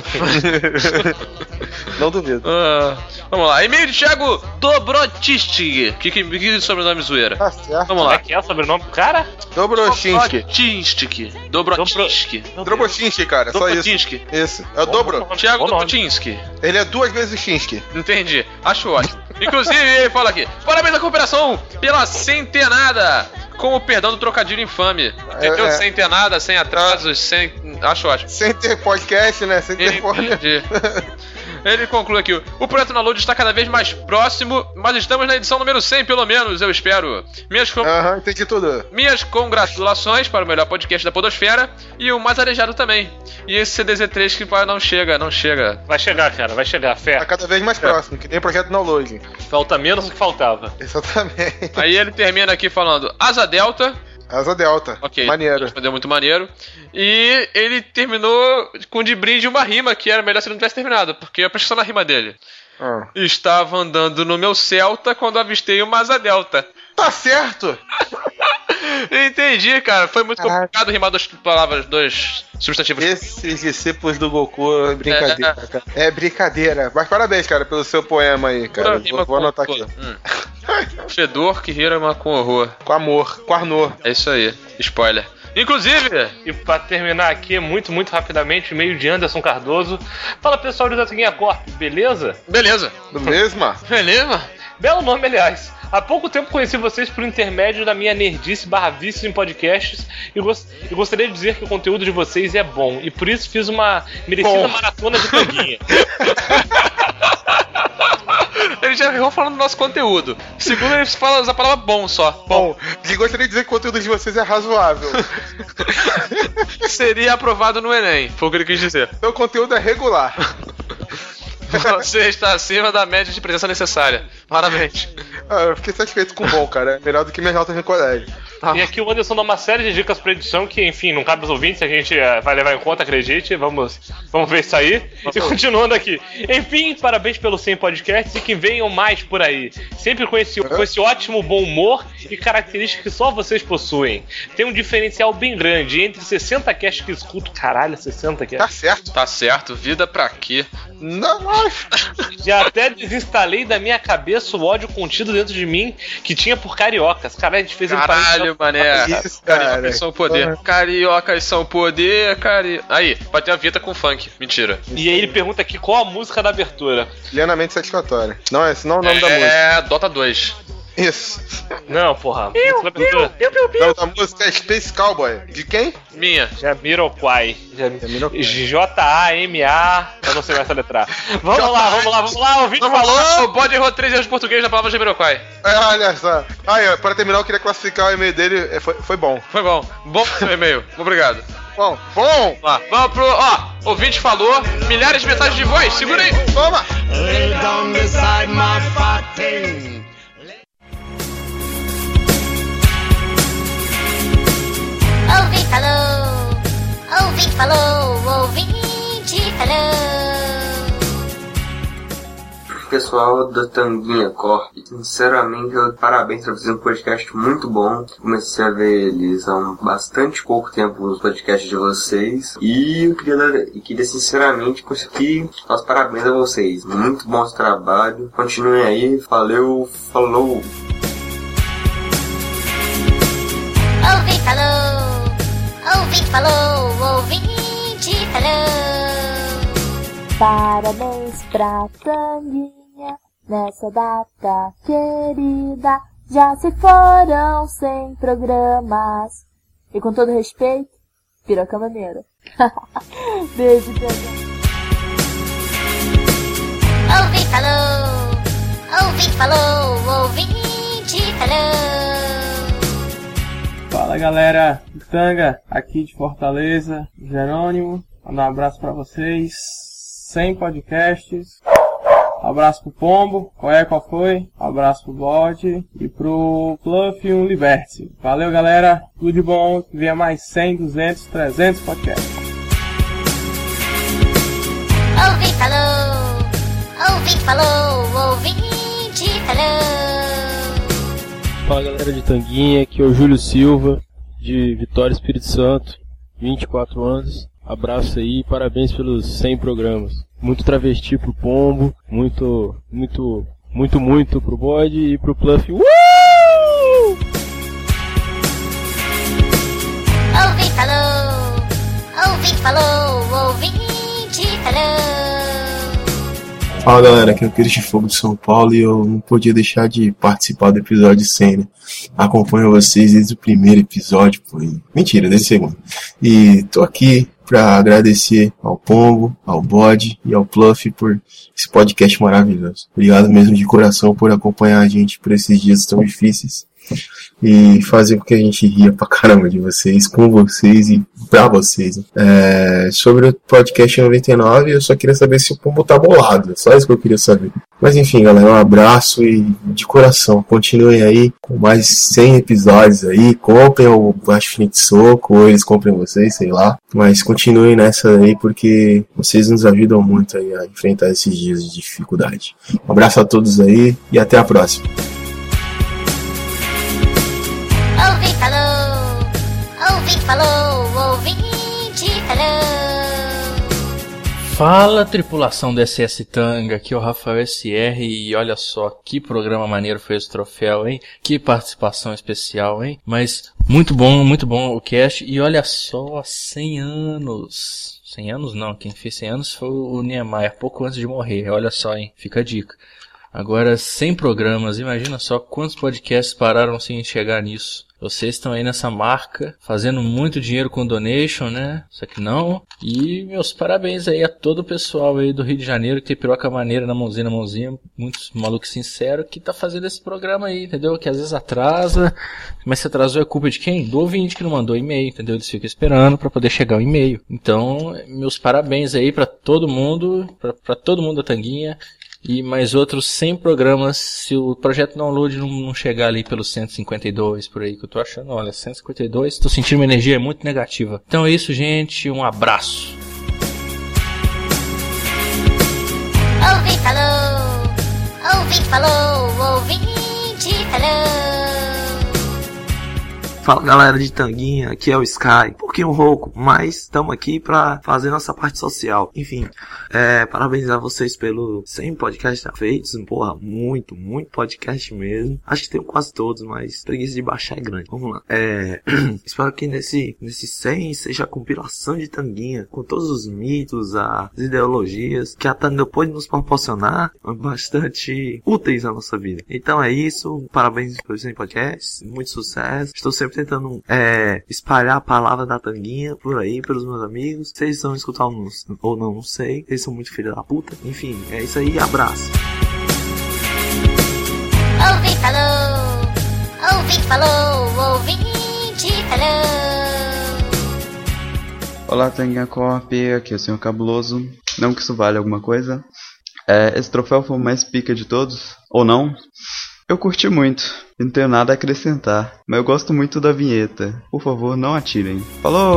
Speaker 3: Não duvido.
Speaker 6: Vamos lá. E-mail de Thiago Dobrotinski. Que sobrenome zoeira?
Speaker 3: Tá certo.
Speaker 6: Vamos lá.
Speaker 4: Como é que é o sobrenome do cara?
Speaker 3: Dobrotinski, cara. Só isso. Isso. É o Dobro.
Speaker 6: Thiago Dobrotinski.
Speaker 3: Ele é 2 vezes Chinski.
Speaker 6: Entendi. Acho ótimo. Inclusive, ele fala aqui: parabéns à cooperação pela centenada! Com o perdão do trocadilho infame. Entendeu? Sem ter nada, sem atrasos, sem. Acho ótimo.
Speaker 3: Sem ter podcast, né? Sem ter
Speaker 6: Entendi. Ele conclui aqui: o projeto Download está cada vez mais próximo, mas estamos na edição número 100, pelo menos, eu espero.
Speaker 3: Entendi tudo.
Speaker 6: Minhas congratulações para o melhor podcast da podosfera e o mais arejado também. E esse CDZ3 que não chega.
Speaker 4: Vai chegar, cara, vai chegar, fé.
Speaker 3: Tá cada vez mais próximo, que nem o projeto Download.
Speaker 4: Falta menos do que faltava.
Speaker 3: Exatamente.
Speaker 6: Aí ele termina aqui falando: Asa Delta.
Speaker 3: Ok, maneiro.
Speaker 6: Respondeu muito maneiro. E ele terminou com de brinde uma rima que era melhor se ele não tivesse terminado, porque eu prestei atenção na rima dele. Estava andando no meu Celta quando avistei uma Asa Delta.
Speaker 3: Tá certo!
Speaker 6: Entendi, cara. Foi muito complicado rimar 2 palavras, 2 substantivos.
Speaker 3: Esses discípulos do Goku é brincadeira, cara. É brincadeira. Mas parabéns, cara, pelo seu poema aí, cara. Vou anotar aqui.
Speaker 6: Fedor que rima com horror.
Speaker 3: Com amor, com Arnô.
Speaker 6: É isso aí. Spoiler. Inclusive,
Speaker 4: e pra terminar aqui, muito rapidamente, e-mail de Anderson Cardoso. Fala, pessoal do Tanguinha Corp, beleza?
Speaker 6: Beleza.
Speaker 3: Beleza?
Speaker 4: Belo nome, aliás. Há pouco tempo conheci vocês por intermédio da minha nerdice / vício em podcasts e gostaria de dizer que o conteúdo de vocês é bom e por isso fiz uma merecida maratona de Tanguinha.
Speaker 6: Ele já errou falando do nosso conteúdo. Segundo, ele fala a palavra bom só.
Speaker 3: Bom. E gostaria de dizer que o conteúdo de vocês é razoável.
Speaker 6: Seria aprovado no Enem, foi o que ele quis dizer.
Speaker 3: Seu conteúdo é regular.
Speaker 6: Você está acima da média de presença necessária. Parabéns.
Speaker 3: Eu fiquei satisfeito com o bom, cara. É melhor do que minhas notas no colégio.
Speaker 4: E aqui o Anderson dá uma série de dicas pra edição que, enfim, não cabe aos ouvintes, a gente vai levar em conta, acredite. Vamos ver isso aí. E continuando aqui. Enfim, parabéns pelo 100 podcasts e que venham mais por aí. Sempre com esse ótimo bom humor e características que só vocês possuem. Tem um diferencial bem grande. Entre 60 casts que escuto, caralho, 60 casts.
Speaker 6: Tá certo. Vida pra quê?
Speaker 3: Não.
Speaker 4: Já até desinstalei da minha cabeça o ódio contido dentro de mim que tinha por cariocas. Cara, a gente fez
Speaker 6: Caralho, mané. Isso, cariocas são poder. Cariocas são poder, Aí, bateu a vinheta com funk. Mentira.
Speaker 4: E aí ele pergunta aqui qual a música da abertura.
Speaker 3: Plenamente satisfatória. Não, esse não é o nome da música.
Speaker 6: É Dota 2.
Speaker 3: Isso.
Speaker 4: Não, porra.
Speaker 3: Não, a música é Space Cowboy. De quem?
Speaker 6: Minha.
Speaker 4: Jamiroquai. J-A-M-A. Eu não sei mais soletrar. Vamos lá. O vídeo falou.
Speaker 6: O bode errou 3 erros de português na palavra Jamiroquai.
Speaker 3: Olha só. Aí, para terminar, eu queria classificar o e-mail dele. Foi bom.
Speaker 6: Foi bom. Bom seu e-mail. Obrigado.
Speaker 3: Bom.
Speaker 6: Lá, vamos pro. Ouvinte falou. Milhares de mensagens de voz. Segura aí.
Speaker 3: Toma.
Speaker 14: Lay down beside my fighting.
Speaker 17: Ouvinte falou.
Speaker 18: Pessoal da Tanguinha Corp, sinceramente, parabéns por fazer um podcast muito bom. Comecei a ver eles há bastante pouco tempo nos podcasts de vocês e eu queria sinceramente conseguir dar os parabéns a vocês. Muito bom esse trabalho. Continuem aí. Valeu, falou.
Speaker 17: Ouvinte falou.
Speaker 19: Parabéns pra Tanguinha nessa data querida. Já se foram 100 programas. E com todo respeito, piroca maneira. Beijo, Tanguinha.
Speaker 17: Ouvinte falou.
Speaker 7: Fala, galera do Tanga, aqui de Fortaleza, Jerônimo. Mandar um abraço pra vocês. 100 podcasts. Abraço pro Pombo. Qual foi? Abraço pro Bode. E pro Fluff e um Liberty. Valeu, galera. Tudo de bom. Venha mais 100, 200, 300 podcasts.
Speaker 17: Ouvinte falou. Ouvinte falou. Ouvinte falou.
Speaker 20: Fala galera de Tanguinha, aqui é o Júlio Silva, de Vitória, Espírito Santo, 24 anos. Abraço aí, parabéns pelos 100 programas. Muito travesti pro Pombo, muito pro Bode e pro Pluff.
Speaker 17: Ouvinte falou. Ouvinte falou. Ouvinte falou.
Speaker 21: Fala galera, aqui é o Cristian Fogo de São Paulo e eu não podia deixar de participar do episódio 100, né? Acompanho vocês desde o primeiro episódio, mentira, desde o segundo. E tô aqui pra agradecer ao Pombo, ao Bode e ao Pluff por esse podcast maravilhoso. Obrigado mesmo de coração por acompanhar a gente por esses dias tão difíceis e fazer com que a gente ria pra caramba de vocês, com vocês e pra vocês. Sobre o podcast 99, eu só queria saber se o Pombo tá bolado, só isso que eu queria saber. Mas enfim, galera, um abraço e de coração, continuem aí com mais 100 episódios aí, comprem o Infinite Soco, ou eles comprem vocês, sei lá, mas continuem nessa aí porque vocês nos ajudam muito aí a enfrentar esses dias de dificuldade. Um abraço a todos aí e até a próxima.
Speaker 17: Ouvinte falou. Ouvinte falou. Ouvinte falou.
Speaker 22: Fala, tripulação do SS Tanga, aqui é o Rafael SR e olha só, que programa maneiro foi esse troféu, hein? Que participação especial, hein? Mas muito bom o cast e olha só, 100 anos. 100 anos não, quem fez 100 anos foi o Niemeyer, pouco antes de morrer, olha só, hein? Fica a dica. Agora, 100 programas, imagina só quantos podcasts pararam sem chegar nisso. Vocês estão aí nessa marca, fazendo muito dinheiro com donation, né? Só que não. E meus parabéns aí a todo o pessoal aí do Rio de Janeiro que tem piroca maneira na mãozinha, muitos malucos sinceros que tá fazendo esse programa aí, entendeu? Que às vezes atrasa, mas se atrasou é culpa de quem? Do ouvinte que não mandou e-mail, entendeu? Eles ficam esperando pra poder chegar o e-mail. Então, meus parabéns aí pra todo mundo, pra todo mundo da Tanguinha. E mais outros 100 programas se o projeto download não chegar ali pelos 152 por aí que eu tô achando. Olha, 152, tô sentindo uma energia muito negativa. Então é isso, gente, um abraço.
Speaker 17: Ouvinte falou. Ouvinte falou. Ouvinte falou.
Speaker 23: Fala galera de Tanguinha, aqui é o Sky, um pouquinho rouco, mas estamos aqui pra fazer nossa parte social. Enfim, parabenizar vocês pelo 100 podcasts feitos, porra, muito podcast mesmo. Acho que tenho quase todos, mas preguiça de baixar é grande. Vamos lá. Espero que nesse 100 seja a compilação de Tanguinha, com todos os mitos, as ideologias que a Tanga pode nos proporcionar, bastante úteis na nossa vida. Então é isso, parabéns pelos 100 podcasts, muito sucesso. Estou sempre tentando espalhar a palavra da Tanguinha por aí, pelos meus amigos. Vocês estão escutando ou não sei. Vocês são muito filhos da puta. Enfim, é isso aí, abraço.
Speaker 17: Ouvinte falou. Ouvinte falou. Ouvinte falou.
Speaker 24: Olá, Tanguinha Corp, aqui é o Senhor Cabuloso. Não que isso vale alguma coisa. Esse troféu foi o mais pica de todos, ou não? Eu curti muito, e não tenho nada a acrescentar, mas eu gosto muito da vinheta. Por favor, não atirem. Falou!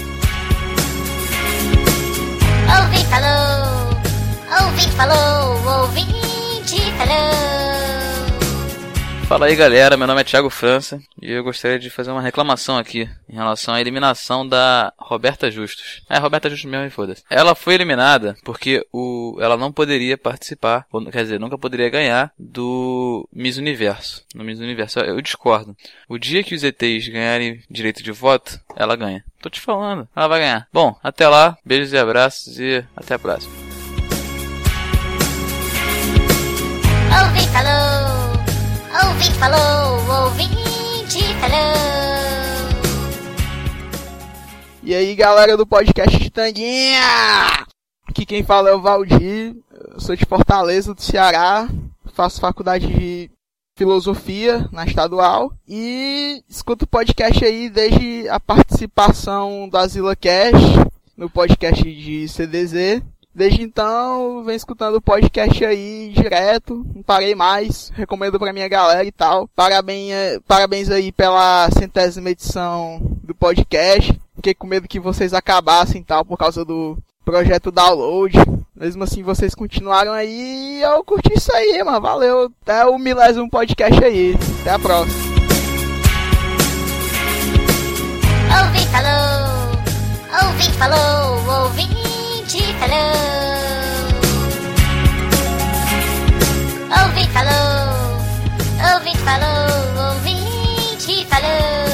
Speaker 17: Ouvinte falou. Ouvinte falou. Ouvinte falou.
Speaker 25: Fala aí galera, meu nome é Thiago França e eu gostaria de fazer uma reclamação aqui em relação à eliminação da Roberta Justus. Roberta Justus mesmo, foda-se. Ela foi eliminada porque ela não poderia participar, quer dizer, nunca poderia ganhar do Miss Universo. No Miss Universo, eu discordo. O dia que os ETs ganharem direito de voto, ela ganha. Tô te falando, ela vai ganhar. Bom, até lá, beijos e abraços e até a próxima.
Speaker 17: Ouvinte falou. Ouvinte falou. Ouvinte falou.
Speaker 26: E aí galera do podcast de Tanguinha, aqui quem fala é o Valdir, eu sou de Fortaleza do Ceará, faço faculdade de filosofia na estadual e escuto o podcast aí desde a participação do Azila Cash no podcast de CDZ. Desde então, venho escutando o podcast aí direto, não parei mais, recomendo pra minha galera e tal. Parabéns aí pela 100ª edição do podcast. Fiquei com medo que vocês acabassem e tal, por causa do projeto Download. Mesmo assim, vocês continuaram aí e eu curti isso aí, mano. Valeu. Até o 1000º podcast aí. Até a próxima.
Speaker 17: Ouvinte falou, ouvinte falou, ouvinte falou. Ouvinte falou, ouvinte falou, ouvinte falou.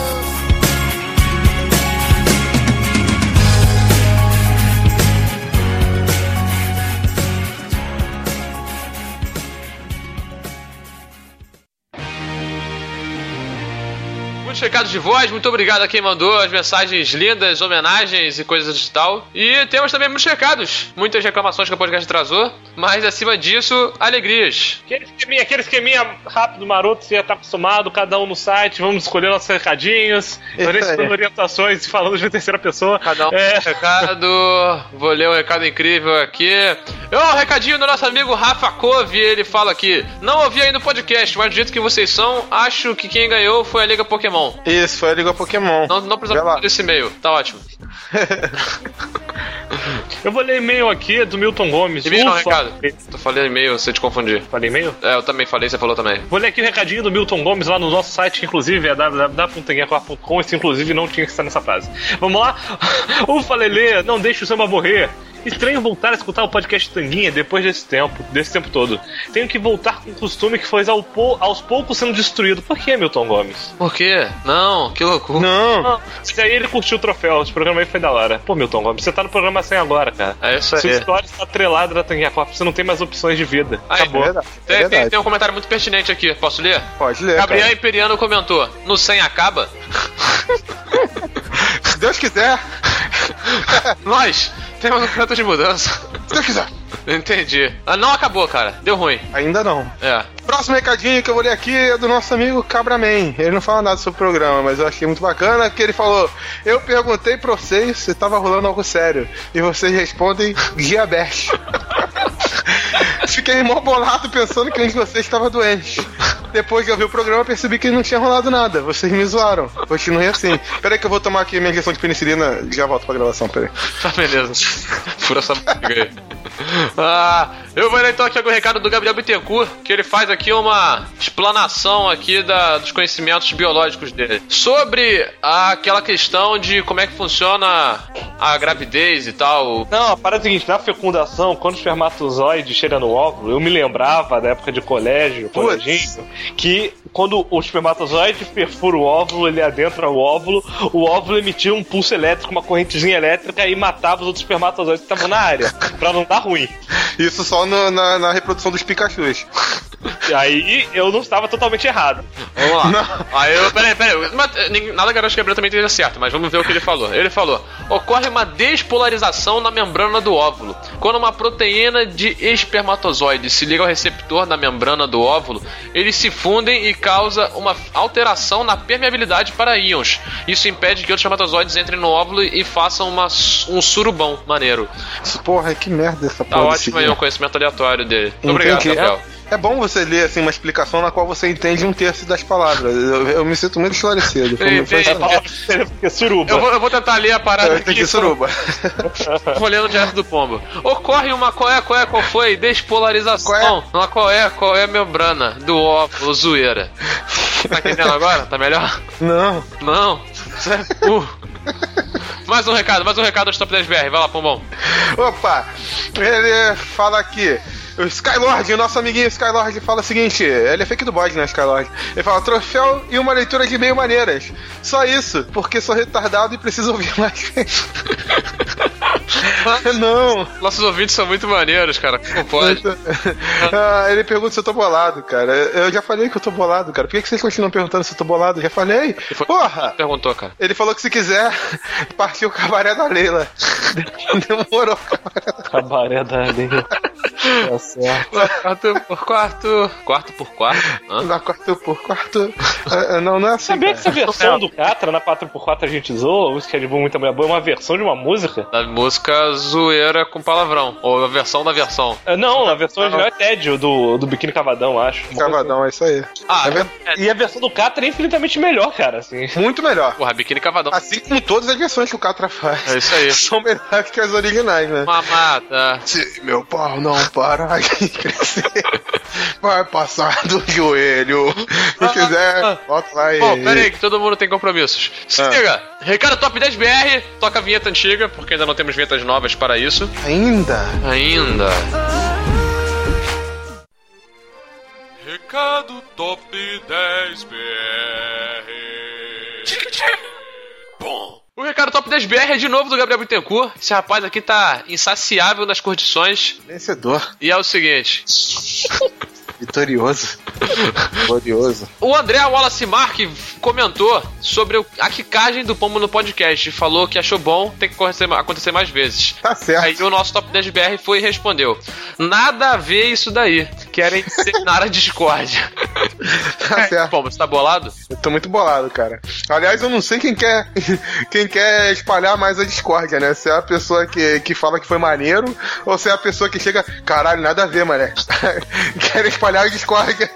Speaker 6: Muitos recados de voz, muito obrigado a quem mandou as mensagens lindas, homenagens e coisas e tal. E temos também muitos recados, muitas reclamações que o podcast atrasou, mas acima disso, alegrias.
Speaker 4: Aquele esqueminha rápido, maroto, você já tá acostumado, cada um no site, vamos escolher nossos recadinhos, dando orientações e falando de terceira pessoa.
Speaker 6: Cada um recado, vou ler um recado incrível aqui. Um recadinho do nosso amigo Rafa Cove, ele fala aqui: não ouvi ainda o podcast, mas do jeito que vocês são, acho que quem ganhou foi a Liga Pokémon.
Speaker 3: Isso, foi a Liga Pokémon.
Speaker 6: Não precisa desse e-mail, tá ótimo.
Speaker 4: Eu vou ler e-mail aqui do Milton Gomes.
Speaker 6: E-mail não, recado. Tu falei e-mail, você te confundir.
Speaker 4: Falei e-mail?
Speaker 6: É, eu também falei, você falou também.
Speaker 4: Vou ler aqui o recadinho do Milton Gomes lá no nosso site, que inclusive é www.tanguinhacorp.com. Esse inclusive não tinha que estar nessa frase. Vamos lá? Ufa, Lelê, não deixe o samba morrer. Estranho voltar a escutar o podcast Tanguinha depois desse tempo todo. Tenho que voltar com o costume que foi aos poucos sendo destruído. Por que, Milton Gomes?
Speaker 6: Por quê? Não, que loucura.
Speaker 4: Não. Mas aí ele curtiu o troféu, esse programa aí foi da hora. Pô, Milton Gomes, você tá no programa 100 agora, cara.
Speaker 6: É isso aí.
Speaker 4: Sua história está atrelada da Tanguinha Corp, você não tem mais opções de vida. Acabou.
Speaker 6: Tem um comentário muito pertinente aqui, posso ler?
Speaker 3: Pode ler,
Speaker 6: Gabriel
Speaker 3: cara.
Speaker 6: Imperiano comentou: no 100 acaba?
Speaker 3: Se Deus quiser.
Speaker 6: Nós temos um canto de mudança.
Speaker 3: Se Deus quiser.
Speaker 6: Entendi. Não acabou, cara. Deu ruim.
Speaker 3: Ainda não.
Speaker 6: É.
Speaker 3: Próximo recadinho que eu vou ler aqui é do nosso amigo Cabraman. Ele não fala nada sobre o programa, mas eu achei muito bacana que ele falou: eu perguntei pra vocês se tava rolando algo sério, e vocês respondem diabetes. Fiquei mó bolado pensando que um de vocês estava doente. Depois que eu vi o programa, percebi que não tinha rolado nada. Vocês me zoaram. Continuei assim. Peraí que eu vou tomar aqui minha injeção de penicilina e já volto pra gravação, peraí.
Speaker 6: Tá, beleza. Fura essa briga aí. Eu vou ler então aqui o recado do Gabriel Bittencourt, que ele faz aqui uma explanação aqui dos conhecimentos biológicos dele. Sobre aquela questão de como é que funciona a gravidez e tal.
Speaker 4: Não, a parada é a seguinte: na fecundação, quando o espermatozoide chega no óvulo, eu me lembrava da época de coleginho, que quando o espermatozoide perfura o óvulo, ele adentra o óvulo emitia um pulso elétrico, uma correntezinha elétrica, e matava os outros espermatozoides que estavam na área, pra não dar ruim.
Speaker 3: Isso só na reprodução dos Pikachus.
Speaker 4: E aí eu não estava totalmente errado.
Speaker 6: Vamos lá. Não. Aí peraí. Nada garante que o Gabriel também esteja certo, mas vamos ver o que ele falou. Ele falou: ocorre uma despolarização na membrana do óvulo. Quando uma proteína de espermatozoide se liga ao receptor na membrana do óvulo, eles se fundem e causa uma alteração na permeabilidade para íons. Isso impede que outros espermatozoides entrem no óvulo e façam um surubão maneiro.
Speaker 3: Porra, que merda essa
Speaker 6: porra. Tá ótimo aí o conhecimento aleatório dele. Muito obrigado, Gabriel.
Speaker 3: É bom você ler assim, uma explicação na qual você entende um terço das palavras. Eu me sinto muito esclarecido.
Speaker 4: Suruba.
Speaker 6: Eu vou tentar ler a parada
Speaker 3: aqui. Suruba.
Speaker 6: Vou lendo direto do pombo. Ocorre uma qual foi? Despolarização. Qual é a membrana do óvulo, zoeira. Tá entendendo agora? Tá melhor?
Speaker 3: Não.
Speaker 6: Mais um recado do Stop 10BR. Vai lá, pombom.
Speaker 3: Opa, ele fala aqui: o Skylord, o nosso amiguinho Skylord, fala o seguinte: ele é fake do bode, né, Skylord? Ele fala: troféu e uma leitura de meio maneiras. Só isso, porque sou retardado e preciso ouvir mais. Não.
Speaker 6: Nossos ouvintes são muito maneiros, cara. Como pode?
Speaker 3: Ele pergunta se eu tô bolado, cara. Eu já falei que eu tô bolado, cara. Por que vocês continuam perguntando se eu tô bolado? Já falei. Porra!
Speaker 6: Perguntou, cara.
Speaker 3: Ele falou que se quiser, partiu o cabaré da Leila. Demorou.
Speaker 4: Cabaré da Leila.
Speaker 3: Tá certo.
Speaker 6: Quarto por quarto. Quarto por quarto?
Speaker 3: Na quarto por quarto. Não é assim.
Speaker 4: Sabia que essa versão do Catra na 4x4 a gente usou, o que é de muito boa, é uma versão de uma música?
Speaker 6: Da música zoeira com palavrão. Ou a versão da versão.
Speaker 4: Não, a versão original é Tédio, do Biquíni Cavadão, acho.
Speaker 3: Cavadão, é isso aí.
Speaker 4: E a versão do Catra é infinitamente melhor, cara, assim.
Speaker 3: Muito melhor.
Speaker 6: Porra, Biquíni Cavadão.
Speaker 3: Assim como todas as versões que o Catra faz.
Speaker 6: É isso aí.
Speaker 3: São melhores que as originais, né?
Speaker 6: Mamata.
Speaker 3: Se meu pau não parar de crescer, vai passar do joelho. Se quiser, bota lá e...
Speaker 6: Bom, pera aí, que todo mundo tem compromissos. Siga! Recado Top 10 BR, toca a vinheta antiga, porque ainda não temos vinhetas novas para isso.
Speaker 3: Ainda?
Speaker 6: Recado Top 10 BR. Bom. O recado Top 10 BR é de novo do Gabriel Bittencourt. Esse rapaz aqui tá insaciável nas condições.
Speaker 3: Vencedor.
Speaker 6: E é o seguinte.
Speaker 3: Vitorioso. Glorioso.
Speaker 6: O André Wallace Mark comentou sobre a quicagem do pombo no podcast. Falou que achou bom, tem que acontecer mais vezes.
Speaker 3: Tá certo.
Speaker 6: Aí o nosso Top 10 BR foi e respondeu: nada a ver isso daí. Querem terminar a discórdia.
Speaker 3: Tá certo.
Speaker 6: Pombo, você tá bolado?
Speaker 3: Eu tô muito bolado, cara. Aliás, eu não sei quem quer espalhar mais a discórdia, né? Se é a pessoa que fala que foi maneiro, ou se é a pessoa que chega, caralho, nada a ver, mané. Querem espalhar a discórdia.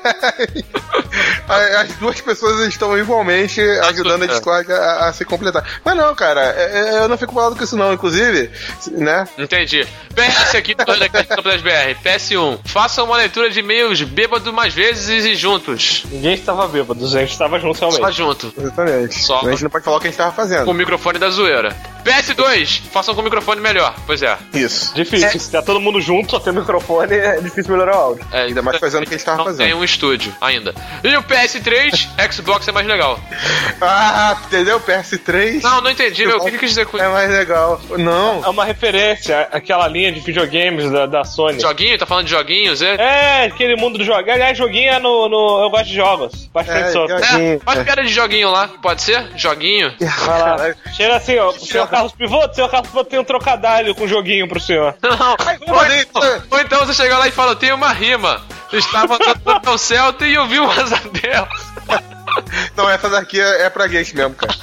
Speaker 3: As duas pessoas estão igualmente ajudando a discórdia a se completar. Mas não, cara, eu não fico bolado com isso não, inclusive, né?
Speaker 6: Entendi. PS aqui do Top 10 BR. PS1. Faça uma leitura de e-mails bêbado mais vezes e juntos.
Speaker 4: Ninguém estava bêbado, a gente estava junto realmente.
Speaker 6: Só junto.
Speaker 3: Exatamente.
Speaker 6: Só.
Speaker 3: A gente não pode falar o que a gente estava fazendo.
Speaker 6: Com o microfone da zoeira. PS2. Façam com o microfone melhor. Pois é.
Speaker 3: Isso.
Speaker 4: Difícil. Se tá todo mundo junto, só tem microfone, é difícil melhorar o áudio.
Speaker 3: Ainda mais fazendo o que a gente tava
Speaker 6: não
Speaker 3: fazendo.
Speaker 6: Tem um estúdio ainda. E o PS3, Xbox é mais legal.
Speaker 3: Ah, entendeu? PS3.
Speaker 6: Não entendi. O que quis dizer com isso?
Speaker 3: É mais legal. Não.
Speaker 4: É uma referência àquela linha de videogames da Sony.
Speaker 6: Joguinho? Tá falando de joguinhos, é?
Speaker 4: É, aquele mundo do jogo. Aliás, joguinho é no eu gosto de jogos.
Speaker 6: Faz piada de joguinho lá, pode ser? Joguinho.
Speaker 4: Vai lá. Chega assim, ó. O senhor Carlos Pivoto, tem um trocadilho com joguinho pro senhor.
Speaker 6: Não. Ou então você chega lá e fala, tem uma rima. Estava andando ao Celta e eu vi um Azadel.
Speaker 3: Não, essa daqui é pra gays mesmo, cara.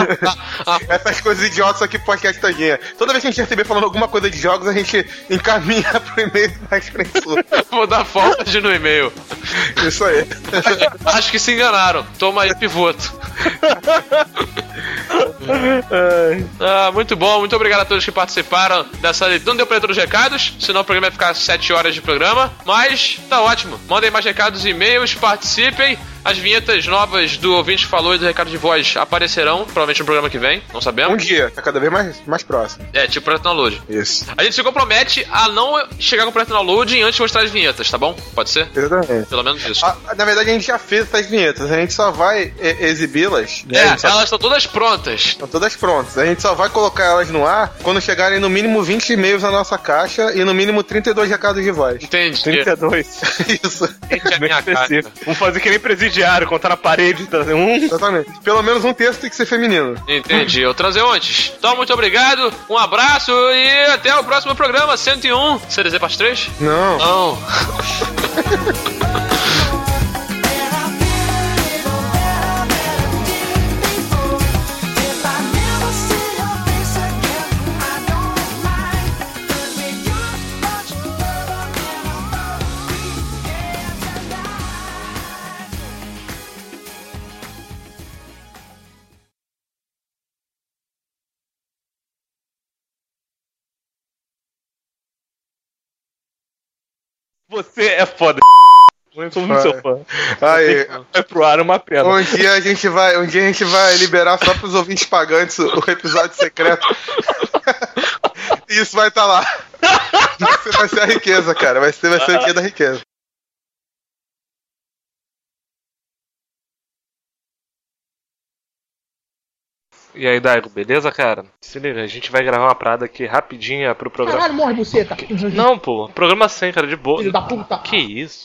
Speaker 3: Essas coisas idiotas aqui pro podcast Tanguinha. Toda vez que a gente receber falando alguma coisa de jogos, a gente encaminha pro e-mail da Expressura.
Speaker 6: Vou dar forward no e-mail.
Speaker 3: Isso aí.
Speaker 6: Acho que se enganaram. Toma aí, pivoto. Muito bom, muito obrigado a todos que participaram dessa leitura. Não deu pra ler todos os recados, senão o programa vai ficar 7 horas de programa. Mas tá ótimo. Mandem mais recados e e-mails, participem. As vinhetas novas do Ouvinte Falou e do Recado de Voz aparecerão, provavelmente no programa que vem, não sabemos.
Speaker 3: Um dia, tá cada vez mais próximo.
Speaker 6: É, tipo Preto Download.
Speaker 3: Isso.
Speaker 6: A gente se compromete a não chegar com o Preto Download antes de mostrar as vinhetas, tá bom? Pode ser?
Speaker 3: Exatamente.
Speaker 6: Pelo menos isso.
Speaker 3: Na verdade, a gente já fez essas vinhetas, a gente só vai exibi-las.
Speaker 6: Elas estão todas prontas.
Speaker 3: Estão todas prontas. A gente só vai colocar elas no ar quando chegarem no mínimo 20 e-mails na nossa caixa e no mínimo 32 recados de voz.
Speaker 6: Entendi.
Speaker 4: 32.
Speaker 3: Isso.
Speaker 6: É minha caixa.
Speaker 4: Vamos fazer que nem presidiário, contar na parede, trazer um.
Speaker 3: Exatamente. Pelo menos um texto tem que ser feminino.
Speaker 6: Entendi. Eu transeuntes. Então, muito obrigado, um abraço e até o próximo programa, 101. CDZ parte 3?
Speaker 3: Não.
Speaker 4: Você é foda. Eu sou muito seu fã.
Speaker 3: Aí,
Speaker 4: vai pro ar uma pena.
Speaker 3: Um dia a gente vai liberar só pros ouvintes pagantes o episódio secreto. E isso vai estar lá. Vai ser a riqueza, cara. Vai ser o dia da riqueza.
Speaker 4: E aí, Daigo, beleza, cara? Se liga, a gente vai gravar uma parada aqui rapidinha pro programa.
Speaker 26: Caralho, morre buceta.
Speaker 4: Não, pô, programa 100, cara, de boa.
Speaker 26: Filho da puta.
Speaker 4: Que isso?